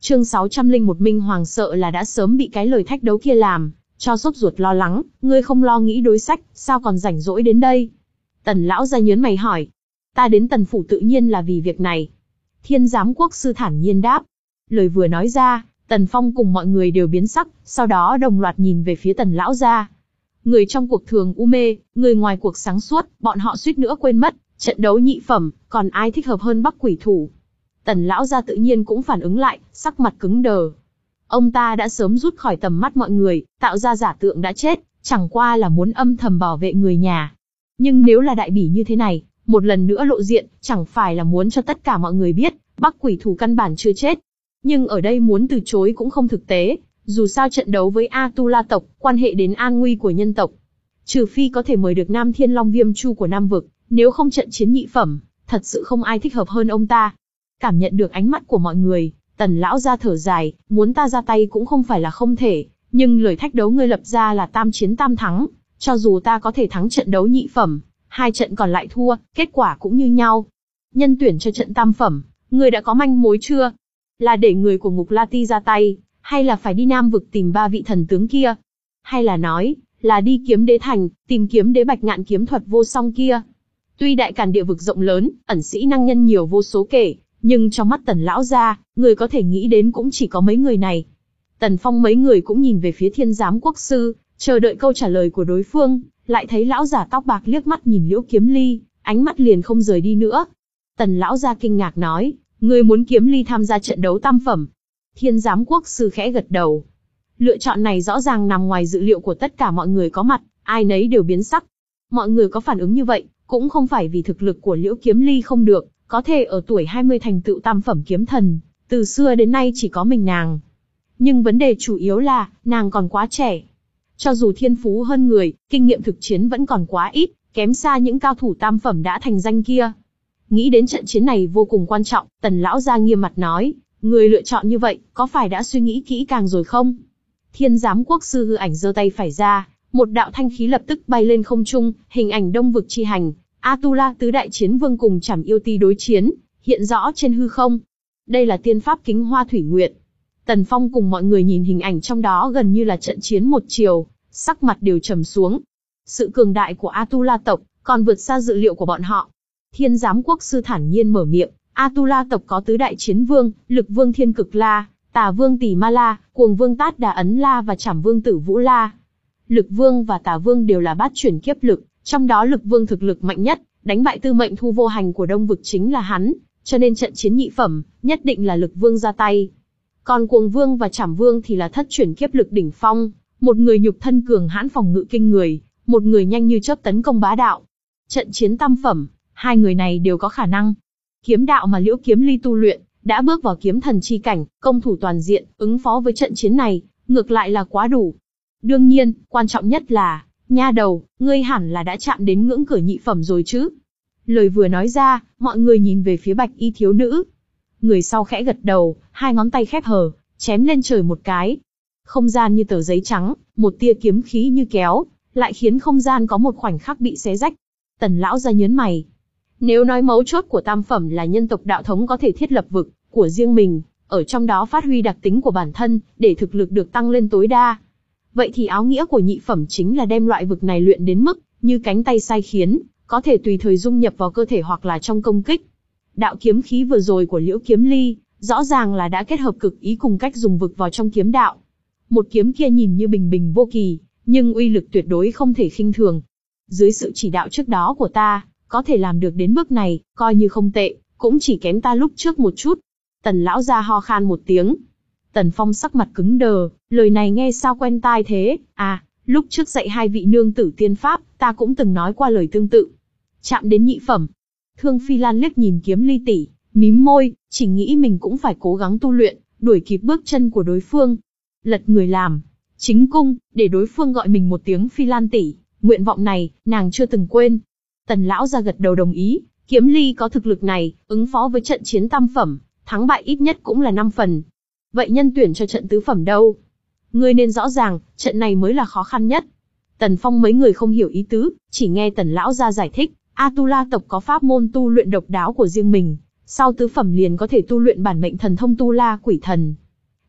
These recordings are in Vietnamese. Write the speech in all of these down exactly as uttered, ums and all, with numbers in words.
Chương sáu trăm lẻ một Minh Hoàng sợ là đã sớm bị cái lời thách đấu kia làm cho sốt ruột lo lắng, ngươi không lo nghĩ đối sách, sao còn rảnh rỗi đến đây? Tần lão gia nhớn mày hỏi. Ta đến Tần phủ tự nhiên là vì việc này. Thiên giám quốc sư thản nhiên đáp. Lời vừa nói ra, Tần Phong cùng mọi người đều biến sắc, sau đó đồng loạt nhìn về phía Tần lão gia. Người trong cuộc thường u mê, người ngoài cuộc sáng suốt, bọn họ suýt nữa quên mất, trận đấu nhị phẩm, còn ai thích hợp hơn Bắc Quỷ Thủ. Tần lão gia tự nhiên cũng phản ứng lại, sắc mặt cứng đờ. Ông ta đã sớm rút khỏi tầm mắt mọi người, tạo ra giả tượng đã chết, chẳng qua là muốn âm thầm bảo vệ người nhà. Nhưng nếu là đại bỉ như thế này, một lần nữa lộ diện, chẳng phải là muốn cho tất cả mọi người biết, Bắc Quỷ Thủ căn bản chưa chết. Nhưng ở đây muốn từ chối cũng không thực tế, dù sao trận đấu với Atula tộc, quan hệ đến an nguy của nhân tộc. Trừ phi có thể mời được Nam Thiên Long Viêm Chu của Nam Vực, nếu không trận chiến nhị phẩm, thật sự không ai thích hợp hơn ông ta. Cảm nhận được ánh mắt của mọi người, Tần lão gia thở dài, muốn ta ra tay cũng không phải là không thể, nhưng lời thách đấu ngươi lập ra là tam chiến tam thắng, cho dù ta có thể thắng trận đấu nhị phẩm, hai trận còn lại thua, kết quả cũng như nhau. Nhân tuyển cho trận tam phẩm, ngươi đã có manh mối chưa? Là để người của Ngục La Ti ra tay, hay là phải đi Nam Vực tìm ba vị thần tướng kia? Hay là nói, là đi Kiếm Đế Thành, tìm kiếm đế bạch ngạn kiếm thuật vô song kia? Tuy đại càn địa vực rộng lớn, ẩn sĩ năng nhân nhiều vô số kể, nhưng trong mắt Tần lão gia, người có thể nghĩ đến cũng chỉ có mấy người này. Tần Phong mấy người cũng nhìn về phía Thiên giám quốc sư, chờ đợi câu trả lời của đối phương, lại thấy lão giả tóc bạc liếc mắt nhìn Liễu Kiếm Ly, ánh mắt liền không rời đi nữa. Tần lão gia kinh ngạc nói, ngươi muốn Kiếm Ly tham gia trận đấu tam phẩm? Thiên giám quốc sư khẽ gật đầu. Lựa chọn này rõ ràng nằm ngoài dự liệu của tất cả mọi người có mặt, ai nấy đều biến sắc. Mọi người có phản ứng như vậy, cũng không phải vì thực lực của Liễu Kiếm Ly không được, có thể ở tuổi hai mươi thành tựu tam phẩm kiếm thần, từ xưa đến nay chỉ có mình nàng. Nhưng vấn đề chủ yếu là, nàng còn quá trẻ. Cho dù thiên phú hơn người, kinh nghiệm thực chiến vẫn còn quá ít, kém xa những cao thủ tam phẩm đã thành danh kia. Nghĩ đến trận chiến này vô cùng quan trọng, Tần lão gia nghiêm mặt nói, người lựa chọn như vậy, có phải đã suy nghĩ kỹ càng rồi không? Thiên giám quốc sư hư ảnh giơ tay phải ra, một đạo thanh khí lập tức bay lên không trung, hình ảnh Đông Vực chi hành, Atula tứ đại chiến vương cùng Trảm Yêu Ti đối chiến, hiện rõ trên hư không. Đây là tiên pháp Kính Hoa Thủy Nguyệt. Tần Phong cùng mọi người nhìn hình ảnh trong đó gần như là trận chiến một chiều, sắc mặt đều trầm xuống. Sự cường đại của Atula tộc còn vượt xa dự liệu của bọn họ. Thiên giám quốc sư thản nhiên mở miệng, Atula tộc có tứ đại chiến vương, Lực Vương Thiên Cực La, Tà Vương Tỷ Ma La, Cuồng Vương Tát Đà Ấn La và Trảm Vương Tử Vũ La. Lực Vương và Tà Vương đều là bát chuyển kiếp lực, trong đó Lực Vương thực lực mạnh nhất, đánh bại Tư Mệnh Thu Vô Hành của Đông Vực chính là hắn, cho nên trận chiến nhị phẩm, nhất định là Lực Vương ra tay. Còn Cuồng Vương và Trảm Vương thì là thất chuyển kiếp lực đỉnh phong, một người nhục thân cường hãn phòng ngự kinh người, một người nhanh như chớp tấn công bá đạo. Trận chiến tam phẩm, hai người này đều có khả năng. Kiếm đạo mà Liễu Kiếm Ly tu luyện, đã bước vào kiếm thần chi cảnh, công thủ toàn diện, ứng phó với trận chiến này, ngược lại là quá đủ. Đương nhiên, quan trọng nhất là, nha đầu, ngươi hẳn là đã chạm đến ngưỡng cửa nhị phẩm rồi chứ? Lời vừa nói ra, mọi người nhìn về phía bạch y thiếu nữ. Người sau khẽ gật đầu, hai ngón tay khép hờ, chém lên trời một cái. Không gian như tờ giấy trắng, một tia kiếm khí như kéo, lại khiến không gian có một khoảnh khắc bị xé rách. Tần lão gia nhớn mày. Nếu nói mấu chốt của tam phẩm là nhân tộc đạo thống có thể thiết lập vực của riêng mình, ở trong đó phát huy đặc tính của bản thân, để thực lực được tăng lên tối đa. Vậy thì áo nghĩa của nhị phẩm chính là đem loại vực này luyện đến mức, như cánh tay sai khiến, có thể tùy thời dung nhập vào cơ thể hoặc là trong công kích. Đạo kiếm khí vừa rồi của Liễu Kiếm Ly, rõ ràng là đã kết hợp cực ý cùng cách dùng vực vào trong kiếm đạo. Một kiếm kia nhìn như bình bình vô kỳ, nhưng uy lực tuyệt đối không thể khinh thường. Dưới sự chỉ đạo trước đó của ta, có thể làm được đến bước này, coi như không tệ, cũng chỉ kém ta lúc trước một chút. Tần lão gia ho khan một tiếng. Tần Phong sắc mặt cứng đờ, lời này nghe sao quen tai thế, à, lúc trước dạy hai vị nương tử tiên pháp, ta cũng từng nói qua lời tương tự. Chạm đến nhị phẩm. Thương Phi Lan liếc nhìn Kiếm Ly tỷ, mím môi, chỉ nghĩ mình cũng phải cố gắng tu luyện, đuổi kịp bước chân của đối phương. Lật người làm, chính cung, để đối phương gọi mình một tiếng Phi Lan tỷ, nguyện vọng này, nàng chưa từng quên. Tần lão ra gật đầu đồng ý, Kiếm Ly có thực lực này, ứng phó với trận chiến tam phẩm, thắng bại ít nhất cũng là năm phần. Vậy nhân tuyển cho trận tứ phẩm đâu? Ngươi nên rõ ràng, trận này mới là khó khăn nhất. Tần Phong mấy người không hiểu ý tứ, chỉ nghe Tần lão ra giải thích, Atula tộc có pháp môn tu luyện độc đáo của riêng mình, sau tứ phẩm liền có thể tu luyện bản mệnh thần thông Tu La Quỷ Thần.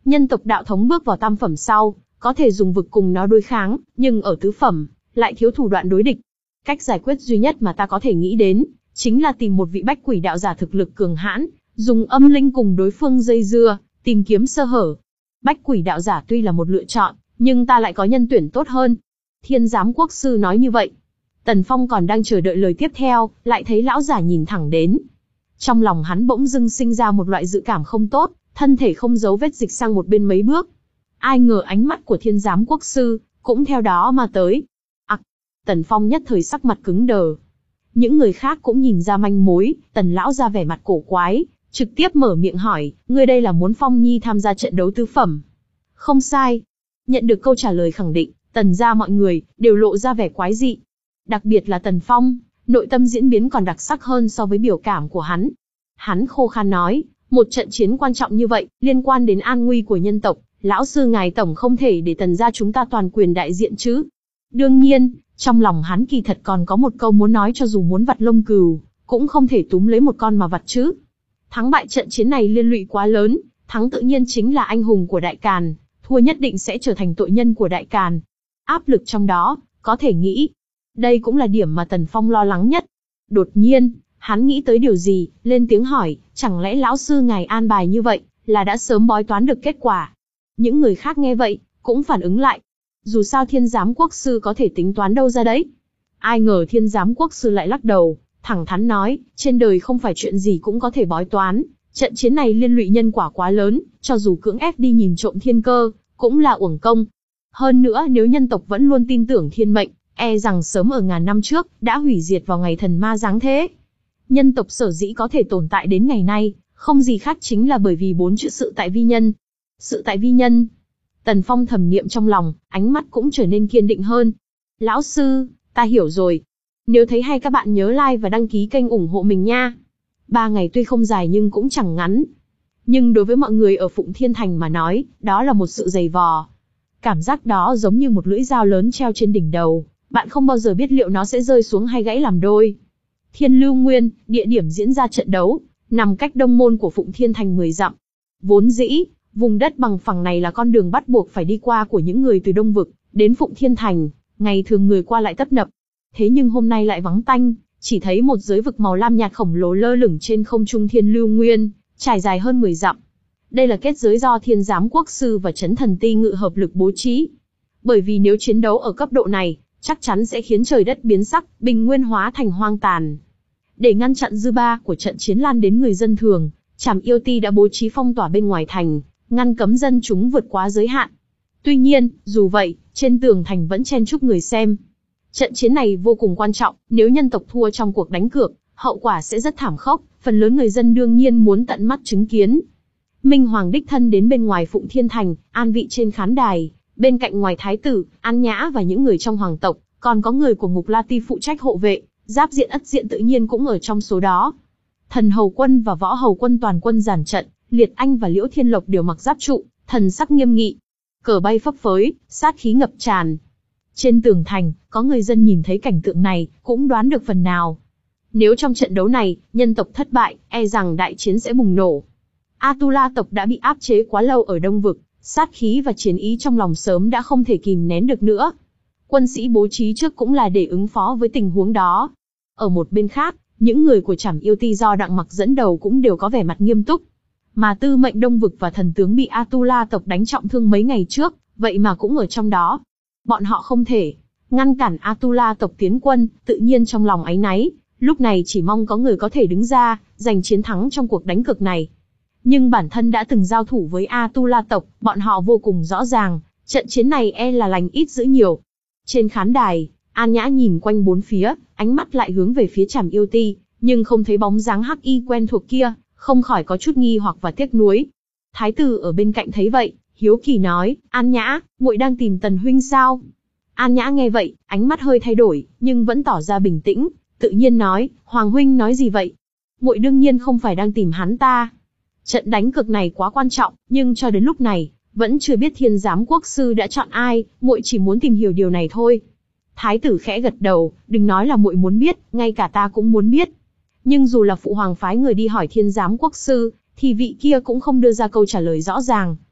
Nhân tộc đạo thống bước vào tam phẩm sau, có thể dùng vực cùng nó đối kháng, nhưng ở tứ phẩm, lại thiếu thủ đoạn đối địch. Cách giải quyết duy nhất mà ta có thể nghĩ đến, chính là tìm một vị bách quỷ đạo giả thực lực cường hãn, dùng âm linh cùng đối phương dây dưa, tìm kiếm sơ hở. Bách quỷ đạo giả tuy là một lựa chọn, nhưng ta lại có nhân tuyển tốt hơn. Thiên giám quốc sư nói như vậy. Tần Phong còn đang chờ đợi lời tiếp theo, lại thấy lão giả nhìn thẳng đến. Trong lòng hắn bỗng dưng sinh ra một loại dự cảm không tốt, thân thể không giấu vết dịch sang một bên mấy bước. Ai ngờ ánh mắt của thiên giám quốc sư, cũng theo đó mà tới. Ặc! Tần Phong nhất thời sắc mặt cứng đờ. Những người khác cũng nhìn ra manh mối, tần lão ra vẻ mặt cổ quái, trực tiếp mở miệng hỏi, ngươi đây là muốn Phong Nhi tham gia trận đấu tứ phẩm? Không sai. Nhận được câu trả lời khẳng định, tần gia mọi người, đều lộ ra vẻ quái dị. Đặc biệt là Tần Phong, nội tâm diễn biến còn đặc sắc hơn so với biểu cảm của hắn. Hắn khô khan nói, một trận chiến quan trọng như vậy, liên quan đến an nguy của nhân tộc, lão sư ngài tổng không thể để tần gia chúng ta toàn quyền đại diện chứ. Đương nhiên, trong lòng hắn kỳ thật còn có một câu muốn nói, cho dù muốn vặt lông cừu, cũng không thể túm lấy một con mà vặt chứ. Thắng bại trận chiến này liên lụy quá lớn, thắng tự nhiên chính là anh hùng của Đại Càn, thua nhất định sẽ trở thành tội nhân của Đại Càn. Áp lực trong đó, có thể nghĩ. Đây cũng là điểm mà Tần Phong lo lắng nhất. Đột nhiên, hắn nghĩ tới điều gì, lên tiếng hỏi, chẳng lẽ lão sư ngài an bài như vậy, là đã sớm bói toán được kết quả? Những người khác nghe vậy, cũng phản ứng lại. Dù sao thiên giám quốc sư có thể tính toán đâu ra đấy. Ai ngờ thiên giám quốc sư lại lắc đầu, thẳng thắn nói, trên đời không phải chuyện gì cũng có thể bói toán. Trận chiến này liên lụy nhân quả quá lớn, cho dù cưỡng ép đi nhìn trộm thiên cơ, cũng là uổng công. Hơn nữa nếu nhân tộc vẫn luôn tin tưởng thiên mệnh, e rằng sớm ở ngàn năm trước, đã hủy diệt vào ngày thần ma giáng thế. Nhân tộc sở dĩ có thể tồn tại đến ngày nay, không gì khác chính là bởi vì bốn chữ sự tại vi nhân. Sự tại vi nhân. Tần Phong thầm niệm trong lòng, ánh mắt cũng trở nên kiên định hơn. Lão sư, ta hiểu rồi. Nếu thấy hay các bạn nhớ like và đăng ký kênh ủng hộ mình nha. Ba ngày tuy không dài nhưng cũng chẳng ngắn. Nhưng đối với mọi người ở Phụng Thiên Thành mà nói, đó là một sự dày vò. Cảm giác đó giống như một lưỡi dao lớn treo trên đỉnh đầu. Bạn không bao giờ biết liệu nó sẽ rơi xuống hay gãy làm đôi. Thiên Lưu Nguyên, địa điểm diễn ra trận đấu, nằm cách đông môn của Phụng Thiên Thành mười dặm. Vốn dĩ, vùng đất bằng phẳng này là con đường bắt buộc phải đi qua của những người từ Đông Vực, đến Phụng Thiên Thành, ngày thường người qua lại tấp nập. Thế nhưng hôm nay lại vắng tanh, chỉ thấy một giới vực màu lam nhạt khổng lồ lơ lửng trên không trung Thiên Lưu Nguyên, trải dài hơn mười dặm. Đây là kết giới do Thiên Giám Quốc Sư và Chấn Thần Ti Ngự hợp lực bố trí. Bởi vì nếu chiến đấu ở cấp độ này, chắc chắn sẽ khiến trời đất biến sắc, bình nguyên hóa thành hoang tàn. Để ngăn chặn dư ba của trận chiến lan đến người dân thường, Trảm Yêu Ti đã bố trí phong tỏa bên ngoài thành, ngăn cấm dân chúng vượt quá giới hạn. Tuy nhiên, dù vậy, trên tường thành vẫn chen chúc người xem. Trận chiến này vô cùng quan trọng, nếu nhân tộc thua trong cuộc đánh cược, hậu quả sẽ rất thảm khốc, phần lớn người dân đương nhiên muốn tận mắt chứng kiến. Minh Hoàng đích thân đến bên ngoài Phụng Thiên Thành, an vị trên khán đài, bên cạnh ngoài thái tử, An Nhã và những người trong hoàng tộc, còn có người của Ngục La Ti phụ trách hộ vệ, Giáp Diện Ất Diện tự nhiên cũng ở trong số đó. Thần Hầu Quân và Võ Hầu Quân toàn quân dàn trận, Liệt Anh và Liễu Thiên Lộc đều mặc giáp trụ, thần sắc nghiêm nghị. Cờ bay phấp phới, sát khí ngập tràn. Trên tường thành, có người dân nhìn thấy cảnh tượng này, cũng đoán được phần nào. Nếu trong trận đấu này, nhân tộc thất bại, e rằng đại chiến sẽ bùng nổ. Atula tộc đã bị áp chế quá lâu ở Đông Vực, sát khí và chiến ý trong lòng sớm đã không thể kìm nén được nữa. Quân sĩ bố trí trước cũng là để ứng phó với tình huống đó. Ở một bên khác, những người của Trảm Yêu Ti do Đặng Mặc dẫn đầu cũng đều có vẻ mặt nghiêm túc. Mà Tư Mệnh Đông Vực và thần tướng bị Atula tộc đánh trọng thương mấy ngày trước, vậy mà cũng ở trong đó. Bọn họ không thể ngăn cản Atula tộc tiến quân, tự nhiên trong lòng áy náy, lúc này chỉ mong có người có thể đứng ra, giành chiến thắng trong cuộc đánh cược này. Nhưng bản thân đã từng giao thủ với Atula tộc, bọn họ vô cùng rõ ràng, trận chiến này e là lành ít dữ nhiều. Trên khán đài, An Nhã nhìn quanh bốn phía, ánh mắt lại hướng về phía Trảm Yêu Ti, nhưng không thấy bóng dáng hắc y quen thuộc kia, không khỏi có chút nghi hoặc và tiếc nuối. Thái tử ở bên cạnh thấy vậy, hiếu kỳ nói, An Nhã, muội đang tìm Tần huynh sao? An Nhã nghe vậy, ánh mắt hơi thay đổi, nhưng vẫn tỏ ra bình tĩnh, tự nhiên nói, Hoàng huynh nói gì vậy? Muội đương nhiên không phải đang tìm hắn ta. Trận đánh cược này quá quan trọng, nhưng cho đến lúc này, vẫn chưa biết Thiên Giám Quốc Sư đã chọn ai, muội chỉ muốn tìm hiểu điều này thôi. Thái tử khẽ gật đầu, đừng nói là muội muốn biết, ngay cả ta cũng muốn biết. Nhưng dù là phụ hoàng phái người đi hỏi Thiên Giám Quốc Sư, thì vị kia cũng không đưa ra câu trả lời rõ ràng.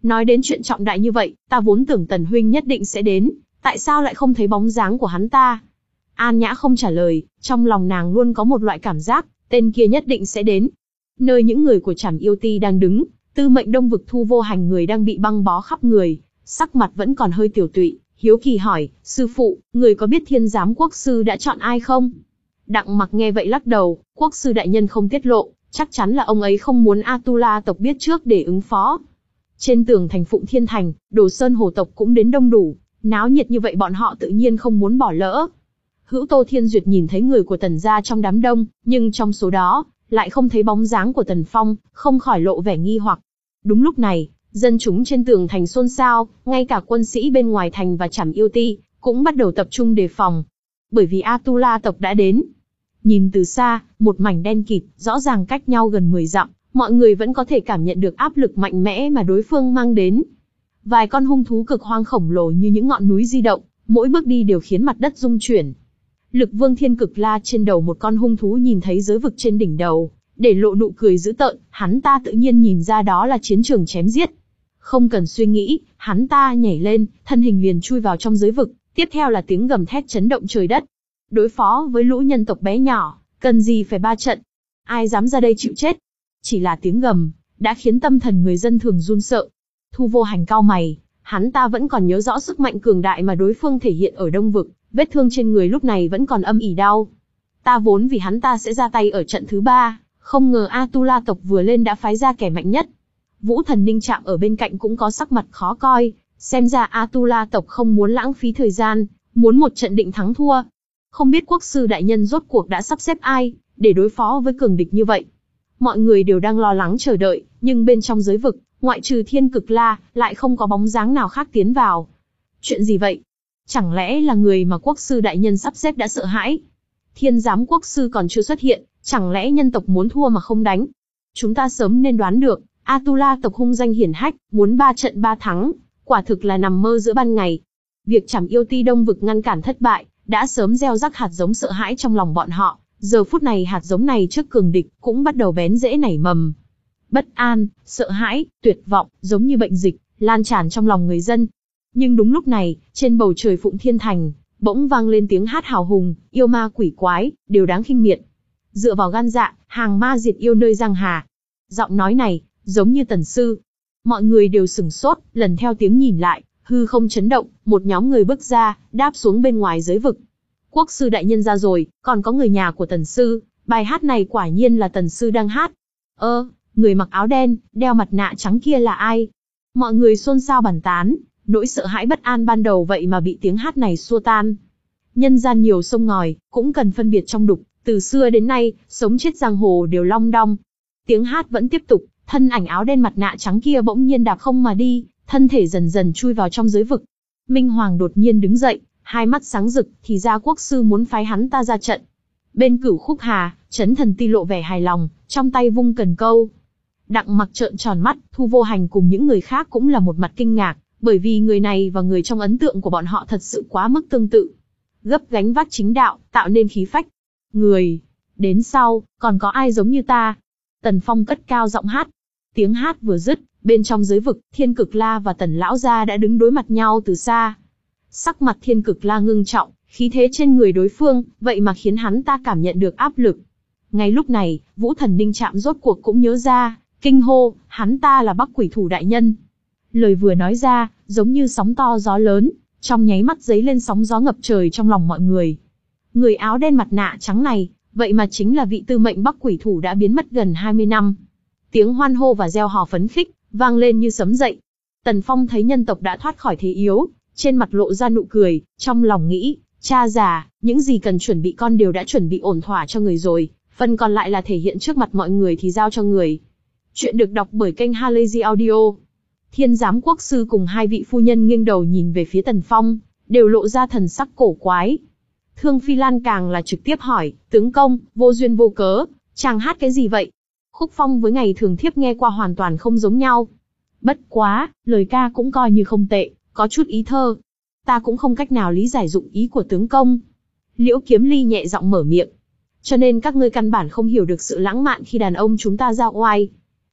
Nói đến chuyện trọng đại như vậy, ta vốn tưởng Tần huynh nhất định sẽ đến, tại sao lại không thấy bóng dáng của hắn ta? An Nhã không trả lời, trong lòng nàng luôn có một loại cảm giác, tên kia nhất định sẽ đến. Nơi những người của Trảm Yêu Ti đang đứng, Tư Mệnh Đông vực Thu Vô Hành người đang bị băng bó khắp người, sắc mặt vẫn còn hơi tiểu tụy, hiếu kỳ hỏi, sư phụ, người có biết Thiên Giám Quốc sư đã chọn ai không? Đặng Mặc nghe vậy lắc đầu, quốc sư đại nhân không tiết lộ, chắc chắn là ông ấy không muốn Atula tộc biết trước để ứng phó. Trên tường thành Phụng Thiên Thành, Đồ Sơn Hồ tộc cũng đến đông đủ, náo nhiệt như vậy bọn họ tự nhiên không muốn bỏ lỡ. Hữu Tô Thiên Duyệt nhìn thấy người của Tần gia trong đám đông, nhưng trong số đó, lại không thấy bóng dáng của Tần Phong, không khỏi lộ vẻ nghi hoặc. Đúng lúc này, dân chúng trên tường thành xôn xao, ngay cả quân sĩ bên ngoài thành và Trảm Yêu Ti, cũng bắt đầu tập trung đề phòng. Bởi vì Atula tộc đã đến. Nhìn từ xa, một mảnh đen kịt, rõ ràng cách nhau gần mười dặm, mọi người vẫn có thể cảm nhận được áp lực mạnh mẽ mà đối phương mang đến. Vài con hung thú cực hoang khổng lồ như những ngọn núi di động, mỗi bước đi đều khiến mặt đất rung chuyển. Lực Vương Thiên Cực La trên đầu một con hung thú nhìn thấy giới vực trên đỉnh đầu, để lộ nụ cười dữ tợn, hắn ta tự nhiên nhìn ra đó là chiến trường chém giết. Không cần suy nghĩ, hắn ta nhảy lên, thân hình liền chui vào trong giới vực, tiếp theo là tiếng gầm thét chấn động trời đất. Đối phó với lũ nhân tộc bé nhỏ, cần gì phải ba trận? Ai dám ra đây chịu chết? Chỉ là tiếng gầm, đã khiến tâm thần người dân thường run sợ. Thu Vô Hành cau mày, hắn ta vẫn còn nhớ rõ sức mạnh cường đại mà đối phương thể hiện ở Đông Vực, vết thương trên người lúc này vẫn còn âm ỉ đau. Ta vốn vì hắn ta sẽ ra tay ở trận thứ ba, không ngờ Atula tộc vừa lên đã phái ra kẻ mạnh nhất. Vũ Thần Ninh Trạm ở bên cạnh cũng có sắc mặt khó coi, xem ra Atula tộc không muốn lãng phí thời gian, muốn một trận định thắng thua. Không biết quốc sư đại nhân rốt cuộc đã sắp xếp ai, để đối phó với cường địch như vậy. Mọi người đều đang lo lắng chờ đợi, nhưng bên trong giới vực, ngoại trừ Thiên Cực La, lại không có bóng dáng nào khác tiến vào. Chuyện gì vậy? Chẳng lẽ là người mà quốc sư đại nhân sắp xếp đã sợ hãi? Thiên Giám Quốc sư còn chưa xuất hiện, chẳng lẽ nhân tộc muốn thua mà không đánh? Chúng ta sớm nên đoán được, Atula tộc hung danh hiển hách, muốn ba trận ba thắng, quả thực là nằm mơ giữa ban ngày. Việc Trảm Yêu Ti Đông vực ngăn cản thất bại, đã sớm gieo rắc hạt giống sợ hãi trong lòng bọn họ. Giờ phút này hạt giống này trước cường địch cũng bắt đầu bén rễ nảy mầm. Bất an, sợ hãi, tuyệt vọng, giống như bệnh dịch, lan tràn trong lòng người dân. Nhưng đúng lúc này, trên bầu trời Phụng Thiên Thành, bỗng vang lên tiếng hát hào hùng, yêu ma quỷ quái, đều đáng khinh miệt. Dựa vào gan dạ, hàng ma diệt yêu nơi giang hà. Giọng nói này, giống như Tần sư. Mọi người đều sửng sốt, lần theo tiếng nhìn lại, hư không chấn động, một nhóm người bước ra, đáp xuống bên ngoài giới vực. Quốc sư đại nhân ra rồi, còn có người nhà của Tần sư, bài hát này quả nhiên là Tần sư đang hát. Ơ, người mặc áo đen, đeo mặt nạ trắng kia là ai? Mọi người xôn xao bàn tán, nỗi sợ hãi bất an ban đầu vậy mà bị tiếng hát này xua tan. Nhân gian nhiều sông ngòi, cũng cần phân biệt trong đục, từ xưa đến nay, sống chết giang hồ đều long đong. Tiếng hát vẫn tiếp tục, thân ảnh áo đen mặt nạ trắng kia bỗng nhiên đạp không mà đi, thân thể dần dần chui vào trong giới vực. Minh Hoàng đột nhiên đứng dậy, hai mắt sáng rực, thì ra quốc sư muốn phái hắn ta ra trận. Bên Cửu Khúc Hà, Chấn Thần Ti lộ vẻ hài lòng, trong tay vung cần câu. Đặng Mặc trợn tròn mắt, Thu Vô Hành cùng những người khác cũng là một mặt kinh ngạc, bởi vì người này và người trong ấn tượng của bọn họ thật sự quá mức tương tự. Gấp gánh vác chính đạo, tạo nên khí phách. Người, đến sau, còn có ai giống như ta? Tần Phong cất cao giọng hát. Tiếng hát vừa dứt, bên trong giới vực, Thiên Cực La và Tần Lão Gia đã đứng đối mặt nhau từ xa. Sắc mặt Thiên Cực La ngưng trọng, khí thế trên người đối phương, vậy mà khiến hắn ta cảm nhận được áp lực. Ngay lúc này, Vũ Thần Ninh Trạm rốt cuộc cũng nhớ ra, kinh hô, hắn ta là Bắc Quỷ Thủ đại nhân. Lời vừa nói ra, giống như sóng to gió lớn, trong nháy mắt giấy lên sóng gió ngập trời trong lòng mọi người. Người áo đen mặt nạ trắng này, vậy mà chính là vị tư mệnh Bắc Quỷ Thủ đã biến mất gần hai mươi năm. Tiếng hoan hô và reo hò phấn khích, vang lên như sấm dậy. Tần Phong thấy nhân tộc đã thoát khỏi thế yếu, trên mặt lộ ra nụ cười, trong lòng nghĩ, cha già, những gì cần chuẩn bị con đều đã chuẩn bị ổn thỏa cho người rồi, phần còn lại là thể hiện trước mặt mọi người thì giao cho người. Chuyện được đọc bởi kênh Halazy Audio. Thiên Giám Quốc sư cùng hai vị phu nhân nghiêng đầu nhìn về phía Tần Phong, đều lộ ra thần sắc cổ quái. Thương Phi Lan càng là trực tiếp hỏi, tướng công, vô duyên vô cớ, chàng hát cái gì vậy? Khúc phong với ngày thường thiếp nghe qua hoàn toàn không giống nhau. Bất quá, lời ca cũng coi như không tệ, có chút ý thơ. Ta cũng không cách nào lý giải dụng ý của tướng công. Liễu Kiếm Ly nhẹ giọng mở miệng. Cho nên các ngươi căn bản không hiểu được sự lãng mạn khi đàn ông chúng ta ra oai.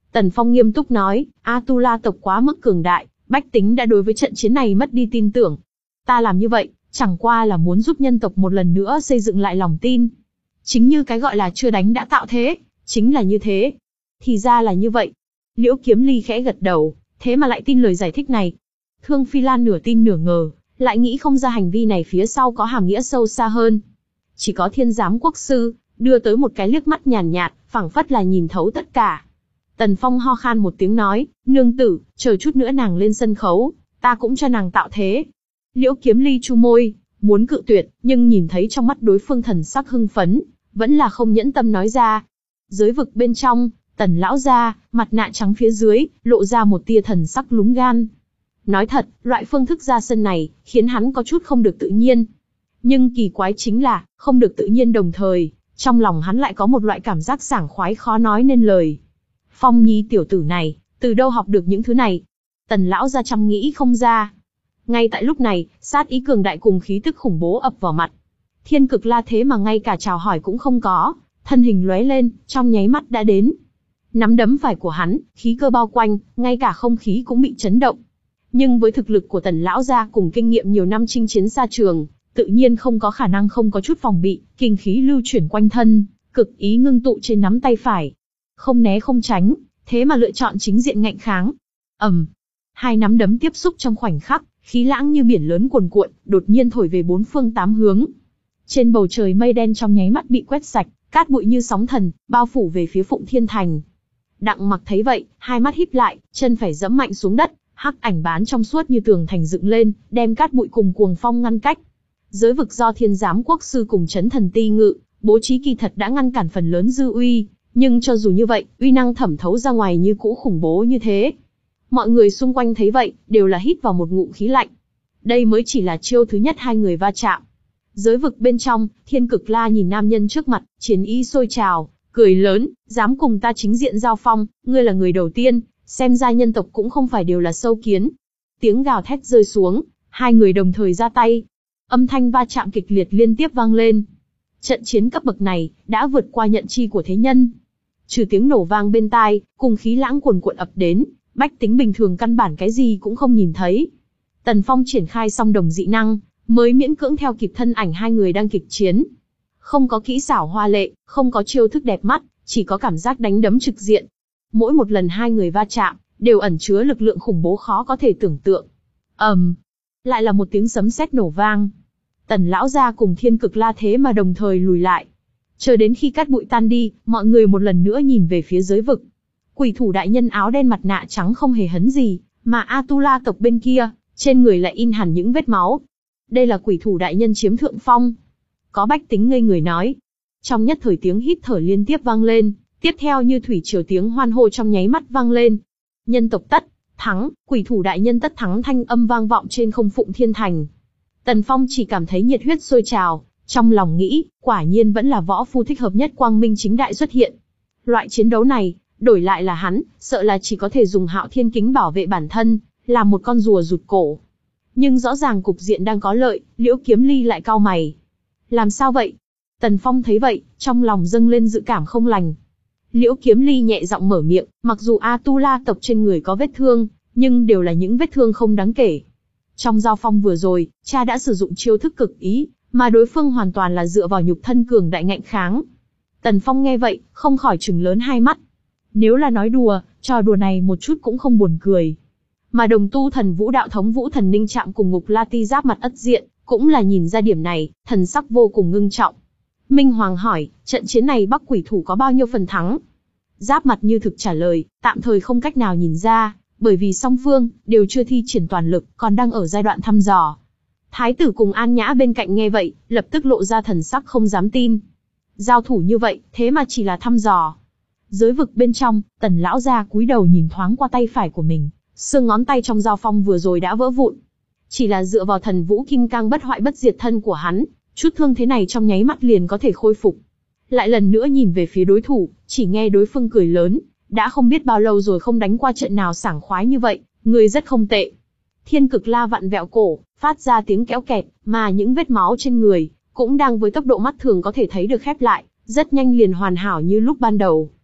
Tần Phong nghiêm túc nói, A-tu-la tộc quá mức cường đại, bách tính đã đối với trận chiến này mất đi tin tưởng. Ta làm như vậy, chẳng qua là muốn giúp nhân tộc một lần nữa xây dựng lại lòng tin. Chính như cái gọi là chưa đánh đã tạo thế, chính là như thế. Thì ra là như vậy. Liễu Kiếm Ly khẽ gật đầu, thế mà lại tin lời giải thích này. Thương Phi Lan nửa tin nửa ngờ, lại nghĩ không ra hành vi này phía sau có hàm nghĩa sâu xa hơn. Chỉ có Thiên Giám Quốc Sư đưa tới một cái liếc mắt nhàn nhạt, phảng phất là nhìn thấu tất cả. Tần Phong ho khan một tiếng nói, nương tử, chờ chút nữa nàng lên sân khấu, ta cũng cho nàng tạo thế. Liễu Kiếm Ly chu môi, muốn cự tuyệt, nhưng nhìn thấy trong mắt đối phương thần sắc hưng phấn, vẫn là không nhẫn tâm nói ra. Giới vực bên trong, Tần lão gia, mặt nạ trắng phía dưới, lộ ra một tia thần sắc lúng gan. Nói thật, loại phương thức ra sân này, khiến hắn có chút không được tự nhiên. Nhưng kỳ quái chính là, không được tự nhiên đồng thời, trong lòng hắn lại có một loại cảm giác sảng khoái khó nói nên lời. Phong Nhi tiểu tử này, từ đâu học được những thứ này? Tần lão gia chăm nghĩ không ra. Ngay tại lúc này, sát ý cường đại cùng khí tức khủng bố ập vào mặt. Thiên Cực La thế mà ngay cả chào hỏi cũng không có, thân hình lóe lên, trong nháy mắt đã đến. Nắm đấm phải của hắn, khí cơ bao quanh, ngay cả không khí cũng bị chấn động. Nhưng với thực lực của Tần lão gia cùng kinh nghiệm nhiều năm chinh chiến xa trường, tự nhiên không có khả năng không có chút phòng bị, kinh khí lưu chuyển quanh thân, cực ý ngưng tụ trên nắm tay phải. Không né không tránh, thế mà lựa chọn chính diện ngạnh kháng. Ầm, hai nắm đấm tiếp xúc trong khoảnh khắc, khí lãng như biển lớn cuồn cuộn, đột nhiên thổi về bốn phương tám hướng. Trên bầu trời mây đen trong nháy mắt bị quét sạch, cát bụi như sóng thần, bao phủ về phía Phụng Thiên Thành. Đặng Mặc thấy vậy, hai mắt híp lại, chân phải giẫm mạnh xuống đất, hắc ảnh bán trong suốt như tường thành dựng lên, đem cát bụi cùng cuồng phong ngăn cách. Giới vực do Thiên Giám Quốc Sư cùng Chấn Thần Ti Ngự bố trí kỳ thật đã ngăn cản phần lớn dư uy, nhưng cho dù như vậy, uy năng thẩm thấu ra ngoài như cũ khủng bố như thế. Mọi người xung quanh thấy vậy, đều là hít vào một ngụm khí lạnh. Đây mới chỉ là chiêu thứ nhất hai người va chạm. Giới vực bên trong, Thiên Cực La nhìn nam nhân trước mặt, chiến ý sôi trào, cười lớn, dám cùng ta chính diện giao phong, ngươi là người đầu tiên, xem ra nhân tộc cũng không phải đều là sâu kiến. Tiếng gào thét rơi xuống, hai người đồng thời ra tay. Âm thanh va chạm kịch liệt liên tiếp vang lên. Trận chiến cấp bậc này, đã vượt qua nhận chi của thế nhân. Trừ tiếng nổ vang bên tai, cùng khí lãng cuồn cuộn ập đến, bách tính bình thường căn bản cái gì cũng không nhìn thấy. Tần Phong triển khai xong đồng dị năng, mới miễn cưỡng theo kịp thân ảnh hai người đang kịch chiến. Không có kỹ xảo hoa lệ, không có chiêu thức đẹp mắt, chỉ có cảm giác đánh đấm trực diện. Mỗi một lần hai người va chạm, đều ẩn chứa lực lượng khủng bố khó có thể tưởng tượng. ầm, um, lại là một tiếng sấm sét nổ vang. Tần lão gia cùng Thiên Cực La thế mà đồng thời lùi lại. Chờ đến khi cát bụi tan đi, mọi người một lần nữa nhìn về phía giới vực. Quỷ thủ đại nhân áo đen mặt nạ trắng không hề hấn gì, mà A-tu-la tộc bên kia, trên người lại in hẳn những vết máu. Đây là quỷ thủ đại nhân chiếm thượng phong. Có bách tính ngây người nói. Trong nhất thời tiếng hít thở liên tiếp vang lên, tiếp theo như thủy triều tiếng hoan hô trong nháy mắt vang lên. Nhân tộc tất thắng, quỷ thủ đại nhân tất thắng thanh âm vang vọng trên không Phụng Thiên Thành. Tần Phong chỉ cảm thấy nhiệt huyết sôi trào, trong lòng nghĩ, quả nhiên vẫn là võ phu thích hợp nhất quang minh chính đại xuất hiện. Loại chiến đấu này, đổi lại là hắn, sợ là chỉ có thể dùng Hạo Thiên Kính bảo vệ bản thân, làm một con rùa rụt cổ. Nhưng rõ ràng cục diện đang có lợi, Liễu Kiếm Ly lại cau mày. Làm sao vậy? Tần Phong thấy vậy, trong lòng dâng lên dự cảm không lành. Liễu Kiếm Ly nhẹ giọng mở miệng, mặc dù A-tu-la tộc trên người có vết thương, nhưng đều là những vết thương không đáng kể. Trong giao phong vừa rồi, cha đã sử dụng chiêu thức cực ý, mà đối phương hoàn toàn là dựa vào nhục thân cường đại ngạnh kháng. Tần Phong nghe vậy, không khỏi trừng lớn hai mắt. Nếu là nói đùa, trò đùa này một chút cũng không buồn cười. Mà đồng tu thần vũ đạo thống Vũ Thần Ninh Trạm cùng Ngục La Ti giáp mặt ất diện, cũng là nhìn ra điểm này, thần sắc vô cùng ngưng trọng. Minh Hoàng hỏi, trận chiến này Bắc quỷ thủ có bao nhiêu phần thắng? Giáp mặt như thực trả lời, tạm thời không cách nào nhìn ra, bởi vì song phương đều chưa thi triển toàn lực, còn đang ở giai đoạn thăm dò. Thái tử cùng An Nhã bên cạnh nghe vậy, lập tức lộ ra thần sắc không dám tin. Giao thủ như vậy, thế mà chỉ là thăm dò. Giới vực bên trong, Tần lão gia cúi đầu nhìn thoáng qua tay phải của mình, xương ngón tay trong giao phong vừa rồi đã vỡ vụn. Chỉ là dựa vào thần vũ kim cang bất hoại bất diệt thân của hắn, chút thương thế này trong nháy mắt liền có thể khôi phục. Lại lần nữa nhìn về phía đối thủ, chỉ nghe đối phương cười lớn, đã không biết bao lâu rồi không đánh qua trận nào sảng khoái như vậy, người rất không tệ. Thiên Cực La vặn vẹo cổ, phát ra tiếng kéo kẹt, mà những vết máu trên người cũng đang với tốc độ mắt thường có thể thấy được khép lại, rất nhanh liền hoàn hảo như lúc ban đầu.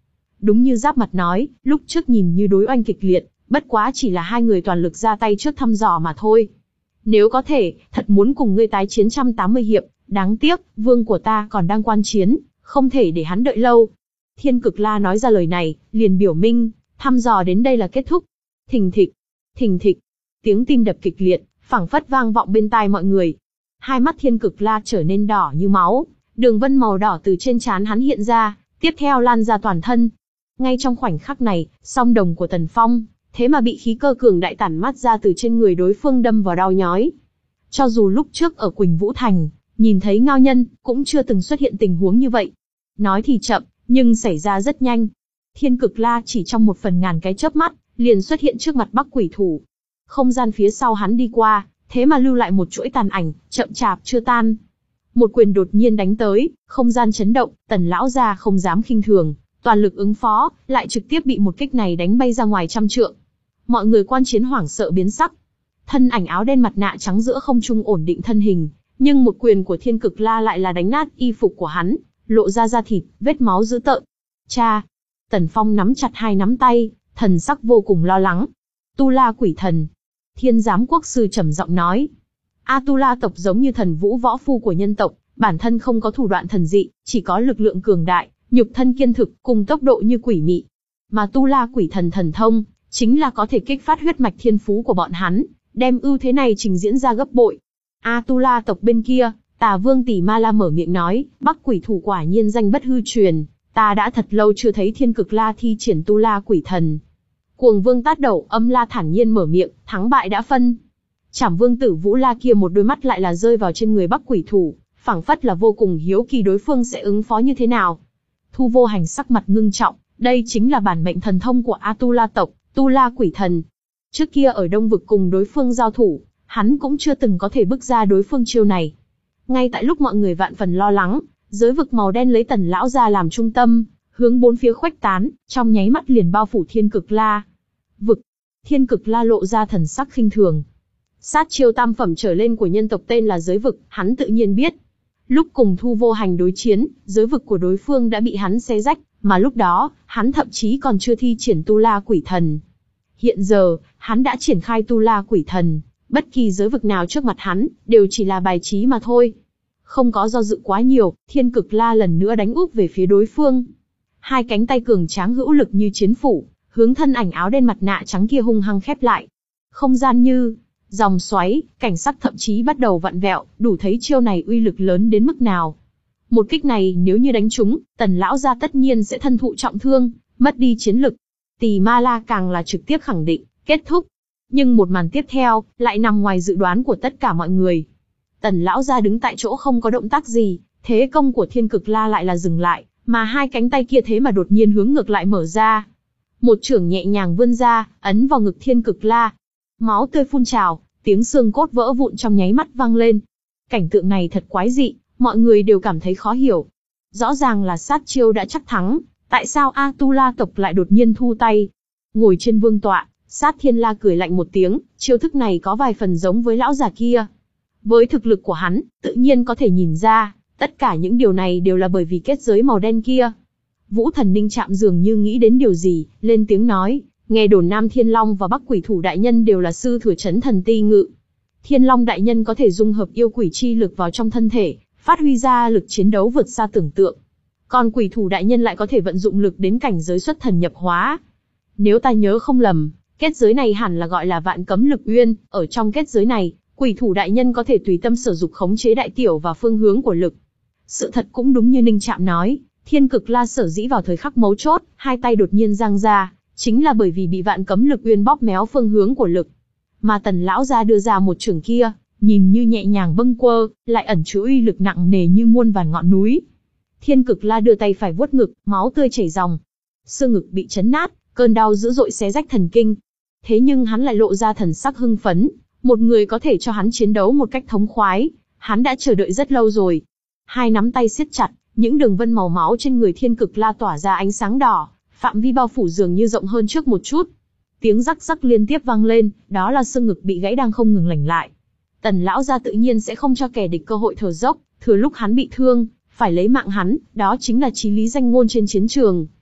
đúng như giáp mặt nói, lúc trước nhìn như đối oanh kịch liệt, bất quá chỉ là hai người toàn lực ra tay trước thăm dò mà thôi. Nếu có thể, thật muốn cùng ngươi tái chiến trăm tám mươi hiệp, đáng tiếc, vương của ta còn đang quan chiến, không thể để hắn đợi lâu. Thiên Cực La nói ra lời này, liền biểu minh, thăm dò đến đây là kết thúc. Thình thịch, thình thịch, tiếng tim đập kịch liệt, phảng phất vang vọng bên tai mọi người. Hai mắt Thiên Cực La trở nên đỏ như máu, đường vân màu đỏ từ trên trán hắn hiện ra, tiếp theo lan ra toàn thân. Ngay trong khoảnh khắc này, song đồng của Tần Phong, thế mà bị khí cơ cường đại tản mát ra từ trên người đối phương đâm vào đau nhói. Cho dù lúc trước ở Quỳnh Vũ Thành, nhìn thấy Ngao Nhân, cũng chưa từng xuất hiện tình huống như vậy. Nói thì chậm, nhưng xảy ra rất nhanh. Thiên Cực La chỉ trong một phần ngàn cái chớp mắt, liền xuất hiện trước mặt Bắc Quỷ Thủ. Không gian phía sau hắn đi qua, thế mà lưu lại một chuỗi tàn ảnh, chậm chạp chưa tan. Một quyền đột nhiên đánh tới, không gian chấn động, Tần lão gia không dám khinh thường, toàn lực ứng phó, lại trực tiếp bị một kích này đánh bay ra ngoài trăm trượng. Mọi người quan chiến hoảng sợ biến sắc. Thân ảnh áo đen mặt nạ trắng giữa không trung ổn định thân hình, nhưng một quyền của Thiên Cực La lại là đánh nát y phục của hắn, lộ ra da thịt, vết máu dữ tợn. Cha! Tần Phong nắm chặt hai nắm tay, thần sắc vô cùng lo lắng. Tu La quỷ thần. Thiên giám quốc sư trầm giọng nói. A Tu La tộc giống như thần vũ võ phu của nhân tộc, bản thân không có thủ đoạn thần dị, chỉ có lực lượng cường đại, nhục thân kiên thực, cùng tốc độ như quỷ mị. Mà Tu La quỷ thần thần thông, chính là có thể kích phát huyết mạch thiên phú của bọn hắn, đem ưu thế này trình diễn ra gấp bội. A Tu La tộc bên kia, Tà Vương Tỷ Ma La mở miệng nói, Bắc Quỷ Thủ quả nhiên danh bất hư truyền, ta đã thật lâu chưa thấy Thiên Cực La thi triển Tu La quỷ thần. Cuồng Vương Tát Đầu Âm La thản nhiên mở miệng, thắng bại đã phân. Trảm Vương Tử Vũ La kia một đôi mắt lại là rơi vào trên người Bắc Quỷ Thủ, phảng phất là vô cùng hiếu kỳ đối phương sẽ ứng phó như thế nào. Thu Vô Hành sắc mặt ngưng trọng, đây chính là bản mệnh thần thông của A Tu La tộc, Tu La quỷ thần. Trước kia ở Đông Vực cùng đối phương giao thủ, hắn cũng chưa từng có thể bức ra đối phương chiêu này. Ngay tại lúc mọi người vạn phần lo lắng, giới vực màu đen lấy Tần lão gia làm trung tâm, hướng bốn phía khuếch tán, trong nháy mắt liền bao phủ Thiên Cực La. Vực. Thiên Cực La lộ ra thần sắc khinh thường. Sát chiêu tam phẩm trở lên của nhân tộc tên là giới vực, hắn tự nhiên biết. Lúc cùng Thu Vô Hành đối chiến, giới vực của đối phương đã bị hắn xé rách, mà lúc đó, hắn thậm chí còn chưa thi triển Tu La quỷ thần. Hiện giờ, hắn đã triển khai Tu La quỷ thần, bất kỳ giới vực nào trước mặt hắn, đều chỉ là bài trí mà thôi. Không có do dự quá nhiều, Thiên Cực La lần nữa đánh úp về phía đối phương. Hai cánh tay cường tráng hữu lực như chiến phủ, hướng thân ảnh áo đen mặt nạ trắng kia hung hăng khép lại. Không gian như dòng xoáy, cảnh sắc thậm chí bắt đầu vặn vẹo, đủ thấy chiêu này uy lực lớn đến mức nào. Một kích này nếu như đánh trúng, Tần lão gia tất nhiên sẽ thân thụ trọng thương, mất đi chiến lực. Tỳ Ma La càng là trực tiếp khẳng định, kết thúc. Nhưng một màn tiếp theo, lại nằm ngoài dự đoán của tất cả mọi người. Tần lão gia đứng tại chỗ không có động tác gì, thế công của Thiên Cực La lại là dừng lại, mà hai cánh tay kia thế mà đột nhiên hướng ngược lại mở ra. Một chưởng nhẹ nhàng vươn ra, ấn vào ngực Thiên Cực La. Máu tươi phun trào, tiếng xương cốt vỡ vụn trong nháy mắt vang lên. Cảnh tượng này thật quái dị, mọi người đều cảm thấy khó hiểu. Rõ ràng là sát chiêu đã chắc thắng, tại sao A Tu La tộc lại đột nhiên thu tay? Ngồi trên vương tọa, Sát Thiên La cười lạnh một tiếng, chiêu thức này có vài phần giống với lão già kia. Với thực lực của hắn, tự nhiên có thể nhìn ra, tất cả những điều này đều là bởi vì kết giới màu đen kia. Vũ Thần Ninh Trạm dường như nghĩ đến điều gì, lên tiếng nói, nghe đồn Nam Thiên Long và Bắc Quỷ Thủ đại nhân đều là sư thừa chấn thần ti ngự. Thiên Long đại nhân có thể dung hợp yêu quỷ chi lực vào trong thân thể, phát huy ra lực chiến đấu vượt xa tưởng tượng. Còn Quỷ Thủ đại nhân lại có thể vận dụng lực đến cảnh giới xuất thần nhập hóa. Nếu ta nhớ không lầm, kết giới này hẳn là gọi là Vạn Cấm Lực Uyên, ở trong kết giới này, Quỷ Thủ đại nhân có thể tùy tâm sử dụng khống chế đại tiểu và phương hướng của lực. Sự thật cũng đúng như Ninh Trạm nói, Thiên Cực La sở dĩ vào thời khắc mấu chốt, hai tay đột nhiên giang ra, chính là bởi vì bị Vạn Cấm Lực Uyên bóp méo phương hướng của lực. Mà Tần lão gia đưa ra một chưởng kia, nhìn như nhẹ nhàng bâng quơ, lại ẩn chứa uy lực nặng nề như muôn vàn ngọn núi. Thiên Cực La đưa tay phải vuốt ngực, máu tươi chảy ròng. Xương ngực bị chấn nát, cơn đau dữ dội xé rách thần kinh. Thế nhưng hắn lại lộ ra thần sắc hưng phấn, một người có thể cho hắn chiến đấu một cách thống khoái, hắn đã chờ đợi rất lâu rồi. Hai nắm tay siết chặt, những đường vân màu máu trên người Thiên Cực La tỏa ra ánh sáng đỏ, phạm vi bao phủ dường như rộng hơn trước một chút. Tiếng rắc rắc liên tiếp vang lên, đó là xương ngực bị gãy đang không ngừng lành lại. Tần lão gia tự nhiên sẽ không cho kẻ địch cơ hội thở dốc, thừa lúc hắn bị thương, phải lấy mạng hắn, đó chính là chí lý danh ngôn trên chiến trường.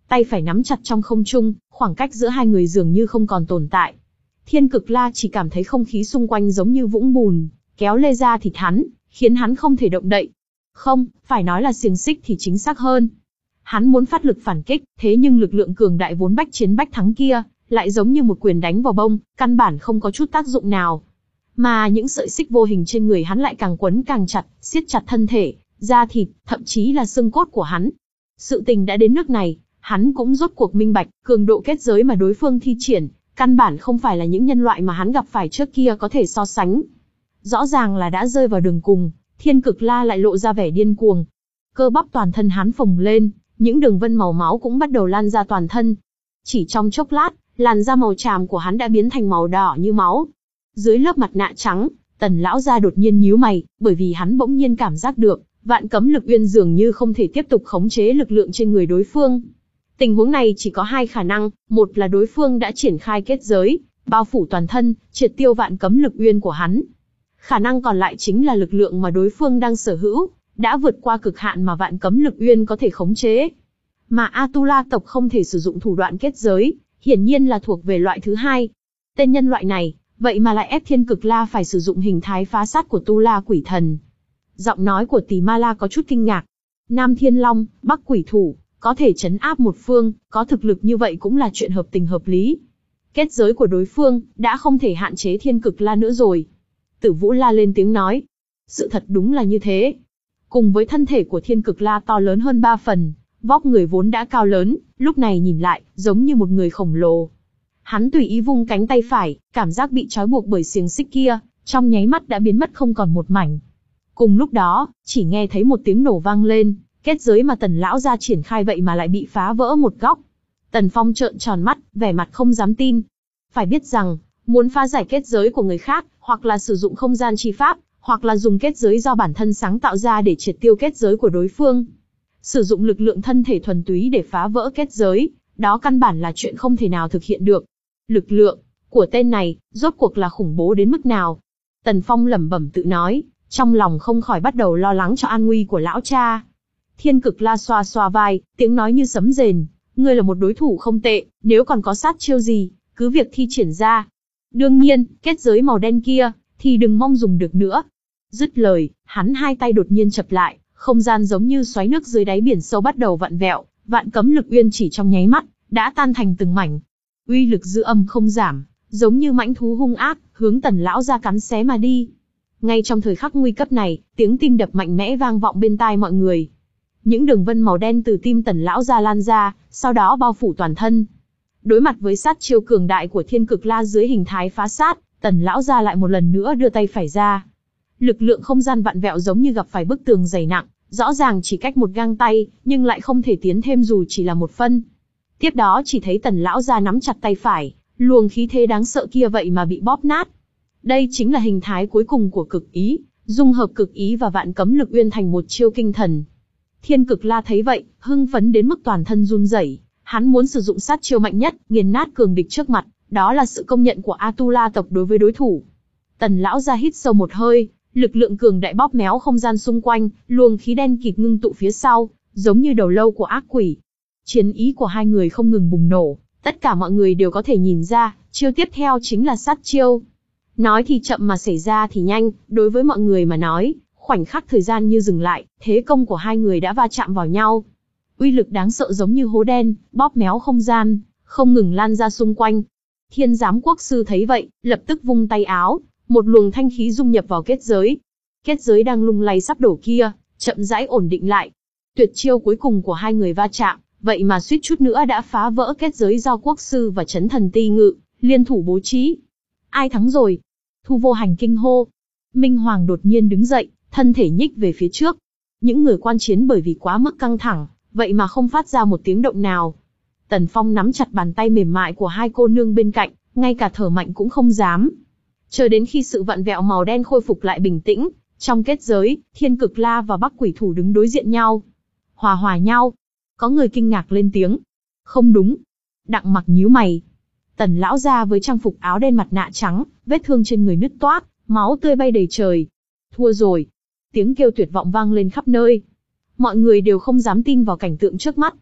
tay phải nắm chặt trong không trung, khoảng cách giữa hai người dường như không còn tồn tại. Thiên Cực La chỉ cảm thấy không khí xung quanh giống như vũng bùn, kéo lê ra thịt hắn, khiến hắn không thể động đậy. Không, phải nói là xiềng xích thì chính xác hơn. Hắn muốn phát lực phản kích, thế nhưng lực lượng cường đại vốn bách chiến bách thắng kia, lại giống như một quyền đánh vào bông, căn bản không có chút tác dụng nào. Mà những sợi xích vô hình trên người hắn lại càng quấn càng chặt, siết chặt thân thể, da thịt, thậm chí là xương cốt của hắn. Sự tình đã đến nước này, hắn cũng rốt cuộc minh bạch, cường độ kết giới mà đối phương thi triển, căn bản không phải là những nhân loại mà hắn gặp phải trước kia có thể so sánh. Rõ ràng là đã rơi vào đường cùng, Thiên Cực La lại lộ ra vẻ điên cuồng. Cơ bắp toàn thân hắn phồng lên, những đường vân màu máu cũng bắt đầu lan ra toàn thân. Chỉ trong chốc lát, làn da màu tràm của hắn đã biến thành màu đỏ như máu. Dưới lớp mặt nạ trắng, Tần lão gia đột nhiên nhíu mày, bởi vì hắn bỗng nhiên cảm giác được, vạn cấm lực uyên dường như không thể tiếp tục khống chế lực lượng trên người đối phương. Tình huống này chỉ có hai khả năng, một là đối phương đã triển khai kết giới, bao phủ toàn thân, triệt tiêu vạn cấm lực uyên của hắn. Khả năng còn lại chính là lực lượng mà đối phương đang sở hữu, đã vượt qua cực hạn mà vạn cấm lực uyên có thể khống chế. Mà Atula tộc không thể sử dụng thủ đoạn kết giới, hiển nhiên là thuộc về loại thứ hai. Tên nhân loại này, vậy mà lại ép Thiên Cực La phải sử dụng hình thái phá sát của Tu La Quỷ Thần. Giọng nói của Tỳ Ma La có chút kinh ngạc. Nam Thiên Long, Bắc Quỷ Thủ, có thể trấn áp một phương, có thực lực như vậy cũng là chuyện hợp tình hợp lý. Kết giới của đối phương, đã không thể hạn chế Thiên Cực La nữa rồi. Tử Vũ La lên tiếng nói. Sự thật đúng là như thế. Cùng với thân thể của Thiên Cực La to lớn hơn ba phần, vóc người vốn đã cao lớn, lúc này nhìn lại, giống như một người khổng lồ. Hắn tùy ý vung cánh tay phải, cảm giác bị trói buộc bởi xiềng xích kia, trong nháy mắt đã biến mất không còn một mảnh. Cùng lúc đó, chỉ nghe thấy một tiếng nổ vang lên, kết giới mà Tần lão gia triển khai vậy mà lại bị phá vỡ một góc. Tần Phong trợn tròn mắt, vẻ mặt không dám tin. Phải biết rằng, muốn phá giải kết giới của người khác, hoặc là sử dụng không gian chi pháp, hoặc là dùng kết giới do bản thân sáng tạo ra để triệt tiêu kết giới của đối phương. Sử dụng lực lượng thân thể thuần túy để phá vỡ kết giới, đó căn bản là chuyện không thể nào thực hiện được. Lực lượng của tên này, rốt cuộc là khủng bố đến mức nào? Tần Phong lẩm bẩm tự nói, trong lòng không khỏi bắt đầu lo lắng cho an nguy của lão cha. Thiên Cực La xoa xoa vai, tiếng nói như sấm rền, ngươi là một đối thủ không tệ, nếu còn có sát chiêu gì, cứ việc thi triển ra. Đương nhiên, kết giới màu đen kia, thì đừng mong dùng được nữa. Dứt lời, hắn hai tay đột nhiên chập lại, không gian giống như xoáy nước dưới đáy biển sâu bắt đầu vặn vẹo, vạn cấm lực uyên chỉ trong nháy mắt, đã tan thành từng mảnh. Uy lực dư âm không giảm, giống như mãnh thú hung ác, hướng Tần lão gia cắn xé mà đi. Ngay trong thời khắc nguy cấp này, tiếng tim đập mạnh mẽ vang vọng bên tai mọi người. Những đường vân màu đen từ tim Tần lão gia lan ra, sau đó bao phủ toàn thân. Đối mặt với sát chiêu cường đại của Thiên Cực La dưới hình thái phá sát, Tần lão gia lại một lần nữa đưa tay phải ra. Lực lượng không gian vặn vẹo giống như gặp phải bức tường dày nặng, rõ ràng chỉ cách một gang tay, nhưng lại không thể tiến thêm dù chỉ là một phân. Tiếp đó chỉ thấy Tần lão gia nắm chặt tay phải, luồng khí thế đáng sợ kia vậy mà bị bóp nát. Đây chính là hình thái cuối cùng của cực ý, dung hợp cực ý và vạn cấm lực uyên thành một chiêu kinh thần. Thiên Cực La thấy vậy, hưng phấn đến mức toàn thân run rẩy, hắn muốn sử dụng sát chiêu mạnh nhất, nghiền nát cường địch trước mặt, đó là sự công nhận của Atula tộc đối với đối thủ. Tần lão gia hít sâu một hơi, lực lượng cường đại bóp méo không gian xung quanh, luồng khí đen kịt ngưng tụ phía sau, giống như đầu lâu của ác quỷ. Chiến ý của hai người không ngừng bùng nổ, tất cả mọi người đều có thể nhìn ra, chiêu tiếp theo chính là sát chiêu. Nói thì chậm mà xảy ra thì nhanh, đối với mọi người mà nói, khoảnh khắc thời gian như dừng lại, thế công của hai người đã va chạm vào nhau. Uy lực đáng sợ giống như hố đen, bóp méo không gian, không ngừng lan ra xung quanh. Thiên Giám Quốc Sư thấy vậy, lập tức vung tay áo, một luồng thanh khí dung nhập vào kết giới. Kết giới đang lung lay sắp đổ kia, chậm rãi ổn định lại. Tuyệt chiêu cuối cùng của hai người va chạm, vậy mà suýt chút nữa đã phá vỡ kết giới do Quốc Sư và Chấn Thần Ti Ngự liên thủ bố trí. Ai thắng rồi? Thu Vô Hành kinh hô. Minh Hoàng đột nhiên đứng dậy, thân thể nhích về phía trước. Những người quan chiến bởi vì quá mức căng thẳng, vậy mà không phát ra một tiếng động nào. Tần Phong nắm chặt bàn tay mềm mại của hai cô nương bên cạnh, ngay cả thở mạnh cũng không dám. Chờ đến khi sự vặn vẹo màu đen khôi phục lại bình tĩnh, trong kết giới, Thiên Cực La và Bắc Quỷ Thủ đứng đối diện nhau. Hòa hòa nhau. Có người kinh ngạc lên tiếng. Không đúng. Đặng Mặc nhíu mày. Tần lão gia với trang phục áo đen mặt nạ trắng, vết thương trên người nứt toác, máu tươi bay đầy trời. Thua rồi. Tiếng kêu tuyệt vọng vang lên khắp nơi. Mọi người đều không dám tin vào cảnh tượng trước mắt.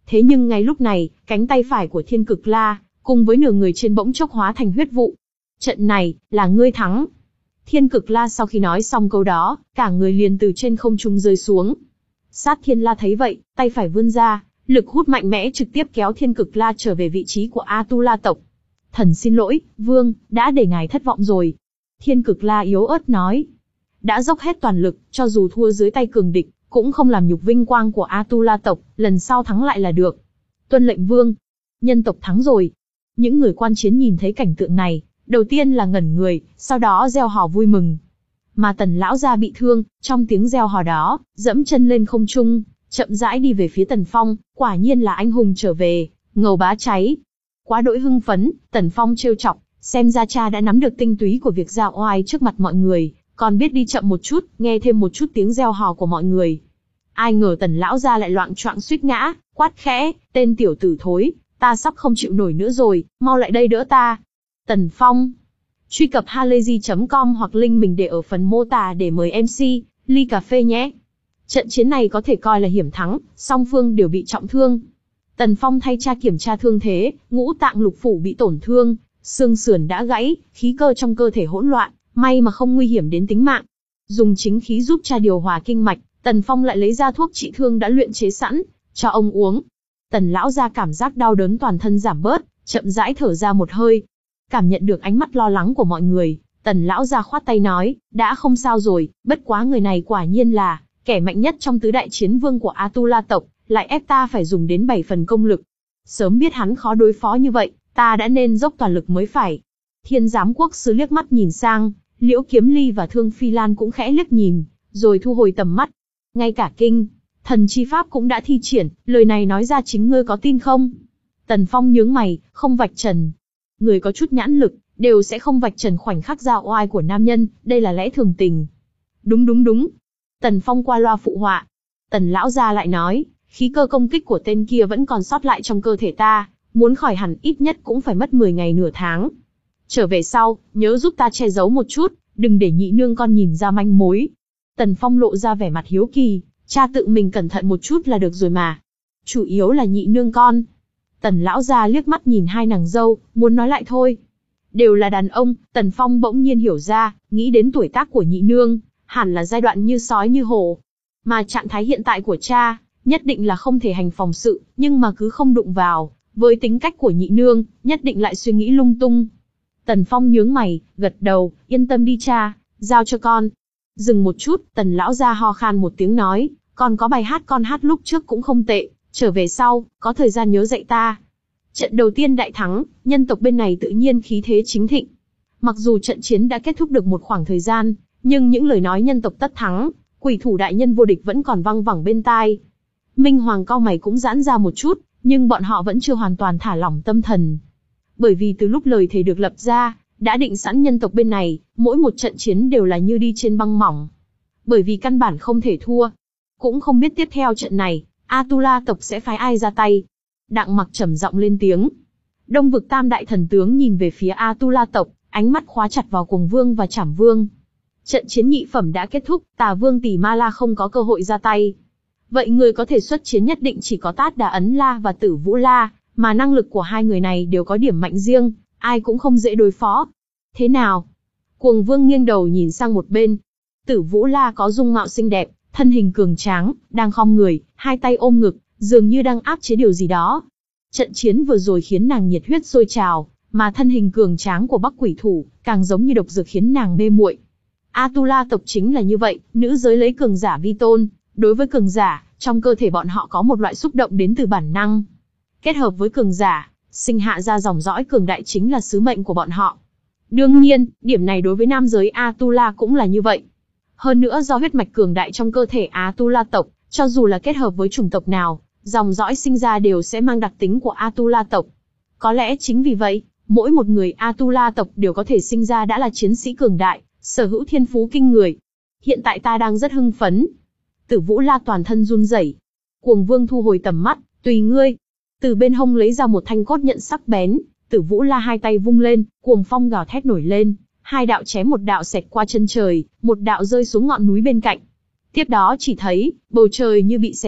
Thế nhưng ngay lúc này, cánh tay phải của Thiên Cực La, cùng với nửa người trên bỗng chốc hóa thành huyết vụ. Trận này, là ngươi thắng. Thiên Cực La sau khi nói xong câu đó, cả người liền từ trên không trung rơi xuống. Sát Thiên La thấy vậy, tay phải vươn ra, lực hút mạnh mẽ trực tiếp kéo Thiên Cực La trở về vị trí của Atula tộc. Thần xin lỗi, Vương, đã để ngài thất vọng rồi. Thiên Cực La yếu ớt nói. Đã dốc hết toàn lực, cho dù thua dưới tay cường địch, cũng không làm nhục vinh quang của Atula tộc, lần sau thắng lại là được. Tuân lệnh Vương. Nhân tộc thắng rồi. Những người quan chiến nhìn thấy cảnh tượng này, đầu tiên là ngẩn người, sau đó reo hò vui mừng. Mà Tần lão gia bị thương, trong tiếng reo hò đó, dẫm chân lên không trung, chậm rãi đi về phía Tần Phong, quả nhiên là anh hùng trở về, ngầu bá cháy. Quá đỗi hưng phấn, Tần Phong trêu chọc, xem ra cha đã nắm được tinh túy của việc ra oai trước mặt mọi người, còn biết đi chậm một chút, nghe thêm một chút tiếng reo hò của mọi người. Ai ngờ Tần lão gia lại loạng choạng suýt ngã, quát khẽ, tên tiểu tử thối, ta sắp không chịu nổi nữa rồi, mau lại đây đỡ ta. Tần Phong. Truy cập halayzi chấm com hoặc link mình để ở phần mô tả để mời em xê, ly cà phê nhé. Trận chiến này có thể coi là hiểm thắng, song phương đều bị trọng thương. Tần Phong thay cha kiểm tra thương thế, ngũ tạng lục phủ bị tổn thương, xương sườn đã gãy, khí cơ trong cơ thể hỗn loạn, may mà không nguy hiểm đến tính mạng. Dùng chính khí giúp cha điều hòa kinh mạch, Tần Phong lại lấy ra thuốc trị thương đã luyện chế sẵn, cho ông uống. Tần lão gia cảm giác đau đớn toàn thân giảm bớt, chậm rãi thở ra một hơi. Cảm nhận được ánh mắt lo lắng của mọi người, Tần lão gia khoát tay nói, đã không sao rồi, bất quá người này quả nhiên là kẻ mạnh nhất trong tứ đại chiến vương của Atula tộc, lại ép ta phải dùng đến bảy phần công lực. Sớm biết hắn khó đối phó như vậy, ta đã nên dốc toàn lực mới phải. Thiên giám quốc sứ liếc mắt nhìn sang, Liễu Kiếm Ly và Thương Phi Lan cũng khẽ liếc nhìn, rồi thu hồi tầm mắt. Ngay cả kinh thần chi pháp cũng đã thi triển, lời này nói ra chính ngươi có tin không? Tần Phong nhướng mày, không vạch trần. Người có chút nhãn lực, đều sẽ không vạch trần khoảnh khắc ra oai của nam nhân, đây là lẽ thường tình. Đúng đúng đúng. Tần Phong qua loa phụ họa. Tần lão gia lại nói, khí cơ công kích của tên kia vẫn còn sót lại trong cơ thể ta, muốn khỏi hẳn ít nhất cũng phải mất mười ngày nửa tháng. Trở về sau, nhớ giúp ta che giấu một chút, đừng để nhị nương con nhìn ra manh mối. Tần Phong lộ ra vẻ mặt hiếu kỳ, cha tự mình cẩn thận một chút là được rồi mà. Chủ yếu là nhị nương con. Tần lão gia liếc mắt nhìn hai nàng dâu, muốn nói lại thôi. Đều là đàn ông, Tần Phong bỗng nhiên hiểu ra, nghĩ đến tuổi tác của nhị nương, hẳn là giai đoạn như sói như hổ. Mà trạng thái hiện tại của cha, nhất định là không thể hành phòng sự, nhưng mà cứ không đụng vào, với tính cách của nhị nương, nhất định lại suy nghĩ lung tung. Tần Phong nhướng mày, gật đầu, yên tâm đi cha, giao cho con. Dừng một chút, Tần lão gia ho khan một tiếng nói, con có bài hát con hát lúc trước cũng không tệ, trở về sau, có thời gian nhớ dạy ta. Trận đầu tiên đại thắng, nhân tộc bên này tự nhiên khí thế chính thịnh. Mặc dù trận chiến đã kết thúc được một khoảng thời gian, nhưng những lời nói nhân tộc tất thắng, quỷ thủ đại nhân vô địch vẫn còn văng vẳng bên tai. Minh Hoàng cau mày cũng giãn ra một chút, nhưng bọn họ vẫn chưa hoàn toàn thả lỏng tâm thần. Bởi vì từ lúc lời thề được lập ra, đã định sẵn nhân tộc bên này, mỗi một trận chiến đều là như đi trên băng mỏng. Bởi vì căn bản không thể thua. Cũng không biết tiếp theo trận này, Atula tộc sẽ phái ai ra tay. Đặng Mặc trầm giọng lên tiếng. Đông vực tam đại thần tướng nhìn về phía Atula tộc, ánh mắt khóa chặt vào Cuồng Vương và Trảm Vương. Trận chiến nhị phẩm đã kết thúc, Tà Vương Tỷ Ma La không có cơ hội ra tay. Vậy người có thể xuất chiến nhất định chỉ có Tát Đà Ấn La và Tử Vũ La, mà năng lực của hai người này đều có điểm mạnh riêng, ai cũng không dễ đối phó. Thế nào? Cuồng Vương nghiêng đầu nhìn sang một bên. Tử Vũ La có dung mạo xinh đẹp, thân hình cường tráng, đang khom người, hai tay ôm ngực, dường như đang áp chế điều gì đó. Trận chiến vừa rồi khiến nàng nhiệt huyết sôi trào, mà thân hình cường tráng của Bắc Quỷ Thủ càng giống như độc dược khiến nàng mê muội. Atula tộc chính là như vậy, nữ giới lấy cường giả vi tôn, đối với cường giả, trong cơ thể bọn họ có một loại xúc động đến từ bản năng. Kết hợp với cường giả, sinh hạ ra dòng dõi cường đại chính là sứ mệnh của bọn họ. Đương nhiên, điểm này đối với nam giới Atula cũng là như vậy. Hơn nữa do huyết mạch cường đại trong cơ thể Atula tộc, cho dù là kết hợp với chủng tộc nào, dòng dõi sinh ra đều sẽ mang đặc tính của Atula tộc. Có lẽ chính vì vậy, mỗi một người Atula tộc đều có thể sinh ra đã là chiến sĩ cường đại, sở hữu thiên phú kinh người. Hiện tại ta đang rất hưng phấn. Tử Vũ La toàn thân run rẩy. Cuồng Vương thu hồi tầm mắt, tùy ngươi. Từ bên hông lấy ra một thanh cốt nhận sắc bén, Tử Vũ La hai tay vung lên, cuồng phong gào thét nổi lên, hai đạo chém một đạo xẹt qua chân trời, một đạo rơi xuống ngọn núi bên cạnh. Tiếp đó chỉ thấy, bầu trời như bị xé rách,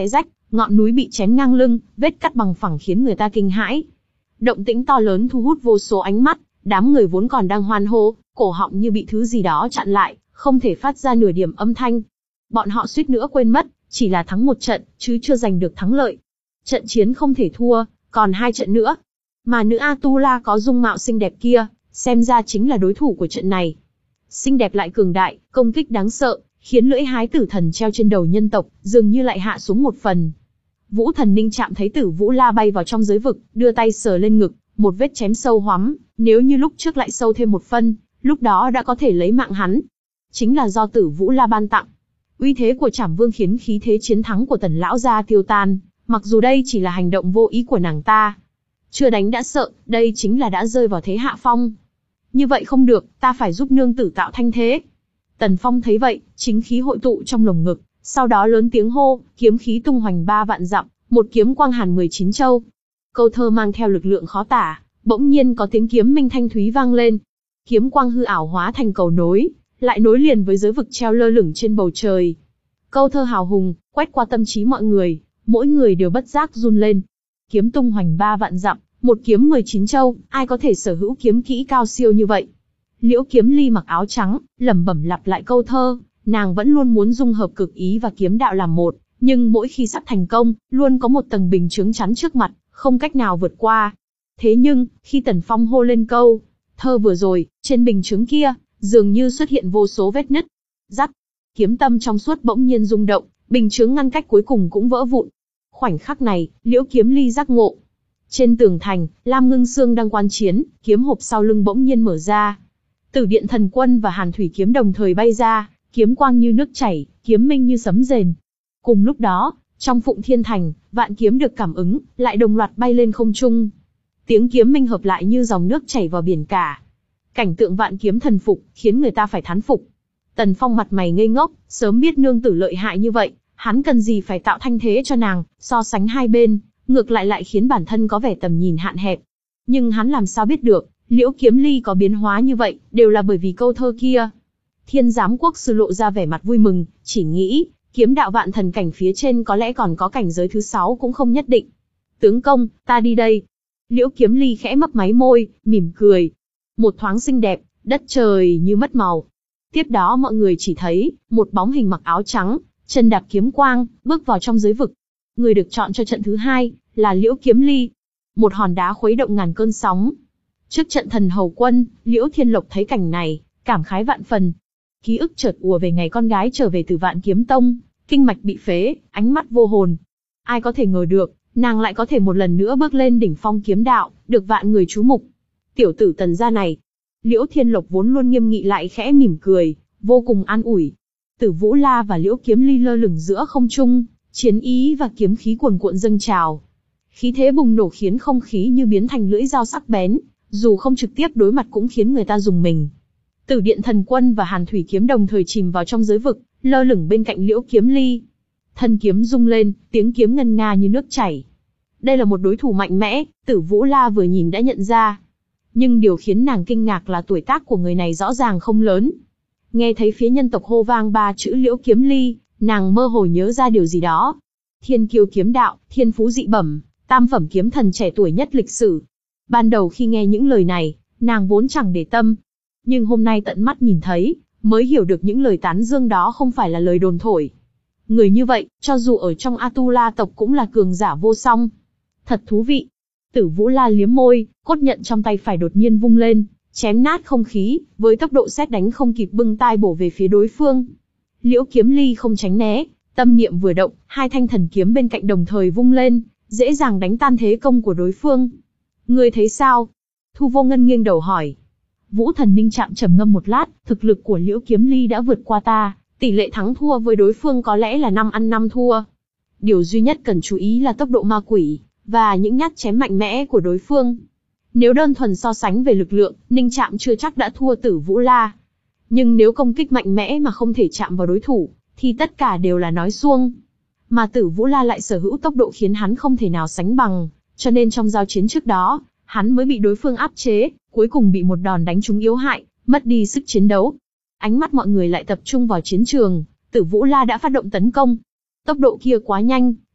Ngọn núi bị chém ngang lưng, vết cắt bằng phẳng khiến người ta kinh hãi. Động tĩnh to lớn thu hút vô số ánh mắt, đám người vốn còn đang hoan hô, cổ họng như bị thứ gì đó chặn lại, không thể phát ra nửa điểm âm thanh. Bọn họ suýt nữa quên mất, chỉ là thắng một trận, chứ chưa giành được thắng lợi. Trận chiến không thể thua, còn hai trận nữa. Mà nữ Atula có dung mạo xinh đẹp kia, xem ra chính là đối thủ của trận này. Xinh đẹp lại cường đại, công kích đáng sợ, khiến lưỡi hái tử thần treo trên đầu nhân tộc, dường như lại hạ xuống một phần. Vũ Thần Ninh chạm thấy Tử Vũ La bay vào trong giới vực, đưa tay sờ lên ngực, một vết chém sâu hoắm, nếu như lúc trước lại sâu thêm một phân, lúc đó đã có thể lấy mạng hắn. Chính là do Tử Vũ La ban tặng. Uy thế của Trảm Vương khiến khí thế chiến thắng của Tần lão gia tiêu tan, mặc dù đây chỉ là hành động vô ý của nàng ta. Chưa đánh đã sợ, đây chính là đã rơi vào thế hạ phong. Như vậy không được, ta phải giúp nương tử tạo thanh thế. Tần Phong thấy vậy, chính khí hội tụ trong lồng ngực, sau đó lớn tiếng hô, kiếm khí tung hoành ba vạn dặm, một kiếm quang hàn mười chín châu. Câu thơ mang theo lực lượng khó tả, bỗng nhiên có tiếng kiếm minh thanh thúy vang lên. Kiếm quang hư ảo hóa thành cầu nối, lại nối liền với giới vực treo lơ lửng trên bầu trời. Câu thơ hào hùng, quét qua tâm trí mọi người, mỗi người đều bất giác run lên. Kiếm tung hoành ba vạn dặm, một kiếm mười chín châu, ai có thể sở hữu kiếm kỹ cao siêu như vậy? Liễu Kiếm Ly mặc áo trắng, lẩm bẩm lặp lại câu thơ, nàng vẫn luôn muốn dung hợp cực ý và kiếm đạo làm một, nhưng mỗi khi sắp thành công, luôn có một tầng bình chướng chắn trước mặt, không cách nào vượt qua. Thế nhưng, khi Tần Phong hô lên câu thơ vừa rồi, trên bình chướng kia, dường như xuất hiện vô số vết nứt. Rắc, kiếm tâm trong suốt bỗng nhiên rung động, bình chướng ngăn cách cuối cùng cũng vỡ vụn. Khoảnh khắc này, Liễu Kiếm Ly giác ngộ. Trên tường thành, Lam Ngưng Sương đang quan chiến, kiếm hộp sau lưng bỗng nhiên mở ra. Tử Điện Thần Quân và Hàn Thủy Kiếm đồng thời bay ra, kiếm quang như nước chảy, kiếm minh như sấm rền. Cùng lúc đó, trong Phụng Thiên Thành, vạn kiếm được cảm ứng, lại đồng loạt bay lên không trung. Tiếng kiếm minh hợp lại như dòng nước chảy vào biển cả. Cảnh tượng vạn kiếm thần phục, khiến người ta phải thán phục. Tần Phong mặt mày ngây ngốc, sớm biết nương tử lợi hại như vậy, hắn cần gì phải tạo thanh thế cho nàng, so sánh hai bên, ngược lại lại khiến bản thân có vẻ tầm nhìn hạn hẹp. Nhưng hắn làm sao biết được, Liễu Kiếm Ly có biến hóa như vậy, đều là bởi vì câu thơ kia. Thiên Giám Quốc sư lộ ra vẻ mặt vui mừng, chỉ nghĩ, kiếm đạo vạn thần cảnh phía trên có lẽ còn có cảnh giới thứ sáu cũng không nhất định. Tướng công, ta đi đây. Liễu Kiếm Ly khẽ mấp máy môi, mỉm cười. Một thoáng xinh đẹp, đất trời như mất màu. Tiếp đó mọi người chỉ thấy, một bóng hình mặc áo trắng, chân đạp kiếm quang, bước vào trong giới vực. Người được chọn cho trận thứ hai, là Liễu Kiếm Ly. Một hòn đá khuấy động ngàn cơn sóng. Trước trận thần hầu quân, Liễu Thiên Lộc thấy cảnh này, cảm khái vạn phần. Ký ức chợt ùa về ngày con gái trở về từ Vạn Kiếm Tông, kinh mạch bị phế, ánh mắt vô hồn. Ai có thể ngờ được, nàng lại có thể một lần nữa bước lên đỉnh phong kiếm đạo, được vạn người chú mục. Tiểu tử Tần gia này. Liễu Thiên Lộc vốn luôn nghiêm nghị lại khẽ mỉm cười, vô cùng an ủi. Tử Vũ La và Liễu Kiếm Ly lơ lửng giữa không trung, chiến ý và kiếm khí cuồn cuộn dâng trào. Khí thế bùng nổ khiến không khí như biến thành lưỡi dao sắc bén, dù không trực tiếp đối mặt cũng khiến người ta rùng mình. Tử Điện Thần Quân và Hàn Thủy Kiếm đồng thời chìm vào trong giới vực, lơ lửng bên cạnh Liễu Kiếm Ly. Thân kiếm rung lên, tiếng kiếm ngân nga như nước chảy. Đây là một đối thủ mạnh mẽ, Tử Vũ La vừa nhìn đã nhận ra. Nhưng điều khiến nàng kinh ngạc là tuổi tác của người này rõ ràng không lớn. Nghe thấy phía nhân tộc hô vang ba chữ Liễu Kiếm Ly, nàng mơ hồ nhớ ra điều gì đó. Thiên kiêu kiếm đạo, thiên phú dị bẩm, tam phẩm kiếm thần trẻ tuổi nhất lịch sử. Ban đầu khi nghe những lời này, nàng vốn chẳng để tâm. Nhưng hôm nay tận mắt nhìn thấy, mới hiểu được những lời tán dương đó không phải là lời đồn thổi. Người như vậy, cho dù ở trong Atula tộc cũng là cường giả vô song. Thật thú vị. Tử Vũ La liếm môi, cốt nhận trong tay phải đột nhiên vung lên, chém nát không khí, với tốc độ sét đánh không kịp bưng tai bổ về phía đối phương. Liễu Kiếm Ly không tránh né, tâm niệm vừa động, hai thanh thần kiếm bên cạnh đồng thời vung lên, dễ dàng đánh tan thế công của đối phương. Ngươi thấy sao? Thu Vô Ngân nghiêng đầu hỏi. Vũ Thần Ninh chạm trầm ngâm một lát, thực lực của Liễu Kiếm Ly đã vượt qua ta, tỷ lệ thắng thua với đối phương có lẽ là năm ăn năm thua. Điều duy nhất cần chú ý là tốc độ ma quỷ, và những nhát chém mạnh mẽ của đối phương. Nếu đơn thuần so sánh về lực lượng, Ninh Trạm chưa chắc đã thua Tử Vũ La. Nhưng nếu công kích mạnh mẽ mà không thể chạm vào đối thủ, thì tất cả đều là nói suông. Mà Tử Vũ La lại sở hữu tốc độ khiến hắn không thể nào sánh bằng, cho nên trong giao chiến trước đó, hắn mới bị đối phương áp chế, cuối cùng bị một đòn đánh trúng yếu hại, mất đi sức chiến đấu. Ánh mắt mọi người lại tập trung vào chiến trường, Tử Vũ La đã phát động tấn công. Tốc độ kia quá nhanh,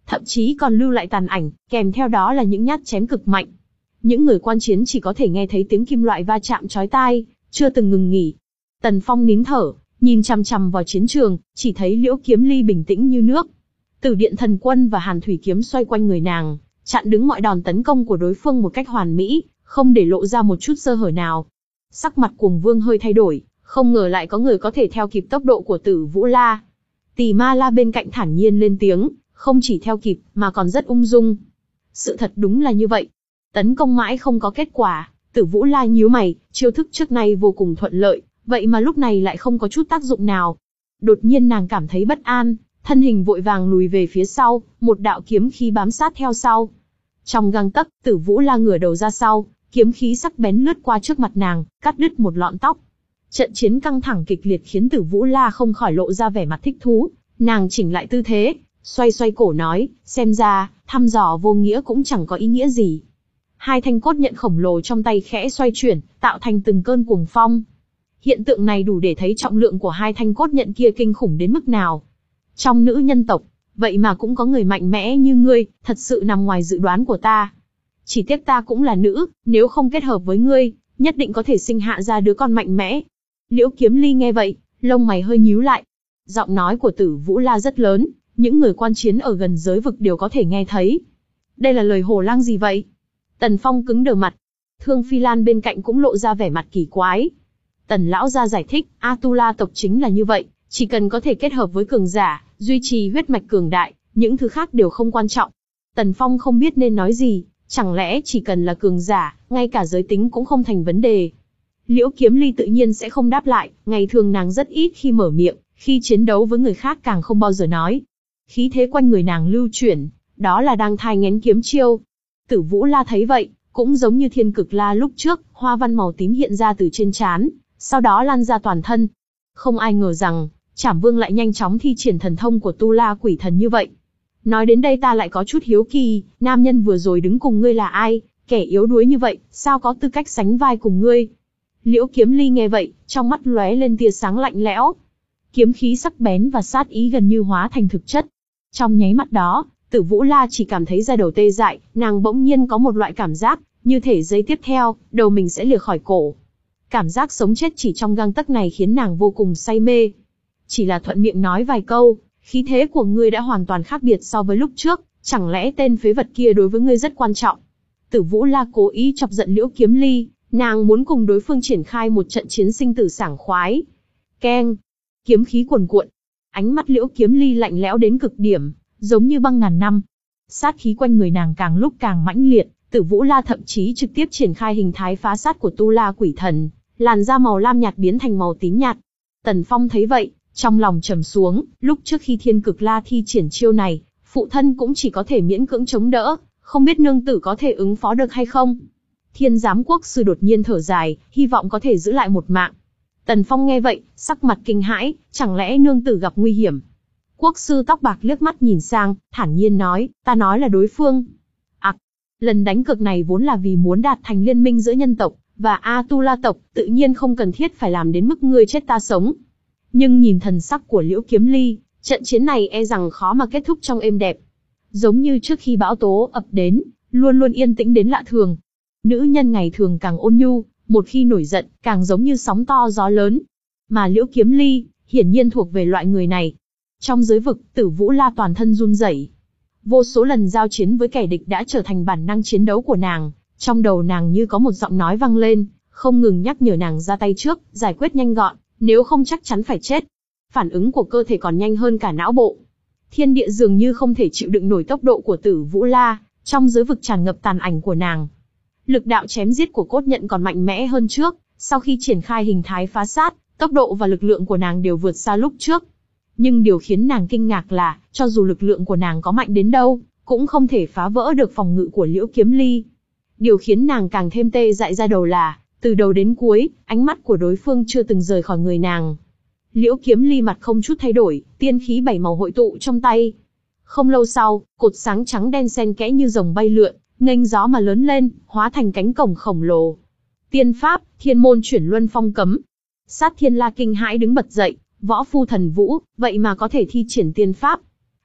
thậm chí còn lưu lại tàn ảnh, kèm theo đó là những nhát chém cực mạnh. Những người quan chiến chỉ có thể nghe thấy tiếng kim loại va chạm chói tai, chưa từng ngừng nghỉ. Tần Phong nín thở, nhìn chằm chằm vào chiến trường, chỉ thấy Liễu Kiếm Ly bình tĩnh như nước. Tử Điện Thần Quân và Hàn Thủy Kiếm xoay quanh người nàng, chặn đứng mọi đòn tấn công của đối phương một cách hoàn mỹ, không để lộ ra một chút sơ hở nào. Sắc mặt Cuồng Vương hơi thay đổi, không ngờ lại có người có thể theo kịp tốc độ của Tử Vũ La. Tỷ Ma La bên cạnh thản nhiên lên tiếng, không chỉ theo kịp, mà còn rất ung dung. Sự thật đúng là như vậy. Tấn công mãi không có kết quả, Tử Vũ La nhíu mày, chiêu thức trước nay vô cùng thuận lợi, vậy mà lúc này lại không có chút tác dụng nào. Đột nhiên nàng cảm thấy bất an, thân hình vội vàng lùi về phía sau, một đạo kiếm khí bám sát theo sau. Trong gang tấc, Tử Vũ La ngửa đầu ra sau, kiếm khí sắc bén lướt qua trước mặt nàng, cắt đứt một lọn tóc. Trận chiến căng thẳng kịch liệt khiến Tử Vũ La không khỏi lộ ra vẻ mặt thích thú, nàng chỉnh lại tư thế, xoay xoay cổ nói, xem ra, thăm dò vô nghĩa cũng chẳng có ý nghĩa gì. Hai thanh cốt nhận khổng lồ trong tay khẽ xoay chuyển, tạo thành từng cơn cuồng phong. Hiện tượng này đủ để thấy trọng lượng của hai thanh cốt nhận kia kinh khủng đến mức nào. Trong nữ nhân tộc, vậy mà cũng có người mạnh mẽ như ngươi, thật sự nằm ngoài dự đoán của ta. Chỉ tiếc ta cũng là nữ, nếu không kết hợp với ngươi, nhất định có thể sinh hạ ra đứa con mạnh mẽ. Liễu Kiếm Ly nghe vậy, lông mày hơi nhíu lại. Giọng nói của Tử Vũ La rất lớn, những người quan chiến ở gần giới vực đều có thể nghe thấy. Đây là lời hồ lang gì vậy? Tần Phong cứng đờ mặt. Thương Phi Lan bên cạnh cũng lộ ra vẻ mặt kỳ quái. Tần lão gia giải thích, Atula tộc chính là như vậy, chỉ cần có thể kết hợp với cường giả, duy trì huyết mạch cường đại, những thứ khác đều không quan trọng. Tần Phong không biết nên nói gì, chẳng lẽ chỉ cần là cường giả, ngay cả giới tính cũng không thành vấn đề. Liễu Kiếm Ly tự nhiên sẽ không đáp lại, ngày thường nàng rất ít khi mở miệng, khi chiến đấu với người khác càng không bao giờ nói. Khí thế quanh người nàng lưu chuyển, đó là đang thai nghén kiếm chiêu. Tử Vũ La thấy vậy, cũng giống như Thiên Cực La lúc trước, hoa văn màu tím hiện ra từ trên trán, sau đó lan ra toàn thân. Không ai ngờ rằng, Trảm Vương lại nhanh chóng thi triển thần thông của Tu La Quỷ Thần như vậy. Nói đến đây ta lại có chút hiếu kỳ, nam nhân vừa rồi đứng cùng ngươi là ai, kẻ yếu đuối như vậy, sao có tư cách sánh vai cùng ngươi? Liễu Kiếm Ly nghe vậy, trong mắt lóe lên tia sáng lạnh lẽo. Kiếm khí sắc bén và sát ý gần như hóa thành thực chất. Trong nháy mắt đó, Tử Vũ La chỉ cảm thấy da đầu tê dại, nàng bỗng nhiên có một loại cảm giác, như thể giây tiếp theo, đầu mình sẽ lìa khỏi cổ. Cảm giác sống chết chỉ trong gang tấc này khiến nàng vô cùng say mê. Chỉ là thuận miệng nói vài câu, khí thế của ngươi đã hoàn toàn khác biệt so với lúc trước, chẳng lẽ tên phế vật kia đối với ngươi rất quan trọng? Tử Vũ La cố ý chọc giận Liễu Kiếm Ly, nàng muốn cùng đối phương triển khai một trận chiến sinh tử sảng khoái. Keng, kiếm khí cuồn cuộn, ánh mắt Liễu Kiếm Ly lạnh lẽo đến cực điểm, giống như băng ngàn năm. Sát khí quanh người nàng càng lúc càng mãnh liệt, Tử Vũ La thậm chí trực tiếp triển khai hình thái phá sát của Tu La Quỷ Thần, làn da màu lam nhạt biến thành màu tím nhạt. Tần Phong thấy vậy, trong lòng trầm xuống, lúc trước khi Thiên Cực La thi triển chiêu này, phụ thân cũng chỉ có thể miễn cưỡng chống đỡ, không biết nương tử có thể ứng phó được hay không. Thiên Giám Quốc sư đột nhiên thở dài, hy vọng có thể giữ lại một mạng. Tần Phong nghe vậy, sắc mặt kinh hãi, chẳng lẽ nương tử gặp nguy hiểm? Quốc sư tóc bạc liếc mắt nhìn sang, thản nhiên nói, ta nói là đối phương. Ặc, lần đánh cược này vốn là vì muốn đạt thành liên minh giữa nhân tộc và Atula tộc, tự nhiên không cần thiết phải làm đến mức ngươi chết ta sống. Nhưng nhìn thần sắc của Liễu Kiếm Ly, trận chiến này e rằng khó mà kết thúc trong êm đẹp. Giống như trước khi bão tố ập đến, luôn luôn yên tĩnh đến lạ thường. Nữ nhân ngày thường càng ôn nhu, một khi nổi giận, càng giống như sóng to gió lớn. Mà Liễu Kiếm Ly, hiển nhiên thuộc về loại người này. Trong giới vực, Tử Vũ La toàn thân run rẩy. Vô số lần giao chiến với kẻ địch đã trở thành bản năng chiến đấu của nàng, trong đầu nàng như có một giọng nói vang lên, không ngừng nhắc nhở nàng ra tay trước, giải quyết nhanh gọn, nếu không chắc chắn phải chết. Phản ứng của cơ thể còn nhanh hơn cả não bộ. Thiên địa dường như không thể chịu đựng nổi tốc độ của Tử Vũ La, trong giới vực tràn ngập tàn ảnh của nàng. Lực đạo chém giết của cốt nhận còn mạnh mẽ hơn trước, sau khi triển khai hình thái phá sát, tốc độ và lực lượng của nàng đều vượt xa lúc trước. Nhưng điều khiến nàng kinh ngạc là, cho dù lực lượng của nàng có mạnh đến đâu, cũng không thể phá vỡ được phòng ngự của Liễu Kiếm Ly. Điều khiến nàng càng thêm tê dại ra đầu là, từ đầu đến cuối, ánh mắt của đối phương chưa từng rời khỏi người nàng. Liễu Kiếm Ly mặt không chút thay đổi, tiên khí bảy màu hội tụ trong tay. Không lâu sau, cột sáng trắng đen xen kẽ như rồng bay lượn, nghênh gió mà lớn lên, hóa thành cánh cổng khổng lồ. Tiên pháp, Thiên Môn Chuyển Luân Phong Cấm. Sát Thiên La kinh hãi đứng bật dậy, võ phu thần vũ, vậy mà có thể thi triển tiên pháp.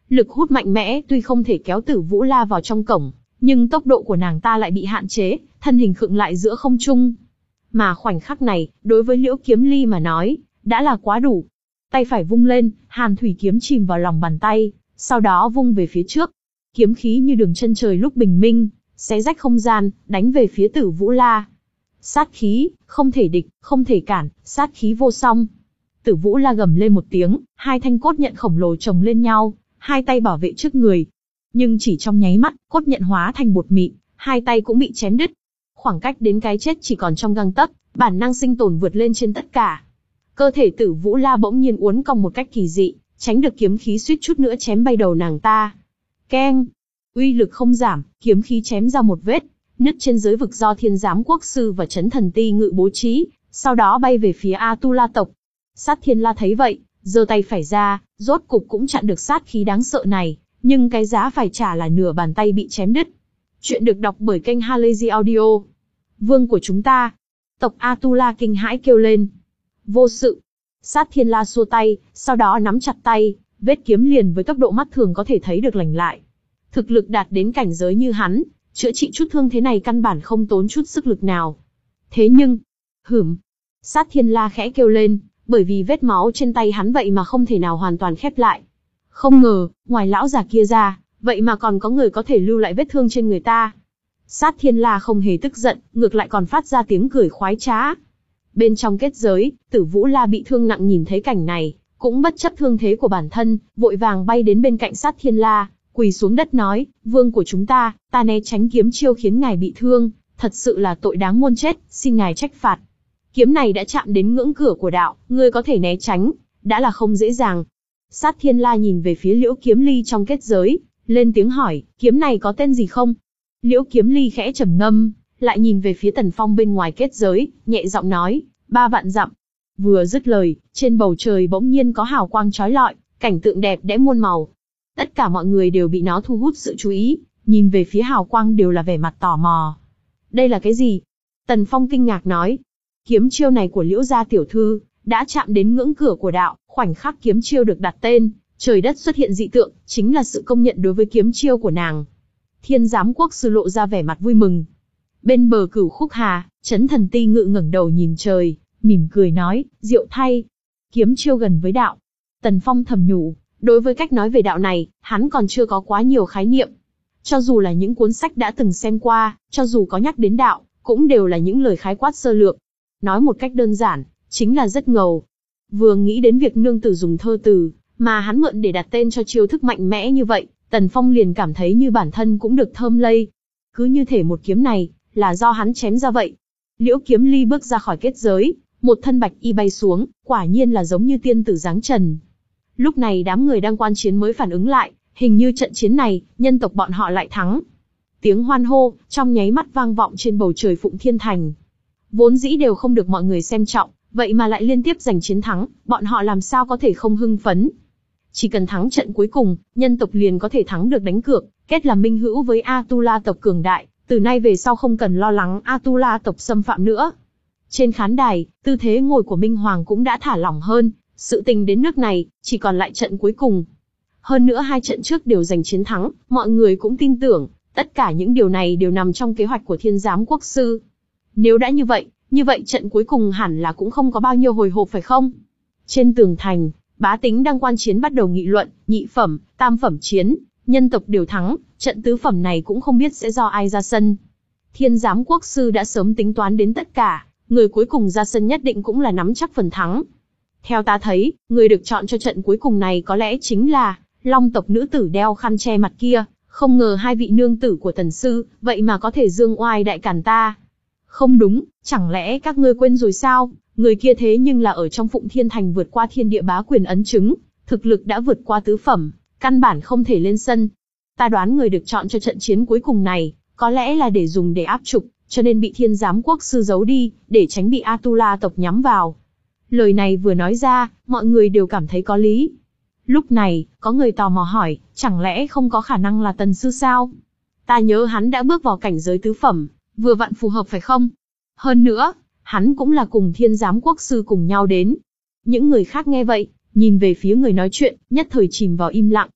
Lực hút mạnh mẽ tuy không thể kéo Tử Vũ La vào trong cổng, nhưng tốc độ của nàng ta lại bị hạn chế, thân hình khựng lại giữa không trung. Mà khoảnh khắc này, đối với Liễu Kiếm Ly mà nói, đã là quá đủ. Tay phải vung lên, hàn thủy kiếm chìm vào lòng bàn tay, sau đó vung về phía trước. Kiếm khí như đường chân trời lúc bình minh, xé rách không gian, đánh về phía Tử Vũ La. Sát khí, không thể địch, không thể cản, sát khí vô song. Tử Vũ La gầm lên một tiếng, hai thanh cốt nhận khổng lồ chồng lên nhau, hai tay bảo vệ trước người. Nhưng chỉ trong nháy mắt, cốt nhận hóa thành bột mịn, hai tay cũng bị chém đứt. Khoảng cách đến cái chết chỉ còn trong gang tấc, bản năng sinh tồn vượt lên trên tất cả. Cơ thể Tử Vũ La bỗng nhiên uốn cong một cách kỳ dị, tránh được kiếm khí suýt chút nữa chém bay đầu nàng ta. Keng! Uy lực không giảm, kiếm khí chém ra một vết nứt trên giới vực do Thiên Giám Quốc Sư và Chấn Thần Ti Ngự bố trí, sau đó bay về phía A-tu-la tộc. Sát Thiên La thấy vậy, giơ tay phải ra, rốt cục cũng chặn được sát khí đáng sợ này, nhưng cái giá phải trả là nửa bàn tay bị chém đứt. Chuyện được đọc bởi kênh Halazy Audio. Vương của chúng ta! Tộc A-tu-la kinh hãi kêu lên. Vô sự! Sát Thiên La xua tay, sau đó nắm chặt tay, vết kiếm liền với tốc độ mắt thường có thể thấy được lành lại. Thực lực đạt đến cảnh giới như hắn, chữa trị chút thương thế này căn bản không tốn chút sức lực nào. Thế nhưng, hửm, Sát Thiên La khẽ kêu lên, bởi vì vết máu trên tay hắn vậy mà không thể nào hoàn toàn khép lại. Không ngờ, ngoài lão già kia ra, vậy mà còn có người có thể lưu lại vết thương trên người ta. Sát Thiên La không hề tức giận, ngược lại còn phát ra tiếng cười khoái trá. Bên trong kết giới, Tử Vũ La bị thương nặng nhìn thấy cảnh này, cũng bất chấp thương thế của bản thân, vội vàng bay đến bên cạnh Sát Thiên La, quỳ xuống đất nói, vương của chúng ta, ta né tránh kiếm chiêu khiến ngài bị thương, thật sự là tội đáng muôn chết, xin ngài trách phạt. Kiếm này đã chạm đến ngưỡng cửa của đạo, ngươi có thể né tránh, đã là không dễ dàng. Sát Thiên La nhìn về phía Liễu Kiếm Ly trong kết giới, lên tiếng hỏi, kiếm này có tên gì không? Liễu Kiếm Ly khẽ trầm ngâm, lại nhìn về phía Tần Phong bên ngoài kết giới, nhẹ giọng nói, ba vạn dặm. Vừa dứt lời, trên bầu trời bỗng nhiên có hào quang chói lọi, cảnh tượng đẹp đẽ muôn màu. Tất cả mọi người đều bị nó thu hút sự chú ý, nhìn về phía hào quang đều là vẻ mặt tò mò. Đây là cái gì? Tần Phong kinh ngạc nói. Kiếm chiêu này của Liễu gia tiểu thư, đã chạm đến ngưỡng cửa của đạo, khoảnh khắc kiếm chiêu được đặt tên, trời đất xuất hiện dị tượng, chính là sự công nhận đối với kiếm chiêu của nàng. Thiên Giám Quốc Sư lộ ra vẻ mặt vui mừng. Bên bờ Cửu Khúc Hà, Chấn Thần Ti Ngự ngẩng đầu nhìn trời, mỉm cười nói, diệu thay. Kiếm chiêu gần với đạo. Tần Phong thầm nhủ, đối với cách nói về đạo này, hắn còn chưa có quá nhiều khái niệm. Cho dù là những cuốn sách đã từng xem qua, cho dù có nhắc đến đạo, cũng đều là những lời khái quát sơ lược. Nói một cách đơn giản, chính là rất ngầu. Vừa nghĩ đến việc nương tử dùng thơ từ, mà hắn mượn để đặt tên cho chiêu thức mạnh mẽ như vậy, Tần Phong liền cảm thấy như bản thân cũng được thơm lây. Cứ như thể một kiếm này, là do hắn chém ra vậy. Liễu Kiếm Ly bước ra khỏi kết giới, một thân bạch y bay xuống, quả nhiên là giống như tiên tử giáng trần. Lúc này đám người đang quan chiến mới phản ứng lại, hình như trận chiến này, nhân tộc bọn họ lại thắng. Tiếng hoan hô, trong nháy mắt vang vọng trên bầu trời Phụng Thiên Thành. Vốn dĩ đều không được mọi người xem trọng, vậy mà lại liên tiếp giành chiến thắng, bọn họ làm sao có thể không hưng phấn. Chỉ cần thắng trận cuối cùng, nhân tộc liền có thể thắng được đánh cược, kết làm minh hữu với A-tu-la tộc cường đại, từ nay về sau không cần lo lắng A-tu-la tộc xâm phạm nữa. Trên khán đài, tư thế ngồi của Minh Hoàng cũng đã thả lỏng hơn, sự tình đến nước này, chỉ còn lại trận cuối cùng. Hơn nữa hai trận trước đều giành chiến thắng, mọi người cũng tin tưởng, tất cả những điều này đều nằm trong kế hoạch của Thiên Giám Quốc Sư. Nếu đã như vậy, như vậy trận cuối cùng hẳn là cũng không có bao nhiêu hồi hộp phải không? Trên tường thành, bá tính đang quan chiến bắt đầu nghị luận, nhị phẩm, tam phẩm chiến, nhân tộc đều thắng, trận tứ phẩm này cũng không biết sẽ do ai ra sân. Thiên Giám Quốc Sư đã sớm tính toán đến tất cả, người cuối cùng ra sân nhất định cũng là nắm chắc phần thắng. Theo ta thấy, người được chọn cho trận cuối cùng này có lẽ chính là Long tộc nữ tử đeo khăn che mặt kia, không ngờ hai vị nương tử của Tần Sư, vậy mà có thể dương oai đại càn ta. Không đúng, chẳng lẽ các ngươi quên rồi sao, người kia thế nhưng là ở trong Phụng Thiên Thành vượt qua thiên địa bá quyền ấn chứng, thực lực đã vượt qua tứ phẩm, căn bản không thể lên sân. Ta đoán người được chọn cho trận chiến cuối cùng này, có lẽ là để dùng để áp trục, cho nên bị Thiên Giám Quốc Sư giấu đi, để tránh bị A-tu-la tộc nhắm vào. Lời này vừa nói ra, mọi người đều cảm thấy có lý. Lúc này, có người tò mò hỏi, chẳng lẽ không có khả năng là Tần Sư sao? Ta nhớ hắn đã bước vào cảnh giới tứ phẩm, vừa vặn phù hợp phải không? Hơn nữa, hắn cũng là cùng Thiên Giám Quốc Sư cùng nhau đến. Những người khác nghe vậy, nhìn về phía người nói chuyện, nhất thời chìm vào im lặng.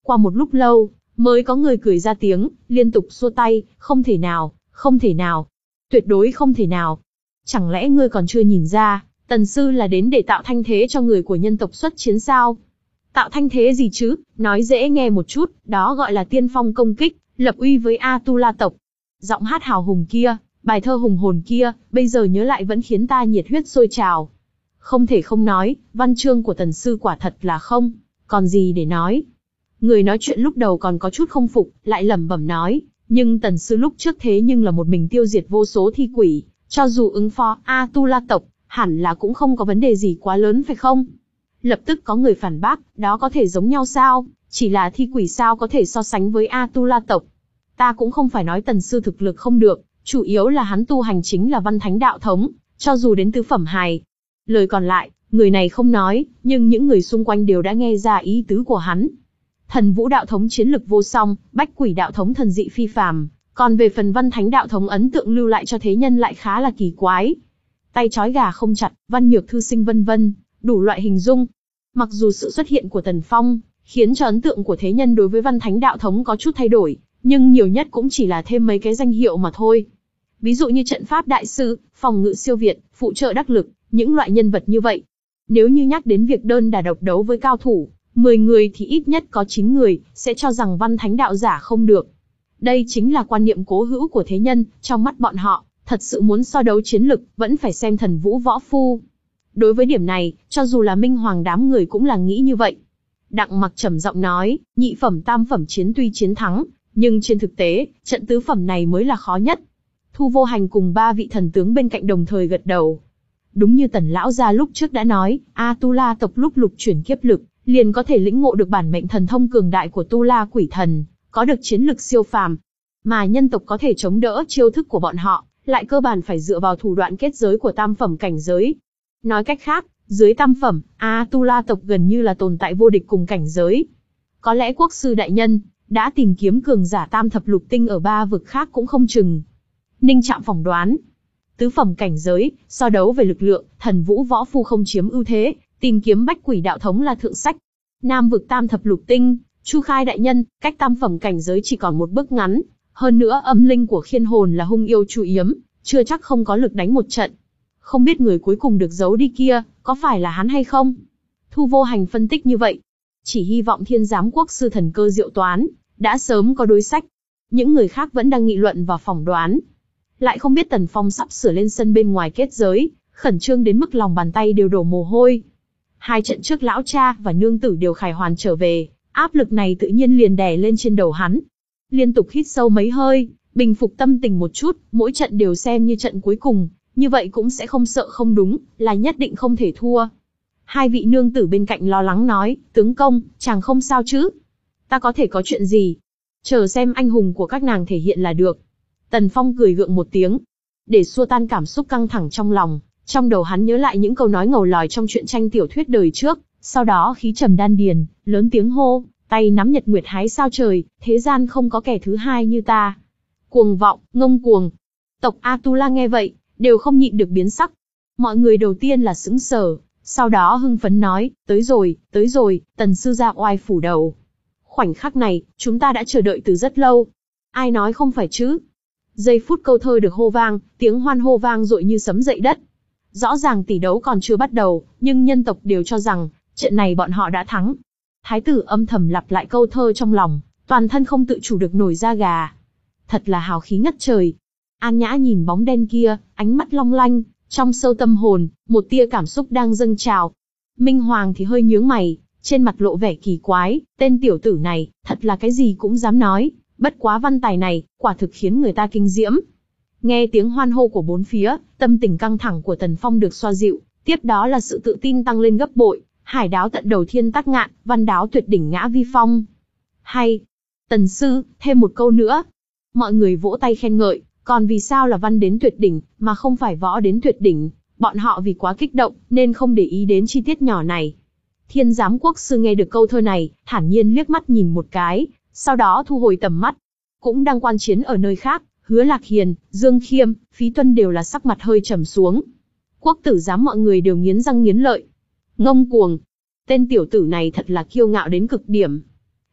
Qua một lúc lâu, mới có người cười ra tiếng, liên tục xua tay, không thể nào, không thể nào. Tuyệt đối không thể nào. Chẳng lẽ ngươi còn chưa nhìn ra, Tần Sư là đến để tạo thanh thế cho người của nhân tộc xuất chiến sao? Tạo thanh thế gì chứ, nói dễ nghe một chút, đó gọi là tiên phong công kích, lập uy với A-tu-la tộc. Giọng hát hào hùng kia, bài thơ hùng hồn kia, bây giờ nhớ lại vẫn khiến ta nhiệt huyết sôi trào. Không thể không nói, văn chương của Tần Sư quả thật là không, còn gì để nói. Người nói chuyện lúc đầu còn có chút không phục, lại lẩm bẩm nói, nhưng Tần Sư lúc trước thế nhưng là một mình tiêu diệt vô số thi quỷ, cho dù ứng phó A-tu-la tộc, hẳn là cũng không có vấn đề gì quá lớn phải không? Lập tức có người phản bác, đó có thể giống nhau sao, chỉ là thi quỷ sao có thể so sánh với A-tu-la tộc. Ta cũng không phải nói Tần Sư thực lực không được, chủ yếu là hắn tu hành chính là văn thánh đạo thống, cho dù đến tứ phẩm hài. Lời còn lại, người này không nói, nhưng những người xung quanh đều đã nghe ra ý tứ của hắn. Thần vũ đạo thống chiến lực vô song, bách quỷ đạo thống thần dị phi phàm, còn về phần văn thánh đạo thống ấn tượng lưu lại cho thế nhân lại khá là kỳ quái. Tay trói gà không chặt, văn nhược thư sinh vân vân, đủ loại hình dung. Mặc dù sự xuất hiện của Tần Phong, khiến cho ấn tượng của thế nhân đối với văn thánh đạo thống có chút thay đổi, nhưng nhiều nhất cũng chỉ là thêm mấy cái danh hiệu mà thôi. Ví dụ như trận pháp đại sư, phòng ngự siêu việt, phụ trợ đắc lực, những loại nhân vật như vậy. Nếu như nhắc đến việc đơn đả độc đấu với cao thủ, mười người thì ít nhất có chín người sẽ cho rằng văn thánh đạo giả không được. Đây chính là quan niệm cố hữu của thế nhân, trong mắt bọn họ, thật sự muốn so đấu chiến lực, vẫn phải xem thần vũ võ phu. Đối với điểm này, cho dù là Minh Hoàng đám người cũng là nghĩ như vậy. Đặng Mặc trầm giọng nói, nhị phẩm tam phẩm chiến tuy chiến thắng, nhưng trên thực tế, trận tứ phẩm này mới là khó nhất. Thu Vô Hành cùng ba vị thần tướng bên cạnh đồng thời gật đầu. Đúng như Tần lão gia lúc trước đã nói, A-tu-la tộc lúc lục chuyển kiếp lực, liền có thể lĩnh ngộ được bản mệnh thần thông cường đại của Tu La Quỷ Thần, có được chiến lực siêu phàm. Mà nhân tộc có thể chống đỡ chiêu thức của bọn họ, lại cơ bản phải dựa vào thủ đoạn kết giới của tam phẩm cảnh giới. Nói cách khác, dưới tam phẩm, A-tu-la tộc gần như là tồn tại vô địch cùng cảnh giới. Có lẽ quốc sư đại nhân đã tìm kiếm cường giả tam thập lục tinh ở ba vực khác cũng không chừng. Ninh Trạm phỏng đoán, tứ phẩm cảnh giới, so đấu về lực lượng, thần vũ võ phu không chiếm ưu thế, tìm kiếm bách quỷ đạo thống là thượng sách. Nam vực tam thập lục tinh, Chu Khai đại nhân, cách tam phẩm cảnh giới chỉ còn một bước ngắn, hơn nữa âm linh của khiên hồn là hung yêu Chu Yếm, chưa chắc không có lực đánh một trận. Không biết người cuối cùng được giấu đi kia, có phải là hắn hay không? Thu Vô Hành phân tích như vậy. Chỉ hy vọng Thiên Giám quốc sư thần cơ diệu toán, đã sớm có đối sách. Những người khác vẫn đang nghị luận và phỏng đoán. Lại không biết Tần Phong sắp sửa lên sân bên ngoài kết giới, khẩn trương đến mức lòng bàn tay đều đổ mồ hôi. Hai trận trước lão cha và nương tử đều khải hoàn trở về, áp lực này tự nhiên liền đè lên trên đầu hắn. Liên tục hít sâu mấy hơi, bình phục tâm tình một chút, mỗi trận đều xem như trận cuối cùng, như vậy cũng sẽ không sợ không đúng, là nhất định không thể thua. Hai vị nương tử bên cạnh lo lắng nói, tướng công, chàng không sao chứ? Ta có thể có chuyện gì? Chờ xem anh hùng của các nàng thể hiện là được. Tần Phong cười gượng một tiếng, để xua tan cảm xúc căng thẳng trong lòng. Trong đầu hắn nhớ lại những câu nói ngầu lòi trong truyện tranh tiểu thuyết đời trước, sau đó khí trầm đan điền, lớn tiếng hô, tay nắm nhật nguyệt hái sao trời, thế gian không có kẻ thứ hai như ta. Cuồng vọng, ngông cuồng. Tộc A-tu-la nghe vậy, đều không nhịn được biến sắc. Mọi người đầu tiên là sững sờ, sau đó hưng phấn nói, tới rồi, tới rồi, Tần sư gia oai phủ đầu. Khoảnh khắc này, chúng ta đã chờ đợi từ rất lâu. Ai nói không phải chứ? Giây phút câu thơ được hô vang, tiếng hoan hô vang dội như sấm dậy đất. Rõ ràng tỷ đấu còn chưa bắt đầu, nhưng nhân tộc đều cho rằng, trận này bọn họ đã thắng. Thái tử âm thầm lặp lại câu thơ trong lòng, toàn thân không tự chủ được nổi da gà. Thật là hào khí ngất trời. An Nhã nhìn bóng đen kia, ánh mắt long lanh, trong sâu tâm hồn, một tia cảm xúc đang dâng trào. Minh Hoàng thì hơi nhướng mày, trên mặt lộ vẻ kỳ quái, tên tiểu tử này, thật là cái gì cũng dám nói, bất quá văn tài này, quả thực khiến người ta kinh diễm. Nghe tiếng hoan hô của bốn phía, tâm tình căng thẳng của Tần Phong được xoa dịu, tiếp đó là sự tự tin tăng lên gấp bội, hải đáo tận đầu thiên tắc ngạn, văn đáo tuyệt đỉnh ngã vi phong. Hay! Tần sư, thêm một câu nữa. Mọi người vỗ tay khen ngợi, còn vì sao là văn đến tuyệt đỉnh, mà không phải võ đến tuyệt đỉnh, bọn họ vì quá kích động, nên không để ý đến chi tiết nhỏ này. Thiên Giám quốc sư nghe được câu thơ này, thản nhiên liếc mắt nhìn một cái, sau đó thu hồi tầm mắt. Cũng đang quan chiến ở nơi khác, Hứa Lạc Hiền, Dương Khiêm, Phí Tuân đều là sắc mặt hơi trầm xuống. Quốc tử giám mọi người đều nghiến răng nghiến lợi. Ngông cuồng. Tên tiểu tử này thật là kiêu ngạo đến cực điểm.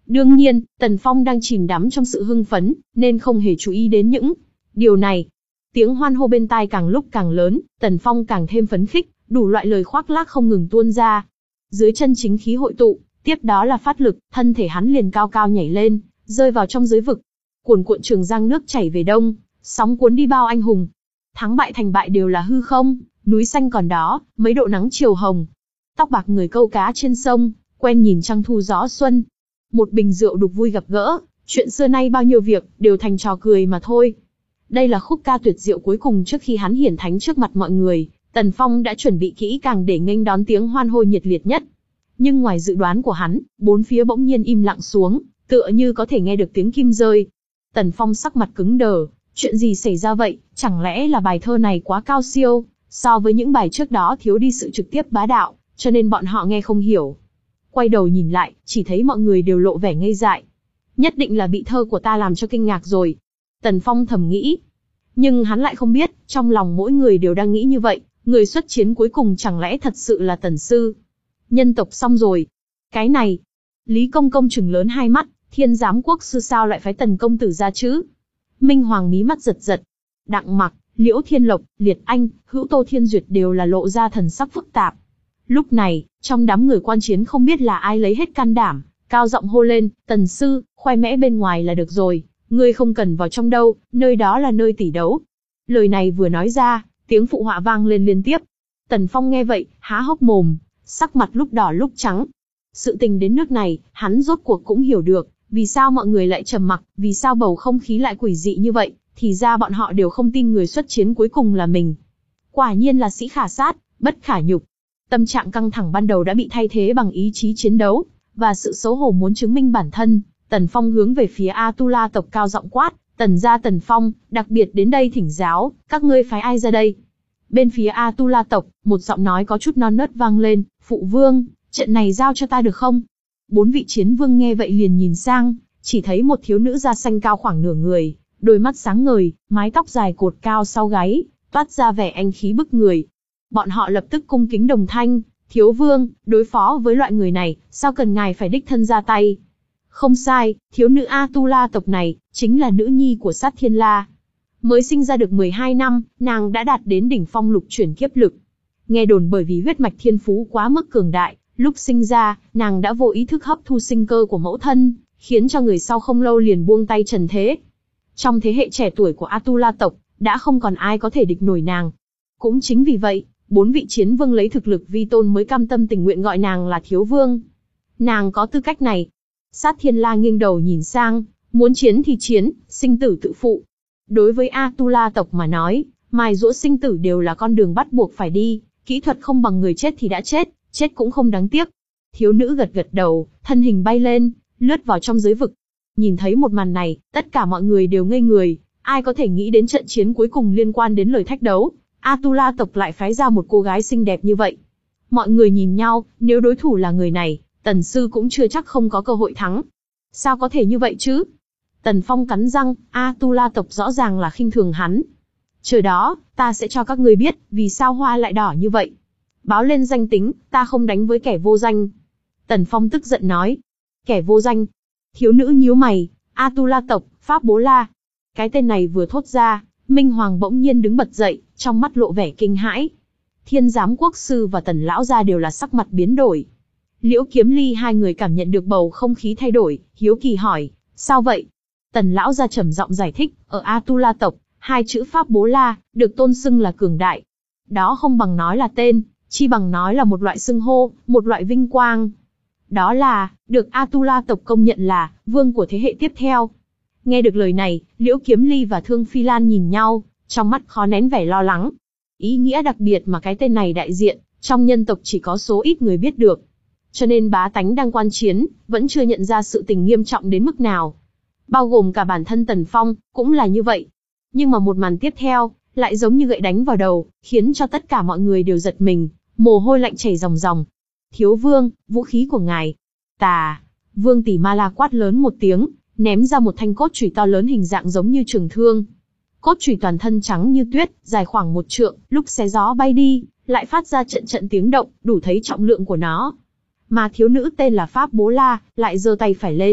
Đương nhiên, Tần Phong đang chìm đắm trong sự hưng phấn, nên không hề chú ý đến những điều này. Tiếng hoan hô bên tai càng lúc càng lớn, Tần Phong càng thêm phấn khích, đủ loại lời khoác lác không ngừng tuôn ra. Dưới chân chính khí hội tụ, tiếp đó là phát lực, thân thể hắn liền cao cao nhảy lên, rơi vào trong giới vực. Cuồn cuộn trường giang nước chảy về đông, sóng cuốn đi bao anh hùng. Thắng bại thành bại đều là hư không, núi xanh còn đó, mấy độ nắng chiều hồng. Tóc bạc người câu cá trên sông, quen nhìn trăng thu gió xuân. Một bình rượu đục vui gặp gỡ, chuyện xưa nay bao nhiêu việc, đều thành trò cười mà thôi. Đây là khúc ca tuyệt diệu cuối cùng trước khi hắn hiển thánh trước mặt mọi người, Tần Phong đã chuẩn bị kỹ càng để nghênh đón tiếng hoan hô nhiệt liệt nhất. Nhưng ngoài dự đoán của hắn, bốn phía bỗng nhiên im lặng xuống, tựa như có thể nghe được tiếng kim rơi. Tần Phong sắc mặt cứng đờ, chuyện gì xảy ra vậy, chẳng lẽ là bài thơ này quá cao siêu, so với những bài trước đó thiếu đi sự trực tiếp bá đạo, cho nên bọn họ nghe không hiểu. Quay đầu nhìn lại, chỉ thấy mọi người đều lộ vẻ ngây dại. Nhất định là bị thơ của ta làm cho kinh ngạc rồi. Tần Phong thầm nghĩ. Nhưng hắn lại không biết, trong lòng mỗi người đều đang nghĩ như vậy, người xuất chiến cuối cùng chẳng lẽ thật sự là Tần Sư. Nhân tộc xong rồi. Cái này. Lý Công Công trừng lớn hai mắt, Thiên Giám Quốc Sư sao lại phái Tần Công Tử ra chứ? Minh Hoàng mí mắt giật giật. Đặng Mặc, Liễu Thiên Lộc, Liệt Anh, Hữu Tô Thiên Duyệt đều là lộ ra thần sắc phức tạp. Lúc này, trong đám người quan chiến không biết là ai lấy hết can đảm, cao giọng hô lên, Tần Sư, khoe mẽ bên ngoài là được rồi, ngươi không cần vào trong đâu, nơi đó là nơi tỷ đấu. Lời này vừa nói ra, tiếng phụ họa vang lên liên tiếp. Tần Phong nghe vậy, há hốc mồm, sắc mặt lúc đỏ lúc trắng. Sự tình đến nước này, hắn rốt cuộc cũng hiểu được, vì sao mọi người lại trầm mặc, vì sao bầu không khí lại quỷ dị như vậy, thì ra bọn họ đều không tin người xuất chiến cuối cùng là mình. Quả nhiên là sĩ khả sát, bất khả nhục. Tâm trạng căng thẳng ban đầu đã bị thay thế bằng ý chí chiến đấu, và sự xấu hổ muốn chứng minh bản thân. Tần Phong hướng về phía Atula tộc cao giọng quát, Tần gia Tần Phong, đặc biệt đến đây thỉnh giáo, các ngươi phái ai ra đây? Bên phía Atula tộc, một giọng nói có chút non nớt vang lên, Phụ Vương, trận này giao cho ta được không? Bốn vị chiến vương nghe vậy liền nhìn sang, chỉ thấy một thiếu nữ da xanh cao khoảng nửa người, đôi mắt sáng ngời, mái tóc dài cột cao sau gáy, toát ra vẻ anh khí bức người. Bọn họ lập tức cung kính đồng thanh, Thiếu Vương, đối phó với loại người này, sao cần ngài phải đích thân ra tay? Không sai, thiếu nữ Atula tộc này, chính là nữ nhi của Sát Thiên La. Mới sinh ra được mười hai năm, nàng đã đạt đến đỉnh phong lục chuyển kiếp lực. Nghe đồn bởi vì huyết mạch thiên phú quá mức cường đại, lúc sinh ra, nàng đã vô ý thức hấp thu sinh cơ của mẫu thân, khiến cho người sau không lâu liền buông tay trần thế. Trong thế hệ trẻ tuổi của Atula tộc, đã không còn ai có thể địch nổi nàng. Cũng chính vì vậy, bốn vị chiến vương lấy thực lực vi tôn mới cam tâm tình nguyện gọi nàng là thiếu vương. Nàng có tư cách này. Sát Thiên La nghiêng đầu nhìn sang, muốn chiến thì chiến, sinh tử tự phụ. Đối với Atula tộc mà nói, mài giũa sinh tử đều là con đường bắt buộc phải đi, kỹ thuật không bằng người chết thì đã chết, chết cũng không đáng tiếc. Thiếu nữ gật gật đầu, thân hình bay lên, lướt vào trong giới vực. Nhìn thấy một màn này, tất cả mọi người đều ngây người, ai có thể nghĩ đến trận chiến cuối cùng liên quan đến lời thách đấu, Atula tộc lại phái ra một cô gái xinh đẹp như vậy. Mọi người nhìn nhau, nếu đối thủ là người này, Tần Sư cũng chưa chắc không có cơ hội thắng. Sao có thể như vậy chứ? Tần Phong cắn răng, Atula tộc rõ ràng là khinh thường hắn. Chờ đó, ta sẽ cho các ngươi biết, vì sao hoa lại đỏ như vậy. Báo lên danh tính, ta không đánh với kẻ vô danh. Tần Phong tức giận nói. Kẻ vô danh. Thiếu nữ nhíu mày, Atula tộc, Pháp Bố La. Cái tên này vừa thốt ra, Minh Hoàng bỗng nhiên đứng bật dậy, trong mắt lộ vẻ kinh hãi. Thiên Giám Quốc Sư và Tần Lão gia đều là sắc mặt biến đổi. Liễu Kiếm Ly hai người cảm nhận được bầu không khí thay đổi, hiếu kỳ hỏi, sao vậy? Tần Lão gia trầm giọng giải thích, ở Atula tộc, hai chữ Pháp Bố La, được tôn xưng là cường đại. Đó không bằng nói là tên, chi bằng nói là một loại xưng hô, một loại vinh quang. Đó là, được Atula tộc công nhận là, vương của thế hệ tiếp theo. Nghe được lời này, Liễu Kiếm Ly và Thương Phi Lan nhìn nhau, trong mắt khó nén vẻ lo lắng. Ý nghĩa đặc biệt mà cái tên này đại diện, trong nhân tộc chỉ có số ít người biết được. Cho nên bá tánh đang quan chiến, vẫn chưa nhận ra sự tình nghiêm trọng đến mức nào. Bao gồm cả bản thân Tần Phong, cũng là như vậy. Nhưng mà một màn tiếp theo, lại giống như gậy đánh vào đầu, khiến cho tất cả mọi người đều giật mình, mồ hôi lạnh chảy ròng ròng. Thiếu Vương, vũ khí của ngài. Tà, Vương Tỷ Ma La quát lớn một tiếng, ném ra một thanh cốt chùy to lớn hình dạng giống như trường thương. Cốt chùy toàn thân trắng như tuyết, dài khoảng một trượng, lúc xé gió bay đi, lại phát ra trận trận tiếng động, đủ thấy trọng lượng của nó. Mà thiếu nữ tên là Pháp Bố La, lại giơ tay phải lên,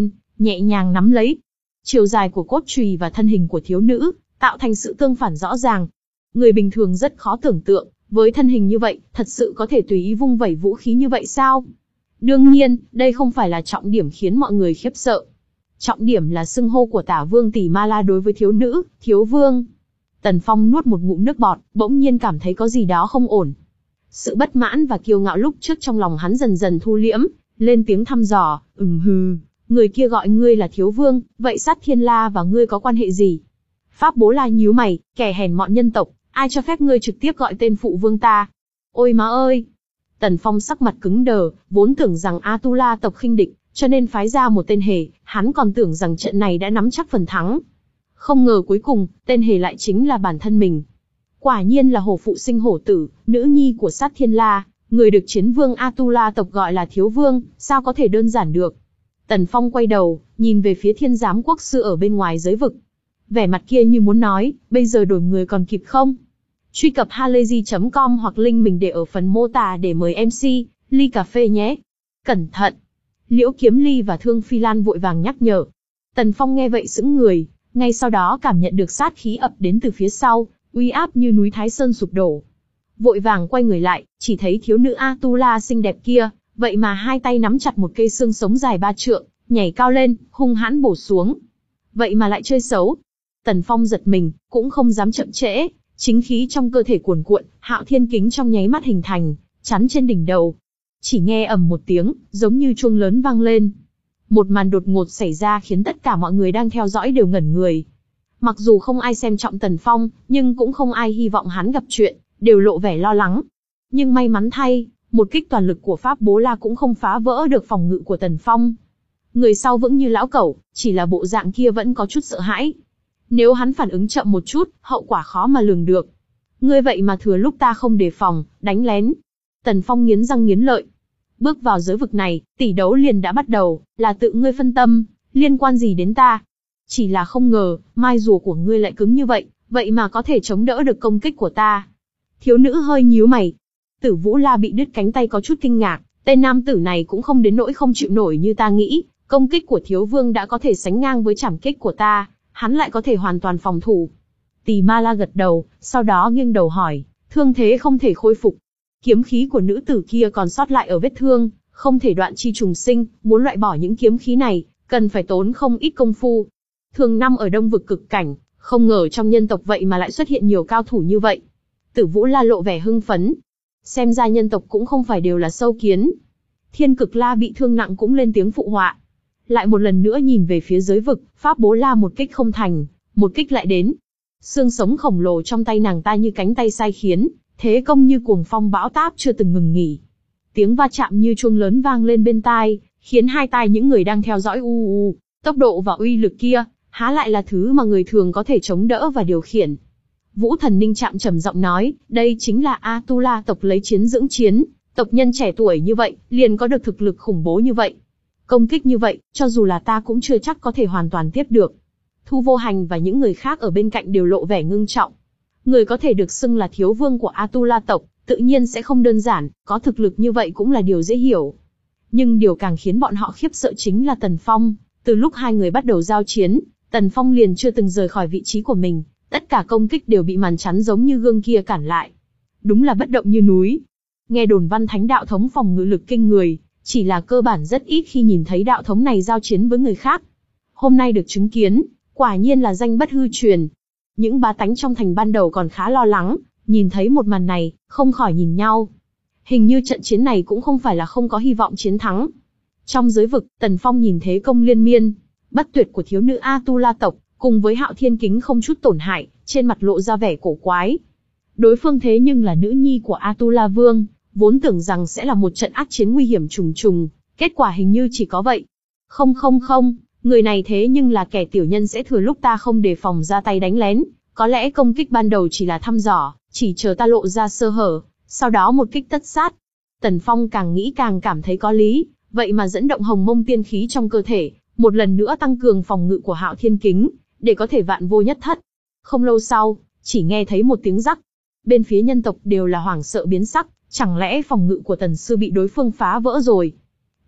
nhẹ nhàng nắm lấy. Chiều dài của cốt chùy và thân hình của thiếu nữ, tạo thành sự tương phản rõ ràng. Người bình thường rất khó tưởng tượng, với thân hình như vậy, thật sự có thể tùy ý vung vẩy vũ khí như vậy sao? Đương nhiên, đây không phải là trọng điểm khiến mọi người khiếp sợ. Trọng điểm là xưng hô của Tả Vương Tỷ Ma La đối với thiếu nữ, thiếu vương. Tần Phong nuốt một ngụm nước bọt, bỗng nhiên cảm thấy có gì đó không ổn. Sự bất mãn và kiêu ngạo lúc trước trong lòng hắn dần dần thu liễm, lên tiếng thăm dò, ừm hừ, người kia gọi ngươi là thiếu vương, vậy Sát Thiên La và ngươi có quan hệ gì? Pháp Bố La nhíu mày, kẻ hèn mọn nhân tộc, ai cho phép ngươi trực tiếp gọi tên phụ vương ta? Ôi má ơi! Tần Phong sắc mặt cứng đờ, vốn tưởng rằng Atula tộc khinh địch, cho nên phái ra một tên hề, hắn còn tưởng rằng trận này đã nắm chắc phần thắng. Không ngờ cuối cùng, tên hề lại chính là bản thân mình. Quả nhiên là hổ phụ sinh hổ tử, nữ nhi của Sát Thiên La, người được chiến vương Atula tộc gọi là thiếu vương, sao có thể đơn giản được. Tần Phong quay đầu, nhìn về phía Thiên Giám Quốc sư ở bên ngoài giới vực. Vẻ mặt kia như muốn nói, bây giờ đổi người còn kịp không? Truy cập halayzi chấm com hoặc link mình để ở phần mô tả để mời em xê, ly cà phê nhé. Cẩn thận! Liễu Kiếm Ly và Thương Phi Lan vội vàng nhắc nhở. Tần Phong nghe vậy sững người, ngay sau đó cảm nhận được sát khí ập đến từ phía sau, uy áp như núi Thái Sơn sụp đổ. Vội vàng quay người lại, chỉ thấy thiếu nữ Atula xinh đẹp kia, vậy mà hai tay nắm chặt một cây xương sống dài ba trượng, nhảy cao lên, hung hãn bổ xuống. Vậy mà lại chơi xấu. Tần Phong giật mình, cũng không dám chậm trễ, chính khí trong cơ thể cuồn cuộn, Hạo Thiên Kính trong nháy mắt hình thành, chắn trên đỉnh đầu. Chỉ nghe ầm một tiếng, giống như chuông lớn vang lên. Một màn đột ngột xảy ra khiến tất cả mọi người đang theo dõi đều ngẩn người. Mặc dù không ai xem trọng Tần Phong, nhưng cũng không ai hy vọng hắn gặp chuyện, đều lộ vẻ lo lắng. Nhưng may mắn thay, một kích toàn lực của Pháp Bố La cũng không phá vỡ được phòng ngự của Tần Phong. Người sau vững như lão cẩu, chỉ là bộ dạng kia vẫn có chút sợ hãi. Nếu hắn phản ứng chậm một chút, hậu quả khó mà lường được. Ngươi vậy mà thừa lúc ta không đề phòng, đánh lén. Tần Phong nghiến răng nghiến lợi. Bước vào giới vực này, tỷ đấu liền đã bắt đầu, là tự ngươi phân tâm, liên quan gì đến ta? Chỉ là không ngờ, mai rùa của ngươi lại cứng như vậy, vậy mà có thể chống đỡ được công kích của ta. Thiếu nữ hơi nhíu mày. Tử Vũ La bị đứt cánh tay có chút kinh ngạc, tên nam tử này cũng không đến nỗi không chịu nổi như ta nghĩ, công kích của thiếu vương đã có thể sánh ngang với trảm kích của ta, hắn lại có thể hoàn toàn phòng thủ. Tỳ Ma La gật đầu, sau đó nghiêng đầu hỏi, thương thế không thể khôi phục. Kiếm khí của nữ tử kia còn sót lại ở vết thương, không thể đoạn chi trùng sinh, muốn loại bỏ những kiếm khí này, cần phải tốn không ít công phu. Thường năm ở Đông vực cực cảnh, không ngờ trong nhân tộc vậy mà lại xuất hiện nhiều cao thủ như vậy. Tử Vũ La lộ vẻ hưng phấn. Xem ra nhân tộc cũng không phải đều là sâu kiến. Thiên Cực La bị thương nặng cũng lên tiếng phụ họa. Lại một lần nữa nhìn về phía giới vực, Pháp Bố La một kích không thành, một kích lại đến. Xương sống khổng lồ trong tay nàng ta như cánh tay sai khiến, thế công như cuồng phong bão táp chưa từng ngừng nghỉ. Tiếng va chạm như chuông lớn vang lên bên tai, khiến hai tai những người đang theo dõi u u. Tốc độ và uy lực kia, há lại là thứ mà người thường có thể chống đỡ và điều khiển. Vũ Thần Ninh Trạm trầm giọng nói, đây chính là Atula tộc lấy chiến dưỡng chiến, tộc nhân trẻ tuổi như vậy, liền có được thực lực khủng bố như vậy. Công kích như vậy, cho dù là ta cũng chưa chắc có thể hoàn toàn tiếp được. Thu Vô Hành và những người khác ở bên cạnh đều lộ vẻ ngưng trọng. Người có thể được xưng là thiếu vương của Atula tộc, tự nhiên sẽ không đơn giản, có thực lực như vậy cũng là điều dễ hiểu. Nhưng điều càng khiến bọn họ khiếp sợ chính là Tần Phong. Từ lúc hai người bắt đầu giao chiến, Tần Phong liền chưa từng rời khỏi vị trí của mình, tất cả công kích đều bị màn chắn giống như gương kia cản lại. Đúng là bất động như núi. Nghe đồn Văn Thánh đạo thống phòng ngự lực kinh người, chỉ là cơ bản rất ít khi nhìn thấy đạo thống này giao chiến với người khác. Hôm nay được chứng kiến, quả nhiên là danh bất hư truyền. Những bá tánh trong thành ban đầu còn khá lo lắng, nhìn thấy một màn này, không khỏi nhìn nhau. Hình như trận chiến này cũng không phải là không có hy vọng chiến thắng. Trong giới vực, Tần Phong nhìn thế công liên miên, bất tuyệt của thiếu nữ Atula tộc, cùng với Hạo Thiên Kính không chút tổn hại, trên mặt lộ ra vẻ cổ quái. Đối phương thế nhưng là nữ nhi của Atula Vương, vốn tưởng rằng sẽ là một trận ác chiến nguy hiểm trùng trùng, kết quả hình như chỉ có vậy. Không không không, người này thế nhưng là kẻ tiểu nhân sẽ thừa lúc ta không đề phòng ra tay đánh lén, có lẽ công kích ban đầu chỉ là thăm dò, chỉ chờ ta lộ ra sơ hở, sau đó một kích tất sát. Tần Phong càng nghĩ càng cảm thấy có lý, vậy mà dẫn động hồng mông tiên khí trong cơ thể, một lần nữa tăng cường phòng ngự của Hạo Thiên Kính, để có thể vạn vô nhất thất. Không lâu sau, chỉ nghe thấy một tiếng rắc. Bên phía nhân tộc đều là hoảng sợ biến sắc, chẳng lẽ phòng ngự của Tần Sư bị đối phương phá vỡ rồi?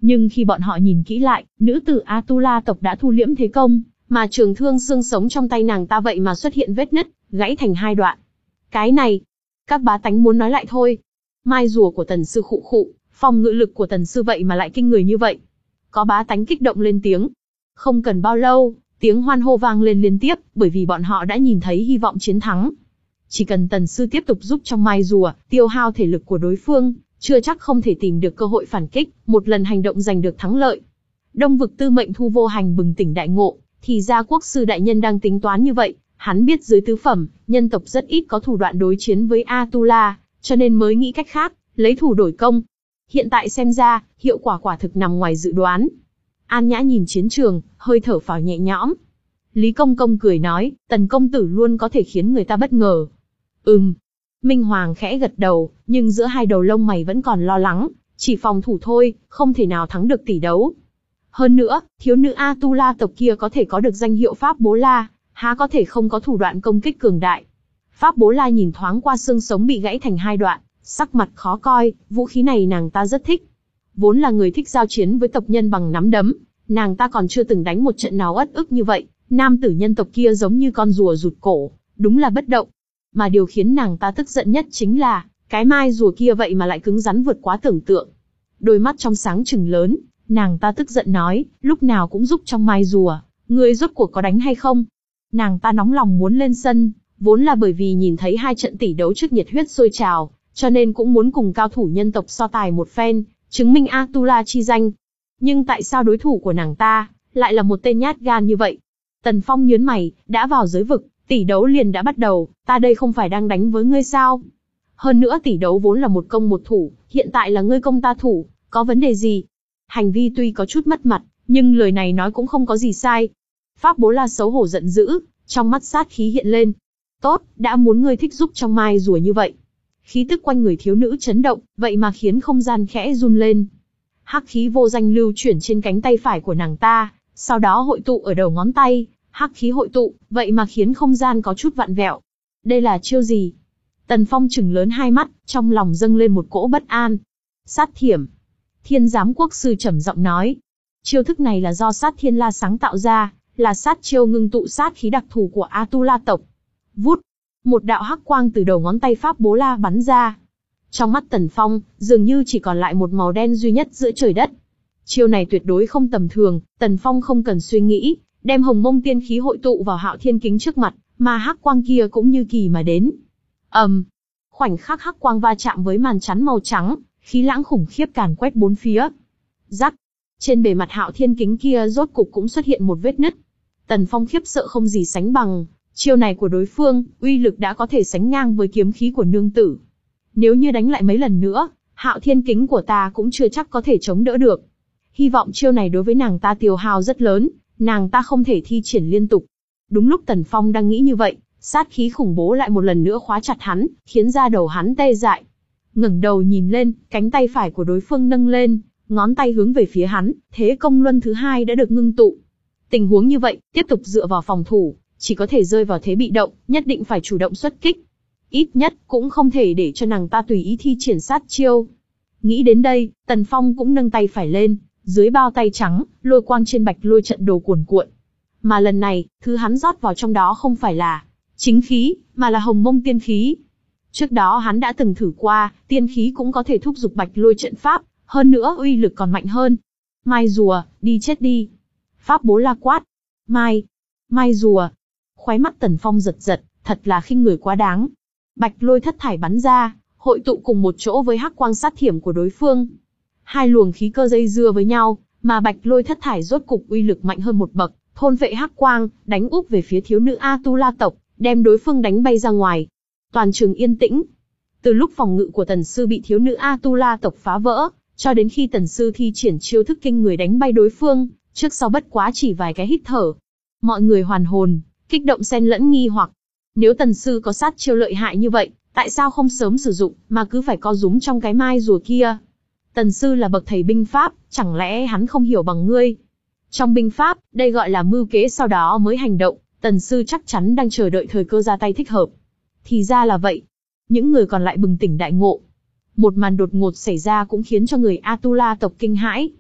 Nhưng khi bọn họ nhìn kỹ lại, nữ tử Atula tộc đã thu liễm thế công, mà trường thương xương sống trong tay nàng ta vậy mà xuất hiện vết nứt, gãy thành hai đoạn. Cái này, các bá tánh muốn nói lại thôi. Mai rùa của tần sư khụ khụ, phòng ngự lực của tần sư vậy mà lại kinh người như vậy. Có bá tánh kích động lên tiếng. Không cần bao lâu, tiếng hoan hô vang lên liên tiếp, bởi vì bọn họ đã nhìn thấy hy vọng chiến thắng. Chỉ cần tần sư tiếp tục giúp trong mai rùa, tiêu hao thể lực của đối phương, chưa chắc không thể tìm được cơ hội phản kích, một lần hành động giành được thắng lợi. Đông vực tư mệnh Thu Vô Hành bừng tỉnh đại ngộ, thì ra quốc sư đại nhân đang tính toán như vậy. Hắn biết dưới tứ phẩm, nhân tộc rất ít có thủ đoạn đối chiến với Atula, cho nên mới nghĩ cách khác, lấy thủ đổi công. Hiện tại xem ra, hiệu quả quả thực nằm ngoài dự đoán. An Nhã nhìn chiến trường, hơi thở phào nhẹ nhõm. Lý Công Công cười nói, tần công tử luôn có thể khiến người ta bất ngờ. Ừm. Minh Hoàng khẽ gật đầu, nhưng giữa hai đầu lông mày vẫn còn lo lắng, chỉ phòng thủ thôi, không thể nào thắng được tỷ đấu. Hơn nữa, thiếu nữ Atula tộc kia có thể có được danh hiệu Pháp Bố La, há có thể không có thủ đoạn công kích cường đại. Pháp Bố La nhìn thoáng qua xương sống bị gãy thành hai đoạn, sắc mặt khó coi, vũ khí này nàng ta rất thích. Vốn là người thích giao chiến với tộc nhân bằng nắm đấm, nàng ta còn chưa từng đánh một trận nào ất ức như vậy, nam tử nhân tộc kia giống như con rùa rụt cổ, đúng là bất động. Mà điều khiến nàng ta tức giận nhất chính là, cái mai rùa kia vậy mà lại cứng rắn vượt quá tưởng tượng. Đôi mắt trong sáng trừng lớn, nàng ta tức giận nói, lúc nào cũng giúp trong mai rùa, ngươi rốt cuộc có đánh hay không? Nàng ta nóng lòng muốn lên sân, vốn là bởi vì nhìn thấy hai trận tỷ đấu trước nhiệt huyết sôi trào, cho nên cũng muốn cùng cao thủ nhân tộc so tài một phen, chứng minh Atula chi danh. Nhưng tại sao đối thủ của nàng ta lại là một tên nhát gan như vậy? Tần Phong nhướng mày, đã vào giới vực, tỷ đấu liền đã bắt đầu, ta đây không phải đang đánh với ngươi sao? Hơn nữa tỷ đấu vốn là một công một thủ, hiện tại là ngươi công ta thủ, có vấn đề gì? Hành vi tuy có chút mất mặt, nhưng lời này nói cũng không có gì sai. Pháp Bố La xấu hổ giận dữ, trong mắt sát khí hiện lên. Tốt, đã muốn ngươi thích giúp trong mai rùa như vậy. Khí tức quanh người thiếu nữ chấn động, vậy mà khiến không gian khẽ run lên. Hắc khí vô danh lưu chuyển trên cánh tay phải của nàng ta, sau đó hội tụ ở đầu ngón tay. Hắc khí hội tụ, vậy mà khiến không gian có chút vặn vẹo. Đây là chiêu gì? Tần Phong trừng lớn hai mắt, trong lòng dâng lên một cỗ bất an. Sát thiểm. Thiên giám quốc sư trầm giọng nói. Chiêu thức này là do sát thiên la sáng tạo ra, là sát chiêu ngưng tụ sát khí đặc thù của Atula tộc. Vút. Một đạo hắc quang từ đầu ngón tay Pháp Bố La bắn ra. Trong mắt Tần Phong, dường như chỉ còn lại một màu đen duy nhất giữa trời đất. Chiêu này tuyệt đối không tầm thường, Tần Phong không cần suy nghĩ, đem hồng mông tiên khí hội tụ vào Hạo Thiên Kính trước mặt, mà hắc quang kia cũng như kỳ mà đến. ầm, um, khoảnh khắc hắc quang va chạm với màn chắn màu trắng, khí lãng khủng khiếp càn quét bốn phía. Rắc, trên bề mặt Hạo Thiên Kính kia rốt cục cũng xuất hiện một vết nứt. Tần Phong khiếp sợ không gì sánh bằng, chiêu này của đối phương, uy lực đã có thể sánh ngang với kiếm khí của nương tử. Nếu như đánh lại mấy lần nữa, Hạo Thiên Kính của ta cũng chưa chắc có thể chống đỡ được. Hy vọng chiêu này đối với nàng ta tiêu hao rất lớn, nàng ta không thể thi triển liên tục. Đúng lúc Tần Phong đang nghĩ như vậy, sát khí khủng bố lại một lần nữa khóa chặt hắn, khiến da đầu hắn tê dại. Ngẩng đầu nhìn lên, cánh tay phải của đối phương nâng lên, ngón tay hướng về phía hắn, thế công luân thứ hai đã được ngưng tụ. Tình huống như vậy, tiếp tục dựa vào phòng thủ, chỉ có thể rơi vào thế bị động, nhất định phải chủ động xuất kích. Ít nhất, cũng không thể để cho nàng ta tùy ý thi triển sát chiêu. Nghĩ đến đây, Tần Phong cũng nâng tay phải lên, dưới bao tay trắng, lôi quang trên bạch lôi trận đồ cuồn cuộn. Mà lần này, thứ hắn rót vào trong đó không phải là chính khí, mà là hồng mông tiên khí. Trước đó hắn đã từng thử qua, tiên khí cũng có thể thúc giục bạch lôi trận pháp, hơn nữa uy lực còn mạnh hơn. Mai rùa, đi chết đi. Pháp Bố La quát. Mai, mai rùa. Khóe mắt Tần Phong giật giật, thật là khinh người quá đáng. Bạch lôi thất thải bắn ra, hội tụ cùng một chỗ với hắc quang sát thiểm của đối phương. Hai luồng khí cơ dây dưa với nhau, mà bạch lôi thất thải rốt cục uy lực mạnh hơn một bậc, thôn vệ hắc quang, đánh úp về phía thiếu nữ Atula tộc, đem đối phương đánh bay ra ngoài. Toàn trường yên tĩnh. Từ lúc phòng ngự của Tần Sư bị thiếu nữ Atula tộc phá vỡ, cho đến khi Tần Sư thi triển chiêu thức kinh người đánh bay đối phương, trước sau bất quá chỉ vài cái hít thở. Mọi người hoàn hồn, kích động xen lẫn nghi hoặc. Nếu Tần Sư có sát chiêu lợi hại như vậy, tại sao không sớm sử dụng, mà cứ phải co rúm trong cái mai rùa kia? Tần Sư là bậc thầy binh pháp, chẳng lẽ hắn không hiểu bằng ngươi? Trong binh pháp, đây gọi là mưu kế sau đó mới hành động, Tần Sư chắc chắn đang chờ đợi thời cơ ra tay thích hợp. Thì ra là vậy. Những người còn lại bừng tỉnh đại ngộ. Một màn đột ngột xảy ra cũng khiến cho người Atula tộc kinh hãi.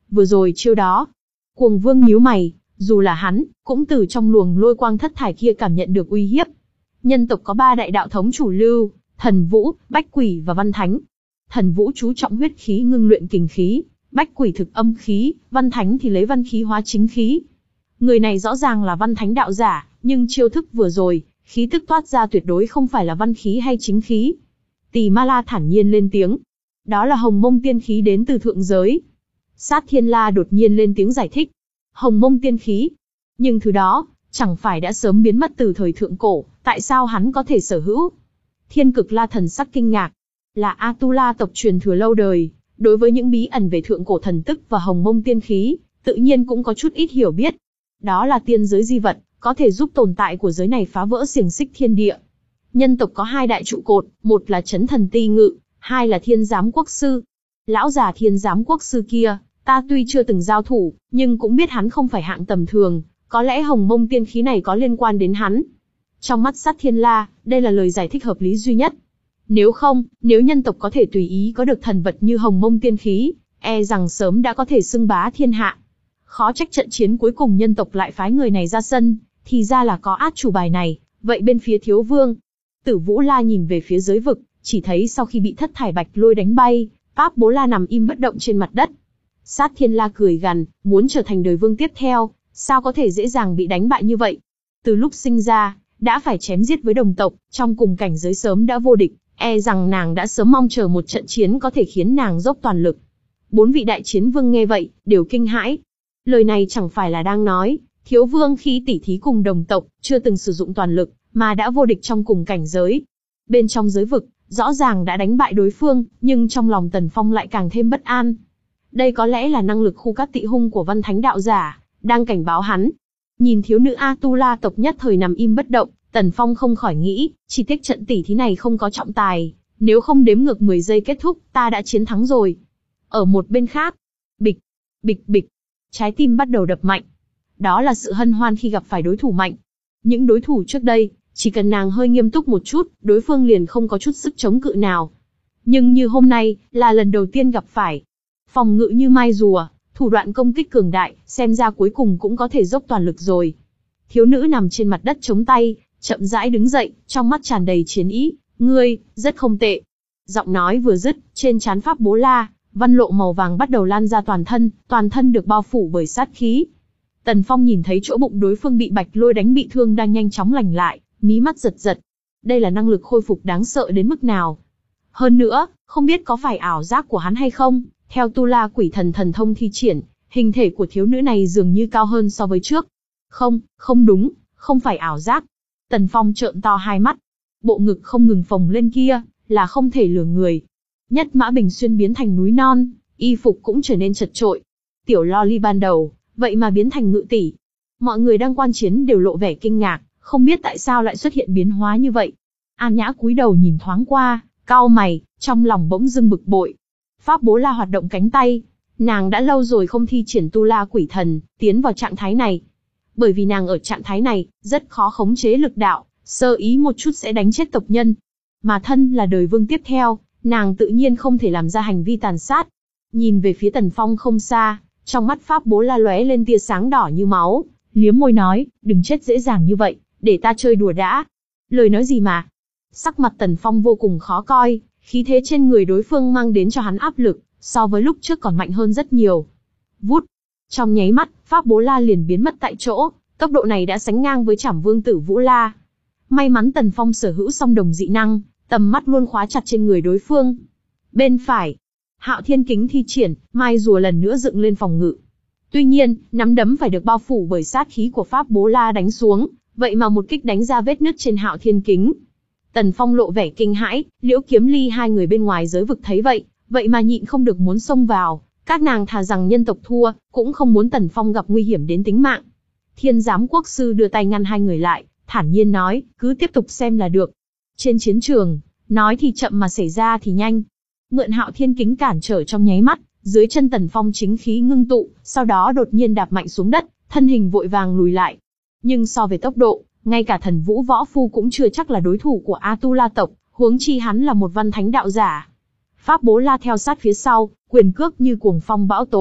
vừa rồi chiêu đó. Cuồng Vương nhíu mày, dù là hắn, cũng từ trong luồng lôi quang thất thải kia cảm nhận được uy hiếp. Nhân tộc có ba đại đạo thống chủ lưu, Thần Vũ, Bách Quỷ và Văn Thánh. Thần Vũ chú trọng huyết khí ngưng luyện kình khí, Bách Quỷ thực âm khí, Văn Thánh thì lấy văn khí hóa chính khí. Người này rõ ràng là Văn Thánh đạo giả, nhưng chiêu thức vừa rồi, khí tức toát ra tuyệt đối không phải là văn khí hay chính khí. Tỳ Ma La thản nhiên lên tiếng. Đó là Hồng Mông tiên khí đến từ thượng giới. Sát Thiên La đột nhiên lên tiếng giải thích. Hồng Mông tiên khí. Nhưng thứ đó, chẳng phải đã sớm biến mất từ thời thượng cổ, tại sao hắn có thể sở hữu? Thiên Cực La thần sắc kinh ngạc. Là Atula tộc truyền thừa lâu đời, đối với những bí ẩn về thượng cổ thần tức và Hồng Mông tiên khí, tự nhiên cũng có chút ít hiểu biết. Đó là tiên giới di vật, có thể giúp tồn tại của giới này phá vỡ xiềng xích thiên địa. Nhân tộc có hai đại trụ cột, một là Chấn Thần Ti Ngự, hai là Thiên Giám Quốc Sư. Lão già Thiên Giám Quốc Sư kia, ta tuy chưa từng giao thủ, nhưng cũng biết hắn không phải hạng tầm thường, có lẽ Hồng Mông tiên khí này có liên quan đến hắn. Trong mắt Sát Thiên La, đây là lời giải thích hợp lý duy nhất. Nếu không, nếu nhân tộc có thể tùy ý có được thần vật như Hồng Mông tiên khí, e rằng sớm đã có thể xưng bá thiên hạ. Khó trách trận chiến cuối cùng nhân tộc lại phái người này ra sân, thì ra là có át chủ bài này, vậy bên phía thiếu vương. Tử Vũ La nhìn về phía giới vực, chỉ thấy sau khi bị thất thải bạch lôi đánh bay, Pháp Bố La nằm im bất động trên mặt đất. Sát Thiên La cười gằn, muốn trở thành đời vương tiếp theo, sao có thể dễ dàng bị đánh bại như vậy? Từ lúc sinh ra, đã phải chém giết với đồng tộc, trong cùng cảnh giới sớm đã vô địch, e rằng nàng đã sớm mong chờ một trận chiến có thể khiến nàng dốc toàn lực. Bốn vị đại chiến vương nghe vậy, đều kinh hãi. Lời này chẳng phải là đang nói, thiếu vương khi tỉ thí cùng đồng tộc, chưa từng sử dụng toàn lực, mà đã vô địch trong cùng cảnh giới. Bên trong giới vực, rõ ràng đã đánh bại đối phương, nhưng trong lòng Tần Phong lại càng thêm bất an. Đây có lẽ là năng lực khu cát tị hung của Văn Thánh đạo giả, đang cảnh báo hắn. Nhìn thiếu nữ Atula tộc nhất thời nằm im bất động, Tần Phong không khỏi nghĩ, chỉ tiếc trận tỉ thí này không có trọng tài, nếu không đếm ngược mười giây kết thúc, ta đã chiến thắng rồi. Ở một bên khác, bịch, bịch bịch, trái tim bắt đầu đập mạnh. Đó là sự hân hoan khi gặp phải đối thủ mạnh. Những đối thủ trước đây, chỉ cần nàng hơi nghiêm túc một chút, đối phương liền không có chút sức chống cự nào. Nhưng như hôm nay, là lần đầu tiên gặp phải. Phòng ngự như mai rùa, thủ đoạn công kích cường đại, xem ra cuối cùng cũng có thể dốc toàn lực rồi. Thiếu nữ nằm trên mặt đất chống tay, chậm rãi đứng dậy, trong mắt tràn đầy chiến ý. Ngươi, rất không tệ. Giọng nói vừa dứt, trên trán Pháp Bố La, văn lộ màu vàng bắt đầu lan ra toàn thân, toàn thân được bao phủ bởi sát khí. Tần Phong nhìn thấy chỗ bụng đối phương bị bạch lôi đánh bị thương đang nhanh chóng lành lại, mí mắt giật giật. Đây là năng lực khôi phục đáng sợ đến mức nào? Hơn nữa, không biết có phải ảo giác của hắn hay không, theo Tu La Quỷ Thần thần thông thi triển, hình thể của thiếu nữ này dường như cao hơn so với trước. Không, không đúng, không phải ảo giác. Tần Phong trợn to hai mắt. Bộ ngực không ngừng phồng lên kia, là không thể lừa người. Nhất Mã Bình Xuyên biến thành núi non, y phục cũng trở nên chật chội. Tiểu Loli ban đầu, vậy mà biến thành ngự tỷ. Mọi người đang quan chiến đều lộ vẻ kinh ngạc, không biết tại sao lại xuất hiện biến hóa như vậy. An Nhã cúi đầu nhìn thoáng qua, cau mày, trong lòng bỗng dưng bực bội. Pháp Bố La hoạt động cánh tay, nàng đã lâu rồi không thi triển Tu La Quỷ Thần, tiến vào trạng thái này. Bởi vì nàng ở trạng thái này, rất khó khống chế lực đạo, sơ ý một chút sẽ đánh chết tộc nhân. Mà thân là đời vương tiếp theo, nàng tự nhiên không thể làm ra hành vi tàn sát. Nhìn về phía Tần Phong không xa, trong mắt Pháp Bố La lóe lên tia sáng đỏ như máu, liếm môi nói, đừng chết dễ dàng như vậy, để ta chơi đùa đã. Lời nói gì mà? Sắc mặt Tần Phong vô cùng khó coi, khí thế trên người đối phương mang đến cho hắn áp lực, so với lúc trước còn mạnh hơn rất nhiều. Vút! Trong nháy mắt, Pháp Bố La liền biến mất tại chỗ, tốc độ này đã sánh ngang với Trảm Vương Tử Vũ La. May mắn Tần Phong sở hữu song đồng dị năng, tầm mắt luôn khóa chặt trên người đối phương. Bên phải, Hạo Thiên Kính thi triển, mai rùa lần nữa dựng lên phòng ngự. Tuy nhiên, nắm đấm phải được bao phủ bởi sát khí của Pháp Bố La đánh xuống, vậy mà một kích đánh ra vết nứt trên Hạo Thiên Kính. Tần Phong lộ vẻ kinh hãi, Liễu Kiếm Ly hai người bên ngoài giới vực thấy vậy, vậy mà nhịn không được muốn xông vào. Các nàng thà rằng nhân tộc thua, cũng không muốn Tần Phong gặp nguy hiểm đến tính mạng. Thiên Giám Quốc Sư đưa tay ngăn hai người lại, thản nhiên nói, cứ tiếp tục xem là được. Trên chiến trường, nói thì chậm mà xảy ra thì nhanh. Mượn Hạo Thiên Kính cản trở trong nháy mắt, dưới chân Tần Phong chính khí ngưng tụ, sau đó đột nhiên đạp mạnh xuống đất, thân hình vội vàng lùi lại. Nhưng so về tốc độ, ngay cả Thần Vũ Võ Phu cũng chưa chắc là đối thủ của Atula tộc, huống chi hắn là một Văn Thánh đạo giả. Pháp Bố La theo sát phía sau, quyền cước như cuồng phong bão tố,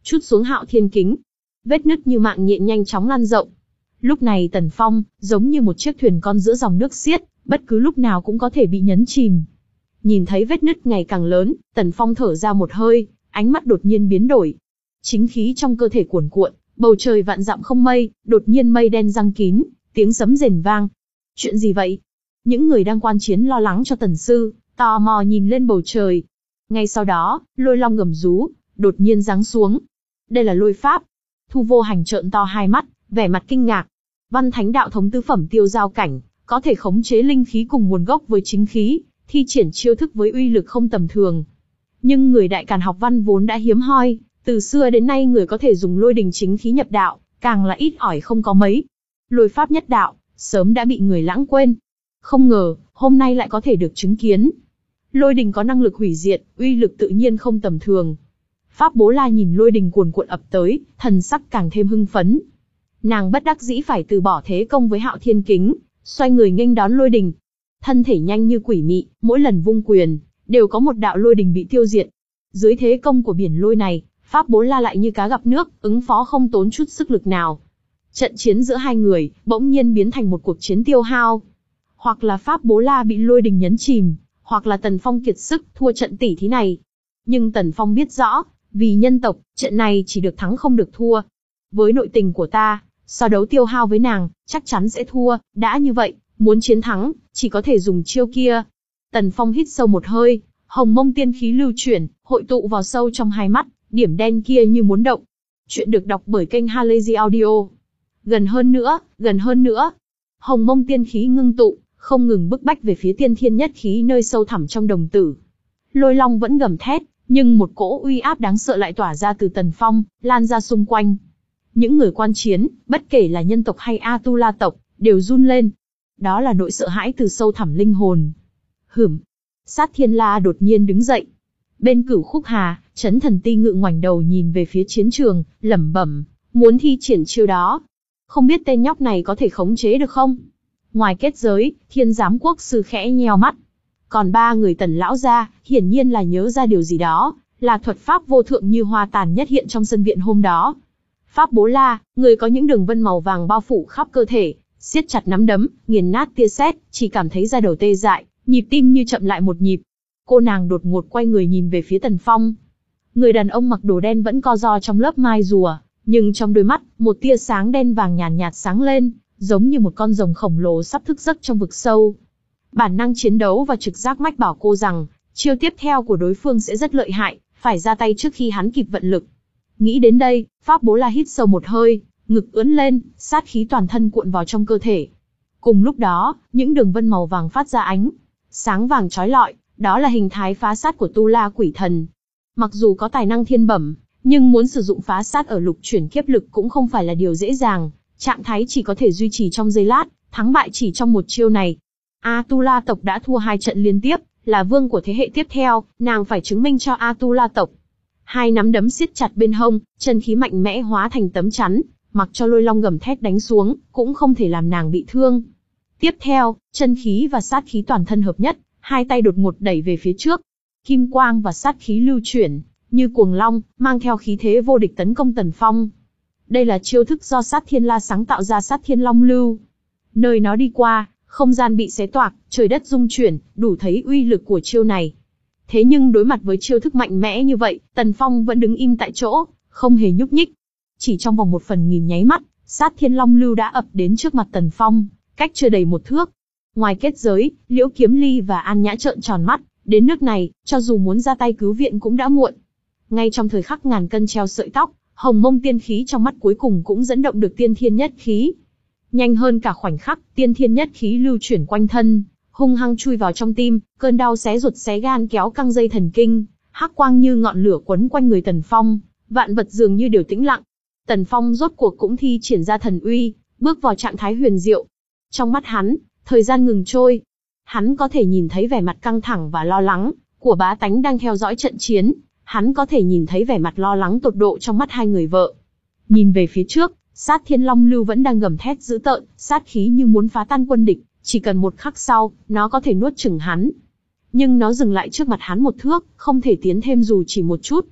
trút xuống Hạo Thiên Kính. Vết nứt như mạng nhện nhanh chóng lan rộng. Lúc này Tần Phong, giống như một chiếc thuyền con giữa dòng nước xiết, bất cứ lúc nào cũng có thể bị nhấn chìm. Nhìn thấy vết nứt ngày càng lớn, Tần Phong thở ra một hơi, ánh mắt đột nhiên biến đổi. Chính khí trong cơ thể cuồn cuộn, bầu trời vạn dặm không mây, đột nhiên mây đen giăng kín, tiếng sấm rền vang. Chuyện gì vậy? Những người đang quan chiến lo lắng cho Tần sư, tò mò nhìn lên bầu trời. Ngay sau đó, lôi long gầm rú, đột nhiên giáng xuống. Đây là lôi pháp. Thu Vô Hành trợn to hai mắt, vẻ mặt kinh ngạc. Văn Thánh đạo thống tứ phẩm tiêu giao cảnh, có thể khống chế linh khí cùng nguồn gốc với chính khí, thi triển chiêu thức với uy lực không tầm thường. Nhưng người Đại Càn học văn vốn đã hiếm hoi, từ xưa đến nay người có thể dùng lôi đình chính khí nhập đạo, càng là ít ỏi không có mấy. Lôi pháp nhất đạo, sớm đã bị người lãng quên. Không ngờ, hôm nay lại có thể được chứng kiến. Lôi đình có năng lực hủy diệt, uy lực tự nhiên không tầm thường. Pháp Bố La nhìn lôi đình cuồn cuộn ập tới, thần sắc càng thêm hưng phấn. Nàng bất đắc dĩ phải từ bỏ thế công với Hạo Thiên Kính, xoay người nghênh đón lôi đình. Thân thể nhanh như quỷ mị, mỗi lần vung quyền, đều có một đạo lôi đình bị tiêu diệt. Dưới thế công của biển lôi này, Pháp Bố La lại như cá gặp nước, ứng phó không tốn chút sức lực nào. Trận chiến giữa hai người, bỗng nhiên biến thành một cuộc chiến tiêu hao. Hoặc là Pháp Bố La bị lôi đình nhấn chìm, hoặc là Tần Phong kiệt sức thua trận tỉ thí này. Nhưng Tần Phong biết rõ, vì nhân tộc, trận này chỉ được thắng không được thua. Với nội tình của ta, so đấu tiêu hao với nàng, chắc chắn sẽ thua, đã như vậy, muốn chiến thắng, chỉ có thể dùng chiêu kia. Tần Phong hít sâu một hơi, hồng mông tiên khí lưu chuyển, hội tụ vào sâu trong hai mắt, điểm đen kia như muốn động. Chuyện được đọc bởi kênh Halazy Audio. Gần hơn nữa, gần hơn nữa. Hồng mông tiên khí ngưng tụ, không ngừng bức bách về phía tiên thiên nhất khí nơi sâu thẳm trong đồng tử. Lôi long vẫn gầm thét, nhưng một cỗ uy áp đáng sợ lại tỏa ra từ Tần Phong, lan ra xung quanh. Những người quan chiến, bất kể là nhân tộc hay Atula tộc, đều run lên. Đó là nỗi sợ hãi từ sâu thẳm linh hồn. Hửm. Sát Thiên La đột nhiên đứng dậy. Bên Cửu Khúc Hà, Chấn Thần Ti Ngự ngoảnh đầu nhìn về phía chiến trường, lẩm bẩm, muốn thi triển chiêu đó. Không biết tên nhóc này có thể khống chế được không? Ngoài kết giới, Thiên Giám Quốc sư khẽ nheo mắt. Còn ba người Tần lão gia, hiển nhiên là nhớ ra điều gì đó, là thuật pháp vô thượng như hoa tàn nhất hiện trong sân viện hôm đó. Pháp Bố La, người có những đường vân màu vàng bao phủ khắp cơ thể, siết chặt nắm đấm, nghiền nát tia sét, chỉ cảm thấy da đầu tê dại, nhịp tim như chậm lại một nhịp. Cô nàng đột ngột quay người nhìn về phía Tần Phong. Người đàn ông mặc đồ đen vẫn co ro trong lớp mai rùa, nhưng trong đôi mắt, một tia sáng đen vàng nhàn nhạt, nhạt sáng lên, giống như một con rồng khổng lồ sắp thức giấc trong vực sâu. Bản năng chiến đấu và trực giác mách bảo cô rằng, chiêu tiếp theo của đối phương sẽ rất lợi hại, phải ra tay trước khi hắn kịp vận lực. Nghĩ đến đây, Pháp Bố La hít sâu một hơi, ngực ưỡn lên, sát khí toàn thân cuộn vào trong cơ thể. Cùng lúc đó, những đường vân màu vàng phát ra ánh sáng vàng chói lọi, đó là hình thái phá sát của Tu La Quỷ Thần. Mặc dù có tài năng thiên bẩm, nhưng muốn sử dụng phá sát ở lục chuyển kiếp lực cũng không phải là điều dễ dàng, trạng thái chỉ có thể duy trì trong giây lát, thắng bại chỉ trong một chiêu này. Atula tộc đã thua hai trận liên tiếp, là vương của thế hệ tiếp theo, nàng phải chứng minh cho Atula tộc. Hai nắm đấm siết chặt bên hông, chân khí mạnh mẽ hóa thành tấm chắn, mặc cho lôi long gầm thét đánh xuống, cũng không thể làm nàng bị thương. Tiếp theo, chân khí và sát khí toàn thân hợp nhất, hai tay đột ngột đẩy về phía trước. Kim quang và sát khí lưu chuyển, như cuồng long, mang theo khí thế vô địch tấn công Tần Phong. Đây là chiêu thức do Sát Thiên La sáng tạo ra Sát Thiên Long Lưu. Nơi nó đi qua, không gian bị xé toạc, trời đất rung chuyển, đủ thấy uy lực của chiêu này. Thế nhưng đối mặt với chiêu thức mạnh mẽ như vậy, Tần Phong vẫn đứng im tại chỗ, không hề nhúc nhích. Chỉ trong vòng một phần nghìn nháy mắt, Sát Thiên Long Lưu đã ập đến trước mặt Tần Phong, cách chưa đầy một thước. Ngoài kết giới, Liễu Kiếm Ly và An Nhã trợn tròn mắt, đến nước này, cho dù muốn ra tay cứu viện cũng đã muộn. Ngay trong thời khắc ngàn cân treo sợi tóc, hồng mông tiên khí trong mắt cuối cùng cũng dẫn động được tiên thiên nhất khí. Nhanh hơn cả khoảnh khắc, tiên thiên nhất khí lưu chuyển quanh thân, hung hăng chui vào trong tim, cơn đau xé ruột xé gan kéo căng dây thần kinh, hắc quang như ngọn lửa quấn quanh người Tần Phong, vạn vật dường như đều tĩnh lặng. Tần Phong rốt cuộc cũng thi triển ra thần uy, bước vào trạng thái huyền diệu. Trong mắt hắn, thời gian ngừng trôi. Hắn có thể nhìn thấy vẻ mặt căng thẳng và lo lắng của bá tánh đang theo dõi trận chiến, hắn có thể nhìn thấy vẻ mặt lo lắng tột độ trong mắt hai người vợ. Nhìn về phía trước, Sát Thiên Long Lưu vẫn đang gầm thét dữ tợn, sát khí như muốn phá tan quân địch, chỉ cần một khắc sau, nó có thể nuốt chửng hắn. Nhưng nó dừng lại trước mặt hắn một thước, không thể tiến thêm dù chỉ một chút.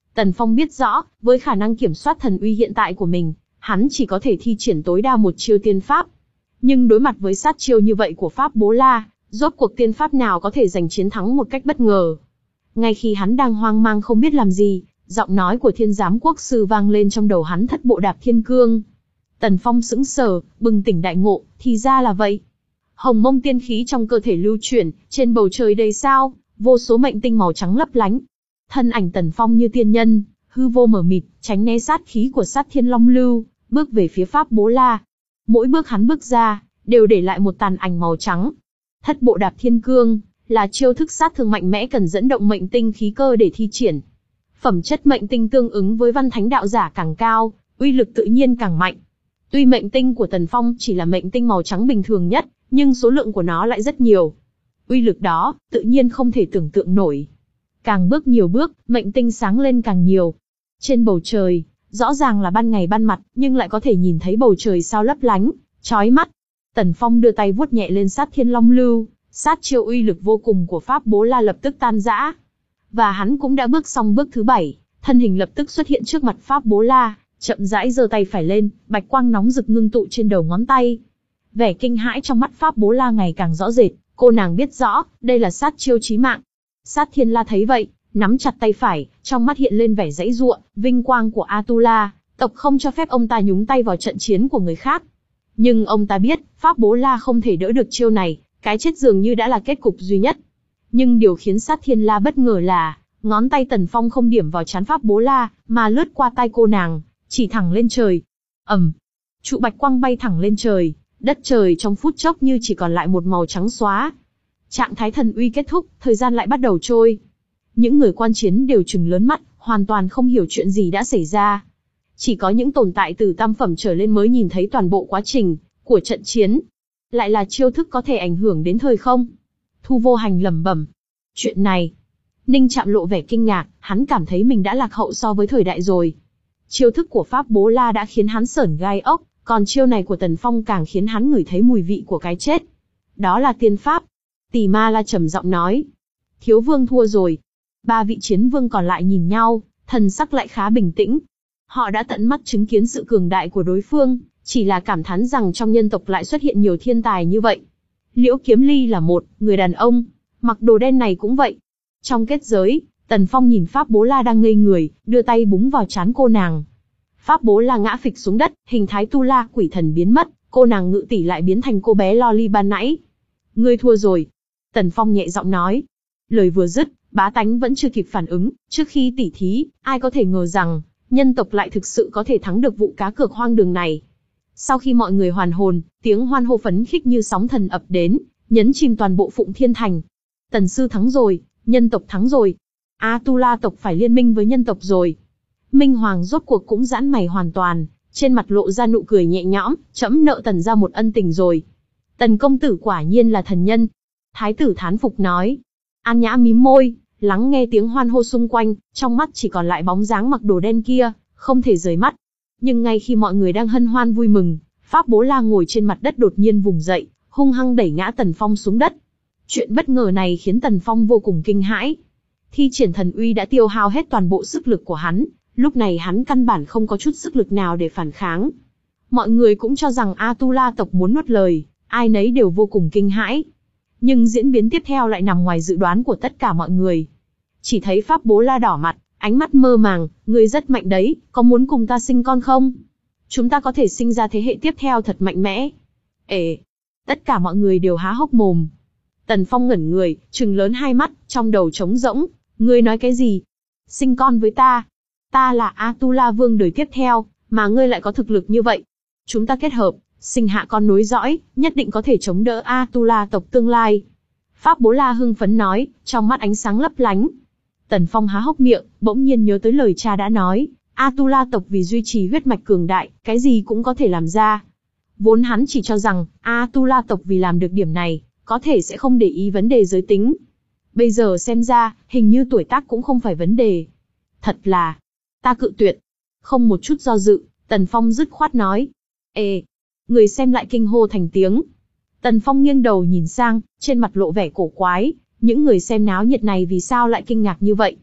Tần Phong biết rõ, với khả năng kiểm soát thần uy hiện tại của mình, hắn chỉ có thể thi triển tối đa một chiêu tiên pháp. Nhưng đối mặt với sát chiêu như vậy của Pháp Bố La, rốt cuộc tiên pháp nào có thể giành chiến thắng một cách bất ngờ. Ngay khi hắn đang hoang mang không biết làm gì, giọng nói của Thiên Giám Quốc Sư vang lên trong đầu hắn: Thất Bộ Đạp Thiên Cương. Tần Phong sững sờ, bừng tỉnh đại ngộ, thì ra là vậy. Hồng mông tiên khí trong cơ thể lưu chuyển, trên bầu trời đầy sao, vô số mệnh tinh màu trắng lấp lánh. Thân ảnh Tần Phong như tiên nhân, hư vô mờ mịt, tránh né sát khí của Sát Thiên Long Lưu, bước về phía Pháp Bố La. Mỗi bước hắn bước ra, đều để lại một tàn ảnh màu trắng. Thất Bộ Đạp Thiên Cương là chiêu thức sát thương mạnh mẽ cần dẫn động mệnh tinh khí cơ để thi triển. Phẩm chất mệnh tinh tương ứng với văn thánh đạo giả càng cao, uy lực tự nhiên càng mạnh. Tuy mệnh tinh của Tần Phong chỉ là mệnh tinh màu trắng bình thường nhất, nhưng số lượng của nó lại rất nhiều. Uy lực đó, tự nhiên không thể tưởng tượng nổi. Càng bước nhiều bước, mệnh tinh sáng lên càng nhiều. Trên bầu trời, rõ ràng là ban ngày ban mặt, nhưng lại có thể nhìn thấy bầu trời sao lấp lánh, chói mắt. Tần Phong đưa tay vuốt nhẹ lên Sát Thiên Long Lưu, sát chiêu uy lực vô cùng của Pháp Bố La lập tức tan rã. Và hắn cũng đã bước xong bước thứ bảy, thân hình lập tức xuất hiện trước mặt Pháp Bố La, chậm rãi giơ tay phải lên, bạch quang nóng rực ngưng tụ trên đầu ngón tay. Vẻ kinh hãi trong mắt Pháp Bố La ngày càng rõ rệt, cô nàng biết rõ, đây là sát chiêu chí mạng. Sát Thiên La thấy vậy, nắm chặt tay phải, trong mắt hiện lên vẻ giãy giụa, vinh quang của Atula, tộc không cho phép ông ta nhúng tay vào trận chiến của người khác. Nhưng ông ta biết, Pháp Bố La không thể đỡ được chiêu này, cái chết dường như đã là kết cục duy nhất. Nhưng điều khiến Sát Thiên La bất ngờ là, ngón tay Tần Phong không điểm vào trán Pháp Bố La, mà lướt qua tai cô nàng, chỉ thẳng lên trời. ầm, trụ bạch quang bay thẳng lên trời, đất trời trong phút chốc như chỉ còn lại một màu trắng xóa. Trạng thái thần uy kết thúc, thời gian lại bắt đầu trôi. Những người quan chiến đều trừng lớn mắt, hoàn toàn không hiểu chuyện gì đã xảy ra. Chỉ có những tồn tại từ tam phẩm trở lên mới nhìn thấy toàn bộ quá trình của trận chiến. Lại là chiêu thức có thể ảnh hưởng đến thời không. Thu Vô Hành lẩm bẩm. Chuyện này. Ninh Trạm lộ vẻ kinh ngạc, hắn cảm thấy mình đã lạc hậu so với thời đại rồi. Chiêu thức của Pháp Bố La đã khiến hắn sởn gai ốc, còn chiêu này của Tần Phong càng khiến hắn ngửi thấy mùi vị của cái chết. Đó là tiên pháp. Tỷ Ma La trầm giọng nói. Thiếu vương thua rồi. Ba vị chiến vương còn lại nhìn nhau, thần sắc lại khá bình tĩnh. Họ đã tận mắt chứng kiến sự cường đại của đối phương, chỉ là cảm thán rằng trong nhân tộc lại xuất hiện nhiều thiên tài như vậy. Liễu Kiếm Ly là một người đàn ông, mặc đồ đen này cũng vậy. Trong kết giới, Tần Phong nhìn Pháp Bố La đang ngây người, đưa tay búng vào trán cô nàng. Pháp Bố La ngã phịch xuống đất, hình thái tu la quỷ thần biến mất, cô nàng ngự tỷ lại biến thành cô bé Loli ban nãy. Ngươi thua rồi. Tần Phong nhẹ giọng nói. Lời vừa dứt, bá tánh vẫn chưa kịp phản ứng, trước khi tỉ thí, ai có thể ngờ rằng, nhân tộc lại thực sự có thể thắng được vụ cá cược hoang đường này. Sau khi mọi người hoàn hồn, tiếng hoan hô phấn khích như sóng thần ập đến, nhấn chìm toàn bộ Phụng Thiên Thành. Tần sư thắng rồi, nhân tộc thắng rồi. Atula tộc phải liên minh với nhân tộc rồi. Minh Hoàng rốt cuộc cũng giãn mày hoàn toàn, trên mặt lộ ra nụ cười nhẹ nhõm, trẫm nợ Tần ra một ân tình rồi. Tần công tử quả nhiên là thần nhân. Thái tử thán phục nói. An Nhã mím môi, lắng nghe tiếng hoan hô xung quanh, trong mắt chỉ còn lại bóng dáng mặc đồ đen kia, không thể rời mắt. Nhưng ngay khi mọi người đang hân hoan vui mừng, Pháp Bố La ngồi trên mặt đất đột nhiên vùng dậy, hung hăng đẩy ngã Tần Phong xuống đất. Chuyện bất ngờ này khiến Tần Phong vô cùng kinh hãi. Thi triển thần uy đã tiêu hao hết toàn bộ sức lực của hắn, lúc này hắn căn bản không có chút sức lực nào để phản kháng. Mọi người cũng cho rằng Atula tộc muốn nuốt lời, ai nấy đều vô cùng kinh hãi. Nhưng diễn biến tiếp theo lại nằm ngoài dự đoán của tất cả mọi người. Chỉ thấy Pháp Bố La đỏ mặt, ánh mắt mơ màng, ngươi rất mạnh đấy, có muốn cùng ta sinh con không? Chúng ta có thể sinh ra thế hệ tiếp theo thật mạnh mẽ. Ê! Tất cả mọi người đều há hốc mồm. Tần Phong ngẩn người, trừng lớn hai mắt, trong đầu trống rỗng. Ngươi nói cái gì? Sinh con với ta? Ta là Atula vương đời tiếp theo, mà ngươi lại có thực lực như vậy. Chúng ta kết hợp, sinh hạ con nối dõi, nhất định có thể chống đỡ Atula tộc tương lai. Pháp Bố La hưng phấn nói, trong mắt ánh sáng lấp lánh. Tần Phong há hốc miệng, bỗng nhiên nhớ tới lời cha đã nói, Atula tộc vì duy trì huyết mạch cường đại, cái gì cũng có thể làm ra. Vốn hắn chỉ cho rằng, Atula tộc vì làm được điểm này, có thể sẽ không để ý vấn đề giới tính. Bây giờ xem ra, hình như tuổi tác cũng không phải vấn đề. Thật là, ta cự tuyệt. Không một chút do dự, Tần Phong dứt khoát nói. Ê, người xem lại kinh hô thành tiếng. Tần Phong nghiêng đầu nhìn sang, trên mặt lộ vẻ cổ quái, những người xem náo nhiệt này vì sao lại kinh ngạc như vậy?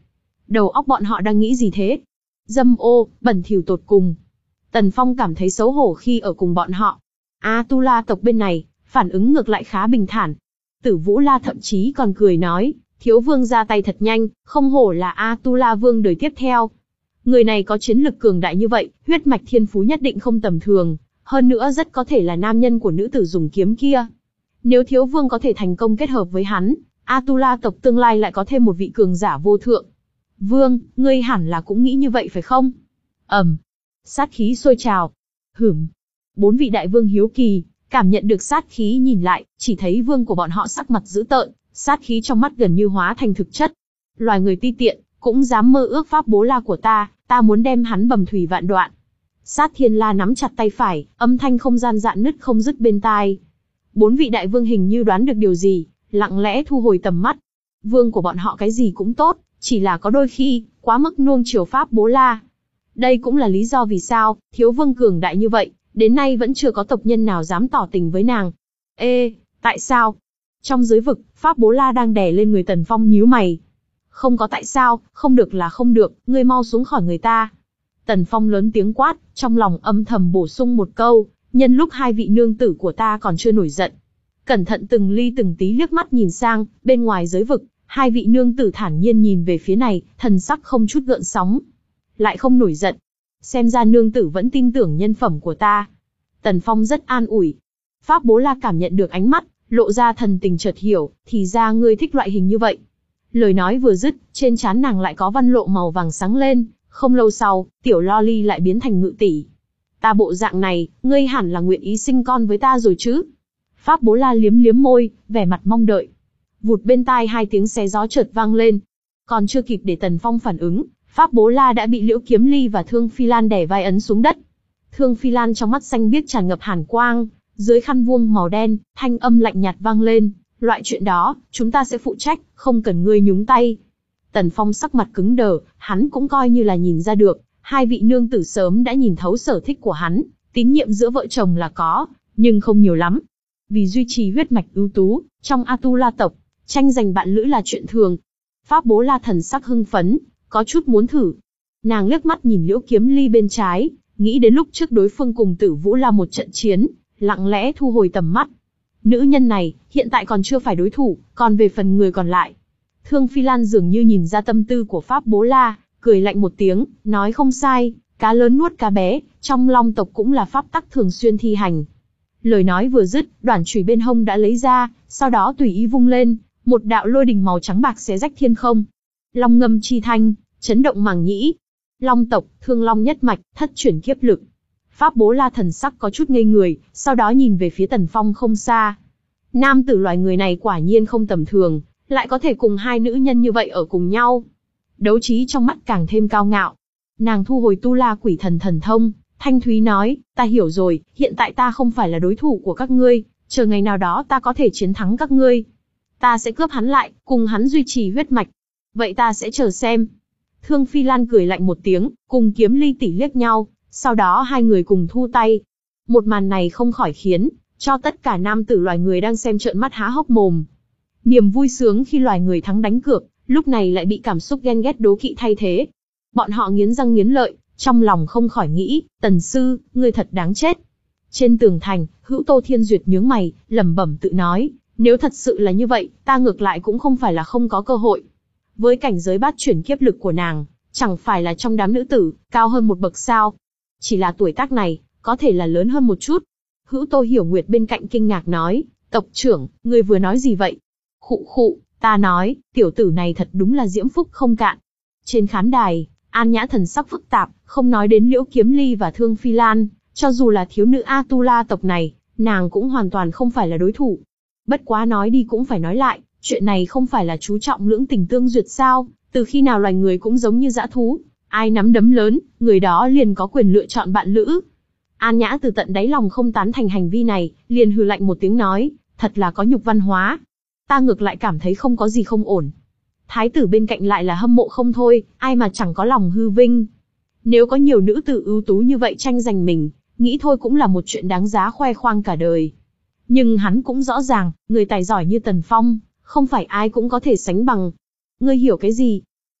Đầu óc bọn họ đang nghĩ gì thế? Dâm ô, bẩn thỉu tột cùng. Tần Phong cảm thấy xấu hổ khi ở cùng bọn họ. Atula tộc bên này, phản ứng ngược lại khá bình thản. Tử Vũ La thậm chí còn cười nói, thiếu vương ra tay thật nhanh, không hổ là Atula vương đời tiếp theo. Người này có chiến lực cường đại như vậy, huyết mạch thiên phú nhất định không tầm thường, hơn nữa rất có thể là nam nhân của nữ tử dùng kiếm kia. Nếu thiếu vương có thể thành công kết hợp với hắn, Atula tộc tương lai lại có thêm một vị cường giả vô thượng. Vương, ngươi hẳn là cũng nghĩ như vậy phải không? Ầm, sát khí sôi trào. Hửm. Bốn vị đại vương hiếu kỳ, cảm nhận được sát khí nhìn lại, chỉ thấy vương của bọn họ sắc mặt dữ tợn, sát khí trong mắt gần như hóa thành thực chất. Loài người ti tiện, cũng dám mơ ước pháp bố la của ta, ta muốn đem hắn bầm thủy vạn đoạn. Sát Thiên La nắm chặt tay phải, âm thanh không gian rạn nứt không dứt bên tai. Bốn vị đại vương hình như đoán được điều gì, lặng lẽ thu hồi tầm mắt. Vương của bọn họ cái gì cũng tốt, chỉ là có đôi khi, quá mức nuông chiều pháp bố la. Đây cũng là lý do vì sao, thiếu vương cường đại như vậy, đến nay vẫn chưa có tộc nhân nào dám tỏ tình với nàng. Ê, tại sao? Trong giới vực, pháp bố la đang đè lên người Tần Phong nhíu mày. Không có tại sao, không được là không được, ngươi mau xuống khỏi người ta. Tần Phong lớn tiếng quát, trong lòng âm thầm bổ sung một câu, nhân lúc hai vị nương tử của ta còn chưa nổi giận. Cẩn thận từng ly từng tí liếc mắt nhìn sang, bên ngoài giới vực, hai vị nương tử thản nhiên nhìn về phía này, thần sắc không chút gợn sóng. Lại không nổi giận. Xem ra nương tử vẫn tin tưởng nhân phẩm của ta. Tần Phong rất an ủi. Pháp Bố La cảm nhận được ánh mắt, lộ ra thần tình chợt hiểu, thì ra ngươi thích loại hình như vậy. Lời nói vừa dứt, trên trán nàng lại có văn lộ màu vàng sáng lên, không lâu sau, tiểu loli lại biến thành ngự tỷ. Ta bộ dạng này, ngươi hẳn là nguyện ý sinh con với ta rồi chứ? Pháp Bố La liếm liếm môi, vẻ mặt mong đợi. Vụt bên tai hai tiếng xé gió chợt vang lên. Còn chưa kịp để Tần Phong phản ứng, Pháp Bố La đã bị Liễu Kiếm Ly và Thương Phi Lan đè vai ấn xuống đất. Thương Phi Lan trong mắt xanh biếc tràn ngập hàn quang, dưới khăn vuông màu đen, thanh âm lạnh nhạt vang lên, loại chuyện đó, chúng ta sẽ phụ trách, không cần ngươi nhúng tay. Tần Phong sắc mặt cứng đờ, hắn cũng coi như là nhìn ra được, hai vị nương tử sớm đã nhìn thấu sở thích của hắn, tín nhiệm giữa vợ chồng là có, nhưng không nhiều lắm. Vì duy trì huyết mạch ưu tú, trong Atula tộc, tranh giành bạn lữ là chuyện thường. Pháp Bố La thần sắc hưng phấn, có chút muốn thử. Nàng liếc mắt nhìn Liễu Kiếm Ly bên trái, nghĩ đến lúc trước đối phương cùng Tử Vũ La một trận chiến, lặng lẽ thu hồi tầm mắt. Nữ nhân này, hiện tại còn chưa phải đối thủ, còn về phần người còn lại. Thương Phi Lan dường như nhìn ra tâm tư của Pháp Bố La, cười lạnh một tiếng, nói không sai, cá lớn nuốt cá bé, trong Long tộc cũng là pháp tắc thường xuyên thi hành. Lời nói vừa dứt, đoản chùy bên hông đã lấy ra, sau đó tùy ý vung lên, một đạo lôi đình màu trắng bạc xé rách thiên không. Long ngâm chi thanh, chấn động màng nhĩ. Long tộc, Thương Long nhất mạch, thất chuyển kiếp lực. Pháp Bố La thần sắc có chút ngây người, sau đó nhìn về phía Tần Phong không xa. Nam tử loài người này quả nhiên không tầm thường, lại có thể cùng hai nữ nhân như vậy ở cùng nhau. Đấu trí trong mắt càng thêm cao ngạo. Nàng thu hồi tu la quỷ thần thần thông, thanh thúy nói, ta hiểu rồi, hiện tại ta không phải là đối thủ của các ngươi, chờ ngày nào đó ta có thể chiến thắng các ngươi. Ta sẽ cướp hắn lại, cùng hắn duy trì huyết mạch. Vậy ta sẽ chờ xem. Thương Phi Lan cười lạnh một tiếng, cùng Kiếm Ly tỷ liếc nhau, sau đó hai người cùng thu tay. Một màn này không khỏi khiến cho tất cả nam tử loài người đang xem trợn mắt há hốc mồm. Niềm vui sướng khi loài người thắng đánh cược, lúc này lại bị cảm xúc ghen ghét đố kỵ thay thế. Bọn họ nghiến răng nghiến lợi, trong lòng không khỏi nghĩ, Tần sư, ngươi thật đáng chết. Trên tường thành, Hữu Tô Thiên Duyệt nhướng mày, lẩm bẩm tự nói, nếu thật sự là như vậy, ta ngược lại cũng không phải là không có cơ hội. Với cảnh giới bát chuyển kiếp lực của nàng, chẳng phải là trong đám nữ tử, cao hơn một bậc sao. Chỉ là tuổi tác này, có thể là lớn hơn một chút. Hữu Tô Hiểu Nguyệt bên cạnh kinh ngạc nói, tộc trưởng, ngươi vừa nói gì vậy? Khụ khụ, ta nói, tiểu tử này thật đúng là diễm phúc không cạn. Trên khán đài, An Nhã thần sắc phức tạp, không nói đến Liễu Kiếm Ly và Thương Phi Lan, cho dù là thiếu nữ Atula tộc này, nàng cũng hoàn toàn không phải là đối thủ. Bất quá nói đi cũng phải nói lại, chuyện này không phải là chú trọng lưỡng tình tương duyệt sao, từ khi nào loài người cũng giống như dã thú, ai nắm đấm lớn, người đó liền có quyền lựa chọn bạn lữ. An Nhã từ tận đáy lòng không tán thành hành vi này, liền hừ lạnh một tiếng nói, thật là có nhục văn hóa. Ta ngược lại cảm thấy không có gì không ổn. Thái tử bên cạnh lại là hâm mộ không thôi, ai mà chẳng có lòng hư vinh. Nếu có nhiều nữ tử ưu tú như vậy tranh giành mình, nghĩ thôi cũng là một chuyện đáng giá khoe khoang cả đời. Nhưng hắn cũng rõ ràng, người tài giỏi như Tần Phong, không phải ai cũng có thể sánh bằng. Ngươi hiểu cái gì?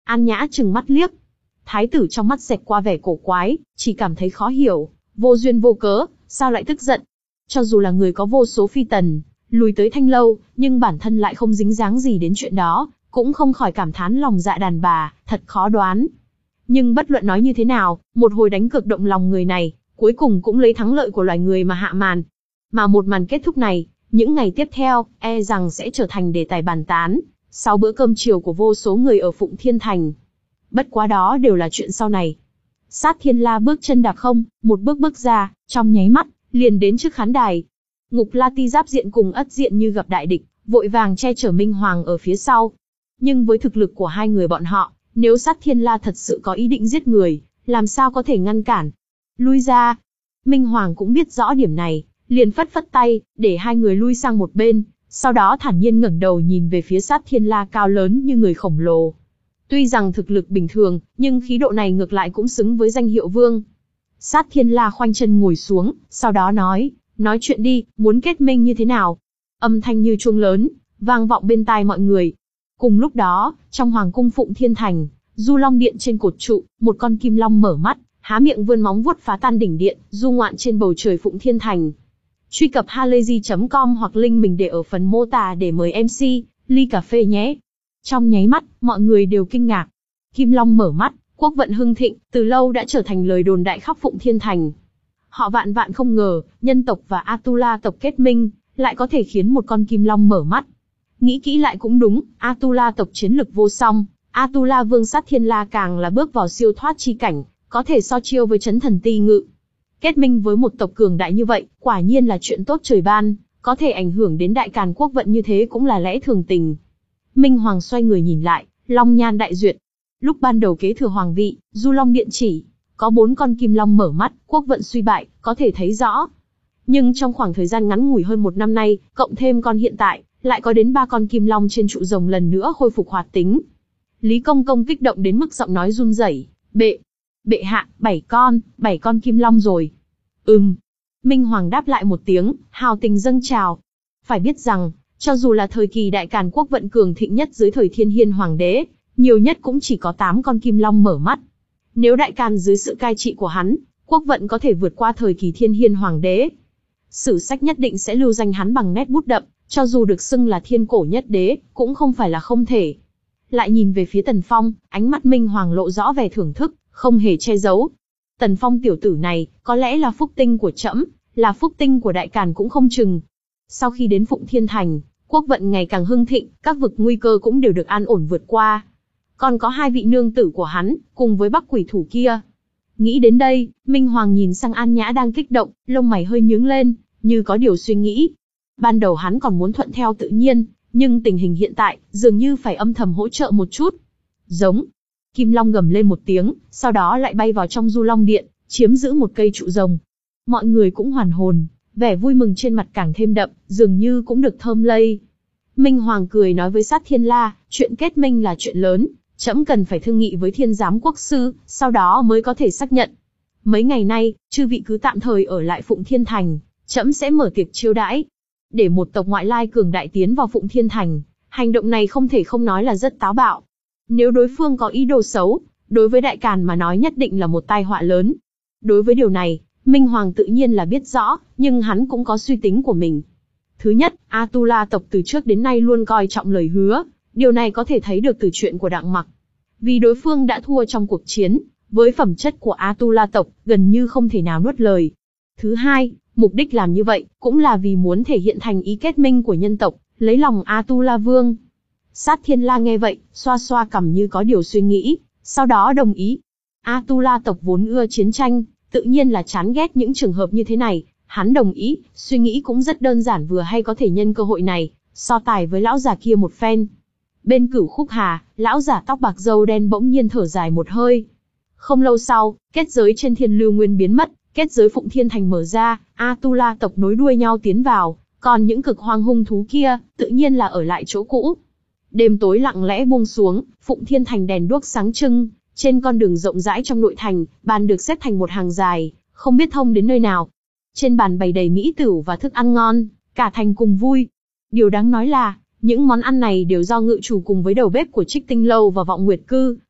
An Nhã trừng mắt liếc. Thái tử trong mắt xẹt qua vẻ cổ quái, chỉ cảm thấy khó hiểu, vô duyên vô cớ, sao lại tức giận. Cho dù là người có vô số phi tần, lùi tới Thanh Lâu, nhưng bản thân lại không dính dáng gì đến chuyện đó, cũng không khỏi cảm thán lòng dạ đàn bà, thật khó đoán. Nhưng bất luận nói như thế nào, một hồi đánh cược động lòng người này, cuối cùng cũng lấy thắng lợi của loài người mà hạ màn. Mà một màn kết thúc này, những ngày tiếp theo, e rằng sẽ trở thành đề tài bàn tán, sau bữa cơm chiều của vô số người ở Phụng Thiên Thành. Bất quá đó đều là chuyện sau này. Sát Thiên La bước chân đạp không, một bước bước ra, trong nháy mắt, liền đến trước khán đài. Ngục La Ti giáp diện cùng Ất Diện như gặp đại địch, vội vàng che chở Minh Hoàng ở phía sau. Nhưng với thực lực của hai người bọn họ, nếu Sát Thiên La thật sự có ý định giết người, làm sao có thể ngăn cản? Lui ra. Minh Hoàng cũng biết rõ điểm này, liền phất phất tay, để hai người lui sang một bên, sau đó thản nhiên ngẩng đầu nhìn về phía Sát Thiên La cao lớn như người khổng lồ. Tuy rằng thực lực bình thường, nhưng khí độ này ngược lại cũng xứng với danh hiệu vương. Sát Thiên La khoanh chân ngồi xuống, sau đó nói, nói chuyện đi, muốn kết minh như thế nào? Âm thanh như chuông lớn, vang vọng bên tai mọi người. Cùng lúc đó, trong Hoàng cung Phụng Thiên Thành, Du Long Điện trên cột trụ, một con kim long mở mắt, há miệng vươn móng vuốt phá tan đỉnh điện, du ngoạn trên bầu trời Phụng Thiên Thành. Truy cập halayzi chấm com hoặc link mình để ở phần mô tả để mời em xê, ly cà phê nhé. Trong nháy mắt, mọi người đều kinh ngạc. Kim Long mở mắt, quốc vận hưng thịnh, từ lâu đã trở thành lời đồn đại khắp Phụng Thiên Thành. Họ vạn vạn không ngờ, nhân tộc và Atula tộc kết minh, lại có thể khiến một con Kim Long mở mắt. Nghĩ kỹ lại cũng đúng, Atula tộc chiến lực vô song, Atula vương Sát Thiên La càng là bước vào siêu thoát chi cảnh, có thể so chiêu với Chấn Thần Ti Ngự. Kết minh với một tộc cường đại như vậy, quả nhiên là chuyện tốt trời ban, có thể ảnh hưởng đến đại càn quốc vận như thế cũng là lẽ thường tình. Minh Hoàng xoay người nhìn lại, long nhan đại duyệt. Lúc ban đầu kế thừa hoàng vị, Du Long Điện chỉ có bốn con kim long mở mắt, quốc vận suy bại, có thể thấy rõ. Nhưng trong khoảng thời gian ngắn ngủi hơn một năm nay, cộng thêm con hiện tại, lại có đến ba con kim long trên trụ rồng lần nữa khôi phục hoạt tính. Lý Công Công kích động đến mức giọng nói run rẩy, bệ, bệ hạ, bảy con, bảy con kim long rồi. Ừm. Minh Hoàng đáp lại một tiếng, hào tình dâng trào. Phải biết rằng, cho dù là thời kỳ đại càn quốc vận cường thịnh nhất dưới thời Thiên Hiên Hoàng đế, nhiều nhất cũng chỉ có tám con kim long mở mắt. Nếu đại càn dưới sự cai trị của hắn, quốc vận có thể vượt qua thời kỳ Thiên Hiên Hoàng đế, sử sách nhất định sẽ lưu danh hắn bằng nét bút đậm, cho dù được xưng là thiên cổ nhất đế, cũng không phải là không thể. Lại nhìn về phía Tần Phong, ánh mắt Minh Hoàng lộ rõ vẻ thưởng thức, không hề che giấu. Tần Phong tiểu tử này, có lẽ là phúc tinh của trẫm, là phúc tinh của đại càn cũng không chừng. Sau khi đến Phụng Thiên Thành, quốc vận ngày càng hưng thịnh, các vực nguy cơ cũng đều được an ổn vượt qua. Còn có hai vị nương tử của hắn, cùng với Bắc quỷ thủ kia. Nghĩ đến đây, Minh Hoàng nhìn sang An Nhã đang kích động, lông mày hơi nhướng lên, như có điều suy nghĩ. Ban đầu hắn còn muốn thuận theo tự nhiên, nhưng tình hình hiện tại, dường như phải âm thầm hỗ trợ một chút. Giống. Kim Long gầm lên một tiếng, sau đó lại bay vào trong Du Long Điện, chiếm giữ một cây trụ rồng. Mọi người cũng hoàn hồn, vẻ vui mừng trên mặt càng thêm đậm, dường như cũng được thơm lây. Minh Hoàng cười nói với Sát Thiên La, chuyện kết minh là chuyện lớn, trẫm cần phải thương nghị với Thiên Giám Quốc sư, sau đó mới có thể xác nhận. Mấy ngày nay, chư vị cứ tạm thời ở lại Phụng Thiên Thành, trẫm sẽ mở tiệc chiêu đãi. Để một tộc ngoại lai cường đại tiến vào Phụng Thiên Thành, hành động này không thể không nói là rất táo bạo. Nếu đối phương có ý đồ xấu, đối với đại càn mà nói nhất định là một tai họa lớn. Đối với điều này, Minh Hoàng tự nhiên là biết rõ, nhưng hắn cũng có suy tính của mình. Thứ nhất, Atula tộc từ trước đến nay luôn coi trọng lời hứa, điều này có thể thấy được từ chuyện của Đặng Mặc. Vì đối phương đã thua trong cuộc chiến, với phẩm chất của Atula tộc, gần như không thể nào nuốt lời. Thứ hai, mục đích làm như vậy, cũng là vì muốn thể hiện thành ý kết minh của nhân tộc, lấy lòng Atula vương. Sát Thiên La nghe vậy, xoa xoa cằm như có điều suy nghĩ, sau đó đồng ý. Atula tộc vốn ưa chiến tranh, tự nhiên là chán ghét những trường hợp như thế này, hắn đồng ý, suy nghĩ cũng rất đơn giản vừa hay có thể nhân cơ hội này, so tài với lão già kia một phen. Bên Cửu Khúc Hà, lão già tóc bạc râu đen bỗng nhiên thở dài một hơi. Không lâu sau, kết giới trên Thiên Lưu Nguyên biến mất, kết giới Phụng Thiên Thành mở ra, Atula tộc nối đuôi nhau tiến vào, còn những cực hoang hung thú kia, tự nhiên là ở lại chỗ cũ. Đêm tối lặng lẽ buông xuống, Phụng Thiên Thành đèn đuốc sáng trưng, trên con đường rộng rãi trong nội thành, bàn được xếp thành một hàng dài, không biết thông đến nơi nào. Trên bàn bày đầy mỹ tửu và thức ăn ngon, cả thành cùng vui. Điều đáng nói là, những món ăn này đều do ngự chủ cùng với đầu bếp của Trích Tinh Lâu và Vọng Nguyệt Cư,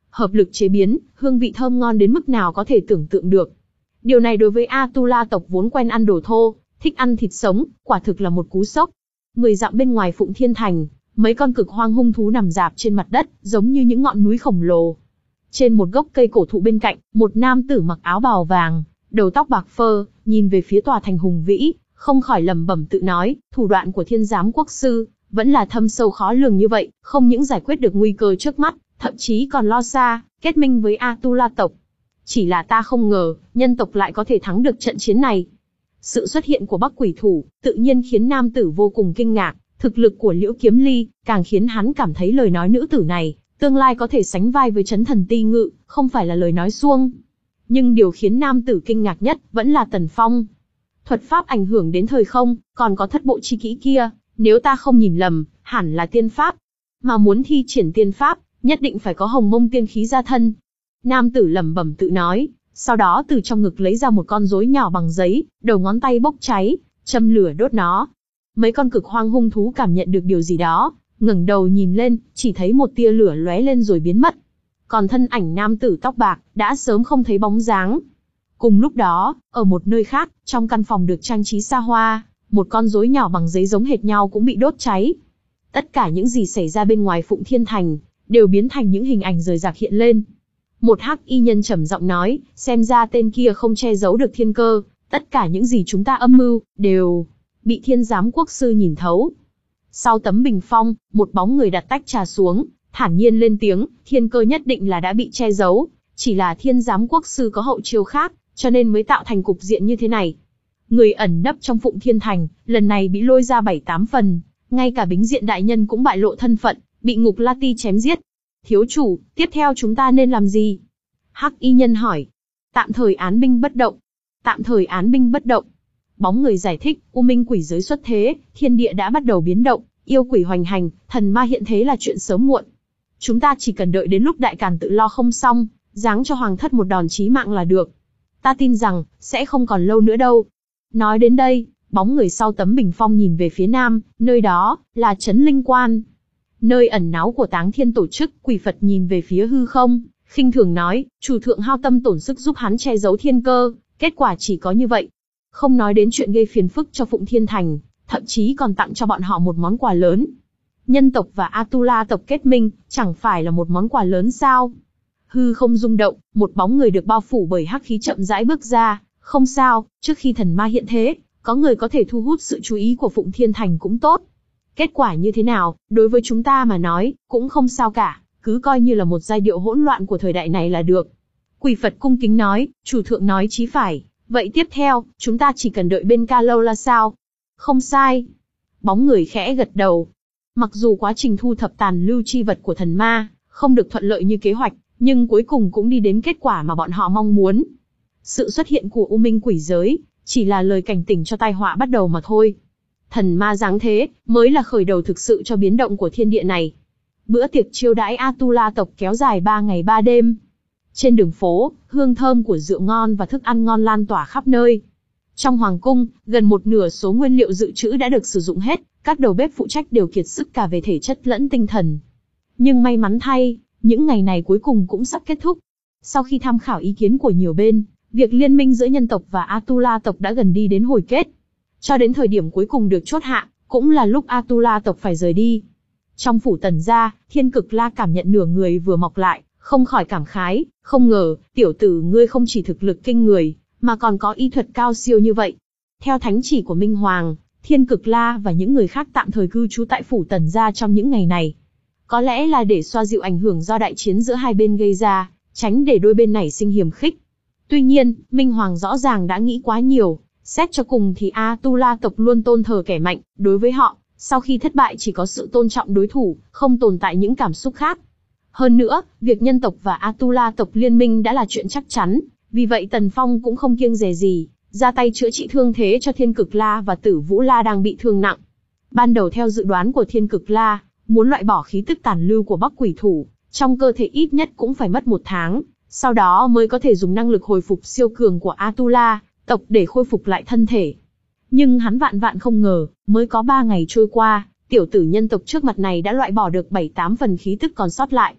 Hợp lực chế biến, hương vị thơm ngon đến mức nào có thể tưởng tượng được. Điều này đối với Atula tộc vốn quen ăn đồ thô, thích ăn thịt sống, quả thực là một cú sốc. Mười dặm bên ngoài Phụng Thiên Thành, mấy con cực hoang hung thú nằm rạp trên mặt đất, giống như những ngọn núi khổng lồ. Trên một gốc cây cổ thụ bên cạnh, một nam tử mặc áo bào vàng, đầu tóc bạc phơ, nhìn về phía tòa thành hùng vĩ, không khỏi lẩm bẩm tự nói, thủ đoạn của Thiên Giám Quốc sư vẫn là thâm sâu khó lường như vậy, không những giải quyết được nguy cơ trước mắt, thậm chí còn lo xa, kết minh với Atula tộc. Chỉ là ta không ngờ, nhân tộc lại có thể thắng được trận chiến này. Sự xuất hiện của Bắc Quỷ Thủ, tự nhiên khiến nam tử vô cùng kinh ngạc, thực lực của Liễu Kiếm Ly, càng khiến hắn cảm thấy lời nói nữ tử này, tương lai có thể sánh vai với Chấn Thần Ti Ngự, không phải là lời nói suông. Nhưng điều khiến nam tử kinh ngạc nhất, vẫn là Tần Phong. Thuật pháp ảnh hưởng đến thời không, còn có thất bộ chi kỹ kia, nếu ta không nhìn lầm, hẳn là tiên pháp. Mà muốn thi triển tiên pháp, nhất định phải có hồng mông tiên khí ra thân. Nam tử lẩm bẩm tự nói, sau đó từ trong ngực lấy ra một con rối nhỏ bằng giấy, đầu ngón tay bốc cháy, châm lửa đốt nó. Mấy con cực hoang hung thú cảm nhận được điều gì đó, ngẩng đầu nhìn lên, chỉ thấy một tia lửa lóe lên rồi biến mất. Còn thân ảnh nam tử tóc bạc, đã sớm không thấy bóng dáng. Cùng lúc đó, ở một nơi khác, trong căn phòng được trang trí xa hoa, một con rối nhỏ bằng giấy giống hệt nhau cũng bị đốt cháy. Tất cả những gì xảy ra bên ngoài Phụng Thiên Thành, đều biến thành những hình ảnh rời rạc hiện lên. Một hắc y nhân trầm giọng nói, xem ra tên kia không che giấu được thiên cơ, tất cả những gì chúng ta âm mưu, đều bị Thiên Giám Quốc sư nhìn thấu. Sau tấm bình phong, một bóng người đặt tách trà xuống, thản nhiên lên tiếng, thiên cơ nhất định là đã bị che giấu, chỉ là Thiên Giám Quốc sư có hậu chiêu khác, cho nên mới tạo thành cục diện như thế này. Người ẩn nấp trong Phụng Thiên Thành, lần này bị lôi ra bảy tám phần, ngay cả Bính Diện đại nhân cũng bại lộ thân phận, bị Ngục La Ti chém giết. Thiếu chủ, tiếp theo chúng ta nên làm gì? Hắc y nhân hỏi. Tạm thời án binh bất động. Tạm thời án binh bất động. Bóng người giải thích, U Minh quỷ giới xuất thế, thiên địa đã bắt đầu biến động, yêu quỷ hoành hành, thần ma hiện thế là chuyện sớm muộn. Chúng ta chỉ cần đợi đến lúc Đại Càn tự lo không xong, giáng cho hoàng thất một đòn chí mạng là được. Ta tin rằng, sẽ không còn lâu nữa đâu. Nói đến đây, bóng người sau tấm bình phong nhìn về phía nam, nơi đó, là Trấn Linh Quan. Nơi ẩn náu của Táng Thiên tổ chức, quỷ Phật nhìn về phía hư không, khinh thường nói, chủ thượng hao tâm tổn sức giúp hắn che giấu thiên cơ, kết quả chỉ có như vậy. Không nói đến chuyện gây phiền phức cho Phụng Thiên Thành, thậm chí còn tặng cho bọn họ một món quà lớn. Nhân tộc và Atula tộc kết minh, chẳng phải là một món quà lớn sao? Hư không rung động, một bóng người được bao phủ bởi hắc khí chậm rãi bước ra, không sao, trước khi thần ma hiện thế, có người có thể thu hút sự chú ý của Phụng Thiên Thành cũng tốt. Kết quả như thế nào, đối với chúng ta mà nói, cũng không sao cả, cứ coi như là một giai điệu hỗn loạn của thời đại này là được. Quỷ Phật cung kính nói, chủ thượng nói chí phải, vậy tiếp theo, chúng ta chỉ cần đợi bên ca lâu là sao? Không sai. Bóng người khẽ gật đầu. Mặc dù quá trình thu thập tàn lưu chi vật của thần ma, không được thuận lợi như kế hoạch, nhưng cuối cùng cũng đi đến kết quả mà bọn họ mong muốn. Sự xuất hiện của U Minh quỷ giới, chỉ là lời cảnh tỉnh cho tai họa bắt đầu mà thôi. Thần ma giáng thế, mới là khởi đầu thực sự cho biến động của thiên địa này. Bữa tiệc chiêu đãi Atula tộc kéo dài ba ngày ba đêm. Trên đường phố, hương thơm của rượu ngon và thức ăn ngon lan tỏa khắp nơi. Trong hoàng cung, gần một nửa số nguyên liệu dự trữ đã được sử dụng hết, các đầu bếp phụ trách đều kiệt sức cả về thể chất lẫn tinh thần. Nhưng may mắn thay, những ngày này cuối cùng cũng sắp kết thúc. Sau khi tham khảo ý kiến của nhiều bên, việc liên minh giữa nhân tộc và Atula tộc đã gần đi đến hồi kết. Cho đến thời điểm cuối cùng được chốt hạ, cũng là lúc Atula tộc phải rời đi. Trong phủ Tần gia, Thiên Cực La cảm nhận nửa người vừa mọc lại, không khỏi cảm khái, không ngờ, tiểu tử ngươi không chỉ thực lực kinh người, mà còn có y thuật cao siêu như vậy. Theo thánh chỉ của Minh Hoàng, Thiên Cực La và những người khác tạm thời cư trú tại phủ Tần gia trong những ngày này. Có lẽ là để xoa dịu ảnh hưởng do đại chiến giữa hai bên gây ra, tránh để đôi bên nảy sinh hiềm khích. Tuy nhiên, Minh Hoàng rõ ràng đã nghĩ quá nhiều, xét cho cùng thì Atula tộc luôn tôn thờ kẻ mạnh, đối với họ, sau khi thất bại chỉ có sự tôn trọng đối thủ, không tồn tại những cảm xúc khác. Hơn nữa, việc nhân tộc và Atula tộc liên minh đã là chuyện chắc chắn, vì vậy Tần Phong cũng không kiêng dè gì, ra tay chữa trị thương thế cho Thiên Cực La và Tử Vũ La đang bị thương nặng. Ban đầu theo dự đoán của Thiên Cực La, muốn loại bỏ khí tức tàn lưu của Bắc Quỷ Thủ, trong cơ thể ít nhất cũng phải mất một tháng, sau đó mới có thể dùng năng lực hồi phục siêu cường của Atula tộc để khôi phục lại thân thể. Nhưng hắn vạn vạn không ngờ, mới có ba ngày trôi qua, tiểu tử nhân tộc trước mặt này đã loại bỏ được bảy tám phần khí tức còn sót lại.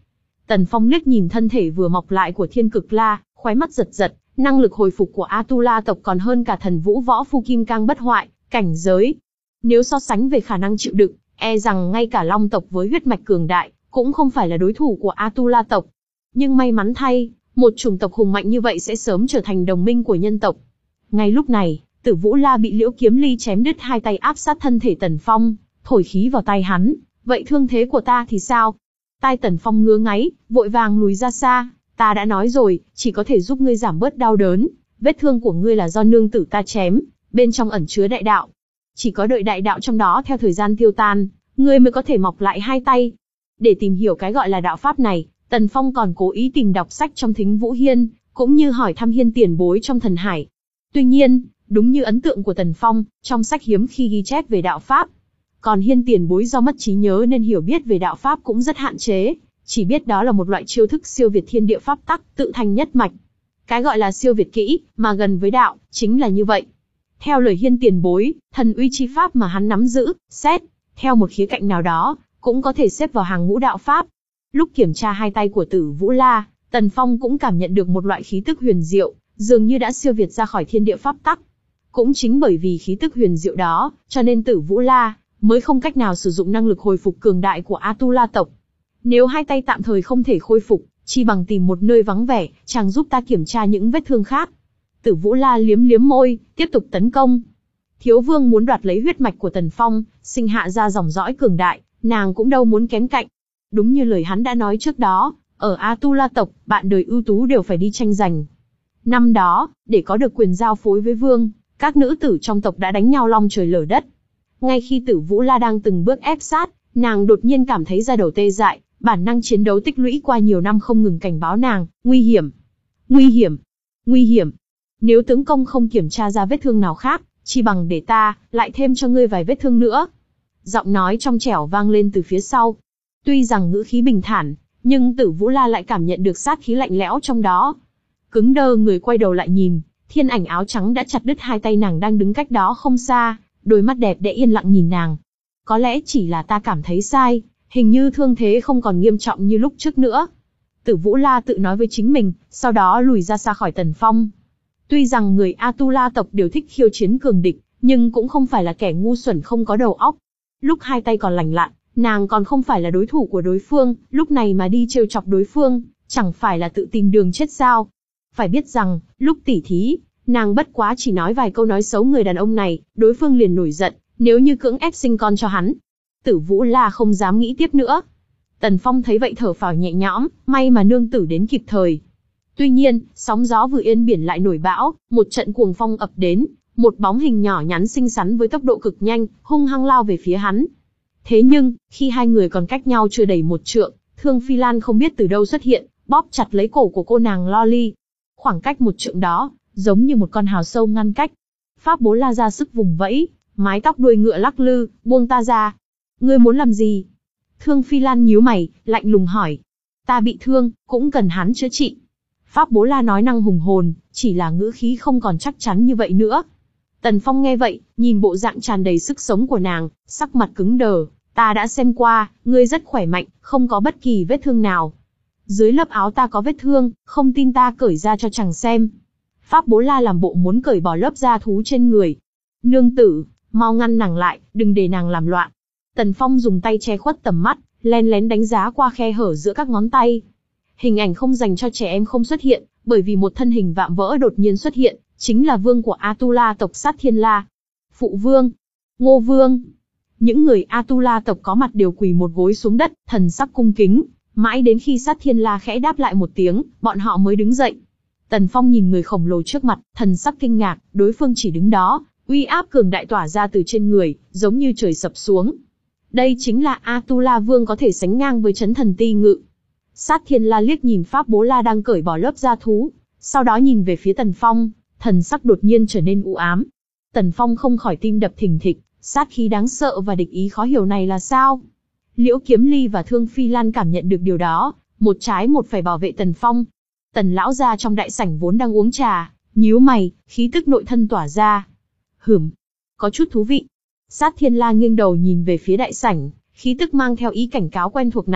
Tần Phong liếc nhìn thân thể vừa mọc lại của Thiên Cực La, khóe mắt giật giật, năng lực hồi phục của Atula tộc còn hơn cả thần vũ võ phu kim cang bất hoại, cảnh giới. Nếu so sánh về khả năng chịu đựng, e rằng ngay cả Long tộc với huyết mạch cường đại, cũng không phải là đối thủ của Atula tộc. Nhưng may mắn thay, một chủng tộc hùng mạnh như vậy sẽ sớm trở thành đồng minh của nhân tộc. Ngay lúc này, Tử Vũ La bị Liễu Kiếm Ly chém đứt hai tay áp sát thân thể Tần Phong, thổi khí vào tay hắn. Vậy thương thế của ta thì sao? Tai Tần Phong ngứa ngáy, vội vàng lùi ra xa. Ta đã nói rồi, chỉ có thể giúp ngươi giảm bớt đau đớn. Vết thương của ngươi là do nương tử ta chém, bên trong ẩn chứa đại đạo. Chỉ có đợi đại đạo trong đó theo thời gian tiêu tan, ngươi mới có thể mọc lại hai tay. Để tìm hiểu cái gọi là đạo pháp này, Tần Phong còn cố ý tìm đọc sách trong Thính Vũ Hiên, cũng như hỏi thăm Hiên tiền bối trong Thần Hải. Tuy nhiên, đúng như ấn tượng của Tần Phong, trong sách hiếm khi ghi chép về đạo pháp. Còn Hiên tiền bối do mất trí nhớ nên hiểu biết về đạo pháp cũng rất hạn chế, chỉ biết đó là một loại chiêu thức siêu việt thiên địa pháp tắc, tự thành nhất mạch. Cái gọi là siêu việt kỹ, mà gần với đạo, chính là như vậy. Theo lời Hiên tiền bối, thần uy chi pháp mà hắn nắm giữ, xét, theo một khía cạnh nào đó, cũng có thể xếp vào hàng ngũ đạo pháp. Lúc kiểm tra hai tay của Tử Vũ La, Tần Phong cũng cảm nhận được một loại khí tức huyền diệu, dường như đã siêu việt ra khỏi thiên địa pháp tắc. Cũng chính bởi vì khí tức huyền diệu đó, cho nên Tử Vũ La mới không cách nào sử dụng năng lực hồi phục cường đại của Atula tộc. Nếu hai tay tạm thời không thể khôi phục, chi bằng tìm một nơi vắng vẻ, chàng giúp ta kiểm tra những vết thương khác. Tử Vũ La liếm liếm môi, tiếp tục tấn công. Thiếu vương muốn đoạt lấy huyết mạch của Tần Phong, sinh hạ ra dòng dõi cường đại, nàng cũng đâu muốn kém cạnh. Đúng như lời hắn đã nói trước đó, ở Atula tộc, bạn đời ưu tú đều phải đi tranh giành. Năm đó, để có được quyền giao phối với vương, các nữ tử trong tộc đã đánh nhau long trời lở đất. Ngay khi Tử Vũ La đang từng bước ép sát, nàng đột nhiên cảm thấy da đầu tê dại, bản năng chiến đấu tích lũy qua nhiều năm không ngừng cảnh báo nàng, nguy hiểm, nguy hiểm, nguy hiểm. Nếu tướng công không kiểm tra ra vết thương nào khác, chỉ bằng để ta, lại thêm cho ngươi vài vết thương nữa. Giọng nói trong trẻo vang lên từ phía sau. Tuy rằng ngữ khí bình thản, nhưng Tử Vũ La lại cảm nhận được sát khí lạnh lẽo trong đó. Cứng đơ người quay đầu lại nhìn, thiên ảnh áo trắng đã chặt đứt hai tay nàng đang đứng cách đó không xa, đôi mắt đẹp đẽ yên lặng nhìn nàng. Có lẽ chỉ là ta cảm thấy sai, hình như thương thế không còn nghiêm trọng như lúc trước nữa. Tử Vũ La tự nói với chính mình, sau đó lùi ra xa khỏi Tần Phong. Tuy rằng người Atula tộc đều thích khiêu chiến cường địch, nhưng cũng không phải là kẻ ngu xuẩn không có đầu óc. Lúc hai tay còn lành lặn, nàng còn không phải là đối thủ của đối phương, lúc này mà đi trêu chọc đối phương, chẳng phải là tự tìm đường chết sao? Phải biết rằng, lúc tỉ thí, nàng bất quá chỉ nói vài câu nói xấu người đàn ông này, đối phương liền nổi giận, nếu như cưỡng ép sinh con cho hắn. Tử Vũ La không dám nghĩ tiếp nữa. Tần Phong thấy vậy thở phào nhẹ nhõm, may mà nương tử đến kịp thời. Tuy nhiên, sóng gió vừa yên biển lại nổi bão, một trận cuồng phong ập đến, một bóng hình nhỏ nhắn xinh xắn với tốc độ cực nhanh, hung hăng lao về phía hắn. Thế nhưng, khi hai người còn cách nhau chưa đầy một trượng, Thương Phi Lan không biết từ đâu xuất hiện, bóp chặt lấy cổ của cô nàng Loli. Khoảng cách một trượng đó, giống như một con hào sâu ngăn cách. Pháp Bố La ra sức vùng vẫy, mái tóc đuôi ngựa lắc lư, buông ta ra. Ngươi muốn làm gì? Thương Phi Lan nhíu mày, lạnh lùng hỏi. Ta bị thương, cũng cần hắn chữa trị. Pháp Bố La nói năng hùng hồn, chỉ là ngữ khí không còn chắc chắn như vậy nữa. Tần Phong nghe vậy, nhìn bộ dạng tràn đầy sức sống của nàng, sắc mặt cứng đờ. Ta đã xem qua, ngươi rất khỏe mạnh, không có bất kỳ vết thương nào. Dưới lớp áo ta có vết thương, không tin ta cởi ra cho chàng xem. Pháp Bố La làm bộ muốn cởi bỏ lớp da thú trên người. Nương tử, mau ngăn nàng lại, đừng để nàng làm loạn. Tần Phong dùng tay che khuất tầm mắt, lén lén đánh giá qua khe hở giữa các ngón tay. Hình ảnh không dành cho trẻ em không xuất hiện, bởi vì một thân hình vạm vỡ đột nhiên xuất hiện, chính là vương của Atula tộc Sát Thiên La. Phụ vương, Ngô vương. Những người Atula tộc có mặt đều quỳ một gối xuống đất, thần sắc cung kính, mãi đến khi Sát Thiên La khẽ đáp lại một tiếng, bọn họ mới đứng dậy. Tần Phong nhìn người khổng lồ trước mặt, thần sắc kinh ngạc, đối phương chỉ đứng đó, uy áp cường đại tỏa ra từ trên người, giống như trời sập xuống. Đây chính là Atula vương có thể sánh ngang với Chấn Thần Ti Ngự. Sát Thiên La liếc nhìn Pháp Bố La đang cởi bỏ lớp da thú, sau đó nhìn về phía Tần Phong, thần sắc đột nhiên trở nên u ám. Tần Phong không khỏi tim đập thình thịch, sát khí đáng sợ và địch ý khó hiểu này là sao? Liễu Kiếm Ly và Thương Phi Lan cảm nhận được điều đó, một trái một phải bảo vệ Tần Phong. Tần lão gia trong đại sảnh vốn đang uống trà, nhíu mày, khí tức nội thân tỏa ra. Hửm, có chút thú vị. Sát Thiên La nghiêng đầu nhìn về phía đại sảnh, khí tức mang theo ý cảnh cáo quen thuộc này,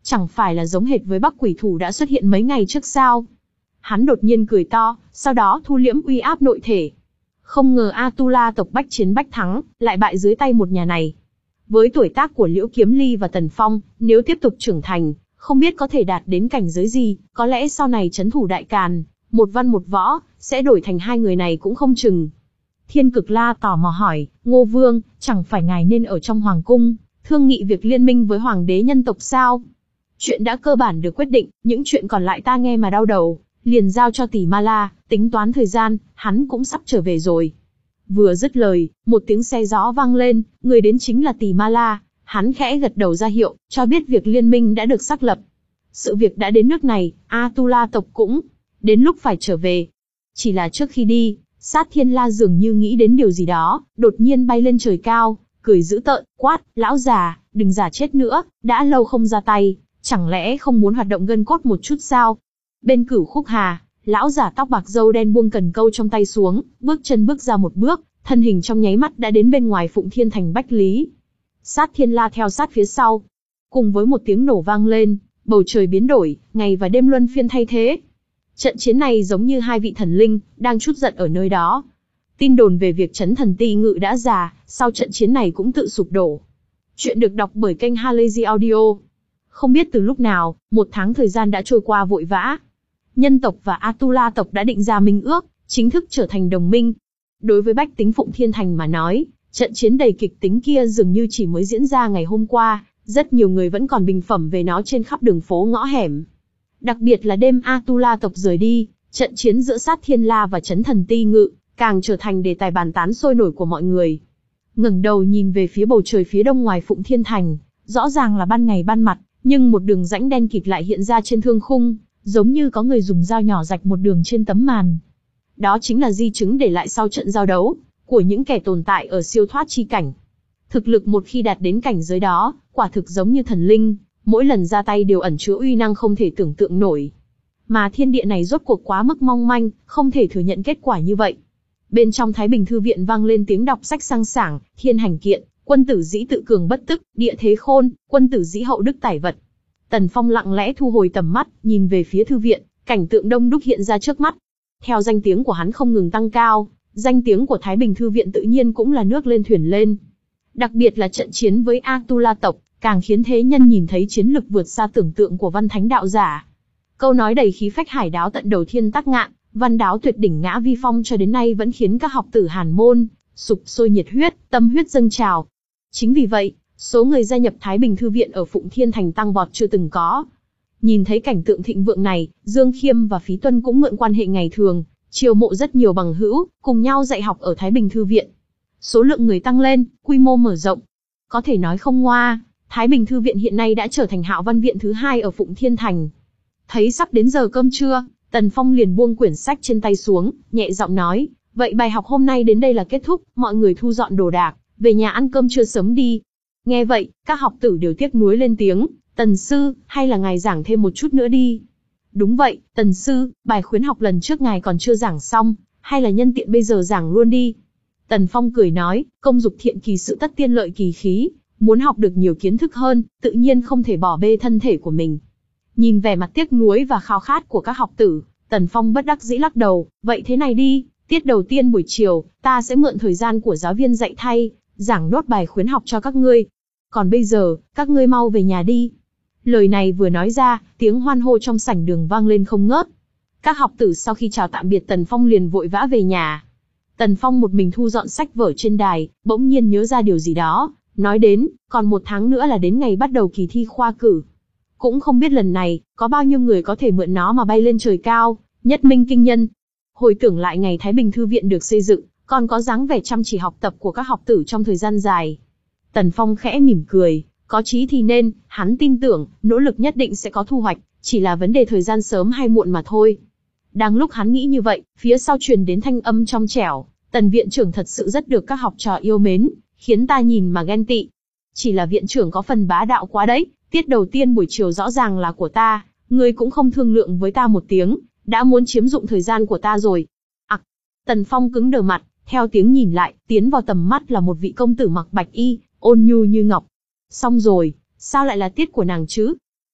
Chẳng phải là giống hệt với Bắc Quỷ Thủ đã xuất hiện mấy ngày trước sao? Hắn đột nhiên cười to, sau đó thu liễm uy áp nội thể. Không ngờ Atula tộc bách chiến bách thắng, lại bại dưới tay một nhà này. Với tuổi tác của Liễu Kiếm Ly và Tần Phong, nếu tiếp tục trưởng thành, không biết có thể đạt đến cảnh giới gì, có lẽ sau này trấn thủ Đại Càn, một văn một võ, sẽ đổi thành hai người này cũng không chừng. Thiên Cực La tò mò hỏi, Ngô Vương, chẳng phải ngài nên ở trong Hoàng Cung, thương nghị việc liên minh với Hoàng đế nhân tộc sao? Chuyện đã cơ bản được quyết định, những chuyện còn lại ta nghe mà đau đầu, liền giao cho Tỷ Ma La, tính toán thời gian, hắn cũng sắp trở về rồi. Vừa dứt lời, một tiếng xe gió vang lên, người đến chính là Tỷ Ma La, hắn khẽ gật đầu ra hiệu, cho biết việc liên minh đã được xác lập. Sự việc đã đến nước này, Atula tộc cũng đến lúc phải trở về. Chỉ là trước khi đi, Sát Thiên La dường như nghĩ đến điều gì đó, đột nhiên bay lên trời cao, cười dữ tợn, quát, lão già, đừng giả chết nữa, đã lâu không ra tay, chẳng lẽ không muốn hoạt động gân cốt một chút sao? Bên Cửu Khúc Hà, lão giả tóc bạc râu đen buông cần câu trong tay xuống, bước chân bước ra một bước, thân hình trong nháy mắt đã đến bên ngoài Phụng Thiên Thành Bách Lý. Sát Thiên La theo sát phía sau. Cùng với một tiếng nổ vang lên, bầu trời biến đổi, ngày và đêm luân phiên thay thế. Trận chiến này giống như hai vị thần linh đang trút giận ở nơi đó. Tin đồn về việc Chấn Thần Ti Ngự đã già, sau trận chiến này cũng tự sụp đổ. Chuyện được đọc bởi kênh Halazy Audio. Không biết từ lúc nào, một tháng thời gian đã trôi qua vội vã. Nhân tộc và Atula tộc đã định ra minh ước, chính thức trở thành đồng minh. Đối với bách tính Phụng Thiên Thành mà nói, trận chiến đầy kịch tính kia dường như chỉ mới diễn ra ngày hôm qua, rất nhiều người vẫn còn bình phẩm về nó trên khắp đường phố ngõ hẻm. Đặc biệt là đêm Atula tộc rời đi, trận chiến giữa Sát Thiên La và Chấn Thần Ti Ngự, càng trở thành đề tài bàn tán sôi nổi của mọi người. Ngẩng đầu nhìn về phía bầu trời phía đông ngoài Phụng Thiên Thành, rõ ràng là ban ngày ban mặt, nhưng một đường rãnh đen kịt lại hiện ra trên thương khung, giống như có người dùng dao nhỏ rạch một đường trên tấm màn. Đó chính là di chứng để lại sau trận giao đấu, của những kẻ tồn tại ở siêu thoát chi cảnh. Thực lực một khi đạt đến cảnh giới đó, quả thực giống như thần linh, mỗi lần ra tay đều ẩn chứa uy năng không thể tưởng tượng nổi. Mà thiên địa này rốt cuộc quá mức mong manh, không thể thừa nhận kết quả như vậy. Bên trong Thái Bình Thư Viện vang lên tiếng đọc sách sang sảng, thiên hành kiện, quân tử dĩ tự cường bất tức, địa thế khôn, quân tử dĩ hậu đức tải vật. Tần Phong lặng lẽ thu hồi tầm mắt, nhìn về phía thư viện, cảnh tượng đông đúc hiện ra trước mắt. Theo danh tiếng của hắn không ngừng tăng cao, danh tiếng của Thái Bình Thư Viện tự nhiên cũng là nước lên thuyền lên. Đặc biệt là trận chiến với Atula tộc, càng khiến thế nhân nhìn thấy chiến lực vượt xa tưởng tượng của văn thánh đạo giả. Câu nói đầy khí phách hải đáo tận đầu thiên tắc ngạn, văn đáo tuyệt đỉnh ngã vi phong cho đến nay vẫn khiến các học tử Hàn môn sục sôi nhiệt huyết, tâm huyết dâng trào. Chính vì vậy, số người gia nhập Thái Bình Thư Viện ở Phụng Thiên Thành tăng vọt chưa từng có. Nhìn thấy cảnh tượng thịnh vượng này, Dương Khiêm và Phí Tuân cũng mượn quan hệ ngày thường, chiêu mộ rất nhiều bằng hữu, cùng nhau dạy học ở Thái Bình Thư Viện. Số lượng người tăng lên, quy mô mở rộng. Có thể nói không ngoa, Thái Bình Thư Viện hiện nay đã trở thành Hạo Văn Viện thứ hai ở Phụng Thiên Thành. Thấy sắp đến giờ cơm trưa, Tần Phong liền buông quyển sách trên tay xuống, nhẹ giọng nói, vậy bài học hôm nay đến đây là kết thúc, mọi người thu dọn đồ đạc, về nhà ăn cơm trưa sớm đi. Nghe vậy, các học tử đều tiếc nuối lên tiếng, Tần sư, hay là ngài giảng thêm một chút nữa đi. Đúng vậy, Tần sư, bài khuyến học lần trước ngài còn chưa giảng xong, hay là nhân tiện bây giờ giảng luôn đi. Tần Phong cười nói, công dục thiện kỳ sự tất tiên lợi kỳ khí, muốn học được nhiều kiến thức hơn, tự nhiên không thể bỏ bê thân thể của mình. Nhìn vẻ mặt tiếc nuối và khao khát của các học tử, Tần Phong bất đắc dĩ lắc đầu, vậy thế này đi, tiết đầu tiên buổi chiều, ta sẽ mượn thời gian của giáo viên dạy thay, giảng nốt bài khuyến học cho các ngươi. Còn bây giờ, các ngươi mau về nhà đi. Lời này vừa nói ra, tiếng hoan hô trong sảnh đường vang lên không ngớt. Các học tử sau khi chào tạm biệt Tần Phong liền vội vã về nhà. Tần Phong một mình thu dọn sách vở trên đài, bỗng nhiên nhớ ra điều gì đó, nói đến, còn một tháng nữa là đến ngày bắt đầu kỳ thi khoa cử. Cũng không biết lần này, có bao nhiêu người có thể mượn nó mà bay lên trời cao, nhất minh kinh nhân. Hồi tưởng lại ngày Thái Bình Thư Viện được xây dựng, còn có dáng vẻ chăm chỉ học tập của các học tử trong thời gian dài. Tần Phong khẽ mỉm cười, có chí thì nên, hắn tin tưởng, nỗ lực nhất định sẽ có thu hoạch, chỉ là vấn đề thời gian sớm hay muộn mà thôi. Đang lúc hắn nghĩ như vậy, phía sau truyền đến thanh âm trong trẻo, Tần viện trưởng thật sự rất được các học trò yêu mến, khiến ta nhìn mà ghen tị. Chỉ là viện trưởng có phần bá đạo quá đấy, tiết đầu tiên buổi chiều rõ ràng là của ta, ngươi cũng không thương lượng với ta một tiếng, đã muốn chiếm dụng thời gian của ta rồi. Ặc, à, Tần Phong cứng đờ mặt, theo tiếng nhìn lại, tiến vào tầm mắt là một vị công tử mặc bạch y, ôn nhu như ngọc. Xong rồi, sao lại là tiết của nàng chứ?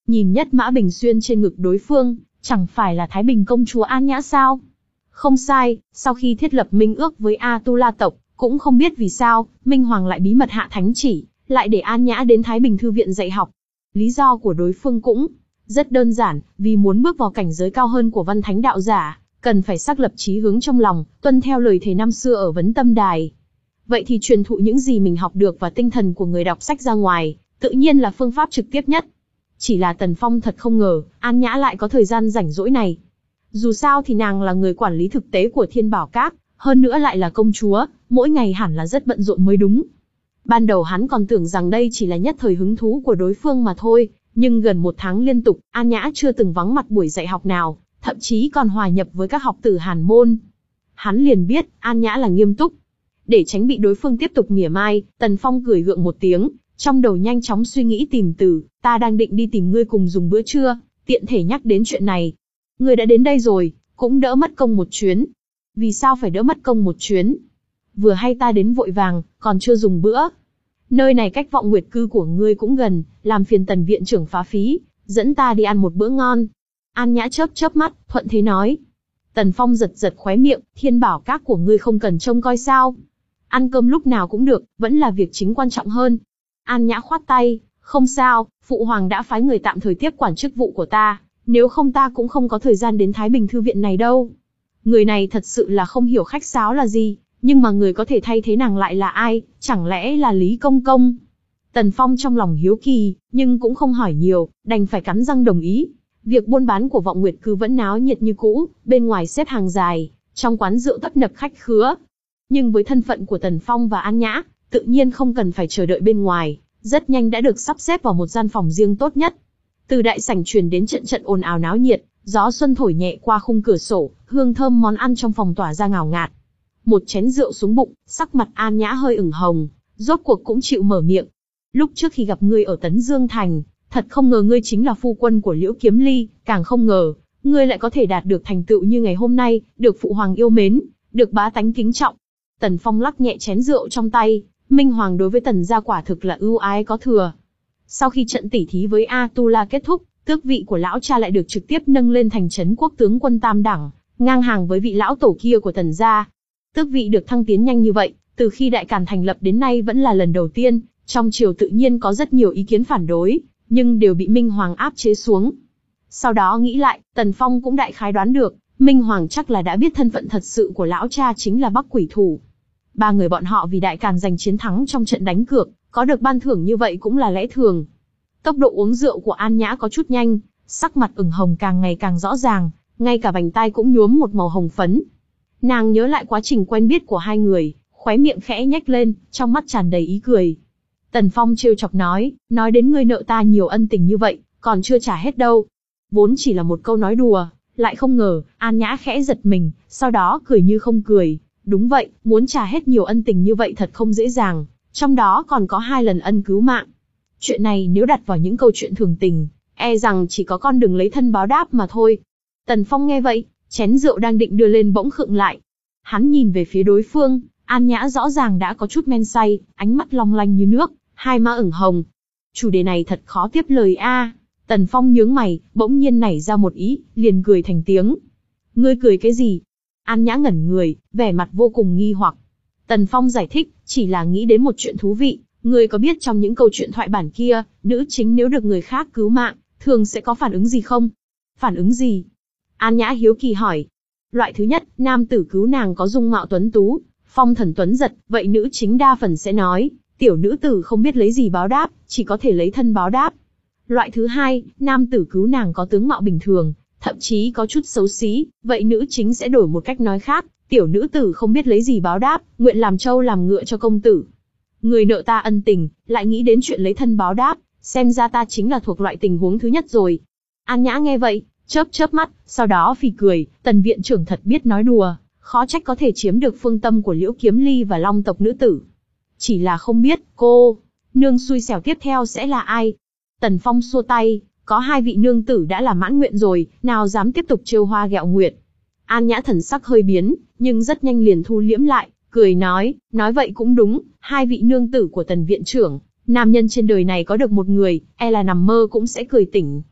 Nhìn nhất mã bình xuyên trên ngực đối phương, chẳng phải là Thái Bình công chúa An Nhã sao? Không sai, sau khi thiết lập minh ước với A-tu-la tộc, cũng không biết vì sao, Minh Hoàng lại bí mật hạ thánh chỉ, lại để An Nhã đến Thái Bình thư viện dạy học. Lý do của đối phương cũng rất đơn giản, vì muốn bước vào cảnh giới cao hơn của văn thánh đạo giả, cần phải xác lập chí hướng trong lòng, tuân theo lời thề năm xưa ở Vấn Tâm Đài. Vậy thì truyền thụ những gì mình học được và tinh thần của người đọc sách ra ngoài, tự nhiên là phương pháp trực tiếp nhất. Chỉ là Tần Phong thật không ngờ, An Nhã lại có thời gian rảnh rỗi này. Dù sao thì nàng là người quản lý thực tế của Thiên Bảo Các, hơn nữa lại là công chúa, mỗi ngày hẳn là rất bận rộn mới đúng. Ban đầu hắn còn tưởng rằng đây chỉ là nhất thời hứng thú của đối phương mà thôi, nhưng gần một tháng liên tục, An Nhã chưa từng vắng mặt buổi dạy học nào, thậm chí còn hòa nhập với các học tử Hàn môn. Hắn liền biết, An Nhã là nghiêm túc. Để tránh bị đối phương tiếp tục mỉa mai, Tần Phong cười gượng một tiếng, trong đầu nhanh chóng suy nghĩ tìm từ, ta đang định đi tìm ngươi cùng dùng bữa trưa, tiện thể nhắc đến chuyện này. Ngươi đã đến đây rồi, cũng đỡ mất công một chuyến. Vì sao phải đỡ mất công một chuyến? Vừa hay ta đến vội vàng, còn chưa dùng bữa. Nơi này cách Vọng Nguyệt cư của ngươi cũng gần, làm phiền Tần viện trưởng phá phí, dẫn ta đi ăn một bữa ngon. An Nhã chớp chớp mắt, thuận thế nói. Tần Phong giật giật khóe miệng, Thiên Bảo Các của ngươi không cần trông coi sao? Ăn cơm lúc nào cũng được, vẫn là việc chính quan trọng hơn. An Nhã khoát tay, không sao, Phụ Hoàng đã phái người tạm thời tiếp quản chức vụ của ta, nếu không ta cũng không có thời gian đến Thái Bình thư viện này đâu. Người này thật sự là không hiểu khách sáo là gì, nhưng mà người có thể thay thế nàng lại là ai, chẳng lẽ là Lý Công Công? Tần Phong trong lòng hiếu kỳ, nhưng cũng không hỏi nhiều, đành phải cắn răng đồng ý. Việc buôn bán của Vọng Nguyệt cư vẫn náo nhiệt như cũ, bên ngoài xếp hàng dài, trong quán rượu tấp nập khách khứa. Nhưng với thân phận của Tần Phong và An Nhã, tự nhiên không cần phải chờ đợi bên ngoài, rất nhanh đã được sắp xếp vào một gian phòng riêng tốt nhất. Từ đại sảnh truyền đến trận trận ồn ào náo nhiệt, gió xuân thổi nhẹ qua khung cửa sổ, hương thơm món ăn trong phòng tỏa ra ngào ngạt. Một chén rượu xuống bụng, sắc mặt An Nhã hơi ửng hồng, rốt cuộc cũng chịu mở miệng. Lúc trước khi gặp ngươi ở Tấn Dương Thành, thật không ngờ ngươi chính là phu quân của Liễu Kiếm Ly, càng không ngờ, ngươi lại có thể đạt được thành tựu như ngày hôm nay, được Phụ Hoàng yêu mến, được bá tánh kính trọng. Tần Phong lắc nhẹ chén rượu trong tay, Minh Hoàng đối với Tần gia quả thực là ưu ái có thừa. Sau khi trận tỉ thí với A-tu-la kết thúc, tước vị của lão cha lại được trực tiếp nâng lên thành trấn quốc tướng quân tam đẳng, ngang hàng với vị lão tổ kia của Tần gia. Tước vị được thăng tiến nhanh như vậy, từ khi Đại Càn thành lập đến nay vẫn là lần đầu tiên, trong triều tự nhiên có rất nhiều ý kiến phản đối, nhưng đều bị Minh Hoàng áp chế xuống. Sau đó nghĩ lại, Tần Phong cũng đại khái đoán được, Minh Hoàng chắc là đã biết thân phận thật sự của lão cha chính là Bắc Quỷ Thủ. Ba người bọn họ vì Đại Càn giành chiến thắng trong trận đánh cược, có được ban thưởng như vậy cũng là lẽ thường. Tốc độ uống rượu của An Nhã có chút nhanh, sắc mặt ửng hồng càng ngày càng rõ ràng, ngay cả vành tai cũng nhuốm một màu hồng phấn. Nàng nhớ lại quá trình quen biết của hai người, khóe miệng khẽ nhếch lên, trong mắt tràn đầy ý cười. Tần Phong trêu chọc nói, nói đến ngươi nợ ta nhiều ân tình như vậy, còn chưa trả hết đâu. Vốn chỉ là một câu nói đùa, lại không ngờ, An Nhã khẽ giật mình, sau đó cười như không cười. Đúng vậy, muốn trả hết nhiều ân tình như vậy thật không dễ dàng, trong đó còn có hai lần ân cứu mạng. Chuyện này nếu đặt vào những câu chuyện thường tình, e rằng chỉ có con đường lấy thân báo đáp mà thôi. Tần Phong nghe vậy, chén rượu đang định đưa lên bỗng khựng lại. Hắn nhìn về phía đối phương, An Nhã rõ ràng đã có chút men say, ánh mắt long lanh như nước, hai má ửng hồng. Chủ đề này thật khó tiếp lời a. Tần Phong nhướng mày, bỗng nhiên nảy ra một ý, liền cười thành tiếng. Ngươi cười cái gì? An Nhã ngẩn người, vẻ mặt vô cùng nghi hoặc. Tần Phong giải thích, chỉ là nghĩ đến một chuyện thú vị. Ngươi có biết trong những câu chuyện thoại bản kia, nữ chính nếu được người khác cứu mạng, thường sẽ có phản ứng gì không? Phản ứng gì? An Nhã hiếu kỳ hỏi. Loại thứ nhất, nam tử cứu nàng có dung mạo tuấn tú, phong thần tuấn giật, vậy nữ chính đa phần sẽ nói, tiểu nữ tử không biết lấy gì báo đáp, chỉ có thể lấy thân báo đáp. Loại thứ hai, nam tử cứu nàng có tướng mạo bình thường, thậm chí có chút xấu xí, vậy nữ chính sẽ đổi một cách nói khác, tiểu nữ tử không biết lấy gì báo đáp, nguyện làm trâu làm ngựa cho công tử. Người nợ ta ân tình, lại nghĩ đến chuyện lấy thân báo đáp, xem ra ta chính là thuộc loại tình huống thứ nhất rồi. An Nhã nghe vậy, chớp chớp mắt, sau đó phì cười, Tần viện trưởng thật biết nói đùa, khó trách có thể chiếm được phương tâm của Liễu Kiếm Ly và Long tộc nữ tử. Chỉ là không biết, cô, nương xui xẻo tiếp theo sẽ là ai? Tần Phong xua tay, có hai vị nương tử đã là mãn nguyện rồi, nào dám tiếp tục trêu hoa ghẹo nguyệt. An Nhã thần sắc hơi biến, nhưng rất nhanh liền thu liễm lại, cười nói, nói vậy cũng đúng, hai vị nương tử của Tần viện trưởng, nam nhân trên đời này có được một người, e là nằm mơ cũng sẽ cười tỉnh.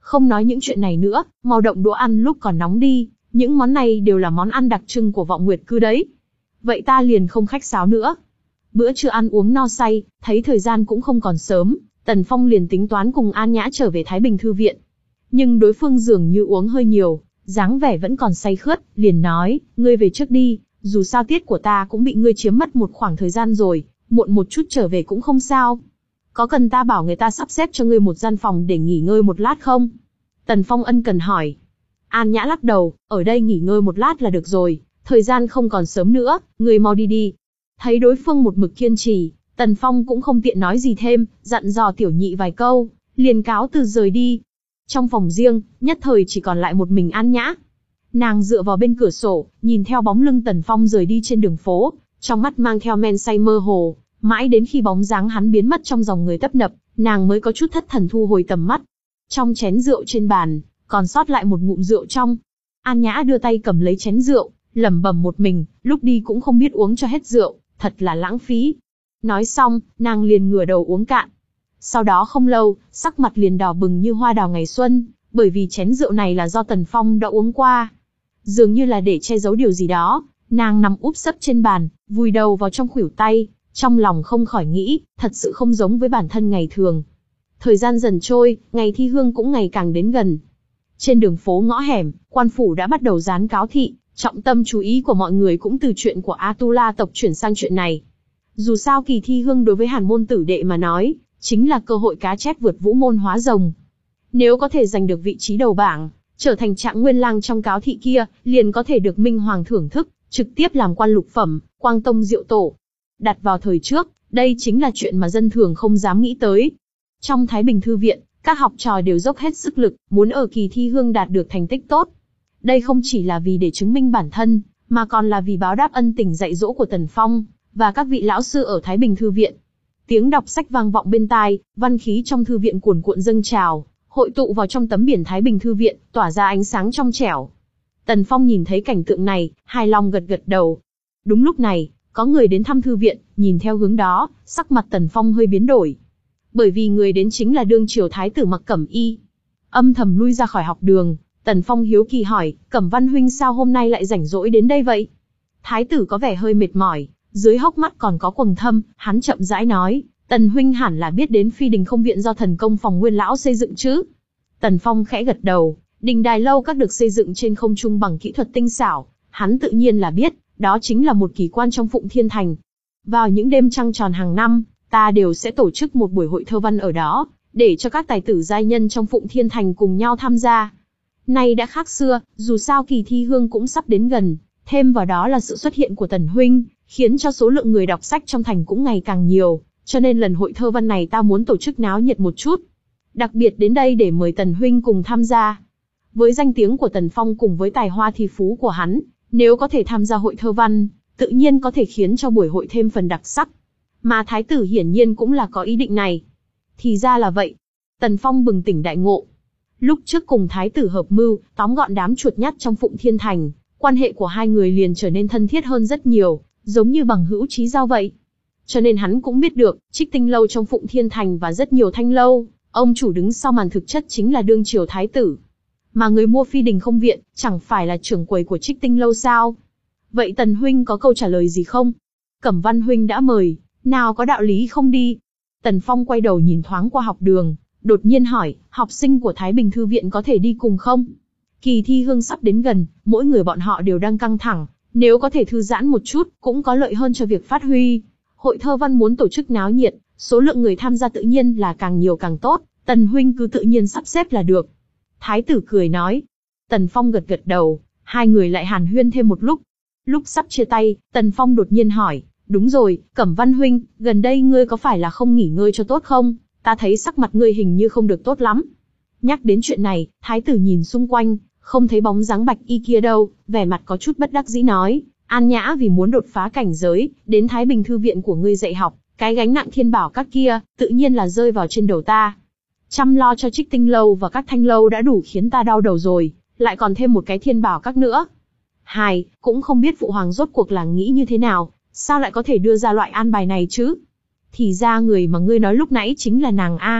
Không nói những chuyện này nữa, mau động đũa ăn lúc còn nóng đi, những món này đều là món ăn đặc trưng của Vọng Nguyệt Cư đấy. Vậy ta liền không khách sáo nữa. Bữa trưa ăn uống no say, thấy thời gian cũng không còn sớm, Tần Phong liền tính toán cùng An Nhã trở về Thái Bình Thư viện. Nhưng đối phương dường như uống hơi nhiều, dáng vẻ vẫn còn say khướt, liền nói, ngươi về trước đi, dù sao tiết của ta cũng bị ngươi chiếm mất một khoảng thời gian rồi, muộn một chút trở về cũng không sao. Có cần ta bảo người ta sắp xếp cho ngươi một gian phòng để nghỉ ngơi một lát không? Tần Phong ân cần hỏi. An Nhã lắc đầu, ở đây nghỉ ngơi một lát là được rồi, thời gian không còn sớm nữa, ngươi mau đi đi. Thấy đối phương một mực kiên trì, Tần Phong cũng không tiện nói gì thêm, dặn dò tiểu nhị vài câu, liền cáo từ rời đi. Trong phòng riêng, nhất thời chỉ còn lại một mình An Nhã. Nàng dựa vào bên cửa sổ, nhìn theo bóng lưng Tần Phong rời đi trên đường phố, trong mắt mang theo men say mơ hồ, mãi đến khi bóng dáng hắn biến mất trong dòng người tấp nập, nàng mới có chút thất thần thu hồi tầm mắt. Trong chén rượu trên bàn, còn sót lại một ngụm rượu trong. An Nhã đưa tay cầm lấy chén rượu, lẩm bẩm một mình, lúc đi cũng không biết uống cho hết rượu, thật là lãng phí. Nói xong, nàng liền ngửa đầu uống cạn. Sau đó không lâu, sắc mặt liền đỏ bừng như hoa đào ngày xuân, bởi vì chén rượu này là do Tần Phong đã uống qua. Dường như là để che giấu điều gì đó, nàng nằm úp sấp trên bàn, vùi đầu vào trong khuỷu tay, trong lòng không khỏi nghĩ, thật sự không giống với bản thân ngày thường. Thời gian dần trôi, ngày thi hương cũng ngày càng đến gần. Trên đường phố ngõ hẻm, quan phủ đã bắt đầu dán cáo thị, trọng tâm chú ý của mọi người cũng từ chuyện của Atula tộc chuyển sang chuyện này. Dù sao kỳ thi hương đối với Hàn môn tử đệ mà nói, chính là cơ hội cá chép vượt vũ môn hóa rồng. Nếu có thể giành được vị trí đầu bảng, trở thành trạng nguyên lang trong cáo thị kia, liền có thể được Minh Hoàng thưởng thức, trực tiếp làm quan lục phẩm, Quang Tông Diệu Tổ. Đặt vào thời trước, đây chính là chuyện mà dân thường không dám nghĩ tới. Trong Thái Bình Thư viện, các học trò đều dốc hết sức lực, muốn ở kỳ thi hương đạt được thành tích tốt. Đây không chỉ là vì để chứng minh bản thân, mà còn là vì báo đáp ân tình dạy dỗ của Tần Phong, và các vị lão sư ở Thái Bình Thư viện. Tiếng đọc sách vang vọng bên tai, văn khí trong thư viện cuồn cuộn dâng trào, hội tụ vào trong tấm biển Thái Bình Thư viện, tỏa ra ánh sáng trong trẻo. Tần Phong nhìn thấy cảnh tượng này, hài lòng gật gật đầu. Đúng lúc này, có người đến thăm thư viện, nhìn theo hướng đó, sắc mặt Tần Phong hơi biến đổi. Bởi vì người đến chính là đương triều thái tử Mặc Cẩm Y. Âm thầm lui ra khỏi học đường, Tần Phong hiếu kỳ hỏi, Cẩm Văn huynh sao hôm nay lại rảnh rỗi đến đây vậy? Thái tử có vẻ hơi mệt mỏi, dưới hốc mắt còn có quầng thâm, hắn chậm rãi nói, Tần huynh hẳn là biết đến Phi Đình Không viện do Thần Công Phòng Nguyên lão xây dựng chứ? Tần Phong khẽ gật đầu, Đình Đài Lâu các được xây dựng trên không trung bằng kỹ thuật tinh xảo, hắn tự nhiên là biết, đó chính là một kỳ quan trong Phụng Thiên Thành. Vào những đêm trăng tròn hàng năm, ta đều sẽ tổ chức một buổi hội thơ văn ở đó, để cho các tài tử giai nhân trong Phụng Thiên Thành cùng nhau tham gia. Nay đã khác xưa, dù sao kỳ thi hương cũng sắp đến gần, thêm vào đó là sự xuất hiện của Tần huynh, khiến cho số lượng người đọc sách trong thành cũng ngày càng nhiều, cho nên lần hội thơ văn này ta muốn tổ chức náo nhiệt một chút. Đặc biệt đến đây để mời Tần huynh cùng tham gia. Với danh tiếng của Tần Phong cùng với tài hoa thi phú của hắn, nếu có thể tham gia hội thơ văn, tự nhiên có thể khiến cho buổi hội thêm phần đặc sắc. Mà thái tử hiển nhiên cũng là có ý định này. Thì ra là vậy. Tần Phong bừng tỉnh đại ngộ. Lúc trước cùng thái tử hợp mưu, tóm gọn đám chuột nhắt trong Phụng Thiên Thành, quan hệ của hai người liền trở nên thân thiết hơn rất nhiều, giống như bằng hữu chí giao vậy. Cho nên hắn cũng biết được, Trích Tinh Lâu trong Phụng Thiên Thành và rất nhiều thanh lâu, ông chủ đứng sau màn thực chất chính là đương triều thái tử. Mà người mua Phi Đình Không viện, chẳng phải là trưởng quầy của Trích Tinh Lâu sao? Vậy Tần huynh có câu trả lời gì không? Cẩm Văn huynh đã mời, nào có đạo lý không đi? Tần Phong quay đầu nhìn thoáng qua học đường, đột nhiên hỏi, học sinh của Thái Bình Thư viện có thể đi cùng không? Kỳ thi hương sắp đến gần, mỗi người bọn họ đều đang căng thẳng, nếu có thể thư giãn một chút, cũng có lợi hơn cho việc phát huy. Hội thơ văn muốn tổ chức náo nhiệt, số lượng người tham gia tự nhiên là càng nhiều càng tốt, Tần huynh cứ tự nhiên sắp xếp là được. Thái tử cười nói. Tần Phong gật gật đầu, hai người lại hàn huyên thêm một lúc. Lúc sắp chia tay, Tần Phong đột nhiên hỏi, đúng rồi, Cẩm Văn huynh, gần đây ngươi có phải là không nghỉ ngơi cho tốt không? Ta thấy sắc mặt ngươi hình như không được tốt lắm. Nhắc đến chuyện này, thái tử nhìn xung quanh, không thấy bóng dáng Bạch Y kia đâu, vẻ mặt có chút bất đắc dĩ nói, An Nhã vì muốn đột phá cảnh giới, đến Thái Bình Thư viện của ngươi dạy học, cái gánh nặng thiên bảo các kia, tự nhiên là rơi vào trên đầu ta. Chăm lo cho Trích Tinh Lâu và các thanh lâu đã đủ khiến ta đau đầu rồi, lại còn thêm một cái thiên bảo các nữa. Hai, cũng không biết phụ hoàng rốt cuộc là nghĩ như thế nào, sao lại có thể đưa ra loại an bài này chứ? Thì ra người mà ngươi nói lúc nãy chính là nàng A.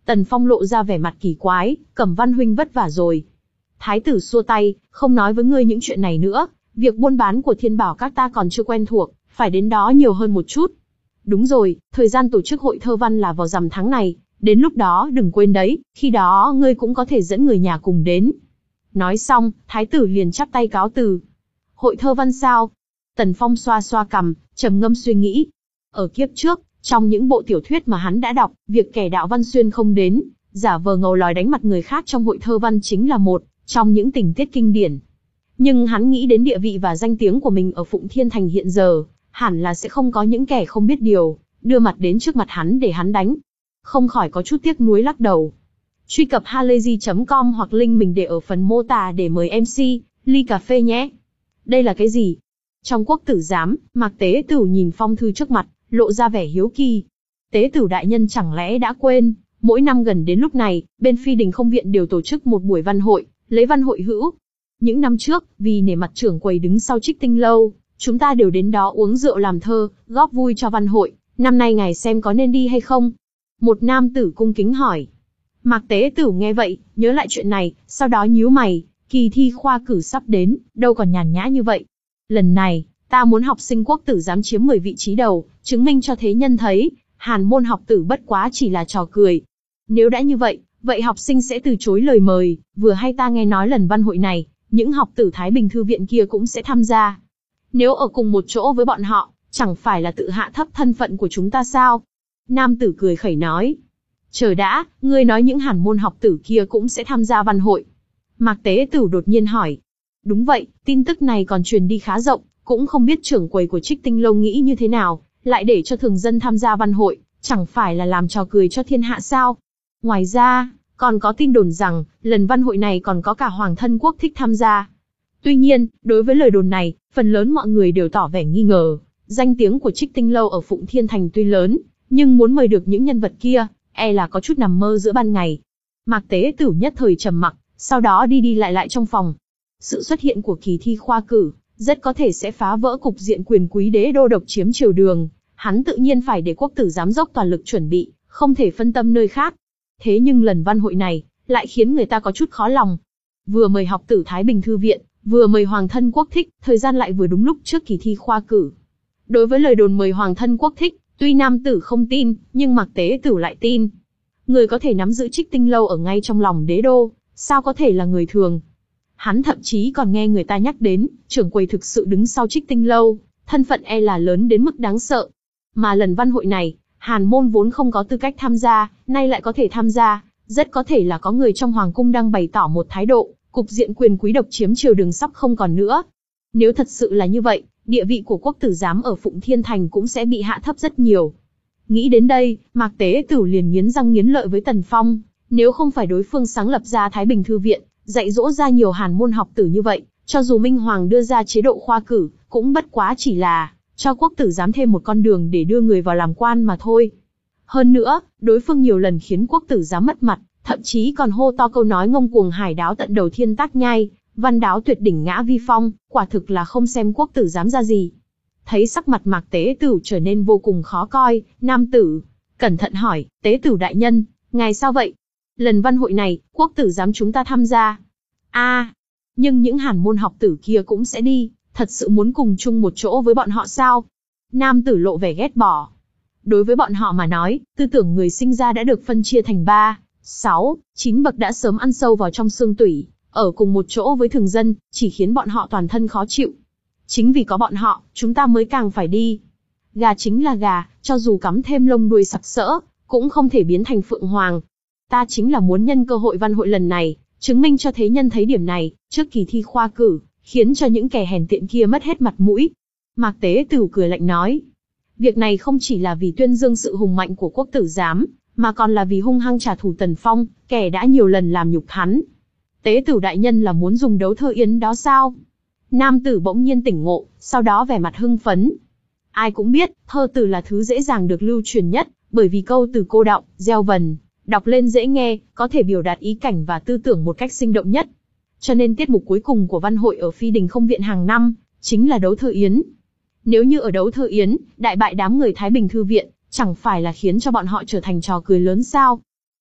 Tần Phong lộ ra vẻ mặt kỳ quái, Cẩm Văn huynh vất vả rồi. Thái tử xua tay, không nói với ngươi những chuyện này nữa, việc buôn bán của Thiên Bảo các ta còn chưa quen thuộc, phải đến đó nhiều hơn một chút. Đúng rồi, thời gian tổ chức hội thơ văn là vào rằm tháng này, đến lúc đó đừng quên đấy, khi đó ngươi cũng có thể dẫn người nhà cùng đến. Nói xong, thái tử liền chắp tay cáo từ. Hội thơ văn sao? Tần Phong xoa xoa cằm, trầm ngâm suy nghĩ. Ở kiếp trước, trong những bộ tiểu thuyết mà hắn đã đọc, việc kẻ đạo văn xuyên không đến, giả vờ ngầu lòi đánh mặt người khác trong hội thơ văn chính là một trong những tình tiết kinh điển. Nhưng hắn nghĩ đến địa vị và danh tiếng của mình ở Phụng Thiên Thành hiện giờ, hẳn là sẽ không có những kẻ không biết điều, đưa mặt đến trước mặt hắn để hắn đánh. Không khỏi có chút tiếc nuối lắc đầu. Truy cập halayzi chấm com hoặc link mình để ở phần mô tả để mời em xê, ly cà phê nhé. Đây là cái gì? Trong quốc tử giám, Mạc Tế Tửu nhìn phong thư trước mặt, lộ ra vẻ hiếu kỳ. Tế Tửu đại nhân chẳng lẽ đã quên, mỗi năm gần đến lúc này, bên Phi Đình Không Viện đều tổ chức một buổi văn hội, lấy văn hội hữu. Những năm trước, vì nể mặt trưởng quầy đứng sau Trích Tinh Lâu, chúng ta đều đến đó uống rượu làm thơ, góp vui cho văn hội. Năm nay ngài xem có nên đi hay không? Một nam tử cung kính hỏi. Mạc Tế Tửu nghe vậy, nhớ lại chuyện này, sau đó nhíu mày, kỳ thi khoa cử sắp đến, đâu còn nhàn nhã như vậy. Lần này, ta muốn học sinh quốc tử giám chiếm mười vị trí đầu, chứng minh cho thế nhân thấy, hàn môn học tử bất quá chỉ là trò cười. Nếu đã như vậy, vậy học sinh sẽ từ chối lời mời, vừa hay ta nghe nói lần văn hội này, những học tử Thái Bình Thư viện kia cũng sẽ tham gia. Nếu ở cùng một chỗ với bọn họ, chẳng phải là tự hạ thấp thân phận của chúng ta sao? Nam tử cười khẩy nói. Chờ đã, ngươi nói những hàn môn học tử kia cũng sẽ tham gia văn hội. Mạc Tế Tửu đột nhiên hỏi. Đúng vậy, tin tức này còn truyền đi khá rộng, cũng không biết trưởng quầy của Trích Tinh Lâu nghĩ như thế nào, lại để cho thường dân tham gia văn hội, chẳng phải là làm trò cười cho thiên hạ sao? Ngoài ra, còn có tin đồn rằng, lần văn hội này còn có cả Hoàng thân quốc thích tham gia. Tuy nhiên, đối với lời đồn này, phần lớn mọi người đều tỏ vẻ nghi ngờ. Danh tiếng của Trích Tinh Lâu ở Phụng Thiên Thành tuy lớn, nhưng muốn mời được những nhân vật kia, e là có chút nằm mơ giữa ban ngày. Mạc Tế Tửu nhất thời trầm mặc, sau đó đi đi lại lại trong phòng. Sự xuất hiện của kỳ thi khoa cử, rất có thể sẽ phá vỡ cục diện quyền quý đế đô độc chiếm triều đường. Hắn tự nhiên phải để quốc tử giám dốc toàn lực chuẩn bị, không thể phân tâm nơi khác. Thế nhưng lần văn hội này, lại khiến người ta có chút khó lòng. Vừa mời học tử Thái Bình Thư viện, vừa mời Hoàng thân quốc thích, thời gian lại vừa đúng lúc trước kỳ thi khoa cử. Đối với lời đồn mời Hoàng thân quốc thích, tuy nam tử không tin, nhưng Mạc Tế Tửu lại tin. Người có thể nắm giữ Trích Tinh Lâu ở ngay trong lòng đế đô, sao có thể là người thường. Hắn thậm chí còn nghe người ta nhắc đến, trưởng quầy thực sự đứng sau Trích Tinh Lâu, thân phận e là lớn đến mức đáng sợ. Mà lần văn hội này, hàn môn vốn không có tư cách tham gia, nay lại có thể tham gia, rất có thể là có người trong hoàng cung đang bày tỏ một thái độ, cục diện quyền quý độc chiếm triều đường sắp không còn nữa. Nếu thật sự là như vậy, địa vị của quốc tử giám ở Phụng Thiên Thành cũng sẽ bị hạ thấp rất nhiều. Nghĩ đến đây, Mạc Tế Tửu liền nghiến răng nghiến lợi với Tần Phong, nếu không phải đối phương sáng lập ra Thái Bình Thư viện, dạy dỗ ra nhiều hàn môn học tử như vậy, cho dù Minh Hoàng đưa ra chế độ khoa cử, cũng bất quá chỉ là cho quốc tử giám thêm một con đường để đưa người vào làm quan mà thôi. Hơn nữa, đối phương nhiều lần khiến quốc tử giám mất mặt, thậm chí còn hô to câu nói ngông cuồng hải đáo tận đầu thiên tác nhai, văn đáo tuyệt đỉnh ngã vi phong, quả thực là không xem quốc tử giám ra gì. Thấy sắc mặt Mạc Tế Tửu trở nên vô cùng khó coi, nam tử cẩn thận hỏi, Tế Tửu đại nhân, ngài sao vậy? Lần văn hội này, quốc tử giám chúng ta tham gia. A, à, nhưng những hàn môn học tử kia cũng sẽ đi, thật sự muốn cùng chung một chỗ với bọn họ sao? Nam tử lộ vẻ ghét bỏ. Đối với bọn họ mà nói, tư tưởng người sinh ra đã được phân chia thành ba, sáu, chín bậc đã sớm ăn sâu vào trong xương tủy, ở cùng một chỗ với thường dân, chỉ khiến bọn họ toàn thân khó chịu. Chính vì có bọn họ, chúng ta mới càng phải đi. Gà chính là gà, cho dù cắm thêm lông đuôi sặc sỡ, cũng không thể biến thành phượng hoàng. Ta chính là muốn nhân cơ hội văn hội lần này, chứng minh cho thế nhân thấy điểm này, trước kỳ thi khoa cử, khiến cho những kẻ hèn tiện kia mất hết mặt mũi. Mạc Tế Tửu cười lạnh nói. Việc này không chỉ là vì tuyên dương sự hùng mạnh của quốc tử giám, mà còn là vì hung hăng trả thù Tần Phong, kẻ đã nhiều lần làm nhục hắn. Tế Tửu đại nhân là muốn dùng đấu thơ yến đó sao? Nam tử bỗng nhiên tỉnh ngộ, sau đó vẻ mặt hưng phấn. Ai cũng biết, thơ từ là thứ dễ dàng được lưu truyền nhất, bởi vì câu từ cô đọng, gieo vần, đọc lên dễ nghe, có thể biểu đạt ý cảnh và tư tưởng một cách sinh động nhất. Cho nên tiết mục cuối cùng của văn hội ở Phi Đình Không Viện hàng năm, chính là đấu thơ yến. Nếu như ở đấu thơ yến, đại bại đám người Thái Bình Thư viện, chẳng phải là khiến cho bọn họ trở thành trò cười lớn sao?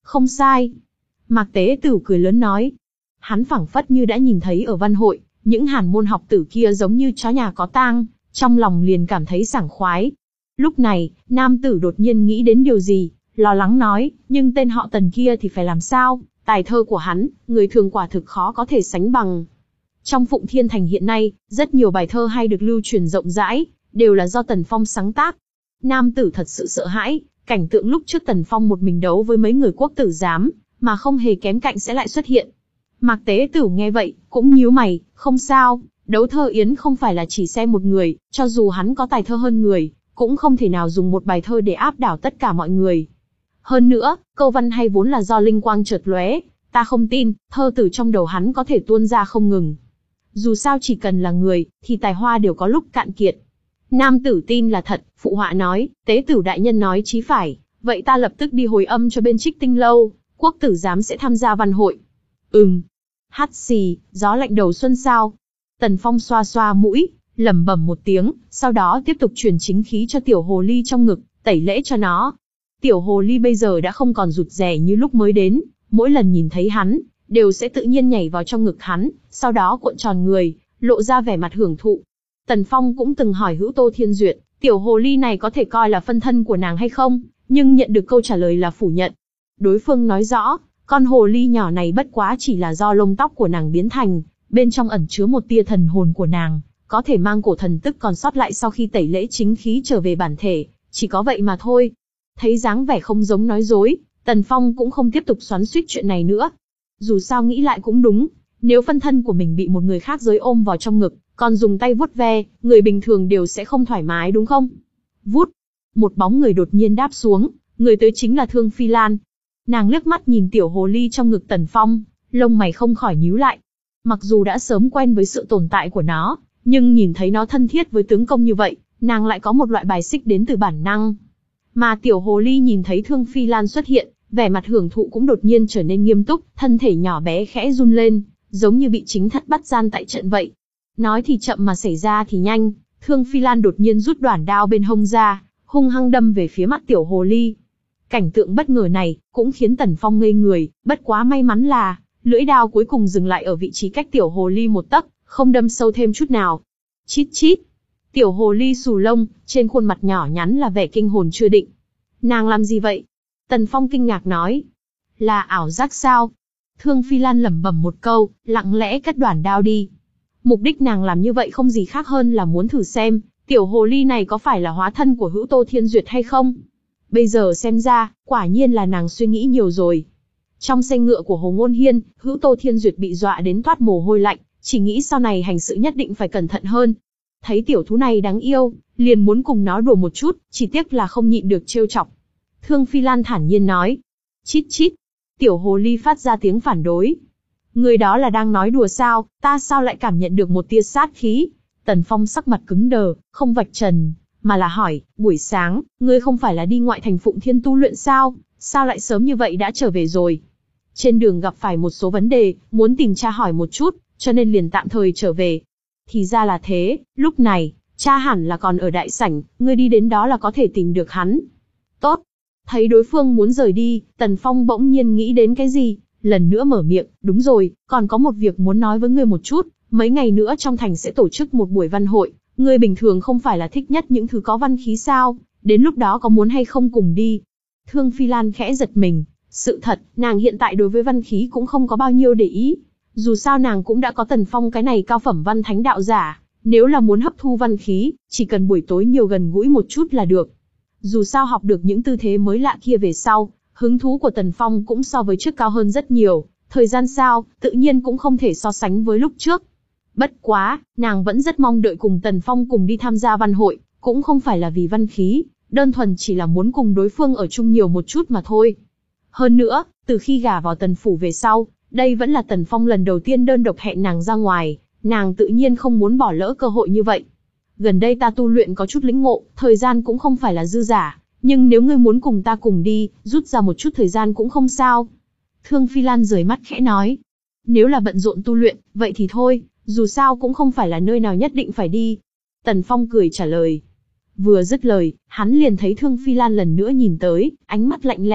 Không sai. Mạc Tế Tửu cười lớn nói. Hắn phảng phất như đã nhìn thấy ở văn hội, những hàn môn học tử kia giống như chó nhà có tang, trong lòng liền cảm thấy sảng khoái. Lúc này, nam tử đột nhiên nghĩ đến điều gì, lo lắng nói, nhưng tên họ Tần kia thì phải làm sao, tài thơ của hắn, người thường quả thực khó có thể sánh bằng. Trong Phụng Thiên Thành hiện nay, rất nhiều bài thơ hay được lưu truyền rộng rãi, đều là do Tần Phong sáng tác. Nam tử thật sự sợ hãi, cảnh tượng lúc trước Tần Phong một mình đấu với mấy người quốc tử giám, mà không hề kém cạnh sẽ lại xuất hiện. Mạc Tế Tửu nghe vậy, cũng nhíu mày, không sao, đấu thơ yến không phải là chỉ xem một người, cho dù hắn có tài thơ hơn người, cũng không thể nào dùng một bài thơ để áp đảo tất cả mọi người. Hơn nữa, câu văn hay vốn là do linh quang chợt lóe, ta không tin, thơ từ trong đầu hắn có thể tuôn ra không ngừng. Dù sao chỉ cần là người, thì tài hoa đều có lúc cạn kiệt. Nam tử tin là thật, phụ họa nói, Tế Tửu đại nhân nói chí phải, vậy ta lập tức đi hồi âm cho bên Trích Tinh lâu, quốc tử giám sẽ tham gia văn hội. Ừm. Hắt xì, gió lạnh đầu xuân sao? Tần Phong xoa xoa mũi, lẩm bẩm một tiếng, sau đó tiếp tục truyền chính khí cho tiểu hồ ly trong ngực, tẩy lễ cho nó. Tiểu hồ ly bây giờ đã không còn rụt rè như lúc mới đến, mỗi lần nhìn thấy hắn, đều sẽ tự nhiên nhảy vào trong ngực hắn, sau đó cuộn tròn người, lộ ra vẻ mặt hưởng thụ. Tần Phong cũng từng hỏi Hữu Tô Thiên Duyệt, tiểu hồ ly này có thể coi là phân thân của nàng hay không, nhưng nhận được câu trả lời là phủ nhận. Đối phương nói rõ, con hồ ly nhỏ này bất quá chỉ là do lông tóc của nàng biến thành, bên trong ẩn chứa một tia thần hồn của nàng, có thể mang cổ thần tức còn sót lại sau khi tẩy lễ chính khí trở về bản thể, chỉ có vậy mà thôi. Thấy dáng vẻ không giống nói dối, Tần Phong cũng không tiếp tục xoắn xuýt chuyện này nữa. Dù sao nghĩ lại cũng đúng, nếu phân thân của mình bị một người khác giới ôm vào trong ngực, còn dùng tay vuốt ve, người bình thường đều sẽ không thoải mái đúng không? Vút, một bóng người đột nhiên đáp xuống, người tới chính là Thương Phi Lan. Nàng liếc mắt nhìn tiểu hồ ly trong ngực Tần Phong, lông mày không khỏi nhíu lại. Mặc dù đã sớm quen với sự tồn tại của nó, nhưng nhìn thấy nó thân thiết với tướng công như vậy, nàng lại có một loại bài xích đến từ bản năng. Mà tiểu hồ ly nhìn thấy Thương Phi Lan xuất hiện, vẻ mặt hưởng thụ cũng đột nhiên trở nên nghiêm túc, thân thể nhỏ bé khẽ run lên, giống như bị chính thất bắt gian tại trận vậy. Nói thì chậm mà xảy ra thì nhanh, Thương Phi Lan đột nhiên rút đoản đao bên hông ra, hung hăng đâm về phía mắt tiểu hồ ly. Cảnh tượng bất ngờ này cũng khiến Tần Phong ngây người, bất quá may mắn là lưỡi đao cuối cùng dừng lại ở vị trí cách tiểu hồ ly một tấc, không đâm sâu thêm chút nào. Chít chít. Tiểu hồ ly xù lông, trên khuôn mặt nhỏ nhắn là vẻ kinh hồn chưa định. Nàng làm gì vậy? Tần Phong kinh ngạc nói. Là ảo giác sao? Thương Phi Lan lẩm bẩm một câu, lặng lẽ cất đoản đao đi. Mục đích nàng làm như vậy không gì khác hơn là muốn thử xem, tiểu hồ ly này có phải là hóa thân của Hữu Tô Thiên Duyệt hay không? Bây giờ xem ra, quả nhiên là nàng suy nghĩ nhiều rồi. Trong xe ngựa của Hồ Ngôn Hiên, Hữu Tô Thiên Duyệt bị dọa đến toát mồ hôi lạnh, chỉ nghĩ sau này hành sự nhất định phải cẩn thận hơn. Thấy tiểu thú này đáng yêu, liền muốn cùng nó đùa một chút, chỉ tiếc là không nhịn được trêu chọc. Thương Phi Lan thản nhiên nói. Chít chít. Tiểu hồ ly phát ra tiếng phản đối. Người đó là đang nói đùa sao, ta sao lại cảm nhận được một tia sát khí? Tần Phong sắc mặt cứng đờ, không vạch trần, mà là hỏi, buổi sáng, ngươi không phải là đi ngoại thành Phụng Thiên tu luyện sao, sao lại sớm như vậy đã trở về rồi? Trên đường gặp phải một số vấn đề, muốn tìm cha hỏi một chút, cho nên liền tạm thời trở về. Thì ra là thế, lúc này, cha hẳn là còn ở đại sảnh, ngươi đi đến đó là có thể tìm được hắn. Tốt. Thấy đối phương muốn rời đi, Tần Phong bỗng nhiên nghĩ đến cái gì, lần nữa mở miệng, đúng rồi, còn có một việc muốn nói với ngươi một chút, mấy ngày nữa trong thành sẽ tổ chức một buổi văn hội, ngươi bình thường không phải là thích nhất những thứ có văn khí sao, đến lúc đó có muốn hay không cùng đi? Thương Phi Lan khẽ giật mình, sự thật, nàng hiện tại đối với văn khí cũng không có bao nhiêu để ý. Dù sao nàng cũng đã có Tần Phong cái này cao phẩm văn thánh đạo giả, nếu là muốn hấp thu văn khí, chỉ cần buổi tối nhiều gần gũi một chút là được. Dù sao học được những tư thế mới lạ kia về sau, hứng thú của Tần Phong cũng so với trước cao hơn rất nhiều, thời gian sao, tự nhiên cũng không thể so sánh với lúc trước. Bất quá, nàng vẫn rất mong đợi cùng Tần Phong cùng đi tham gia văn hội, cũng không phải là vì văn khí, đơn thuần chỉ là muốn cùng đối phương ở chung nhiều một chút mà thôi. Hơn nữa, từ khi gả vào Tần phủ về sau, đây vẫn là Tần Phong lần đầu tiên đơn độc hẹn nàng ra ngoài, nàng tự nhiên không muốn bỏ lỡ cơ hội như vậy. Gần đây ta tu luyện có chút lĩnh ngộ, thời gian cũng không phải là dư giả, nhưng nếu ngươi muốn cùng ta cùng đi, rút ra một chút thời gian cũng không sao. Thương Phi Lan rời mắt khẽ nói. Nếu là bận rộn tu luyện, vậy thì thôi, dù sao cũng không phải là nơi nào nhất định phải đi. Tần Phong cười trả lời. Vừa dứt lời, hắn liền thấy Thương Phi Lan lần nữa nhìn tới, ánh mắt lạnh lẽo,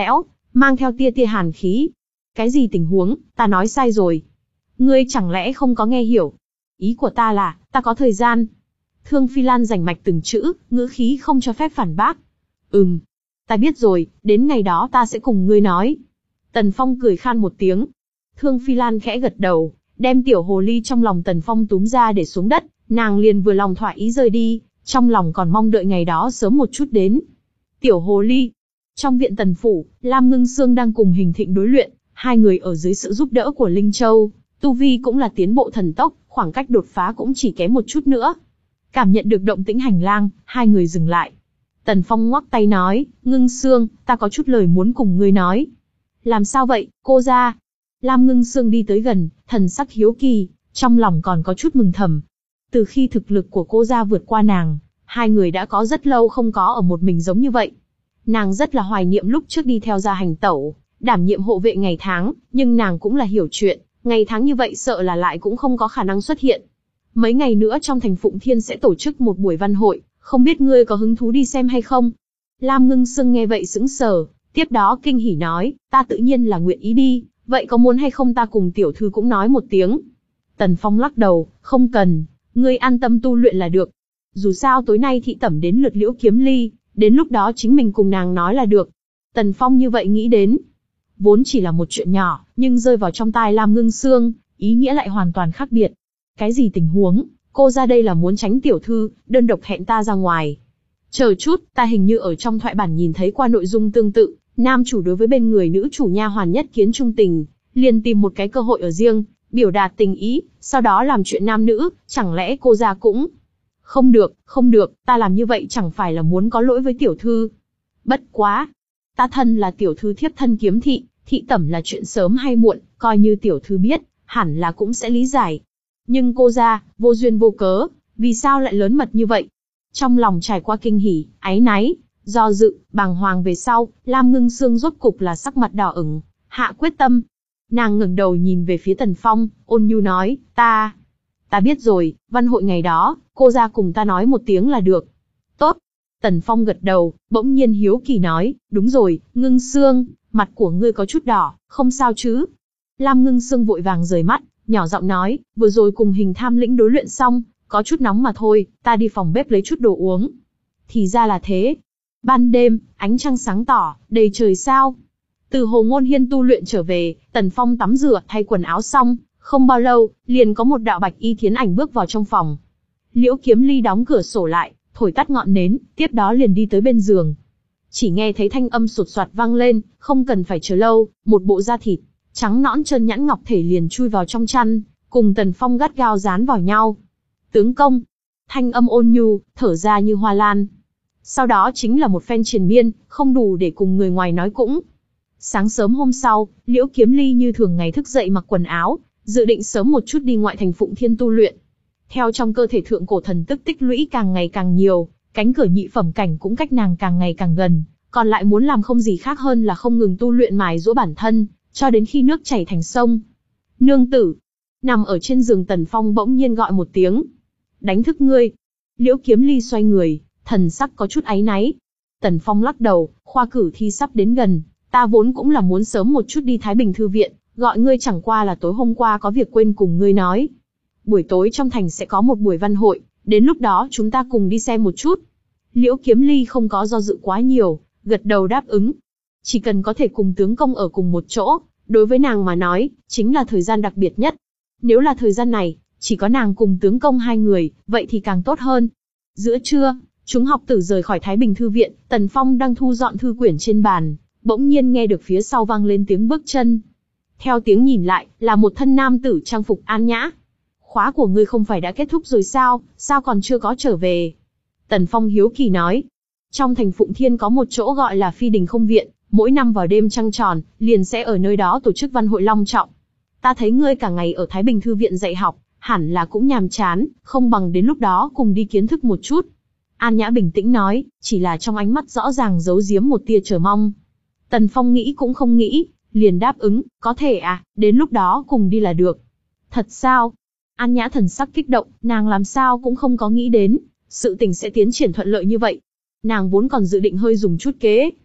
mang theo tia tia hàn khí. Cái gì tình huống, ta nói sai rồi. Ngươi chẳng lẽ không có nghe hiểu? Ý của ta là, ta có thời gian. Thương Phi Lan rành mạch từng chữ, ngữ khí không cho phép phản bác. Ừm, ta biết rồi, đến ngày đó ta sẽ cùng ngươi nói. Tần Phong cười khan một tiếng. Thương Phi Lan khẽ gật đầu, đem tiểu hồ ly trong lòng Tần Phong túm ra để xuống đất, nàng liền vừa lòng thỏa ý rời đi, trong lòng còn mong đợi ngày đó sớm một chút đến. Tiểu hồ ly. Trong viện Tần phủ, Lam Ngưng Sương đang cùng Hình Thịnh đối luyện, hai người ở dưới sự giúp đỡ của Linh Châu, tu vi cũng là tiến bộ thần tốc, khoảng cách đột phá cũng chỉ kém một chút nữa. Cảm nhận được động tĩnh hành lang, hai người dừng lại. Tần Phong ngoắc tay nói, Ngưng Sương, ta có chút lời muốn cùng ngươi nói. Làm sao vậy, cô gia? Lam Ngưng Sương đi tới gần, thần sắc hiếu kỳ, trong lòng còn có chút mừng thầm. Từ khi thực lực của cô gia vượt qua nàng, hai người đã có rất lâu không có ở một mình giống như vậy. Nàng rất là hoài niệm lúc trước đi theo gia hành tẩu, đảm nhiệm hộ vệ ngày tháng, nhưng nàng cũng là hiểu chuyện, ngày tháng như vậy sợ là lại cũng không có khả năng xuất hiện. Mấy ngày nữa trong thành Phụng Thiên sẽ tổ chức một buổi văn hội, không biết ngươi có hứng thú đi xem hay không? Lam Ngưng Sương nghe vậy sững sờ, tiếp đó kinh hỉ nói, ta tự nhiên là nguyện ý đi, vậy có muốn hay không ta cùng tiểu thư cũng nói một tiếng? Tần Phong lắc đầu, không cần, ngươi an tâm tu luyện là được. Dù sao tối nay thị tẩm đến lượt Liễu Kiếm Ly, đến lúc đó chính mình cùng nàng nói là được. Tần Phong như vậy nghĩ đến. Vốn chỉ là một chuyện nhỏ, nhưng rơi vào trong tai Lam Ngưng Sương, ý nghĩa lại hoàn toàn khác biệt. Cái gì tình huống, cô ra đây là muốn tránh tiểu thư, đơn độc hẹn ta ra ngoài. Chờ chút, ta hình như ở trong thoại bản nhìn thấy qua nội dung tương tự, nam chủ đối với bên người nữ chủ nha hoàn nhất kiến trung tình, liền tìm một cái cơ hội ở riêng, biểu đạt tình ý, sau đó làm chuyện nam nữ, chẳng lẽ cô ra cũng... Không được, không được, ta làm như vậy chẳng phải là muốn có lỗi với tiểu thư. Bất quá, ta thân là tiểu thư thiếp thân Kiếm thị, thị tẩm là chuyện sớm hay muộn, coi như tiểu thư biết, hẳn là cũng sẽ lý giải. Nhưng cô ra, vô duyên vô cớ, vì sao lại lớn mật như vậy? Trong lòng trải qua kinh hỉ, áy náy, do dự, bàng hoàng về sau, Lam Ngưng Sương rốt cục là sắc mặt đỏ ửng, hạ quyết tâm. Nàng ngẩng đầu nhìn về phía Tần Phong, ôn nhu nói, ta, ta biết rồi, văn hội ngày đó, cô ra cùng ta nói một tiếng là được. Tốt. Tần Phong gật đầu, bỗng nhiên hiếu kỳ nói, đúng rồi, Ngưng Sương, mặt của ngươi có chút đỏ, không sao chứ? Lam Ngưng Sương vội vàng rời mắt, nhỏ giọng nói, vừa rồi cùng Hình Tham Lĩnh đối luyện xong, có chút nóng mà thôi, ta đi phòng bếp lấy chút đồ uống. Thì ra là thế. Ban đêm, ánh trăng sáng tỏ, đầy trời sao. Từ Hồ Ngôn Hiên tu luyện trở về, Tần Phong tắm rửa, thay quần áo xong, không bao lâu, liền có một đạo bạch y thiến ảnh bước vào trong phòng. Liễu Kiếm Ly đóng cửa sổ lại, thổi tắt ngọn nến, tiếp đó liền đi tới bên giường. Chỉ nghe thấy thanh âm sột soạt vang lên, không cần phải chờ lâu, một bộ da thịt trắng nõn trơn nhẵn ngọc thể liền chui vào trong chăn, cùng Tần Phong gắt gao dán vào nhau. Tướng công, thanh âm ôn nhu, thở ra như hoa lan. Sau đó chính là một phen triền miên, không đủ để cùng người ngoài nói cũng. Sáng sớm hôm sau, Liễu Kiếm Ly như thường ngày thức dậy mặc quần áo, dự định sớm một chút đi ngoại thành Phụng Thiên tu luyện. Theo trong cơ thể thượng cổ thần tức tích lũy càng ngày càng nhiều, cánh cửa nhị phẩm cảnh cũng cách nàng càng ngày càng gần, còn lại muốn làm không gì khác hơn là không ngừng tu luyện mài giũa bản thân, cho đến khi nước chảy thành sông. Nương tử, nằm ở trên giường Tần Phong bỗng nhiên gọi một tiếng. Đánh thức ngươi. Liễu Kiếm Ly xoay người, thần sắc có chút áy náy. Tần Phong lắc đầu, khoa cử thi sắp đến gần, ta vốn cũng là muốn sớm một chút đi Thái Bình Thư Viện, gọi ngươi chẳng qua là tối hôm qua có việc quên cùng ngươi nói. Buổi tối trong thành sẽ có một buổi văn hội, đến lúc đó chúng ta cùng đi xem một chút. Liễu Kiếm Ly không có do dự quá nhiều, gật đầu đáp ứng. Chỉ cần có thể cùng tướng công ở cùng một chỗ, đối với nàng mà nói, chính là thời gian đặc biệt nhất. Nếu là thời gian này, chỉ có nàng cùng tướng công hai người, vậy thì càng tốt hơn. Giữa trưa, chúng học tử rời khỏi Thái Bình Thư Viện, Tần Phong đang thu dọn thư quyển trên bàn, bỗng nhiên nghe được phía sau vang lên tiếng bước chân. Theo tiếng nhìn lại, là một thân nam tử trang phục an nhã. Khóa của ngươi không phải đã kết thúc rồi sao, sao còn chưa có trở về? Tần Phong hiếu kỳ nói. Trong thành Phụng Thiên có một chỗ gọi là Phi Đình Không Viện, mỗi năm vào đêm trăng tròn, liền sẽ ở nơi đó tổ chức văn hội long trọng. Ta thấy ngươi cả ngày ở Thái Bình Thư Viện dạy học, hẳn là cũng nhàm chán, không bằng đến lúc đó cùng đi kiến thức một chút. An Nhã bình tĩnh nói, chỉ là trong ánh mắt rõ ràng giấu giếm một tia chờ mong. Tần Phong nghĩ cũng không nghĩ, liền đáp ứng, có thể à, đến lúc đó cùng đi là được. Thật sao? An Nhã thần sắc kích động, nàng làm sao cũng không có nghĩ đến, sự tình sẽ tiến triển thuận lợi như vậy. Nàng vốn còn dự định hơi dùng chút kế.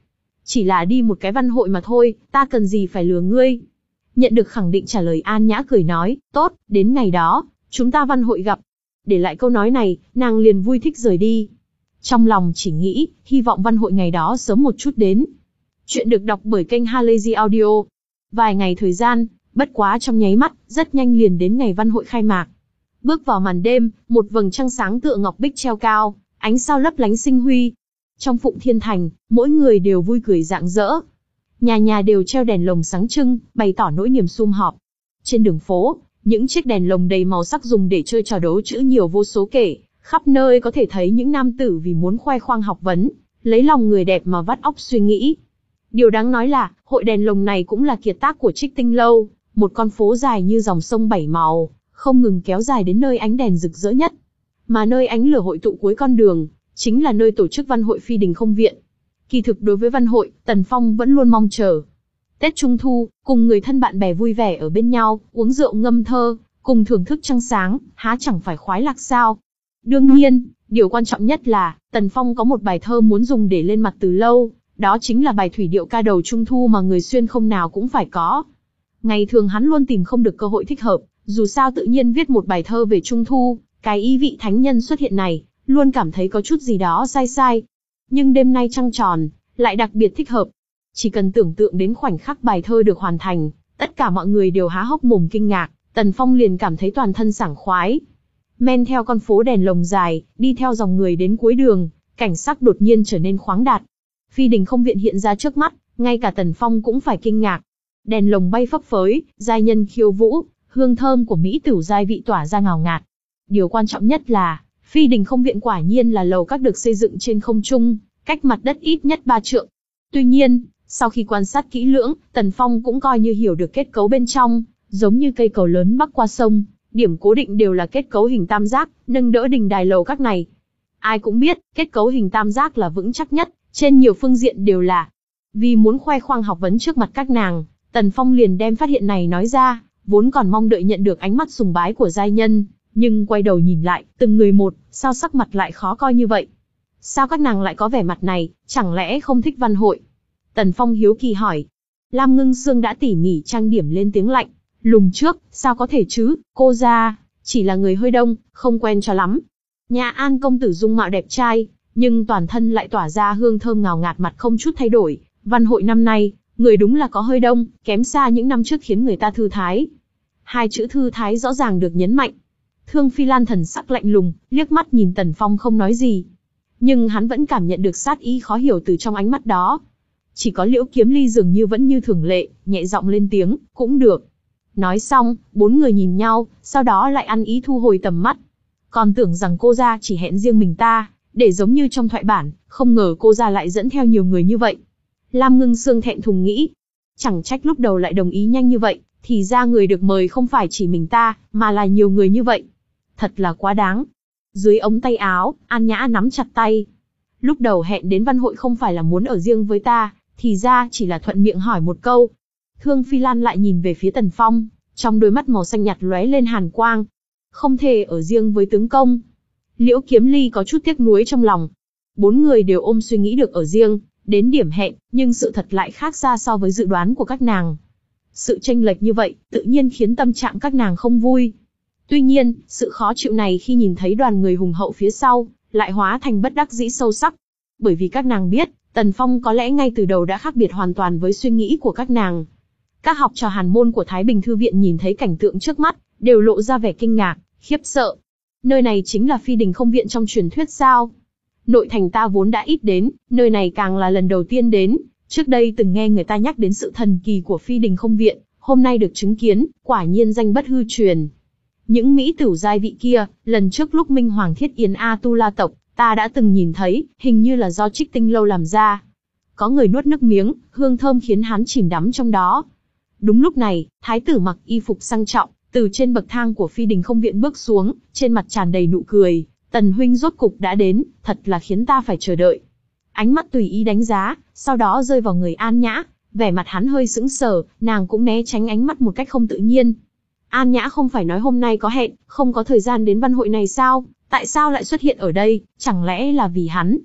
Chỉ là đi một cái văn hội mà thôi, ta cần gì phải lừa ngươi. Nhận được khẳng định trả lời, An Nhã cười nói, tốt, đến ngày đó, chúng ta văn hội gặp. Để lại câu nói này, nàng liền vui thích rời đi. Trong lòng chỉ nghĩ, hy vọng văn hội ngày đó sớm một chút đến. Chuyện được đọc bởi kênh Halazy Audio. Vài ngày thời gian, bất quá trong nháy mắt, rất nhanh liền đến ngày văn hội khai mạc. Bước vào màn đêm, một vầng trăng sáng tựa ngọc bích treo cao, ánh sao lấp lánh sinh huy. Trong Phụng Thiên Thành, mỗi người đều vui cười rạng rỡ. Nhà nhà đều treo đèn lồng sáng trưng, bày tỏ nỗi niềm sum họp. Trên đường phố, những chiếc đèn lồng đầy màu sắc dùng để chơi trò đố chữ nhiều vô số kể, khắp nơi có thể thấy những nam tử vì muốn khoe khoang học vấn, lấy lòng người đẹp mà vắt óc suy nghĩ. Điều đáng nói là, hội đèn lồng này cũng là kiệt tác của Trích Tinh Lâu, một con phố dài như dòng sông bảy màu, không ngừng kéo dài đến nơi ánh đèn rực rỡ nhất. Mà nơi ánh lửa hội tụ cuối con đường, chính là nơi tổ chức văn hội Phi Đình Không Viện. Kỳ thực đối với văn hội, Tần Phong vẫn luôn mong chờ. Tết Trung Thu, cùng người thân bạn bè vui vẻ ở bên nhau, uống rượu ngâm thơ, cùng thưởng thức trăng sáng, há chẳng phải khoái lạc sao. Đương nhiên, điều quan trọng nhất là, Tần Phong có một bài thơ muốn dùng để lên mặt từ lâu, đó chính là bài thủy điệu ca đầu Trung Thu mà người xuyên không nào cũng phải có. Ngày thường hắn luôn tìm không được cơ hội thích hợp, dù sao tự nhiên viết một bài thơ về Trung Thu, cái ý vị thánh nhân xuất hiện này, luôn cảm thấy có chút gì đó sai sai. Nhưng đêm nay trăng tròn, lại đặc biệt thích hợp. Chỉ cần tưởng tượng đến khoảnh khắc bài thơ được hoàn thành, tất cả mọi người đều há hốc mồm kinh ngạc, Tần Phong liền cảm thấy toàn thân sảng khoái. Men theo con phố đèn lồng dài, đi theo dòng người đến cuối đường, cảnh sắc đột nhiên trở nên khoáng đạt. Phi Đình Không Viện hiện ra trước mắt, ngay cả Tần Phong cũng phải kinh ngạc. Đèn lồng bay phấp phới, giai nhân khiêu vũ, hương thơm của mỹ tửu giai vị tỏa ra ngào ngạt. Điều quan trọng nhất là, Phi Đình Không Viện quả nhiên là lầu các được xây dựng trên không trung, cách mặt đất ít nhất ba trượng. Tuy nhiên, sau khi quan sát kỹ lưỡng, Tần Phong cũng coi như hiểu được kết cấu bên trong, giống như cây cầu lớn bắc qua sông, điểm cố định đều là kết cấu hình tam giác, nâng đỡ đình đài lầu các này. Ai cũng biết, kết cấu hình tam giác là vững chắc nhất, trên nhiều phương diện đều là. Vì muốn khoe khoang học vấn trước mặt các nàng, Tần Phong liền đem phát hiện này nói ra, vốn còn mong đợi nhận được ánh mắt sùng bái của giai nhân, nhưng quay đầu nhìn lại, từng người một, sao sắc mặt lại khó coi như vậy? Sao các nàng lại có vẻ mặt này, chẳng lẽ không thích văn hội? Tần Phong hiếu kỳ hỏi. Lam Ngưng Sương đã tỉ mỉ trang điểm lên tiếng lạnh, lùng trước, sao có thể chứ, cô ra, chỉ là người hơi đông, không quen cho lắm. Nhà An công tử dung mạo đẹp trai, nhưng toàn thân lại tỏa ra hương thơm ngào ngạt, mặt không chút thay đổi. Văn hội năm nay, người đúng là có hơi đông, kém xa những năm trước khiến người ta thư thái. Hai chữ thư thái rõ ràng được nhấn mạnh. Thương Phi Lan thần sắc lạnh lùng, liếc mắt nhìn Tần Phong không nói gì. Nhưng hắn vẫn cảm nhận được sát ý khó hiểu từ trong ánh mắt đó. Chỉ có Liễu Kiếm Ly dường như vẫn như thường lệ, nhẹ giọng lên tiếng, cũng được. Nói xong, bốn người nhìn nhau, sau đó lại ăn ý thu hồi tầm mắt. Còn tưởng rằng cô gia chỉ hẹn riêng mình ta, để giống như trong thoại bản, không ngờ cô gia lại dẫn theo nhiều người như vậy. Lam Ngưng Sương thẹn thùng nghĩ. Chẳng trách lúc đầu lại đồng ý nhanh như vậy, thì ra người được mời không phải chỉ mình ta, mà là nhiều người như vậy. Thật là quá đáng. Dưới ống tay áo, An Nhã nắm chặt tay. Lúc đầu hẹn đến văn hội không phải là muốn ở riêng với ta, thì ra chỉ là thuận miệng hỏi một câu. Thương Phi Lan lại nhìn về phía Tần Phong, trong đôi mắt màu xanh nhạt lóe lên hàn quang. Không thể ở riêng với tướng công. Liễu Kiếm Ly có chút tiếc nuối trong lòng. Bốn người đều ôm suy nghĩ được ở riêng, đến điểm hẹn, nhưng sự thật lại khác xa so với dự đoán của các nàng. Sự chênh lệch như vậy, tự nhiên khiến tâm trạng các nàng không vui. Tuy nhiên, sự khó chịu này khi nhìn thấy đoàn người hùng hậu phía sau, lại hóa thành bất đắc dĩ sâu sắc. Bởi vì các nàng biết, Tần Phong có lẽ ngay từ đầu đã khác biệt hoàn toàn với suy nghĩ của các nàng. Các học trò hàn môn của Thái Bình Thư Viện nhìn thấy cảnh tượng trước mắt, đều lộ ra vẻ kinh ngạc, khiếp sợ. Nơi này chính là Phi Đình Không Viện trong truyền thuyết sao? Nội thành ta vốn đã ít đến, nơi này càng là lần đầu tiên đến. Trước đây từng nghe người ta nhắc đến sự thần kỳ của Phi Đình Không Viện, hôm nay được chứng kiến, quả nhiên danh bất hư truyền. Những mỹ tửu giai vị kia, lần trước lúc Minh Hoàng thiết yến A Tu La tộc, ta đã từng nhìn thấy, hình như là do Trích Tinh Lâu làm ra. Có người nuốt nước miếng, hương thơm khiến hắn chìm đắm trong đó. Đúng lúc này, thái tử mặc y phục sang trọng, từ trên bậc thang của Phi Đình Không Viện bước xuống, trên mặt tràn đầy nụ cười. Tần huynh rốt cục đã đến, thật là khiến ta phải chờ đợi. Ánh mắt tùy ý đánh giá, sau đó rơi vào người An Nhã, vẻ mặt hắn hơi sững sờ, nàng cũng né tránh ánh mắt một cách không tự nhiên. An Nhã không phải nói hôm nay có hẹn, không có thời gian đến văn hội này sao? Tại sao lại xuất hiện ở đây, chẳng lẽ là vì hắn?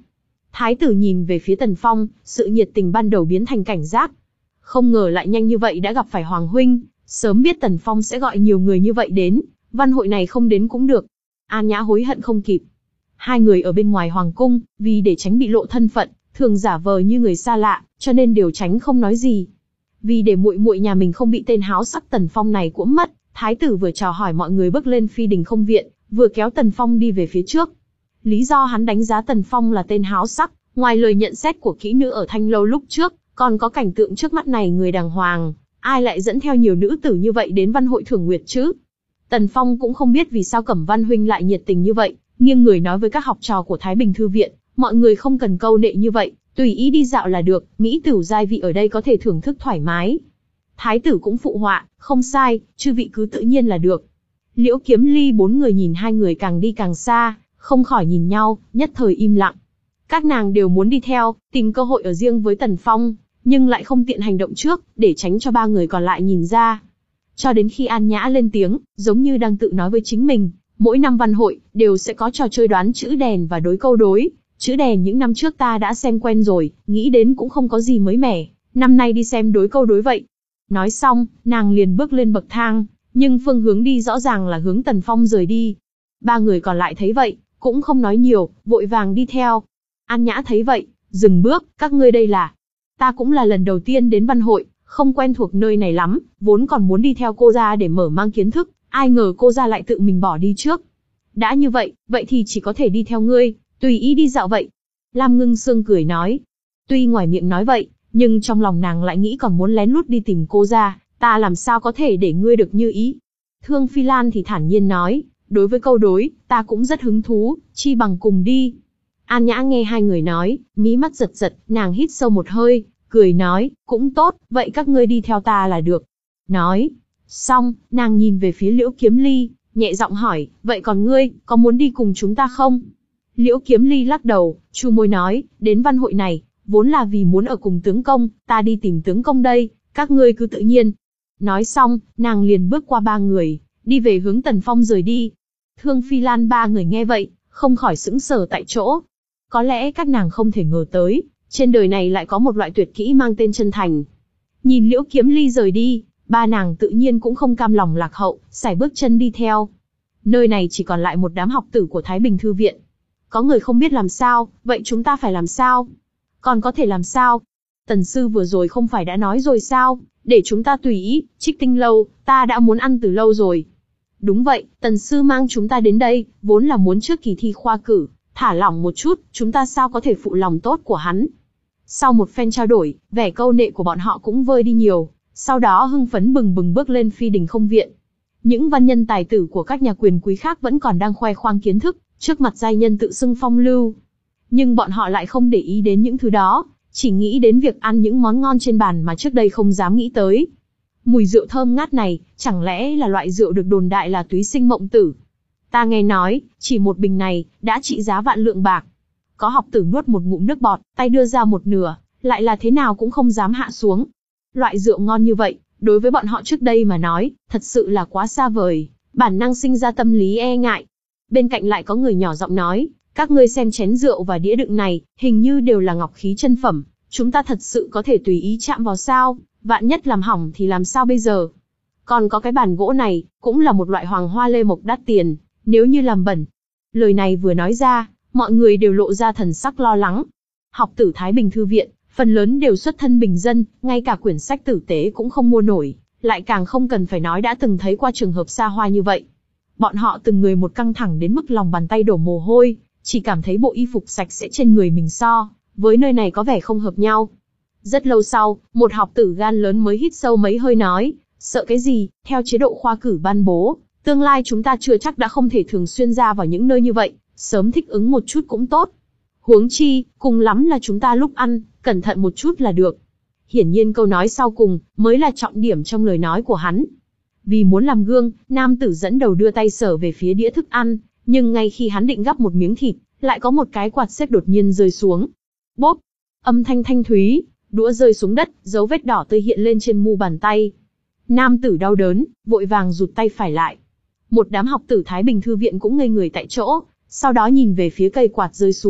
Thái tử nhìn về phía Tần Phong, sự nhiệt tình ban đầu biến thành cảnh giác. Không ngờ lại nhanh như vậy đã gặp phải Hoàng huynh, sớm biết Tần Phong sẽ gọi nhiều người như vậy đến, văn hội này không đến cũng được. An Nhã hối hận không kịp. Hai người ở bên ngoài hoàng cung, vì để tránh bị lộ thân phận, thường giả vờ như người xa lạ, cho nên đều tránh không nói gì. Vì để muội muội nhà mình không bị tên háo sắc Tần Phong này cuỗm mất, thái tử vừa chào hỏi mọi người bước lên phi đình không viện, vừa kéo Tần Phong đi về phía trước. Lý do hắn đánh giá Tần Phong là tên háo sắc, ngoài lời nhận xét của kỹ nữ ở Thanh Lâu lúc trước, còn có cảnh tượng trước mắt này người đàng hoàng, ai lại dẫn theo nhiều nữ tử như vậy đến văn hội thưởng nguyệt chứ? Tần Phong cũng không biết vì sao Cẩm Văn huynh lại nhiệt tình như vậy, nghiêng người nói với các học trò của Thái Bình Thư viện, mọi người không cần câu nệ như vậy, tùy ý đi dạo là được, mỹ tửu giai vị ở đây có thể thưởng thức thoải mái. Thái tử cũng phụ họa, không sai, chư vị cứ tự nhiên là được. Liễu Kiếm Ly bốn người nhìn hai người càng đi càng xa, không khỏi nhìn nhau, nhất thời im lặng. Các nàng đều muốn đi theo, tìm cơ hội ở riêng với Tần Phong, nhưng lại không tiện hành động trước, để tránh cho ba người còn lại nhìn ra. Cho đến khi An Nhã lên tiếng, giống như đang tự nói với chính mình, mỗi năm văn hội, đều sẽ có trò chơi đoán chữ đèn và đối câu đối. Chữ đèn những năm trước ta đã xem quen rồi, nghĩ đến cũng không có gì mới mẻ, năm nay đi xem đối câu đối vậy. Nói xong, nàng liền bước lên bậc thang, nhưng phương hướng đi rõ ràng là hướng Tần Phong rời đi. Ba người còn lại thấy vậy, cũng không nói nhiều, vội vàng đi theo. An Nhã thấy vậy, dừng bước, các ngươi đây là... Ta cũng là lần đầu tiên đến văn hội, không quen thuộc nơi này lắm, vốn còn muốn đi theo cô ra để mở mang kiến thức, ai ngờ cô ra lại tự mình bỏ đi trước. Đã như vậy, vậy thì chỉ có thể đi theo ngươi, tùy ý đi dạo vậy. Lam Ngưng Sương cười nói. Tuy ngoài miệng nói vậy, nhưng trong lòng nàng lại nghĩ còn muốn lén lút đi tìm cô ra, ta làm sao có thể để ngươi được như ý. Thương Phi Lan thì thản nhiên nói, đối với câu đối, ta cũng rất hứng thú, chi bằng cùng đi. An Nhã nghe hai người nói, mí mắt giật giật, nàng hít sâu một hơi, cười nói, cũng tốt, vậy các ngươi đi theo ta là được. Nói xong, nàng nhìn về phía Liễu Kiếm Ly, nhẹ giọng hỏi, vậy còn ngươi, có muốn đi cùng chúng ta không? Liễu Kiếm Ly lắc đầu, chu môi nói, đến văn hội này, vốn là vì muốn ở cùng tướng công, ta đi tìm tướng công đây, các ngươi cứ tự nhiên. Nói xong, nàng liền bước qua ba người, đi về hướng Tần Phong rời đi. Thương Phi Lan ba người nghe vậy, không khỏi sững sờ tại chỗ. Có lẽ các nàng không thể ngờ tới, trên đời này lại có một loại tuyệt kỹ mang tên chân thành. Nhìn Liễu Kiếm Ly rời đi, ba nàng tự nhiên cũng không cam lòng lạc hậu, sải bước chân đi theo. Nơi này chỉ còn lại một đám học tử của Thái Bình Thư viện. Có người không biết làm sao, vậy chúng ta phải làm sao? Còn có thể làm sao? Tần sư vừa rồi không phải đã nói rồi sao, để chúng ta tùy ý, Trích Tinh Lâu, ta đã muốn ăn từ lâu rồi. Đúng vậy, tần sư mang chúng ta đến đây, vốn là muốn trước kỳ thi khoa cử, thả lỏng một chút, chúng ta sao có thể phụ lòng tốt của hắn. Sau một phen trao đổi, vẻ câu nệ của bọn họ cũng vơi đi nhiều, sau đó hưng phấn bừng bừng bước lên phi đình không viện. Những văn nhân tài tử của các nhà quyền quý khác vẫn còn đang khoe khoang kiến thức, trước mặt giai nhân tự xưng phong lưu. Nhưng bọn họ lại không để ý đến những thứ đó, chỉ nghĩ đến việc ăn những món ngon trên bàn mà trước đây không dám nghĩ tới. Mùi rượu thơm ngát này, chẳng lẽ là loại rượu được đồn đại là túy sinh mộng tử? Ta nghe nói, chỉ một bình này, đã trị giá vạn lượng bạc. Có học tử nuốt một ngụm nước bọt, tay đưa ra một nửa, lại là thế nào cũng không dám hạ xuống. Loại rượu ngon như vậy, đối với bọn họ trước đây mà nói, thật sự là quá xa vời, bản năng sinh ra tâm lý e ngại. Bên cạnh lại có người nhỏ giọng nói, các ngươi xem chén rượu và đĩa đựng này, hình như đều là ngọc khí chân phẩm, chúng ta thật sự có thể tùy ý chạm vào sao, vạn nhất làm hỏng thì làm sao bây giờ? Còn có cái bàn gỗ này, cũng là một loại hoàng hoa lê mộc đắt tiền, nếu như làm bẩn. Lời này vừa nói ra, mọi người đều lộ ra thần sắc lo lắng. Học tử Thái Bình Thư viện, phần lớn đều xuất thân bình dân, ngay cả quyển sách tử tế cũng không mua nổi, lại càng không cần phải nói đã từng thấy qua trường hợp xa hoa như vậy. Bọn họ từng người một căng thẳng đến mức lòng bàn tay đổ mồ hôi, chỉ cảm thấy bộ y phục sạch sẽ trên người mình so với nơi này có vẻ không hợp nhau. Rất lâu sau, một học tử gan lớn mới hít sâu mấy hơi nói, sợ cái gì, theo chế độ khoa cử ban bố, tương lai chúng ta chưa chắc đã không thể thường xuyên ra vào những nơi như vậy, sớm thích ứng một chút cũng tốt. Huống chi, cùng lắm là chúng ta lúc ăn, cẩn thận một chút là được. Hiển nhiên câu nói sau cùng, mới là trọng điểm trong lời nói của hắn. Vì muốn làm gương, nam tử dẫn đầu đưa tay sờ về phía đĩa thức ăn, nhưng ngay khi hắn định gắp một miếng thịt, lại có một cái quạt xếp đột nhiên rơi xuống. Bốp! Âm thanh thanh thúy, đũa rơi xuống đất, dấu vết đỏ tươi hiện lên trên mu bàn tay. Nam tử đau đớn, vội vàng rụt tay phải lại. Một đám học tử Thái Bình Thư viện cũng ngây người tại chỗ, sau đó nhìn về phía cây quạt rơi xuống,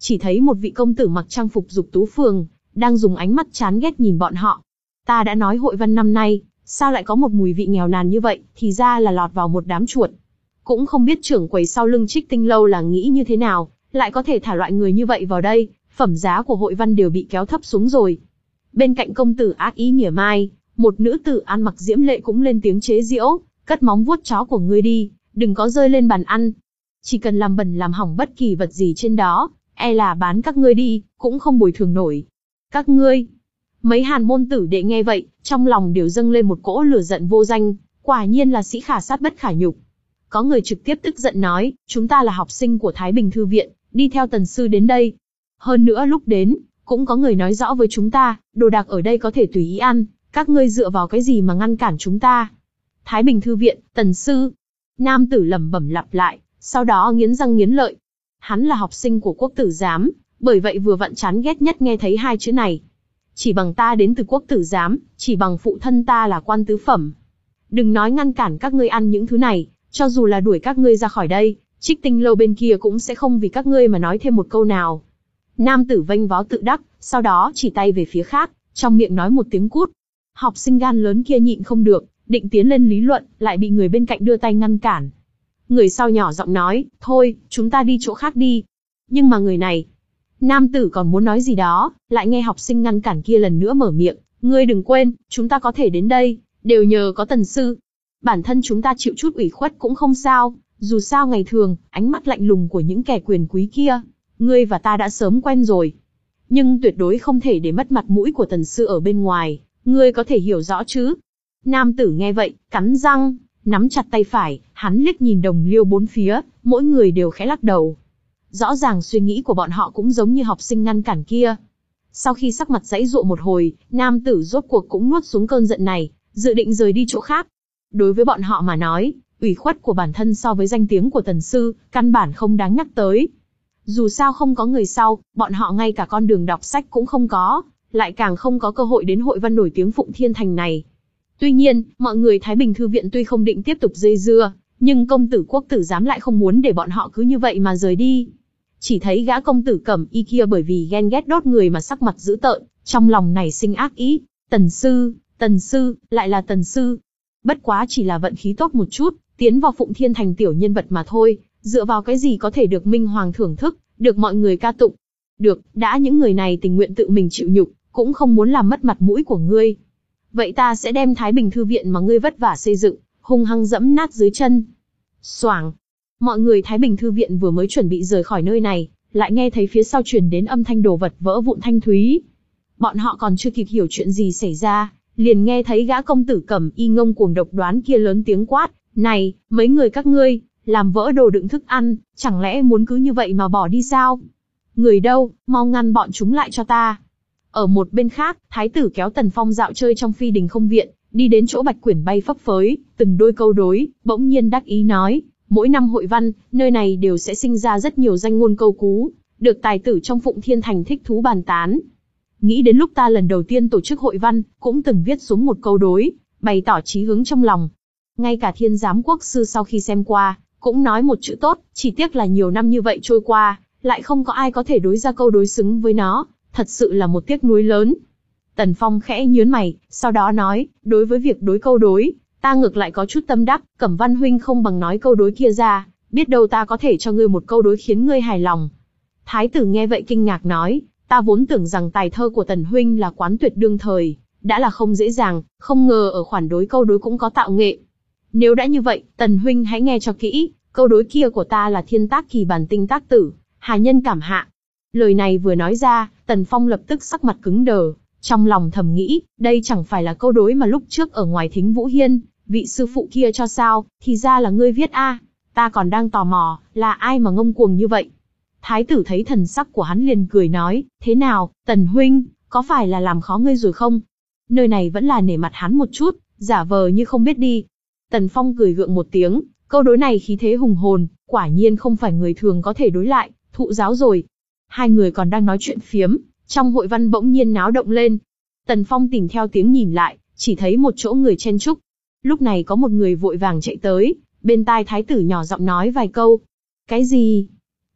chỉ thấy một vị công tử mặc trang phục dục tú phường, đang dùng ánh mắt chán ghét nhìn bọn họ. Ta đã nói hội văn năm nay, sao lại có một mùi vị nghèo nàn như vậy, thì ra là lọt vào một đám chuột. Cũng không biết trưởng quầy sau lưng Trích Tinh lâu là nghĩ như thế nào, lại có thể thả loại người như vậy vào đây, phẩm giá của hội văn đều bị kéo thấp xuống rồi. Bên cạnh công tử ác ý mỉa mai, một nữ tử ăn mặc diễm lệ cũng lên tiếng chế giễu, cất móng vuốt chó của ngươi đi, đừng có rơi lên bàn ăn. Chỉ cần làm bẩn làm hỏng bất kỳ vật gì trên đó, e là bán các ngươi đi, cũng không bồi thường nổi. Các ngươi, mấy hàn môn tử đệ nghe vậy, trong lòng đều dâng lên một cỗ lửa giận vô danh, quả nhiên là sĩ khả sát bất khả nhục. Có người trực tiếp tức giận nói, chúng ta là học sinh của Thái Bình Thư Viện, đi theo tần sư đến đây. Hơn nữa lúc đến, cũng có người nói rõ với chúng ta, đồ đạc ở đây có thể tùy ý ăn, các ngươi dựa vào cái gì mà ngăn cản chúng ta. Thái Bình Thư Viện, tần sư. Nam tử lẩm bẩm lặp lại, sau đó nghiến răng nghiến lợi. Hắn là học sinh của quốc tử giám, bởi vậy vừa vặn chán ghét nhất nghe thấy hai chữ này. Chỉ bằng ta đến từ quốc tử giám, chỉ bằng phụ thân ta là quan tứ phẩm. Đừng nói ngăn cản các ngươi ăn những thứ này, cho dù là đuổi các ngươi ra khỏi đây, Trích Tinh lâu bên kia cũng sẽ không vì các ngươi mà nói thêm một câu nào. Nam tử vênh váo tự đắc, sau đó chỉ tay về phía khác, trong miệng nói một tiếng cút. Học sinh gan lớn kia nhịn không được, định tiến lên lý luận, lại bị người bên cạnh đưa tay ngăn cản. Người sau nhỏ giọng nói, thôi, chúng ta đi chỗ khác đi. Nhưng mà người này, nam tử còn muốn nói gì đó, lại nghe học sinh ngăn cản kia lần nữa mở miệng, ngươi đừng quên, chúng ta có thể đến đây, đều nhờ có tần sư. Bản thân chúng ta chịu chút ủy khuất cũng không sao, dù sao ngày thường, ánh mắt lạnh lùng của những kẻ quyền quý kia, ngươi và ta đã sớm quen rồi. Nhưng tuyệt đối không thể để mất mặt mũi của tần sư ở bên ngoài, ngươi có thể hiểu rõ chứ. Nam tử nghe vậy, cắn răng, nắm chặt tay phải, hắn liếc nhìn đồng liêu bốn phía, mỗi người đều khẽ lắc đầu. Rõ ràng suy nghĩ của bọn họ cũng giống như học sinh ngăn cản kia. Sau khi sắc mặt giãy giụa một hồi, nam tử rốt cuộc cũng nuốt xuống cơn giận này, dự định rời đi chỗ khác. Đối với bọn họ mà nói, ủy khuất của bản thân so với danh tiếng của tần sư, căn bản không đáng nhắc tới. Dù sao không có người sau, bọn họ ngay cả con đường đọc sách cũng không có, lại càng không có cơ hội đến hội văn nổi tiếng Phụng Thiên Thành này. Tuy nhiên, mọi người Thái Bình Thư Viện tuy không định tiếp tục dây dưa, nhưng công tử quốc tử giám lại không muốn để bọn họ cứ như vậy mà rời đi. Chỉ thấy gã công tử cẩm y kia bởi vì ghen ghét đốt người mà sắc mặt dữ tợn, trong lòng nảy sinh ác ý. Tần sư, tần sư, lại là tần sư. Bất quá chỉ là vận khí tốt một chút, tiến vào Phụng Thiên Thành tiểu nhân vật mà thôi, dựa vào cái gì có thể được Minh Hoàng thưởng thức, được mọi người ca tụng. Được, đã những người này tình nguyện tự mình chịu nhục, cũng không muốn làm mất mặt mũi của ngươi. Vậy ta sẽ đem Thái Bình Thư Viện mà ngươi vất vả xây dựng, hung hăng dẫm nát dưới chân. Xoảng. Mọi người Thái Bình Thư Viện vừa mới chuẩn bị rời khỏi nơi này, lại nghe thấy phía sau truyền đến âm thanh đồ vật vỡ vụn thanh thúy. Bọn họ còn chưa kịp hiểu chuyện gì xảy ra, liền nghe thấy gã công tử cẩm y ngông cuồng độc đoán kia lớn tiếng quát, này, mấy người các ngươi, làm vỡ đồ đựng thức ăn, chẳng lẽ muốn cứ như vậy mà bỏ đi sao? Người đâu, mau ngăn bọn chúng lại cho ta. Ở một bên khác, thái tử kéo Tần Phong dạo chơi trong phi đình không viện, đi đến chỗ bạch quyển bay phấp phới, từng đôi câu đối, bỗng nhiên đắc ý nói, mỗi năm hội văn, nơi này đều sẽ sinh ra rất nhiều danh ngôn câu cú, được tài tử trong Phụng Thiên Thành thích thú bàn tán. Nghĩ đến lúc ta lần đầu tiên tổ chức hội văn, cũng từng viết xuống một câu đối, bày tỏ chí hướng trong lòng. Ngay cả Thiên Giám Quốc sư sau khi xem qua, cũng nói một chữ tốt, chỉ tiếc là nhiều năm như vậy trôi qua, lại không có ai có thể đối ra câu đối xứng với nó, thật sự là một tiếc nuối lớn. Tần Phong khẽ nhướng mày, sau đó nói, đối với việc đối câu đối, ta ngược lại có chút tâm đắc, Cẩm Văn huynh không bằng nói câu đối kia ra, biết đâu ta có thể cho ngươi một câu đối khiến ngươi hài lòng. Thái tử nghe vậy kinh ngạc nói, ta vốn tưởng rằng tài thơ của Tần huynh là quán tuyệt đương thời, đã là không dễ dàng, không ngờ ở khoản đối câu đối cũng có tạo nghệ. Nếu đã như vậy, Tần huynh hãy nghe cho kỹ, câu đối kia của ta là thiên tác kỳ bản tinh tác tử, hà nhân cảm hạ. Lời này vừa nói ra, Tần Phong lập tức sắc mặt cứng đờ, trong lòng thầm nghĩ, đây chẳng phải là câu đối mà lúc trước ở ngoài Thính Vũ Hiên, vị sư phụ kia cho sao, thì ra là ngươi viết a, ta còn đang tò mò, là ai mà ngông cuồng như vậy. Thái tử thấy thần sắc của hắn liền cười nói, thế nào, Tần huynh, có phải là làm khó ngươi rồi không? Nơi này vẫn là nể mặt hắn một chút, giả vờ như không biết đi. Tần Phong cười gượng một tiếng, câu đối này khí thế hùng hồn, quả nhiên không phải người thường có thể đối lại, thụ giáo rồi. Hai người còn đang nói chuyện phiếm, trong hội văn bỗng nhiên náo động lên. Tần Phong tìm theo tiếng nhìn lại, chỉ thấy một chỗ người chen chúc. Lúc này có một người vội vàng chạy tới, bên tai thái tử nhỏ giọng nói vài câu. Cái gì?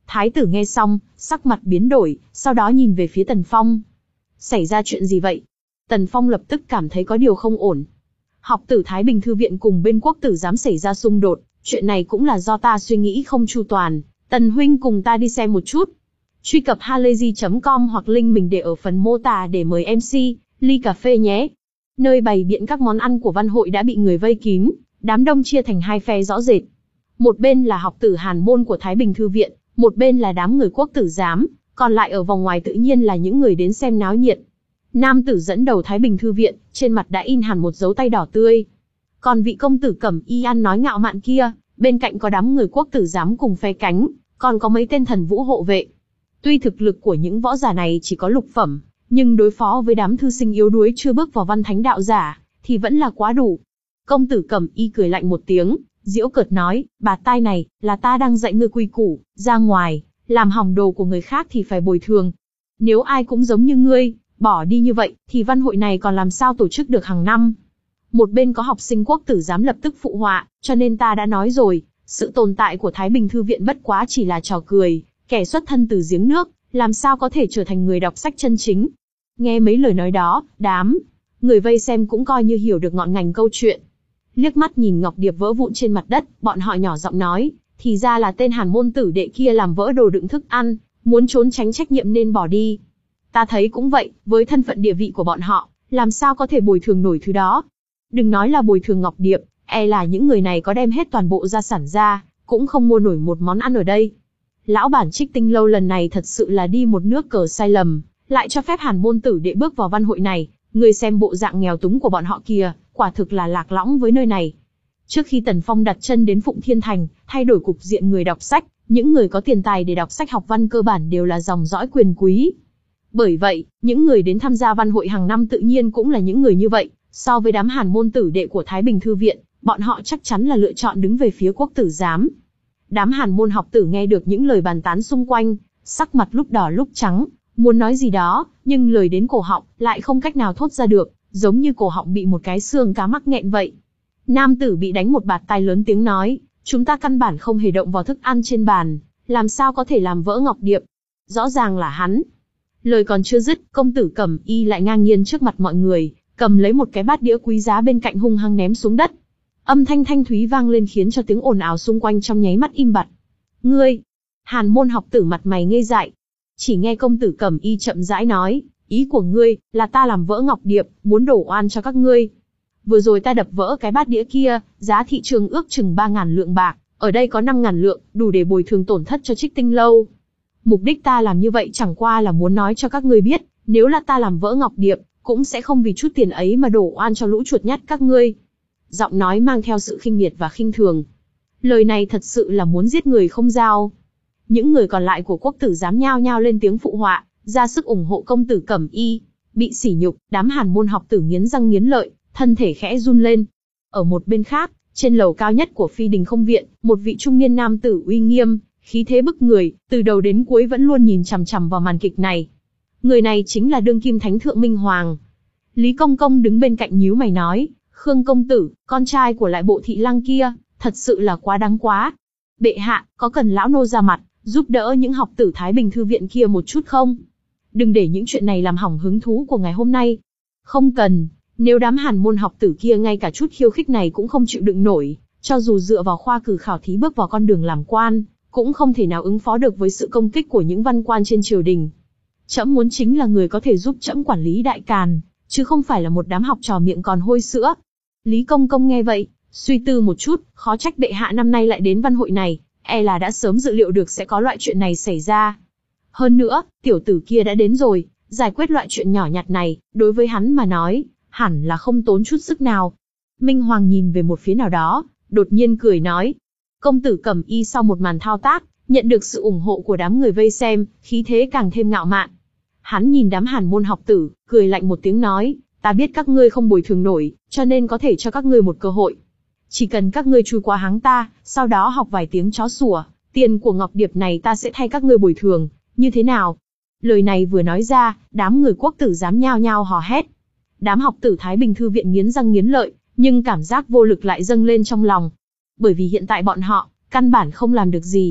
Thái tử nghe xong, sắc mặt biến đổi, sau đó nhìn về phía Tần Phong. Xảy ra chuyện gì vậy? Tần Phong lập tức cảm thấy có điều không ổn. Học tử Thái Bình Thư Viện cùng bên quốc tử giám xảy ra xung đột, chuyện này cũng là do ta suy nghĩ không chu toàn. Tần huynh cùng ta đi xem một chút. Truy cập halayzi chấm com hoặc link mình để ở phần mô tả để mời em xê, ly cà phê nhé. Nơi bày biện các món ăn của văn hội đã bị người vây kín, đám đông chia thành hai phe rõ rệt. Một bên là học tử hàn môn của Thái Bình Thư Viện, một bên là đám người quốc tử giám, còn lại ở vòng ngoài tự nhiên là những người đến xem náo nhiệt. Nam tử dẫn đầu Thái Bình Thư Viện, trên mặt đã in hẳn một dấu tay đỏ tươi. Còn vị công tử cẩm y ăn nói ngạo mạn kia, bên cạnh có đám người quốc tử giám cùng phe cánh, còn có mấy tên thần vũ hộ vệ. Tuy thực lực của những võ giả này chỉ có lục phẩm, nhưng đối phó với đám thư sinh yếu đuối chưa bước vào văn thánh đạo giả, thì vẫn là quá đủ. Công tử cẩm y cười lạnh một tiếng, giễu cợt nói, bà tai này, là ta đang dạy ngươi quy củ, ra ngoài, làm hỏng đồ của người khác thì phải bồi thường. Nếu ai cũng giống như ngươi, bỏ đi như vậy, thì văn hội này còn làm sao tổ chức được hàng năm. Một bên có học sinh quốc tử giám lập tức phụ họa, cho nên ta đã nói rồi, sự tồn tại của Thái Bình Thư Viện bất quá chỉ là trò cười, kẻ xuất thân từ giếng nước, làm sao có thể trở thành người đọc sách chân chính. Nghe mấy lời nói đó, đám người vây xem cũng coi như hiểu được ngọn ngành câu chuyện. Liếc mắt nhìn ngọc điệp vỡ vụn trên mặt đất, bọn họ nhỏ giọng nói, thì ra là tên hàn môn tử đệ kia làm vỡ đồ đựng thức ăn, muốn trốn tránh trách nhiệm nên bỏ đi. Ta thấy cũng vậy, với thân phận địa vị của bọn họ, làm sao có thể bồi thường nổi thứ đó. Đừng nói là bồi thường ngọc điệp, e là những người này có đem hết toàn bộ gia sản ra, cũng không mua nổi một món ăn ở đây. Lão bản Trích Tinh Lâu lần này thật sự là đi một nước cờ sai lầm, lại cho phép hàn môn tử đệ bước vào văn hội này, người xem bộ dạng nghèo túng của bọn họ kìa, quả thực là lạc lõng với nơi này. Trước khi Tần Phong đặt chân đến Phụng Thiên Thành, thay đổi cục diện người đọc sách, những người có tiền tài để đọc sách học văn cơ bản đều là dòng dõi quyền quý. Bởi vậy, những người đến tham gia văn hội hàng năm tự nhiên cũng là những người như vậy, so với đám hàn môn tử đệ của Thái Bình Thư Viện, bọn họ chắc chắn là lựa chọn đứng về phía quốc tử giám. Đám hàn môn học tử nghe được những lời bàn tán xung quanh, sắc mặt lúc đỏ lúc trắng, muốn nói gì đó, nhưng lời đến cổ họng, lại không cách nào thốt ra được, giống như cổ họng bị một cái xương cá mắc nghẹn vậy. Nam tử bị đánh một bạt tai lớn tiếng nói, chúng ta căn bản không hề động vào thức ăn trên bàn, làm sao có thể làm vỡ ngọc điệp? Rõ ràng là hắn. Lời còn chưa dứt, công tử cẩm y lại ngang nhiên trước mặt mọi người, cầm lấy một cái bát đĩa quý giá bên cạnh hung hăng ném xuống đất. Âm thanh thanh thúy vang lên khiến cho tiếng ồn ào xung quanh trong nháy mắt im bặt. Ngươi! Hàn môn học tử mặt mày ngây dại. Chỉ nghe công tử cẩm y chậm rãi nói, ý của ngươi, là ta làm vỡ ngọc điệp, muốn đổ oan cho các ngươi. Vừa rồi ta đập vỡ cái bát đĩa kia, giá thị trường ước chừng ba ngàn lượng bạc, ở đây có năm ngàn lượng, đủ để bồi thường tổn thất cho Trích Tinh Lâu. Mục đích ta làm như vậy chẳng qua là muốn nói cho các ngươi biết, nếu là ta làm vỡ ngọc điệp, cũng sẽ không vì chút tiền ấy mà đổ oan cho lũ chuột nhắt các ngươi. Giọng nói mang theo sự khinh miệt và khinh thường. Lời này thật sự là muốn giết người không dao. Những người còn lại của quốc tử giám nhao nhao lên tiếng phụ họa, ra sức ủng hộ công tử cẩm y. Bị sỉ nhục, đám hàn môn học tử nghiến răng nghiến lợi, thân thể khẽ run lên. Ở một bên khác, trên lầu cao nhất của Phi Đình Không Viện, một vị trung niên nam tử uy nghiêm, khí thế bức người, từ đầu đến cuối vẫn luôn nhìn chằm chằm vào màn kịch này. Người này chính là đương kim thánh thượng Minh Hoàng. Lý Công Công đứng bên cạnh nhíu mày nói, Khương công tử, con trai của lại bộ thị lăng kia, thật sự là quá đáng quá. Bệ hạ, có cần lão nô ra mặt, giúp đỡ những học tử Thái Bình Thư Viện kia một chút không? Đừng để những chuyện này làm hỏng hứng thú của ngày hôm nay. Không cần, nếu đám hàn môn học tử kia ngay cả chút khiêu khích này cũng không chịu đựng nổi, cho dù dựa vào khoa cử khảo thí bước vào con đường làm quan, cũng không thể nào ứng phó được với sự công kích của những văn quan trên triều đình. Trẫm muốn chính là người có thể giúp trẫm quản lý đại càn, chứ không phải là một đám học trò miệng còn hôi sữa. Lý Công Công nghe vậy, suy tư một chút, khó trách bệ hạ năm nay lại đến văn hội này, e là đã sớm dự liệu được sẽ có loại chuyện này xảy ra. Hơn nữa, tiểu tử kia đã đến rồi, giải quyết loại chuyện nhỏ nhặt này, đối với hắn mà nói, hẳn là không tốn chút sức nào. Minh Hoàng nhìn về một phía nào đó, đột nhiên cười nói. Công tử cẩm y sau một màn thao tác, nhận được sự ủng hộ của đám người vây xem, khí thế càng thêm ngạo mạn. Hắn nhìn đám hàn môn học tử, cười lạnh một tiếng nói, ta biết các ngươi không bồi thường nổi, cho nên có thể cho các ngươi một cơ hội. Chỉ cần các ngươi chui qua háng ta, sau đó học vài tiếng chó sủa, tiền của ngọc điệp này ta sẽ thay các ngươi bồi thường, như thế nào? Lời này vừa nói ra, đám người quốc tử giám nhao nhao hò hét. Đám học tử Thái Bình Thư Viện nghiến răng nghiến lợi, nhưng cảm giác vô lực lại dâng lên trong lòng. Bởi vì hiện tại bọn họ, căn bản không làm được gì.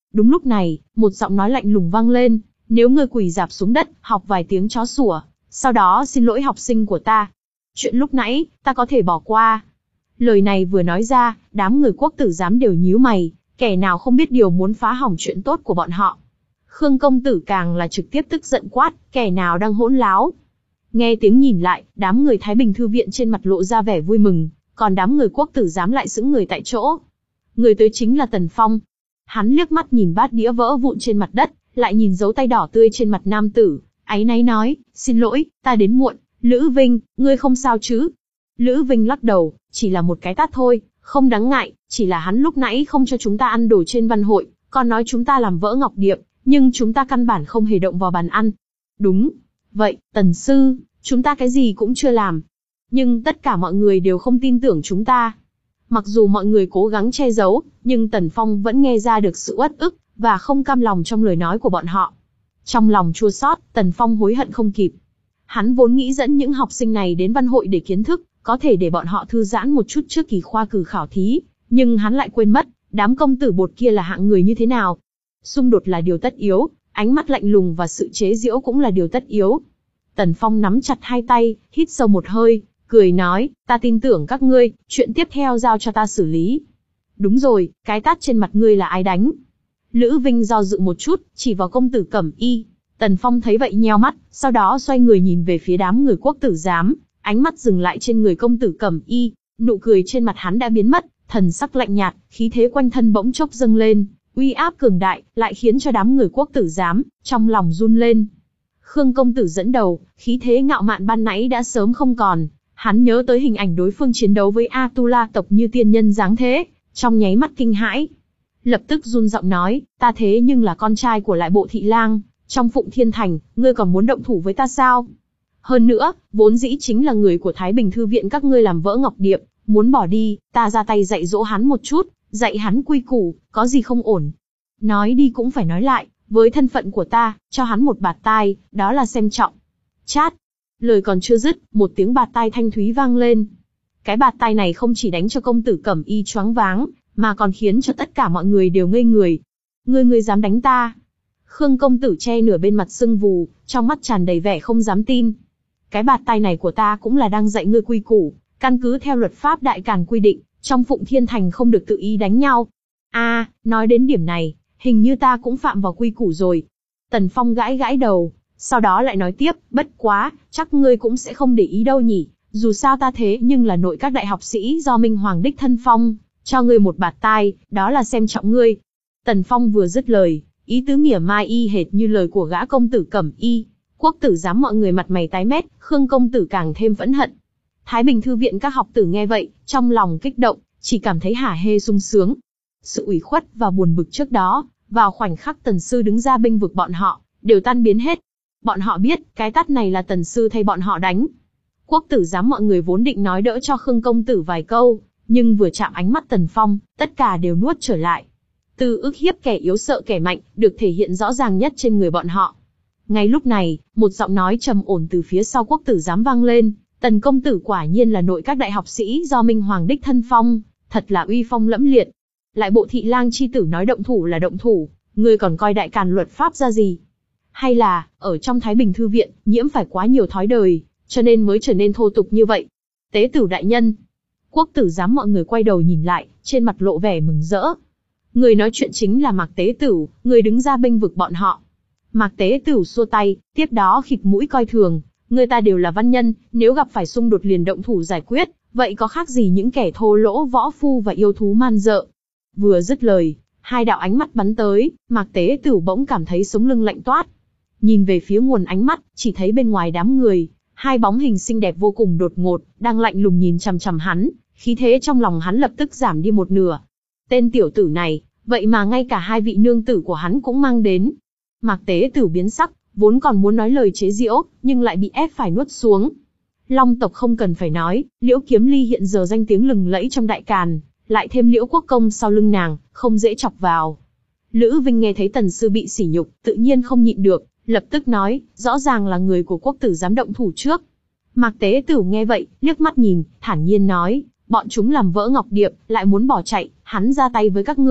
Đúng lúc này, một giọng nói lạnh lùng vang lên, nếu ngươi quỳ rạp xuống đất, học vài tiếng chó sủa, sau đó xin lỗi học sinh của ta. Chuyện lúc nãy, ta có thể bỏ qua. Lời này vừa nói ra, đám người Quốc tử giám đều nhíu mày, kẻ nào không biết điều muốn phá hỏng chuyện tốt của bọn họ. Khương công tử càng là trực tiếp tức giận quát, kẻ nào đang hỗn láo. Nghe tiếng nhìn lại, đám người Thái Bình Thư viện trên mặt lộ ra vẻ vui mừng, còn đám người Quốc tử giám lại sững người tại chỗ. Người tới chính là Tần Phong. Hắn liếc mắt nhìn bát đĩa vỡ vụn trên mặt đất, lại nhìn dấu tay đỏ tươi trên mặt nam tử, áy náy nói, xin lỗi, ta đến muộn. Lữ Vinh, ngươi không sao chứ? Lữ Vinh lắc đầu, chỉ là một cái tát thôi, không đáng ngại, chỉ là hắn lúc nãy không cho chúng ta ăn đồ trên văn hội, còn nói chúng ta làm vỡ ngọc điệp, nhưng chúng ta căn bản không hề động vào bàn ăn. Đúng. Vậy, Tần sư, chúng ta cái gì cũng chưa làm. Nhưng tất cả mọi người đều không tin tưởng chúng ta. Mặc dù mọi người cố gắng che giấu, nhưng Tần Phong vẫn nghe ra được sự uất ức, và không cam lòng trong lời nói của bọn họ. Trong lòng chua xót, Tần Phong hối hận không kịp. Hắn vốn nghĩ dẫn những học sinh này đến văn hội để kiến thức, có thể để bọn họ thư giãn một chút trước kỳ khoa cử khảo thí, nhưng hắn lại quên mất, đám công tử bột kia là hạng người như thế nào. Xung đột là điều tất yếu, ánh mắt lạnh lùng và sự chế giễu cũng là điều tất yếu. Tần Phong nắm chặt hai tay, hít sâu một hơi, cười nói, ta tin tưởng các ngươi, chuyện tiếp theo giao cho ta xử lý. Đúng rồi, cái tát trên mặt ngươi là ai đánh? Lữ Vinh do dự một chút, chỉ vào công tử Cẩm Y. Tần Phong thấy vậy nheo mắt, sau đó xoay người nhìn về phía đám người Quốc tử giám, ánh mắt dừng lại trên người công tử Cẩm Y, nụ cười trên mặt hắn đã biến mất, thần sắc lạnh nhạt, khí thế quanh thân bỗng chốc dâng lên, uy áp cường đại, lại khiến cho đám người Quốc tử giám trong lòng run lên. Khương công tử dẫn đầu, khí thế ngạo mạn ban nãy đã sớm không còn, hắn nhớ tới hình ảnh đối phương chiến đấu với Atula tộc như tiên nhân dáng thế, trong nháy mắt kinh hãi. Lập tức run giọng nói, ta thế nhưng là con trai của lại bộ thị lang, trong Phụng Thiên Thành, ngươi còn muốn động thủ với ta sao? Hơn nữa, vốn dĩ chính là người của Thái Bình Thư viện các ngươi làm vỡ ngọc điệp, muốn bỏ đi, ta ra tay dạy dỗ hắn một chút, dạy hắn quy củ, có gì không ổn. Nói đi cũng phải nói lại, với thân phận của ta, cho hắn một bạt tai, đó là xem trọng. Chát! Lời còn chưa dứt, một tiếng bạt tai thanh thúy vang lên. Cái bạt tai này không chỉ đánh cho công tử Cẩm Y choáng váng, mà còn khiến cho tất cả mọi người đều ngây người. Ngươi ngươi dám đánh ta? Khương công tử che nửa bên mặt sưng vù, trong mắt tràn đầy vẻ không dám tin. Cái bạt tai này của ta cũng là đang dạy ngươi quy củ, căn cứ theo luật pháp đại càn quy định, trong Phụng Thiên Thành không được tự ý đánh nhau. A, à, nói đến điểm này, hình như ta cũng phạm vào quy củ rồi. Tần Phong gãi gãi đầu, sau đó lại nói tiếp, bất quá, chắc ngươi cũng sẽ không để ý đâu nhỉ, dù sao ta thế nhưng là nội các đại học sĩ do Minh Hoàng đích thân phong, cho ngươi một bạt tai, đó là xem trọng ngươi. Tần Phong vừa dứt lời, ý tứ mỉa mai y hệt như lời của gã công tử Cẩm Y. Quốc tử giám mọi người mặt mày tái mét, Khương công tử càng thêm phẫn hận. Thái Bình Thư viện các học tử nghe vậy, trong lòng kích động, chỉ cảm thấy hả hê sung sướng. Sự ủy khuất và buồn bực trước đó, vào khoảnh khắc Tần sư đứng ra bênh vực bọn họ, đều tan biến hết. Bọn họ biết, cái tát này là Tần sư thay bọn họ đánh. Quốc tử giám mọi người vốn định nói đỡ cho Khương công tử vài câu, nhưng vừa chạm ánh mắt Tần Phong, tất cả đều nuốt trở lại. Từ ức hiếp kẻ yếu sợ kẻ mạnh, được thể hiện rõ ràng nhất trên người bọn họ. Ngay lúc này, một giọng nói trầm ổn từ phía sau Quốc tử giám vang lên, Tần công tử quả nhiên là nội các đại học sĩ do Minh Hoàng đích thân phong, thật là uy phong lẫm liệt. Lại bộ thị lang chi tử nói động thủ là động thủ, ngươi còn coi đại càn luật pháp ra gì? Hay là, ở trong Thái Bình Thư viện, nhiễm phải quá nhiều thói đời, cho nên mới trở nên thô tục như vậy? Tế tử đại nhân. Quốc tử giám mọi người quay đầu nhìn lại, trên mặt lộ vẻ mừng rỡ. Người nói chuyện chính là Mạc Tế Tửu, người đứng ra bênh vực bọn họ. Mạc Tế Tửu xua tay, tiếp đó khịt mũi coi thường, người ta đều là văn nhân, nếu gặp phải xung đột liền động thủ giải quyết, vậy có khác gì những kẻ thô lỗ võ phu và yêu thú man dợ. Vừa dứt lời, hai đạo ánh mắt bắn tới, Mạc Tế Tửu bỗng cảm thấy sống lưng lạnh toát. Nhìn về phía nguồn ánh mắt, chỉ thấy bên ngoài đám người, hai bóng hình xinh đẹp vô cùng đột ngột, đang lạnh lùng nhìn chằm chằm hắn, khí thế trong lòng hắn lập tức giảm đi một nửa. Tên tiểu tử này, vậy mà ngay cả hai vị nương tử của hắn cũng mang đến. Mạc Tế Tửu biến sắc, vốn còn muốn nói lời chế giễu, nhưng lại bị ép phải nuốt xuống. Long tộc không cần phải nói, Liễu Kiếm Ly hiện giờ danh tiếng lừng lẫy trong đại càn, lại thêm Liễu Quốc Công sau lưng nàng, không dễ chọc vào. Lữ Vinh nghe thấy Tần sư bị sỉ nhục, tự nhiên không nhịn được, lập tức nói, rõ ràng là người của quốc tử dám động thủ trước. Mạc Tế Tửu nghe vậy, liếc mắt nhìn, thản nhiên nói, bọn chúng làm vỡ ngọc điệp, lại muốn bỏ chạy, hắn ra tay với các ngươi,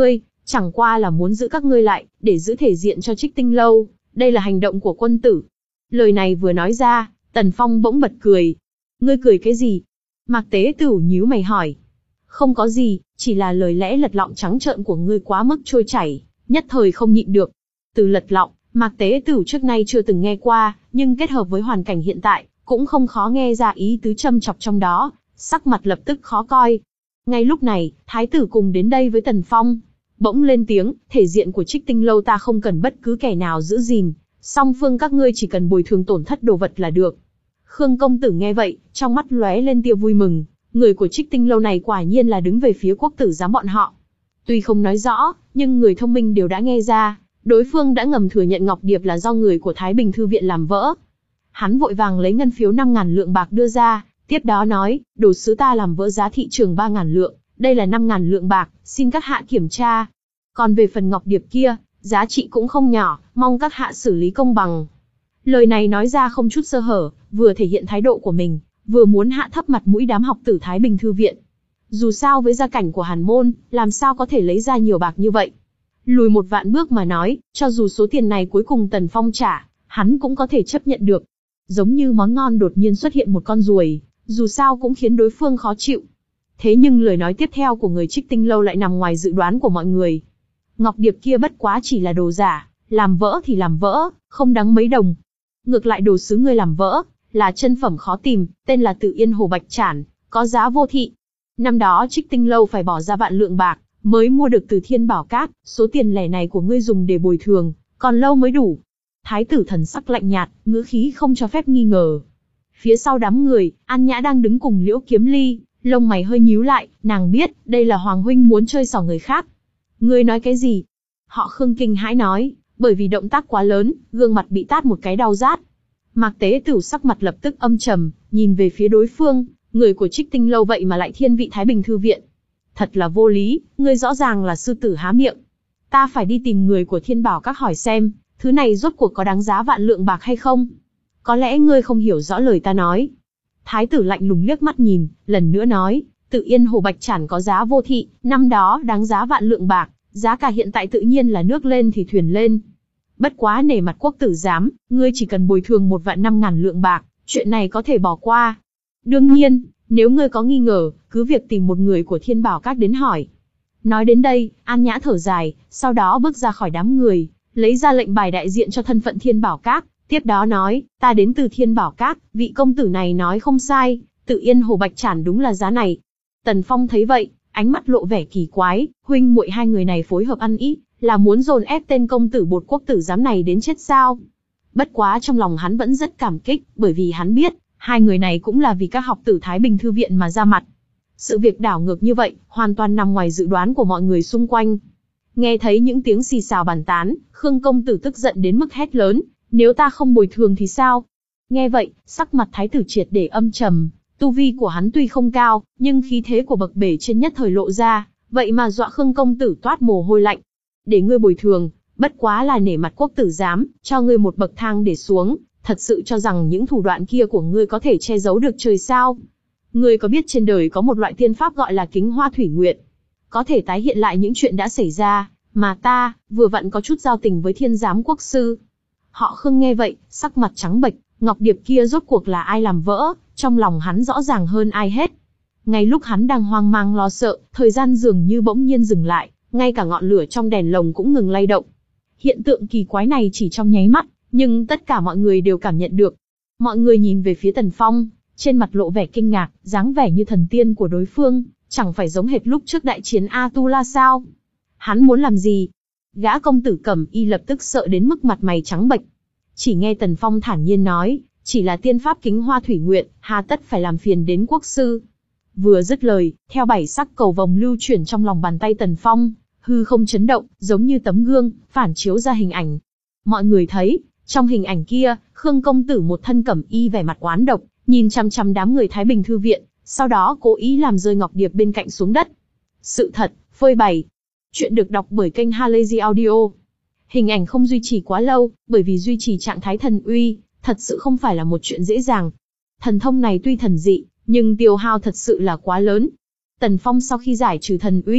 Chẳng qua là muốn giữ các ngươi lại, để giữ thể diện cho Trích Tinh Lâu, đây là hành động của quân tử. Lời này vừa nói ra, Tần Phong bỗng bật cười. Ngươi cười cái gì? Mạc Tế Tửu nhíu mày hỏi. Không có gì, chỉ là lời lẽ lật lọng trắng trợn của ngươi quá mức trôi chảy, nhất thời không nhịn được. Từ lật lọng, Mạc Tế Tửu trước nay chưa từng nghe qua, nhưng kết hợp với hoàn cảnh hiện tại, cũng không khó nghe ra ý tứ châm chọc trong đó, sắc mặt lập tức khó coi. Ngay lúc này, Thái tử cùng đến đây với Tần Phong, bỗng lên tiếng, thể diện của Trích Tinh Lâu ta không cần bất cứ kẻ nào giữ gìn, song phương các ngươi chỉ cần bồi thường tổn thất đồ vật là được. Khương công tử nghe vậy, trong mắt lóe lên tia vui mừng, người của Trích Tinh Lâu này quả nhiên là đứng về phía quốc tử giám bọn họ. Tuy không nói rõ, nhưng người thông minh đều đã nghe ra, đối phương đã ngầm thừa nhận Ngọc Điệp là do người của Thái Bình Thư viện làm vỡ. Hắn vội vàng lấy ngân phiếu năm ngàn lượng bạc đưa ra, tiếp đó nói, đồ sứ ta làm vỡ giá thị trường ba ngàn lượng, đây là năm ngàn lượng bạc, xin các hạ kiểm tra. Còn về phần Ngọc Điệp kia, giá trị cũng không nhỏ, mong các hạ xử lý công bằng. Lời này nói ra không chút sơ hở, vừa thể hiện thái độ của mình, vừa muốn hạ thấp mặt mũi đám học tử Thái Bình Thư viện. Dù sao với gia cảnh của Hàn Môn, làm sao có thể lấy ra nhiều bạc như vậy. Lùi một vạn bước mà nói, cho dù số tiền này cuối cùng Tần Phong trả, hắn cũng có thể chấp nhận được. Giống như món ngon đột nhiên xuất hiện một con ruồi, dù sao cũng khiến đối phương khó chịu. Thế nhưng lời nói tiếp theo của người Trích Tinh Lâu lại nằm ngoài dự đoán của mọi người. Ngọc Điệp kia bất quá chỉ là đồ giả, làm vỡ thì làm vỡ, không đáng mấy đồng. Ngược lại đồ sứ ngươi làm vỡ, là chân phẩm khó tìm, tên là Tự Yên Hồ Bạch Chản, có giá vô thị. Năm đó Trích Tinh Lâu phải bỏ ra vạn lượng bạc, mới mua được từ Thiên Bảo Các, số tiền lẻ này của ngươi dùng để bồi thường, còn lâu mới đủ. Thái tử thần sắc lạnh nhạt, ngữ khí không cho phép nghi ngờ. Phía sau đám người, An Nhã đang đứng cùng Liễu Kiếm Ly, lông mày hơi nhíu lại, nàng biết, đây là Hoàng huynh muốn chơi xỏ người khác. Ngươi nói cái gì? Họ Khương kinh hãi nói, bởi vì động tác quá lớn, gương mặt bị tát một cái đau rát. Mạc Tế Tửu sắc mặt lập tức âm trầm, nhìn về phía đối phương, người của Trích Tinh Lâu vậy mà lại thiên vị Thái Bình Thư viện. Thật là vô lý, ngươi rõ ràng là sư tử há miệng. Ta phải đi tìm người của Thiên Bảo Các hỏi xem, thứ này rốt cuộc có đáng giá vạn lượng bạc hay không? Có lẽ ngươi không hiểu rõ lời ta nói. Thái tử lạnh lùng liếc mắt nhìn, lần nữa nói, Tự Yên Hồ Bạch Chản có giá vô thị, năm đó đáng giá vạn lượng bạc, giá cả hiện tại tự nhiên là nước lên thì thuyền lên. Bất quá nể mặt quốc tử giám, ngươi chỉ cần bồi thường một vạn năm ngàn lượng bạc, chuyện này có thể bỏ qua. Đương nhiên, nếu ngươi có nghi ngờ, cứ việc tìm một người của Thiên Bảo Các đến hỏi. Nói đến đây, An Nhã thở dài, sau đó bước ra khỏi đám người, lấy ra lệnh bài đại diện cho thân phận Thiên Bảo Các, tiếp đó nói, ta đến từ Thiên Bảo Các, vị công tử này nói không sai, Tự Yên Hồ Bạch Chản đúng là giá này. Tần Phong thấy vậy, ánh mắt lộ vẻ kỳ quái, huynh muội hai người này phối hợp ăn ý, là muốn dồn ép tên công tử bột quốc tử giám này đến chết sao? Bất quá trong lòng hắn vẫn rất cảm kích, bởi vì hắn biết, hai người này cũng là vì các học tử Thái Bình Thư viện mà ra mặt. Sự việc đảo ngược như vậy, hoàn toàn nằm ngoài dự đoán của mọi người xung quanh. Nghe thấy những tiếng xì xào bàn tán, Khương công tử tức giận đến mức hét lớn, nếu ta không bồi thường thì sao? Nghe vậy, sắc mặt thái tử triệt để âm trầm, tu vi của hắn tuy không cao, nhưng khí thế của bậc bể trên nhất thời lộ ra, vậy mà dọa Khương công tử toát mồ hôi lạnh. Để ngươi bồi thường, bất quá là nể mặt quốc tử giám, cho ngươi một bậc thang để xuống, thật sự cho rằng những thủ đoạn kia của ngươi có thể che giấu được trời sao? Ngươi có biết trên đời có một loại tiên pháp gọi là Kính Hoa Thủy Nguyệt, có thể tái hiện lại những chuyện đã xảy ra, mà ta, vừa vặn có chút giao tình với Thiên Giám Quốc Sư. Họ Khương nghe vậy, sắc mặt trắng bệch, Ngọc Điệp kia rốt cuộc là ai làm vỡ, trong lòng hắn rõ ràng hơn ai hết. Ngay lúc hắn đang hoang mang lo sợ, thời gian dường như bỗng nhiên dừng lại, ngay cả ngọn lửa trong đèn lồng cũng ngừng lay động. Hiện tượng kỳ quái này chỉ trong nháy mắt, nhưng tất cả mọi người đều cảm nhận được. Mọi người nhìn về phía Tần Phong, trên mặt lộ vẻ kinh ngạc, dáng vẻ như thần tiên của đối phương, chẳng phải giống hệt lúc trước đại chiến Atula sao? Hắn muốn làm gì? Gã công tử Cẩm Y lập tức sợ đến mức mặt mày trắng bệch. Chỉ nghe Tần Phong thản nhiên nói, chỉ là tiên pháp Kính Hoa Thủy Nguyệt, hà tất phải làm phiền đến quốc sư. Vừa dứt lời, theo bảy sắc cầu vồng lưu chuyển trong lòng bàn tay Tần Phong, hư không chấn động, giống như tấm gương, phản chiếu ra hình ảnh. Mọi người thấy, trong hình ảnh kia, Khương công tử một thân cẩm y vẻ mặt oán độc, nhìn chăm chăm đám người Thái Bình Thư viện, sau đó cố ý làm rơi Ngọc Điệp bên cạnh xuống đất. Sự thật, phơi bày. Chuyện được đọc bởi kênh Halazy Audio. Hình ảnh không duy trì quá lâu, bởi vì duy trì trạng thái thần uy, thật sự không phải là một chuyện dễ dàng. Thần thông này tuy thần dị, nhưng tiêu hao thật sự là quá lớn. Tần Phong sau khi giải trừ thần uy,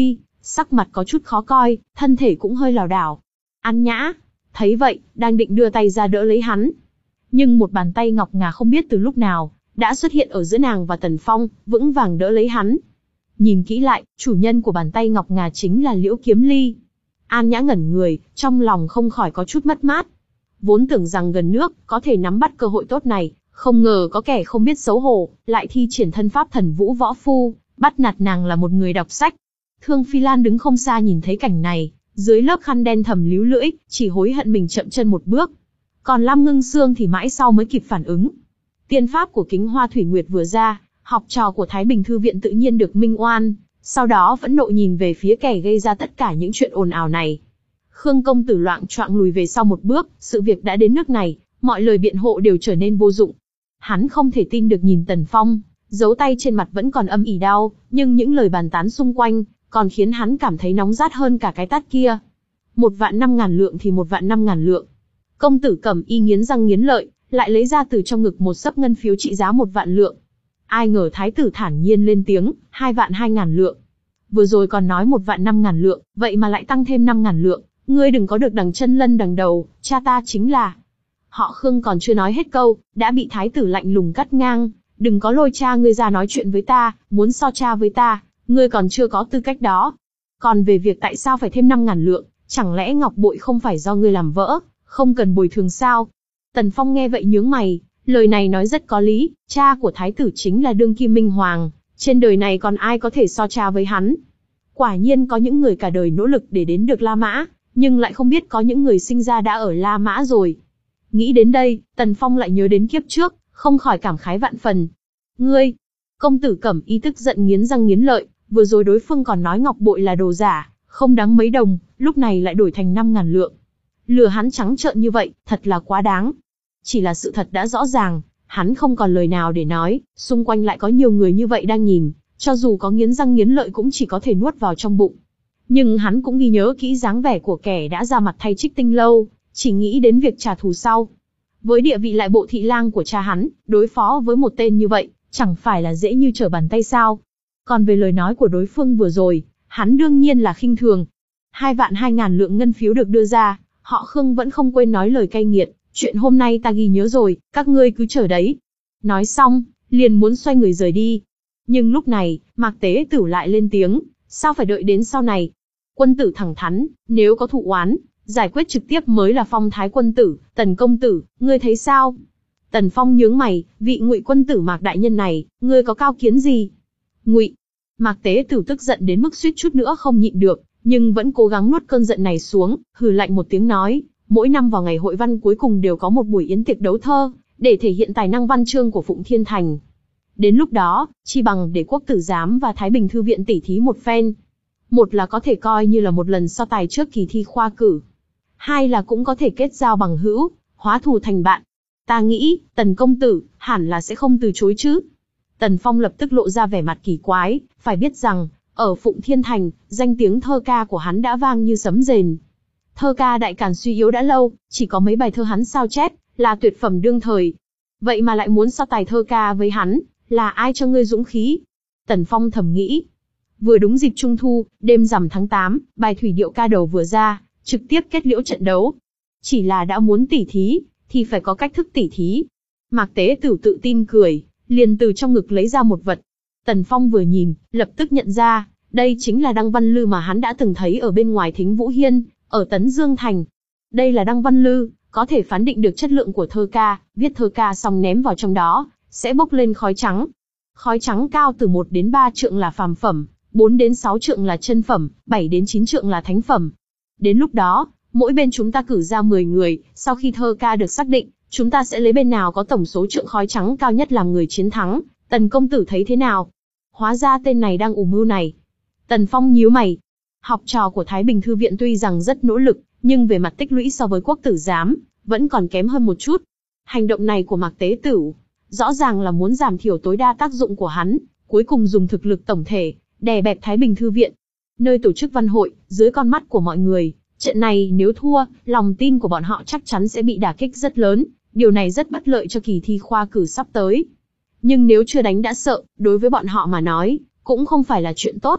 sắc mặt có chút khó coi, thân thể cũng hơi lảo đảo. An Nhã, thấy vậy, đang định đưa tay ra đỡ lấy hắn. Nhưng một bàn tay ngọc ngà không biết từ lúc nào, đã xuất hiện ở giữa nàng và Tần Phong, vững vàng đỡ lấy hắn. Nhìn kỹ lại, chủ nhân của bàn tay ngọc ngà chính là Liễu Kiếm Ly. An Nhã ngẩn người, trong lòng không khỏi có chút mất mát. Vốn tưởng rằng gần nước, có thể nắm bắt cơ hội tốt này, không ngờ có kẻ không biết xấu hổ, lại thi triển thân pháp thần vũ võ phu, bắt nạt nàng là một người đọc sách. Thương Phi Lan đứng không xa nhìn thấy cảnh này, dưới lớp khăn đen thầm líu lưỡi, chỉ hối hận mình chậm chân một bước. Còn Lam Ngưng Sương thì mãi sau mới kịp phản ứng. Tiên pháp của Kính Hoa Thủy Nguyệt vừa ra, học trò của Thái Bình Thư Viện tự nhiên được minh oan, sau đó phẫn nộ nhìn về phía kẻ gây ra tất cả những chuyện ồn ào này. Khương công tử loạng choạng lùi về sau một bước, sự việc đã đến nước này, mọi lời biện hộ đều trở nên vô dụng. Hắn không thể tin được nhìn Tần Phong, dấu tay trên mặt vẫn còn âm ỉ đau, nhưng những lời bàn tán xung quanh, còn khiến hắn cảm thấy nóng rát hơn cả cái tát kia. Một vạn năm ngàn lượng thì một vạn năm ngàn lượng. Công tử Cẩm Y nghiến răng nghiến lợi, lại lấy ra từ trong ngực một xấp ngân phiếu trị giá một vạn lượng. Ai ngờ thái tử thản nhiên lên tiếng, hai vạn hai ngàn lượng. Vừa rồi còn nói một vạn năm ngàn lượng, vậy mà lại tăng thêm năm ngàn lượng. Ngươi đừng có được đằng chân lân đằng đầu, cha ta chính là... Họ Khương còn chưa nói hết câu, đã bị thái tử lạnh lùng cắt ngang. Đừng có lôi cha ngươi ra nói chuyện với ta, muốn so cha với ta, ngươi còn chưa có tư cách đó. Còn về việc tại sao phải thêm năm ngàn lượng, chẳng lẽ ngọc bội không phải do ngươi làm vỡ, không cần bồi thường sao? Tần Phong nghe vậy nhướng mày, lời này nói rất có lý, cha của thái tử chính là đương kim minh hoàng, trên đời này còn ai có thể so cha với hắn. Quả nhiên có những người cả đời nỗ lực để đến được La Mã, nhưng lại không biết có những người sinh ra đã ở La Mã rồi. Nghĩ đến đây, Tần Phong lại nhớ đến kiếp trước, không khỏi cảm khái vạn phần. Ngươi, công tử Cẩm Y tức giận nghiến răng nghiến lợi, vừa rồi đối phương còn nói ngọc bội là đồ giả, không đáng mấy đồng, lúc này lại đổi thành năm ngàn lượng. Lừa hắn trắng trợn như vậy, thật là quá đáng. Chỉ là sự thật đã rõ ràng, hắn không còn lời nào để nói, xung quanh lại có nhiều người như vậy đang nhìn, cho dù có nghiến răng nghiến lợi cũng chỉ có thể nuốt vào trong bụng. Nhưng hắn cũng ghi nhớ kỹ dáng vẻ của kẻ đã ra mặt thay Trích Tinh Lâu, chỉ nghĩ đến việc trả thù sau. Với địa vị lại bộ thị lang của cha hắn, đối phó với một tên như vậy, chẳng phải là dễ như trở bàn tay sao. Còn về lời nói của đối phương vừa rồi, hắn đương nhiên là khinh thường. Hai vạn hai ngàn lượng ngân phiếu được đưa ra, họ Khương vẫn không quên nói lời cay nghiệt, chuyện hôm nay ta ghi nhớ rồi, các ngươi cứ chờ đấy. Nói xong, liền muốn xoay người rời đi. Nhưng lúc này, Mạc Tế Tửu lại lên tiếng, sao phải đợi đến sau này? Quân tử thẳng thắn, nếu có thụ oán, giải quyết trực tiếp mới là phong thái quân tử. Tần công tử, ngươi thấy sao? Tần Phong nhướng mày, vị Ngụy quân tử Mạc đại nhân này, ngươi có cao kiến gì? Ngụy. Mạc Tế Tửu tức giận đến mức suýt chút nữa không nhịn được, nhưng vẫn cố gắng nuốt cơn giận này xuống, hừ lạnh một tiếng nói, mỗi năm vào ngày hội văn cuối cùng đều có một buổi yến tiệc đấu thơ, để thể hiện tài năng văn chương của Phụng Thiên Thành. Đến lúc đó, chi bằng để Quốc tử giám và Thái Bình Thư Viện tỉ thí một phen. Một là có thể coi như là một lần so tài trước kỳ thi khoa cử. Hai là cũng có thể kết giao bằng hữu, hóa thù thành bạn. Ta nghĩ, Tần công tử, hẳn là sẽ không từ chối chứ. Tần Phong lập tức lộ ra vẻ mặt kỳ quái, phải biết rằng, ở Phụng Thiên Thành, danh tiếng thơ ca của hắn đã vang như sấm rền. Thơ ca đại càn suy yếu đã lâu, chỉ có mấy bài thơ hắn sao chép, là tuyệt phẩm đương thời. Vậy mà lại muốn so tài thơ ca với hắn, là ai cho ngươi dũng khí? Tần Phong thầm nghĩ. Vừa đúng dịp Trung Thu, đêm rằm tháng tám, bài thủy điệu ca đầu vừa ra, trực tiếp kết liễu trận đấu. Chỉ là đã muốn tỉ thí, thì phải có cách thức tỉ thí. Mạc Tế Tửu tự tin cười, liền từ trong ngực lấy ra một vật. Tần Phong vừa nhìn, lập tức nhận ra, đây chính là Đăng Văn Lư mà hắn đã từng thấy ở bên ngoài Thính Vũ Hiên, ở Tấn Dương Thành. Đây là Đăng Văn Lư, có thể phán định được chất lượng của thơ ca, viết thơ ca xong ném vào trong đó, sẽ bốc lên khói trắng. Khói trắng cao từ một đến ba trượng là phàm phẩm, bốn đến sáu trượng là chân phẩm, bảy đến chín trượng là thánh phẩm. Đến lúc đó, mỗi bên chúng ta cử ra mười người, sau khi thơ ca được xác định, chúng ta sẽ lấy bên nào có tổng số trượng khói trắng cao nhất làm người chiến thắng. Tần công tử thấy thế nào? Hóa ra tên này đang ủ mưu này. Tần Phong nhíu mày. Học trò của Thái Bình Thư Viện tuy rằng rất nỗ lực, nhưng về mặt tích lũy so với Quốc tử giám, vẫn còn kém hơn một chút. Hành động này của Mạc Tế Tửu, rõ ràng là muốn giảm thiểu tối đa tác dụng của hắn, cuối cùng dùng thực lực tổng thể, đè bẹp Thái Bình Thư Viện. Nơi tổ chức văn hội, dưới con mắt của mọi người, trận này nếu thua, lòng tin của bọn họ chắc chắn sẽ bị đả kích rất lớn, điều này rất bất lợi cho kỳ thi khoa cử sắp tới. Nhưng nếu chưa đánh đã sợ, đối với bọn họ mà nói, cũng không phải là chuyện tốt.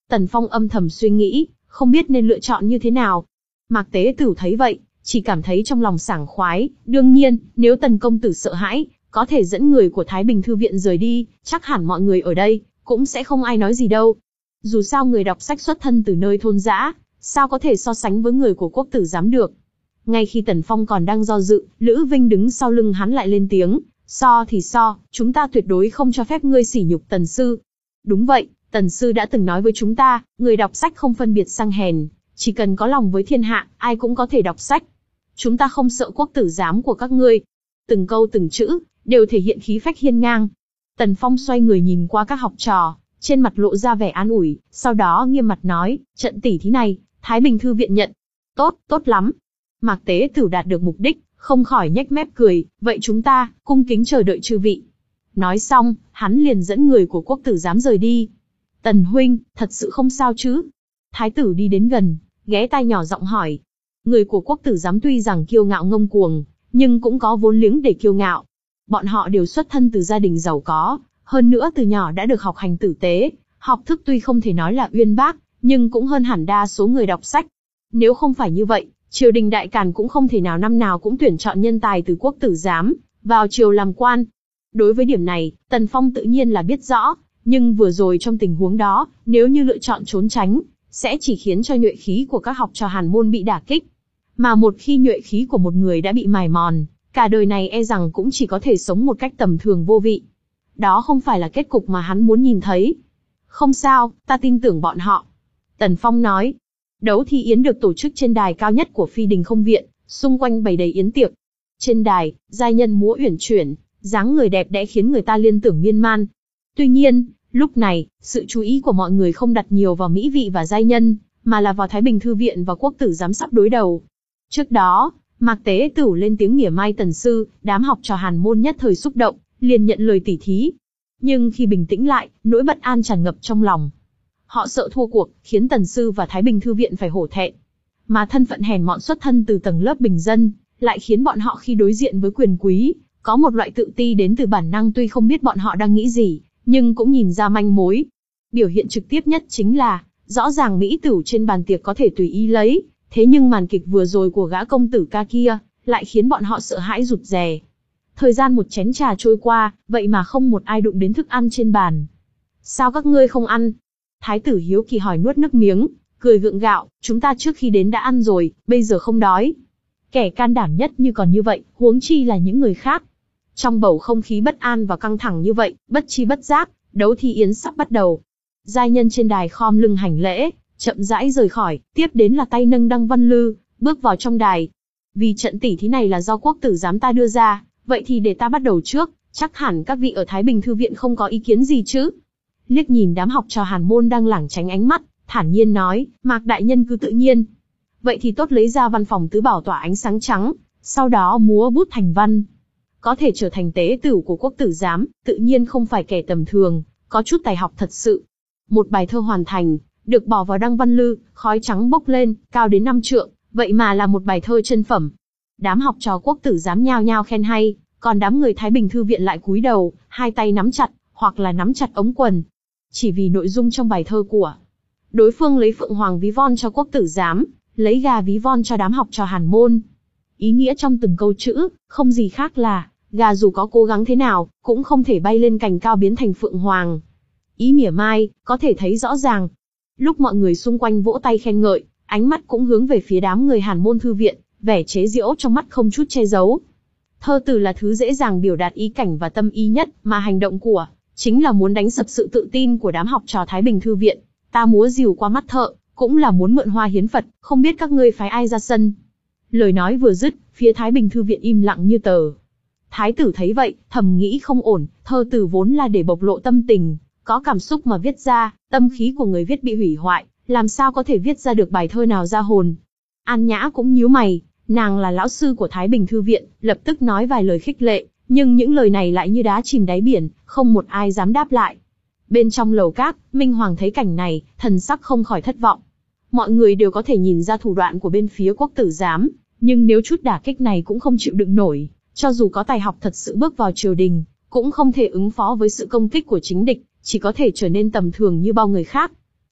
Tần Phong âm thầm suy nghĩ, không biết nên lựa chọn như thế nào. Mạc Tế Tửu thấy vậy, chỉ cảm thấy trong lòng sảng khoái. Đương nhiên, nếu Tần công tử sợ hãi, có thể dẫn người của Thái Bình Thư viện rời đi, chắc hẳn mọi người ở đây cũng sẽ không ai nói gì đâu. Dù sao người đọc sách xuất thân từ nơi thôn dã, sao có thể so sánh với người của quốc tử giám được. Ngay khi Tần Phong còn đang do dự, Lữ Vinh đứng sau lưng hắn lại lên tiếng, so thì so, chúng ta tuyệt đối không cho phép ngươi sỉ nhục Tần sư. Đúng vậy, Tần sư đã từng nói với chúng ta, người đọc sách không phân biệt sang hèn, chỉ cần có lòng với thiên hạ, ai cũng có thể đọc sách. Chúng ta không sợ quốc tử giám của các ngươi. Từng câu từng chữ, đều thể hiện khí phách hiên ngang. Tần Phong xoay người nhìn qua các học trò, trên mặt lộ ra vẻ an ủi, sau đó nghiêm mặt nói, trận tỉ thí này, Thái Bình Thư viện nhận. Tốt, tốt lắm. Mạc Tế Tửu đạt được mục đích, không khỏi nhếch mép cười, vậy chúng ta, cung kính chờ đợi chư vị. Nói xong, hắn liền dẫn người của quốc tử giám rời đi. Tần huynh, thật sự không sao chứ? Thái tử đi đến gần, ghé tai nhỏ giọng hỏi. Người của quốc tử giám tuy rằng kiêu ngạo ngông cuồng, nhưng cũng có vốn liếng để kiêu ngạo. Bọn họ đều xuất thân từ gia đình giàu có, hơn nữa từ nhỏ đã được học hành tử tế, học thức tuy không thể nói là uyên bác, nhưng cũng hơn hẳn đa số người đọc sách. Nếu không phải như vậy, triều đình đại càn cũng không thể nào năm nào cũng tuyển chọn nhân tài từ quốc tử giám vào triều làm quan. Đối với điểm này, Tần Phong tự nhiên là biết rõ, nhưng vừa rồi trong tình huống đó, nếu như lựa chọn trốn tránh, sẽ chỉ khiến cho nhuệ khí của các học trò Hàn môn bị đả kích. Mà một khi nhuệ khí của một người đã bị mài mòn, cả đời này e rằng cũng chỉ có thể sống một cách tầm thường vô vị. Đó không phải là kết cục mà hắn muốn nhìn thấy. Không sao, ta tin tưởng bọn họ. Tần Phong nói. Đấu thi yến được tổ chức trên đài cao nhất của Phi Đình Không Viện, xung quanh bày đầy yến tiệc. Trên đài, giai nhân múa uyển chuyển, dáng người đẹp đẽ khiến người ta liên tưởng miên man. Tuy nhiên, lúc này, sự chú ý của mọi người không đặt nhiều vào mỹ vị và giai nhân, mà là vào Thái Bình Thư viện và quốc tử giám sắp đối đầu. Trước đó, Mạc Tế Tửu lên tiếng mỉa mai Tần sư, đám học trò Hàn môn nhất thời xúc động, liền nhận lời tỉ thí. Nhưng khi bình tĩnh lại, nỗi bất an tràn ngập trong lòng. Họ sợ thua cuộc, khiến Tần sư và Thái Bình Thư viện phải hổ thẹn. Mà thân phận hèn mọn xuất thân từ tầng lớp bình dân, lại khiến bọn họ khi đối diện với quyền quý, có một loại tự ti đến từ bản năng, tuy không biết bọn họ đang nghĩ gì, nhưng cũng nhìn ra manh mối. Biểu hiện trực tiếp nhất chính là, rõ ràng mỹ tửu trên bàn tiệc có thể tùy ý lấy, thế nhưng màn kịch vừa rồi của gã công tử ca kia, lại khiến bọn họ sợ hãi rụt rè. Thời gian một chén trà trôi qua, vậy mà không một ai đụng đến thức ăn trên bàn. Sao các ngươi không ăn? Thái tử hiếu kỳ hỏi nuốt nước miếng, cười gượng gạo, chúng ta trước khi đến đã ăn rồi, bây giờ không đói. Kẻ can đảm nhất như còn như vậy, huống chi là những người khác. Trong bầu không khí bất an và căng thẳng như vậy, bất chi bất giác, đấu thi yến sắp bắt đầu. Giai nhân trên đài khom lưng hành lễ, chậm rãi rời khỏi, tiếp đến là tay nâng Đăng Văn Lư, bước vào trong đài. Vì trận tỉ thí này là do quốc tử giám ta đưa ra, vậy thì để ta bắt đầu trước, chắc hẳn các vị ở Thái Bình Thư viện không có ý kiến gì chứ. Liếc nhìn đám học trò Hàn môn đang lảng tránh ánh mắt, thản nhiên nói, Mạc đại nhân cứ tự nhiên. Vậy thì tốt, lấy ra văn phòng tứ bảo tỏa ánh sáng trắng, sau đó múa bút thành văn. Có thể trở thành tế tửu của quốc tử giám, tự nhiên không phải kẻ tầm thường, có chút tài học thật sự. Một bài thơ hoàn thành, được bỏ vào Đăng Văn Lư, khói trắng bốc lên, cao đến năm trượng, vậy mà là một bài thơ chân phẩm. Đám học trò quốc tử giám nhao nhao khen hay, còn đám người Thái Bình Thư viện lại cúi đầu, hai tay nắm chặt, hoặc là nắm chặt ống quần. Chỉ vì nội dung trong bài thơ của đối phương lấy phượng hoàng ví von cho quốc tử giám, lấy gà ví von cho đám học trò Hàn môn. Ý nghĩa trong từng câu chữ, không gì khác là, gà dù có cố gắng thế nào, cũng không thể bay lên cành cao biến thành phượng hoàng. Ý mỉa mai, có thể thấy rõ ràng. Lúc mọi người xung quanh vỗ tay khen ngợi, ánh mắt cũng hướng về phía đám người Hàn môn thư viện, vẻ chế giễu trong mắt không chút che giấu. Thơ từ là thứ dễ dàng biểu đạt ý cảnh và tâm ý nhất, mà hành động của chính là muốn đánh sập sự tự tin của đám học trò Thái Bình Thư viện. Ta múa rìu qua mắt thợ, cũng là muốn mượn hoa hiến Phật, không biết các ngươi phái ai ra sân. Lời nói vừa dứt, phía Thái Bình Thư viện im lặng như tờ. Thái tử thấy vậy, thầm nghĩ không ổn, thơ từ vốn là để bộc lộ tâm tình, có cảm xúc mà viết ra, tâm khí của người viết bị hủy hoại, làm sao có thể viết ra được bài thơ nào ra hồn. An Nhã cũng nhíu mày, nàng là lão sư của Thái Bình Thư viện, lập tức nói vài lời khích lệ, nhưng những lời này lại như đá chìm đáy biển, không một ai dám đáp lại. Bên trong lầu các, Minh Hoàng thấy cảnh này, thần sắc không khỏi thất vọng. Mọi người đều có thể nhìn ra thủ đoạn của bên phía quốc tử giám, nhưng nếu chút đả kích này cũng không chịu đựng nổi, cho dù có tài học thật sự bước vào triều đình, cũng không thể ứng phó với sự công kích của chính địch, chỉ có thể trở nên tầm thường như bao người khác.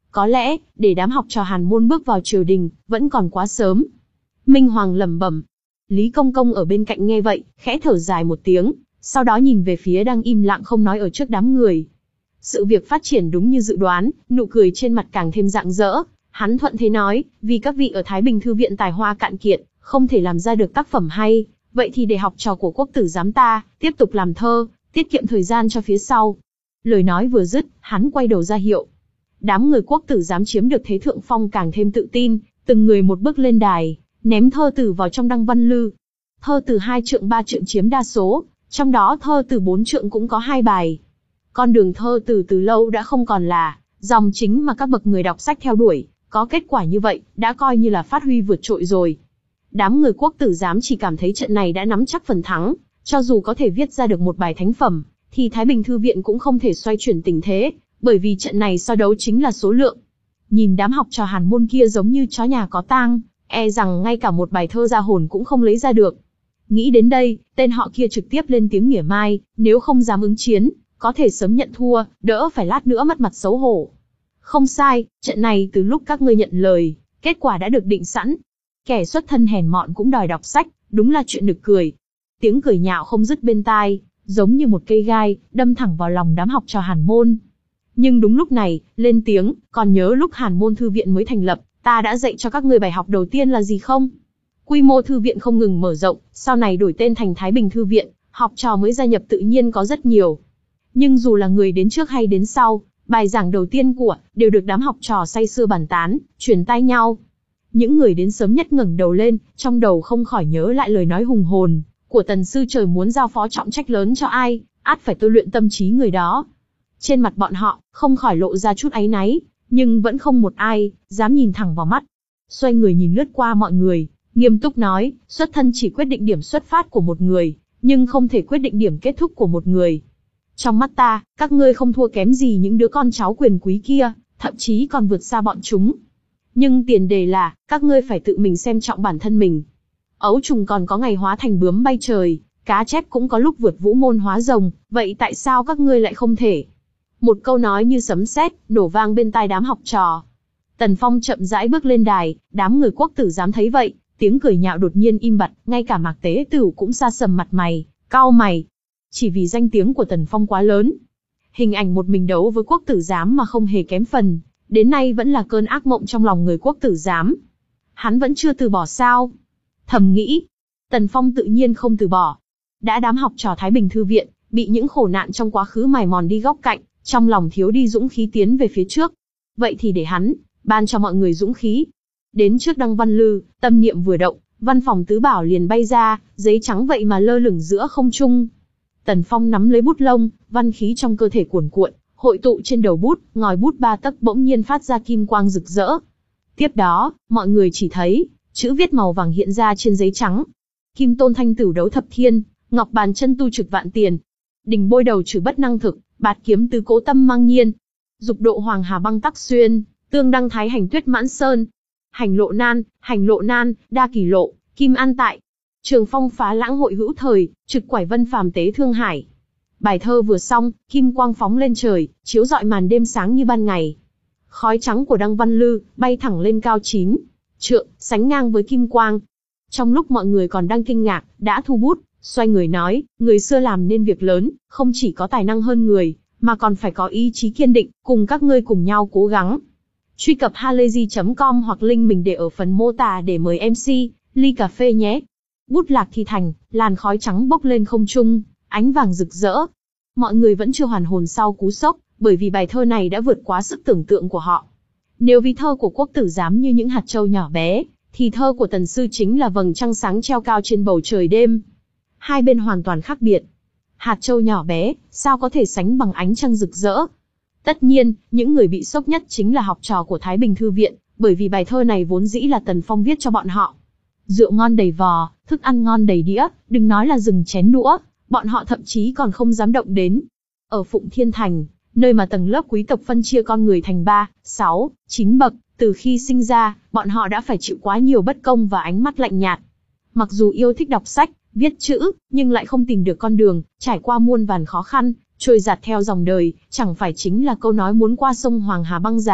Có lẽ, để đám học trò Hàn môn bước vào triều đình, vẫn còn quá sớm. Minh Hoàng lẩm bẩm. Lý Công Công ở bên cạnh nghe vậy, khẽ thở dài một tiếng, sau đó nhìn về phía đang im lặng không nói ở trước đám người. Sự việc phát triển đúng như dự đoán, nụ cười trên mặt càng thêm rạng rỡ. Hắn thuận thế nói, vì các vị ở Thái Bình Thư viện tài hoa cạn kiệt, không thể làm ra được tác phẩm hay, vậy thì để học trò của quốc tử giám ta, tiếp tục làm thơ, tiết kiệm thời gian cho phía sau. Lời nói vừa dứt, hắn quay đầu ra hiệu. Đám người quốc tử giám chiếm được thế thượng phong càng thêm tự tin, từng người một bước lên đài, ném thơ từ vào trong đăng văn lư. Thơ từ hai trượng ba trượng chiếm đa số, trong đó thơ từ bốn trượng cũng có hai bài. Con đường thơ từ từ lâu đã không còn là dòng chính mà các bậc người đọc sách theo đuổi, có kết quả như vậy, đã coi như là phát huy vượt trội rồi. Đám người quốc tử giám chỉ cảm thấy trận này đã nắm chắc phần thắng, cho dù có thể viết ra được một bài thánh phẩm, thì Thái Bình Thư viện cũng không thể xoay chuyển tình thế, bởi vì trận này so đấu chính là số lượng. Nhìn đám học trò Hàn môn kia giống như chó nhà có tang, e rằng ngay cả một bài thơ ra hồn cũng không lấy ra được. Nghĩ đến đây, tên họ kia trực tiếp lên tiếng mỉa mai, nếu không dám ứng chiến, có thể sớm nhận thua, đỡ phải lát nữa mất mặt xấu hổ. Không sai, trận này từ lúc các ngươi nhận lời, kết quả đã được định sẵn. Kẻ xuất thân hèn mọn cũng đòi đọc sách, đúng là chuyện nực cười. Tiếng cười nhạo không dứt bên tai, giống như một cây gai, đâm thẳng vào lòng đám học trò Hàn môn. Nhưng đúng lúc này, lên tiếng, còn nhớ lúc Hàn môn thư viện mới thành lập, ta đã dạy cho các ngươi bài học đầu tiên là gì không? Quy mô thư viện không ngừng mở rộng, sau này đổi tên thành Thái Bình Thư viện, học trò mới gia nhập tự nhiên có rất nhiều. Nhưng dù là người đến trước hay đến sau, bài giảng đầu tiên của, đều được đám học trò say sưa bàn tán, truyền tai nhau. Những người đến sớm nhất ngẩng đầu lên, trong đầu không khỏi nhớ lại lời nói hùng hồn của Tần sư trời muốn giao phó trọng trách lớn cho ai, ắt phải tôi luyện tâm trí người đó. Trên mặt bọn họ, không khỏi lộ ra chút áy náy, nhưng vẫn không một ai dám nhìn thẳng vào mắt. Xoay người nhìn lướt qua mọi người, nghiêm túc nói, xuất thân chỉ quyết định điểm xuất phát của một người, nhưng không thể quyết định điểm kết thúc của một người. Trong mắt ta, các ngươi không thua kém gì những đứa con cháu quyền quý kia, thậm chí còn vượt xa bọn chúng. Nhưng tiền đề là, các ngươi phải tự mình xem trọng bản thân mình. Ấu trùng còn có ngày hóa thành bướm bay trời, cá chép cũng có lúc vượt vũ môn hóa rồng, vậy tại sao các ngươi lại không thể? Một câu nói như sấm sét, nổ vang bên tai đám học trò. Tần Phong chậm rãi bước lên đài, đám người quốc tử giám thấy vậy, tiếng cười nhạo đột nhiên im bặt, ngay cả Mạc Tế Tửu cũng sa sầm mặt mày, cau mày. Chỉ vì danh tiếng của Tần Phong quá lớn. Hình ảnh một mình đấu với quốc tử giám mà không hề kém phần, đến nay vẫn là cơn ác mộng trong lòng người quốc tử giám. Hắn vẫn chưa từ bỏ sao? Thầm nghĩ, Tần Phong tự nhiên không từ bỏ. Đã đám học trò Thái Bình Thư viện, bị những khổ nạn trong quá khứ mài mòn đi góc cạnh, trong lòng thiếu đi dũng khí tiến về phía trước. Vậy thì để hắn, ban cho mọi người dũng khí. Đến trước đăng văn lư, tâm niệm vừa động, văn phòng tứ bảo liền bay ra, giấy trắng vậy mà lơ lửng giữa không trung. Tần Phong nắm lấy bút lông, văn khí trong cơ thể cuồn cuộn, hội tụ trên đầu bút, ngòi bút ba tấc bỗng nhiên phát ra kim quang rực rỡ. Tiếp đó, mọi người chỉ thấy, chữ viết màu vàng hiện ra trên giấy trắng. Kim tôn thanh tửu đấu thập thiên, ngọc bàn chân tu trực vạn tiền. Đình bôi đầu trừ bất năng thực, bạt kiếm tứ cố tâm mang nhiên. Dục độ hoàng hà băng tắc xuyên, tương đăng thái hành tuyết mãn sơn. Hành lộ nan, hành lộ nan, đa kỳ lộ, kim an tại. Trường phong phá lãng hội hữu thời, trực quải vân phàm tế thương hải. Bài thơ vừa xong, kim quang phóng lên trời, chiếu rọi màn đêm sáng như ban ngày. Khói trắng của đăng văn lư, bay thẳng lên cao chín trượng, sánh ngang với kim quang. Trong lúc mọi người còn đang kinh ngạc, đã thu bút, xoay người nói, người xưa làm nên việc lớn, không chỉ có tài năng hơn người, mà còn phải có ý chí kiên định, cùng các ngươi cùng nhau cố gắng. Truy cập halayzi chấm com hoặc link mình để ở phần mô tả để mời em xê, ly cà phê nhé. Bút lạc thì thành, làn khói trắng bốc lên không trung, ánh vàng rực rỡ. Mọi người vẫn chưa hoàn hồn sau cú sốc, bởi vì bài thơ này đã vượt quá sức tưởng tượng của họ. Nếu ví thơ của quốc tử giám như những hạt châu nhỏ bé, thì thơ của tần sư chính là vầng trăng sáng treo cao trên bầu trời đêm. Hai bên hoàn toàn khác biệt. Hạt châu nhỏ bé, sao có thể sánh bằng ánh trăng rực rỡ? Tất nhiên, những người bị sốc nhất chính là học trò của Thái Bình Thư viện, bởi vì bài thơ này vốn dĩ là Tần Phong viết cho bọn họ. Rượu ngon đầy vò, thức ăn ngon đầy đĩa, đừng nói là dừng chén đũa, bọn họ thậm chí còn không dám động đến. Ở Phụng Thiên Thành, nơi mà tầng lớp quý tộc phân chia con người thành ba, sáu, chín bậc, từ khi sinh ra, bọn họ đã phải chịu quá nhiều bất công và ánh mắt lạnh nhạt. Mặc dù yêu thích đọc sách, viết chữ, nhưng lại không tìm được con đường, trải qua muôn vàn khó khăn, trôi dạt theo dòng đời, chẳng phải chính là câu nói muốn qua sông Hoàng Hà băng giá,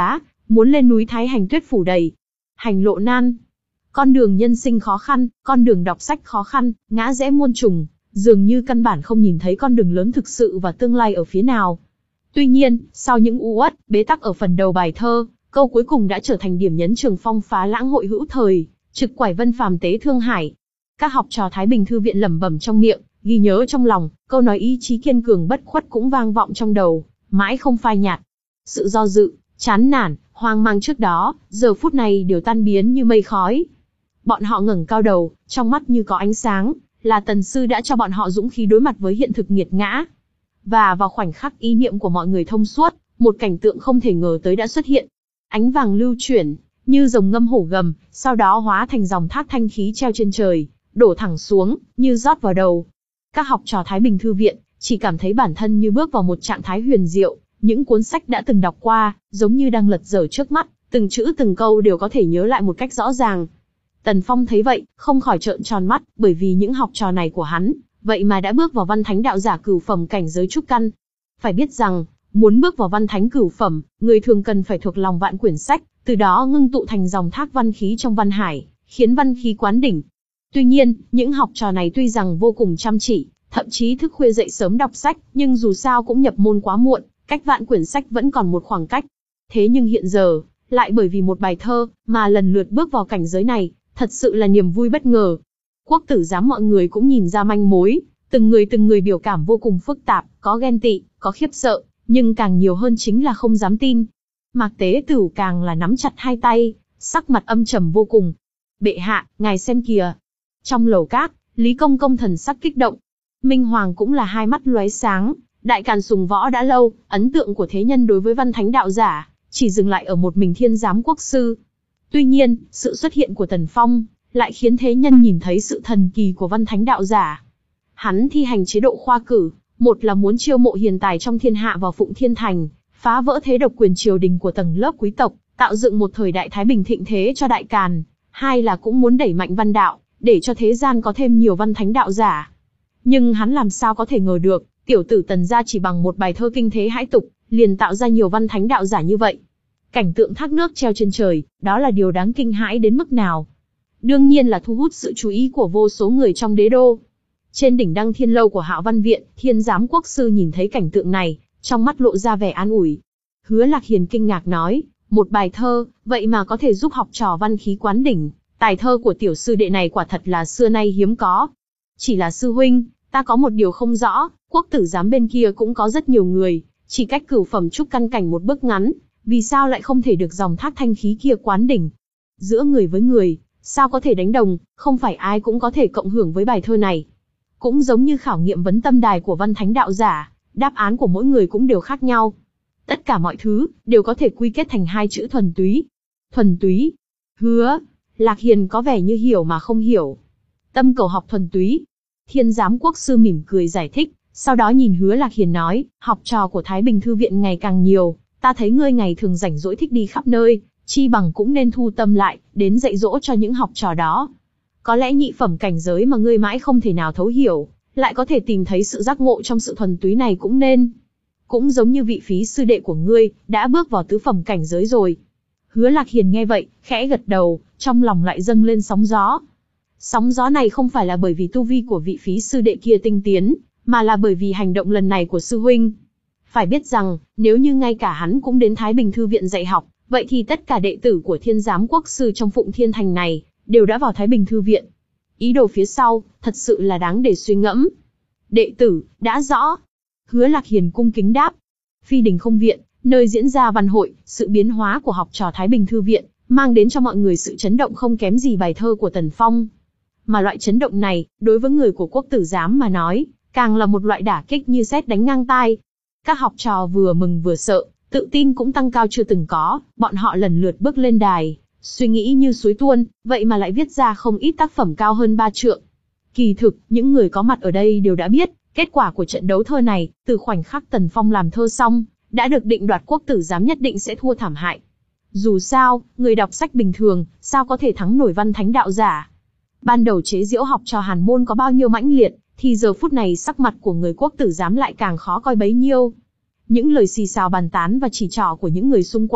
muốn lên núi Thái Hành Tuyết phủ đầy hành lộ nan. Con đường nhân sinh khó khăn, con đường đọc sách khó khăn, ngã rẽ muôn trùng, dường như căn bản không nhìn thấy con đường lớn thực sự và tương lai ở phía nào. Tuy nhiên, sau những u uất, bế tắc ở phần đầu bài thơ, câu cuối cùng đã trở thành điểm nhấn Trường Phong phá lãng hội hữu thời, trực quải vân phàm tế thương hải. Các học trò Thái Bình Thư viện lẩm bẩm trong miệng, ghi nhớ trong lòng, câu nói ý chí kiên cường bất khuất cũng vang vọng trong đầu, mãi không phai nhạt. Sự do dự, chán nản, hoang mang trước đó, giờ phút này đều tan biến như mây khói. Bọn họ ngẩng cao đầu, trong mắt như có ánh sáng, là Tần sư đã cho bọn họ dũng khí đối mặt với hiện thực nghiệt ngã. Và vào khoảnh khắc ý niệm của mọi người thông suốt, một cảnh tượng không thể ngờ tới đã xuất hiện. Ánh vàng lưu chuyển, như rồng ngâm hổ gầm, sau đó hóa thành dòng thác thanh khí treo trên trời, đổ thẳng xuống, như rót vào đầu. Các học trò Thái Bình Thư viện chỉ cảm thấy bản thân như bước vào một trạng thái huyền diệu, những cuốn sách đã từng đọc qua, giống như đang lật dở trước mắt, từng chữ từng câu đều có thể nhớ lại một cách rõ ràng. Tần Phong thấy vậy, không khỏi trợn tròn mắt, bởi vì những học trò này của hắn, vậy mà đã bước vào văn thánh đạo giả cửu phẩm cảnh giới trúc căn. Phải biết rằng, muốn bước vào văn thánh cửu phẩm, người thường cần phải thuộc lòng vạn quyển sách, từ đó ngưng tụ thành dòng thác văn khí trong văn hải, khiến văn khí quán đỉnh. Tuy nhiên, những học trò này tuy rằng vô cùng chăm chỉ, thậm chí thức khuya dậy sớm đọc sách, nhưng dù sao cũng nhập môn quá muộn, cách vạn quyển sách vẫn còn một khoảng cách. Thế nhưng hiện giờ, lại bởi vì một bài thơ, mà lần lượt bước vào cảnh giới này, thật sự là niềm vui bất ngờ. Quốc tử giám mọi người cũng nhìn ra manh mối, từng người từng người biểu cảm vô cùng phức tạp, có ghen tị, có khiếp sợ, nhưng càng nhiều hơn chính là không dám tin. Mạc Tế Tửu càng là nắm chặt hai tay, sắc mặt âm trầm vô cùng. Bệ hạ, ngài xem kìa. Trong lầu cát, Lý Công Công thần sắc kích động. Minh Hoàng cũng là hai mắt lóe sáng, đại càn sùng võ đã lâu, ấn tượng của thế nhân đối với văn thánh đạo giả, chỉ dừng lại ở một mình Thiên Giám Quốc sư. Tuy nhiên, sự xuất hiện của Tần Phong, lại khiến thế nhân nhìn thấy sự thần kỳ của văn thánh đạo giả. Hắn thi hành chế độ khoa cử, một là muốn chiêu mộ hiền tài trong thiên hạ vào Phụng Thiên Thành, phá vỡ thế độc quyền triều đình của tầng lớp quý tộc, tạo dựng một thời đại thái bình thịnh thế cho đại càn. Hai là cũng muốn đẩy mạnh văn đạo, để cho thế gian có thêm nhiều văn thánh đạo giả. Nhưng hắn làm sao có thể ngờ được, tiểu tử Tần gia chỉ bằng một bài thơ kinh thế hãi tục, liền tạo ra nhiều văn thánh đạo giả như vậy. Cảnh tượng thác nước treo trên trời, đó là điều đáng kinh hãi đến mức nào. Đương nhiên là thu hút sự chú ý của vô số người trong đế đô. Trên đỉnh Đăng Thiên Lâu của Hạo Văn Viện, Thiên Giám Quốc sư nhìn thấy cảnh tượng này, trong mắt lộ ra vẻ an ủi. Hứa Lạc Hiền kinh ngạc nói, một bài thơ, vậy mà có thể giúp học trò văn khí quán đỉnh, tài thơ của tiểu sư đệ này quả thật là xưa nay hiếm có. Chỉ là sư huynh, ta có một điều không rõ, quốc tử giám bên kia cũng có rất nhiều người, chỉ cách cửu phẩm trúc căn cảnh một bước ngắn, vì sao lại không thể được dòng thác thanh khí kia quán đỉnh? Giữa người với người, sao có thể đánh đồng, không phải ai cũng có thể cộng hưởng với bài thơ này. Cũng giống như khảo nghiệm vấn tâm đài của văn thánh đạo giả, đáp án của mỗi người cũng đều khác nhau. Tất cả mọi thứ, đều có thể quy kết thành hai chữ thuần túy. Thuần túy. Hứa. Lạc Hiền có vẻ như hiểu mà không hiểu. Tâm cầu học thuần túy. Thiên Giám Quốc sư mỉm cười giải thích, sau đó nhìn Hứa Lạc Hiền nói, học trò của Thái Bình Thư viện ngày càng nhiều, ta thấy ngươi ngày thường rảnh rỗi thích đi khắp nơi, chi bằng cũng nên thu tâm lại, đến dạy dỗ cho những học trò đó. Có lẽ nhị phẩm cảnh giới mà ngươi mãi không thể nào thấu hiểu, lại có thể tìm thấy sự giác ngộ trong sự thuần túy này cũng nên. Cũng giống như vị Phí sư đệ của ngươi, đã bước vào tứ phẩm cảnh giới rồi. Hứa Lạc Hiền nghe vậy, khẽ gật đầu, trong lòng lại dâng lên sóng gió. Sóng gió này không phải là bởi vì tu vi của vị Phí sư đệ kia tinh tiến, mà là bởi vì hành động lần này của sư huynh. Phải biết rằng, nếu như ngay cả hắn cũng đến Thái Bình Thư viện dạy học, vậy thì tất cả đệ tử của Thiên Giám Quốc sư trong Phụng Thiên Thành này, đều đã vào Thái Bình Thư viện. Ý đồ phía sau, thật sự là đáng để suy ngẫm. Đệ tử, đã rõ. Hứa Lạc Hiền cung kính đáp. Phi Đình Không Viện, nơi diễn ra văn hội, sự biến hóa của học trò Thái Bình Thư viện, mang đến cho mọi người sự chấn động không kém gì bài thơ của Tần Phong. Mà loại chấn động này, đối với người của quốc tử giám mà nói, càng là một loại đả kích như sét đánh ngang tai. Các học trò vừa mừng vừa sợ, tự tin cũng tăng cao chưa từng có, bọn họ lần lượt bước lên đài, suy nghĩ như suối tuôn, vậy mà lại viết ra không ít tác phẩm cao hơn ba trượng. Kỳ thực, những người có mặt ở đây đều đã biết, kết quả của trận đấu thơ này, từ khoảnh khắc Tần Phong làm thơ xong, đã được định đoạt quốc tử giám nhất định sẽ thua thảm hại. Dù sao, người đọc sách bình thường, sao có thể thắng nổi văn thánh đạo giả. Ban đầu chế giễu học trò Hàn môn có bao nhiêu mãnh liệt, thì giờ phút này sắc mặt của người quốc tử giám lại càng khó coi bấy nhiêu. Những lời xì xào bàn tán và chỉ trỏ của những người xung quanh,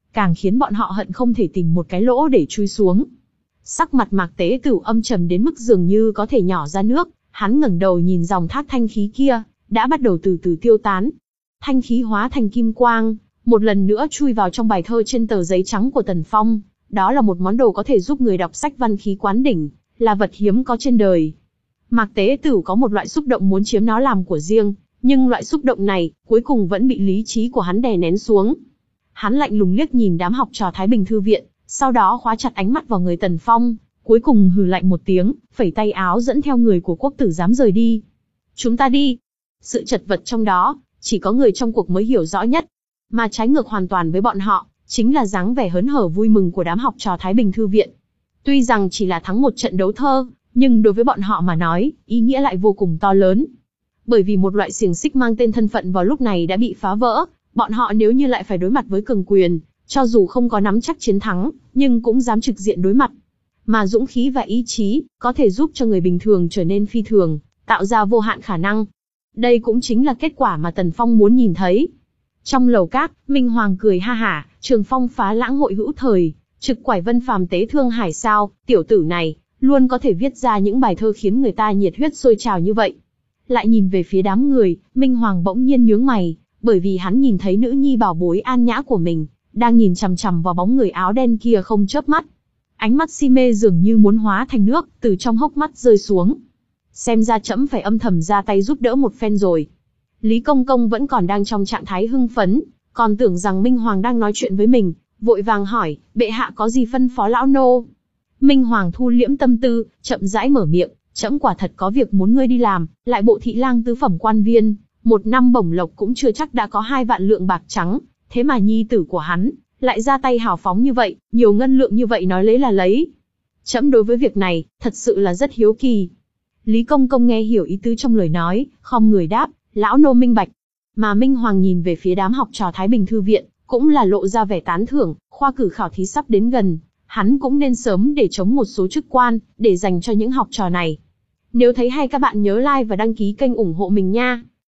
càng khiến bọn họ hận không thể tìm một cái lỗ để chui xuống. Sắc mặt Mạc Tế Tửu âm trầm đến mức dường như có thể nhỏ ra nước, hắn ngẩng đầu nhìn dòng thác thanh khí kia, đã bắt đầu từ từ tiêu tán. Thanh khí hóa thành kim quang, một lần nữa chui vào trong bài thơ trên tờ giấy trắng của Tần Phong. Đó là một món đồ có thể giúp người đọc sách văn khí quán đỉnh, là vật hiếm có trên đời. Mạc Tế Tửu có một loại xúc động muốn chiếm nó làm của riêng, nhưng loại xúc động này, cuối cùng vẫn bị lý trí của hắn đè nén xuống. Hắn lạnh lùng liếc nhìn đám học trò Thái Bình Thư viện, sau đó khóa chặt ánh mắt vào người Tần Phong, cuối cùng hừ lạnh một tiếng, phẩy tay áo dẫn theo người của quốc tử giám rời đi. Chúng ta đi. Sự chật vật trong đó, chỉ có người trong cuộc mới hiểu rõ nhất. Mà trái ngược hoàn toàn với bọn họ, chính là dáng vẻ hớn hở vui mừng của đám học trò Thái Bình Thư viện. Tuy rằng chỉ là thắng một trận đấu thơ, nhưng đối với bọn họ mà nói, ý nghĩa lại vô cùng to lớn. Bởi vì một loại xiềng xích mang tên thân phận vào lúc này đã bị phá vỡ, bọn họ nếu như lại phải đối mặt với cường quyền, cho dù không có nắm chắc chiến thắng, nhưng cũng dám trực diện đối mặt. Mà dũng khí và ý chí, có thể giúp cho người bình thường trở nên phi thường, tạo ra vô hạn khả năng. Đây cũng chính là kết quả mà Tần Phong muốn nhìn thấy. Trong lầu cát, Minh Hoàng cười ha hả, Trường Phong phá lãng hội hữu thời, trực quải vân phàm tế thương hải sao, tiểu tử này, luôn có thể viết ra những bài thơ khiến người ta nhiệt huyết sôi trào như vậy. Lại nhìn về phía đám người, Minh Hoàng bỗng nhiên nhướng mày, bởi vì hắn nhìn thấy nữ nhi bảo bối An Nhã của mình, đang nhìn chằm chằm vào bóng người áo đen kia không chớp mắt. Ánh mắt si mê dường như muốn hóa thành nước, từ trong hốc mắt rơi xuống. Xem ra trẫm phải âm thầm ra tay giúp đỡ một phen rồi. Lý Công Công vẫn còn đang trong trạng thái hưng phấn, còn tưởng rằng Minh Hoàng đang nói chuyện với mình, vội vàng hỏi, bệ hạ có gì phân phó lão nô? Minh Hoàng thu liễm tâm tư, chậm rãi mở miệng, trẫm quả thật có việc muốn ngươi đi làm, lại bộ thị lang tứ phẩm quan viên, một năm bổng lộc cũng chưa chắc đã có hai vạn lượng bạc trắng, thế mà nhi tử của hắn lại ra tay hào phóng như vậy, nhiều ngân lượng như vậy nói lấy là lấy. Trẫm đối với việc này, thật sự là rất hiếu kỳ. Lý Công Công nghe hiểu ý tứ trong lời nói, khom người đáp, lão nô minh bạch. Mà Minh Hoàng nhìn về phía đám học trò Thái Bình Thư viện, cũng là lộ ra vẻ tán thưởng, khoa cử khảo thí sắp đến gần, hắn cũng nên sớm để chống một số chức quan, để dành cho những học trò này. Nếu thấy hay các bạn nhớ like và đăng ký kênh ủng hộ mình nha.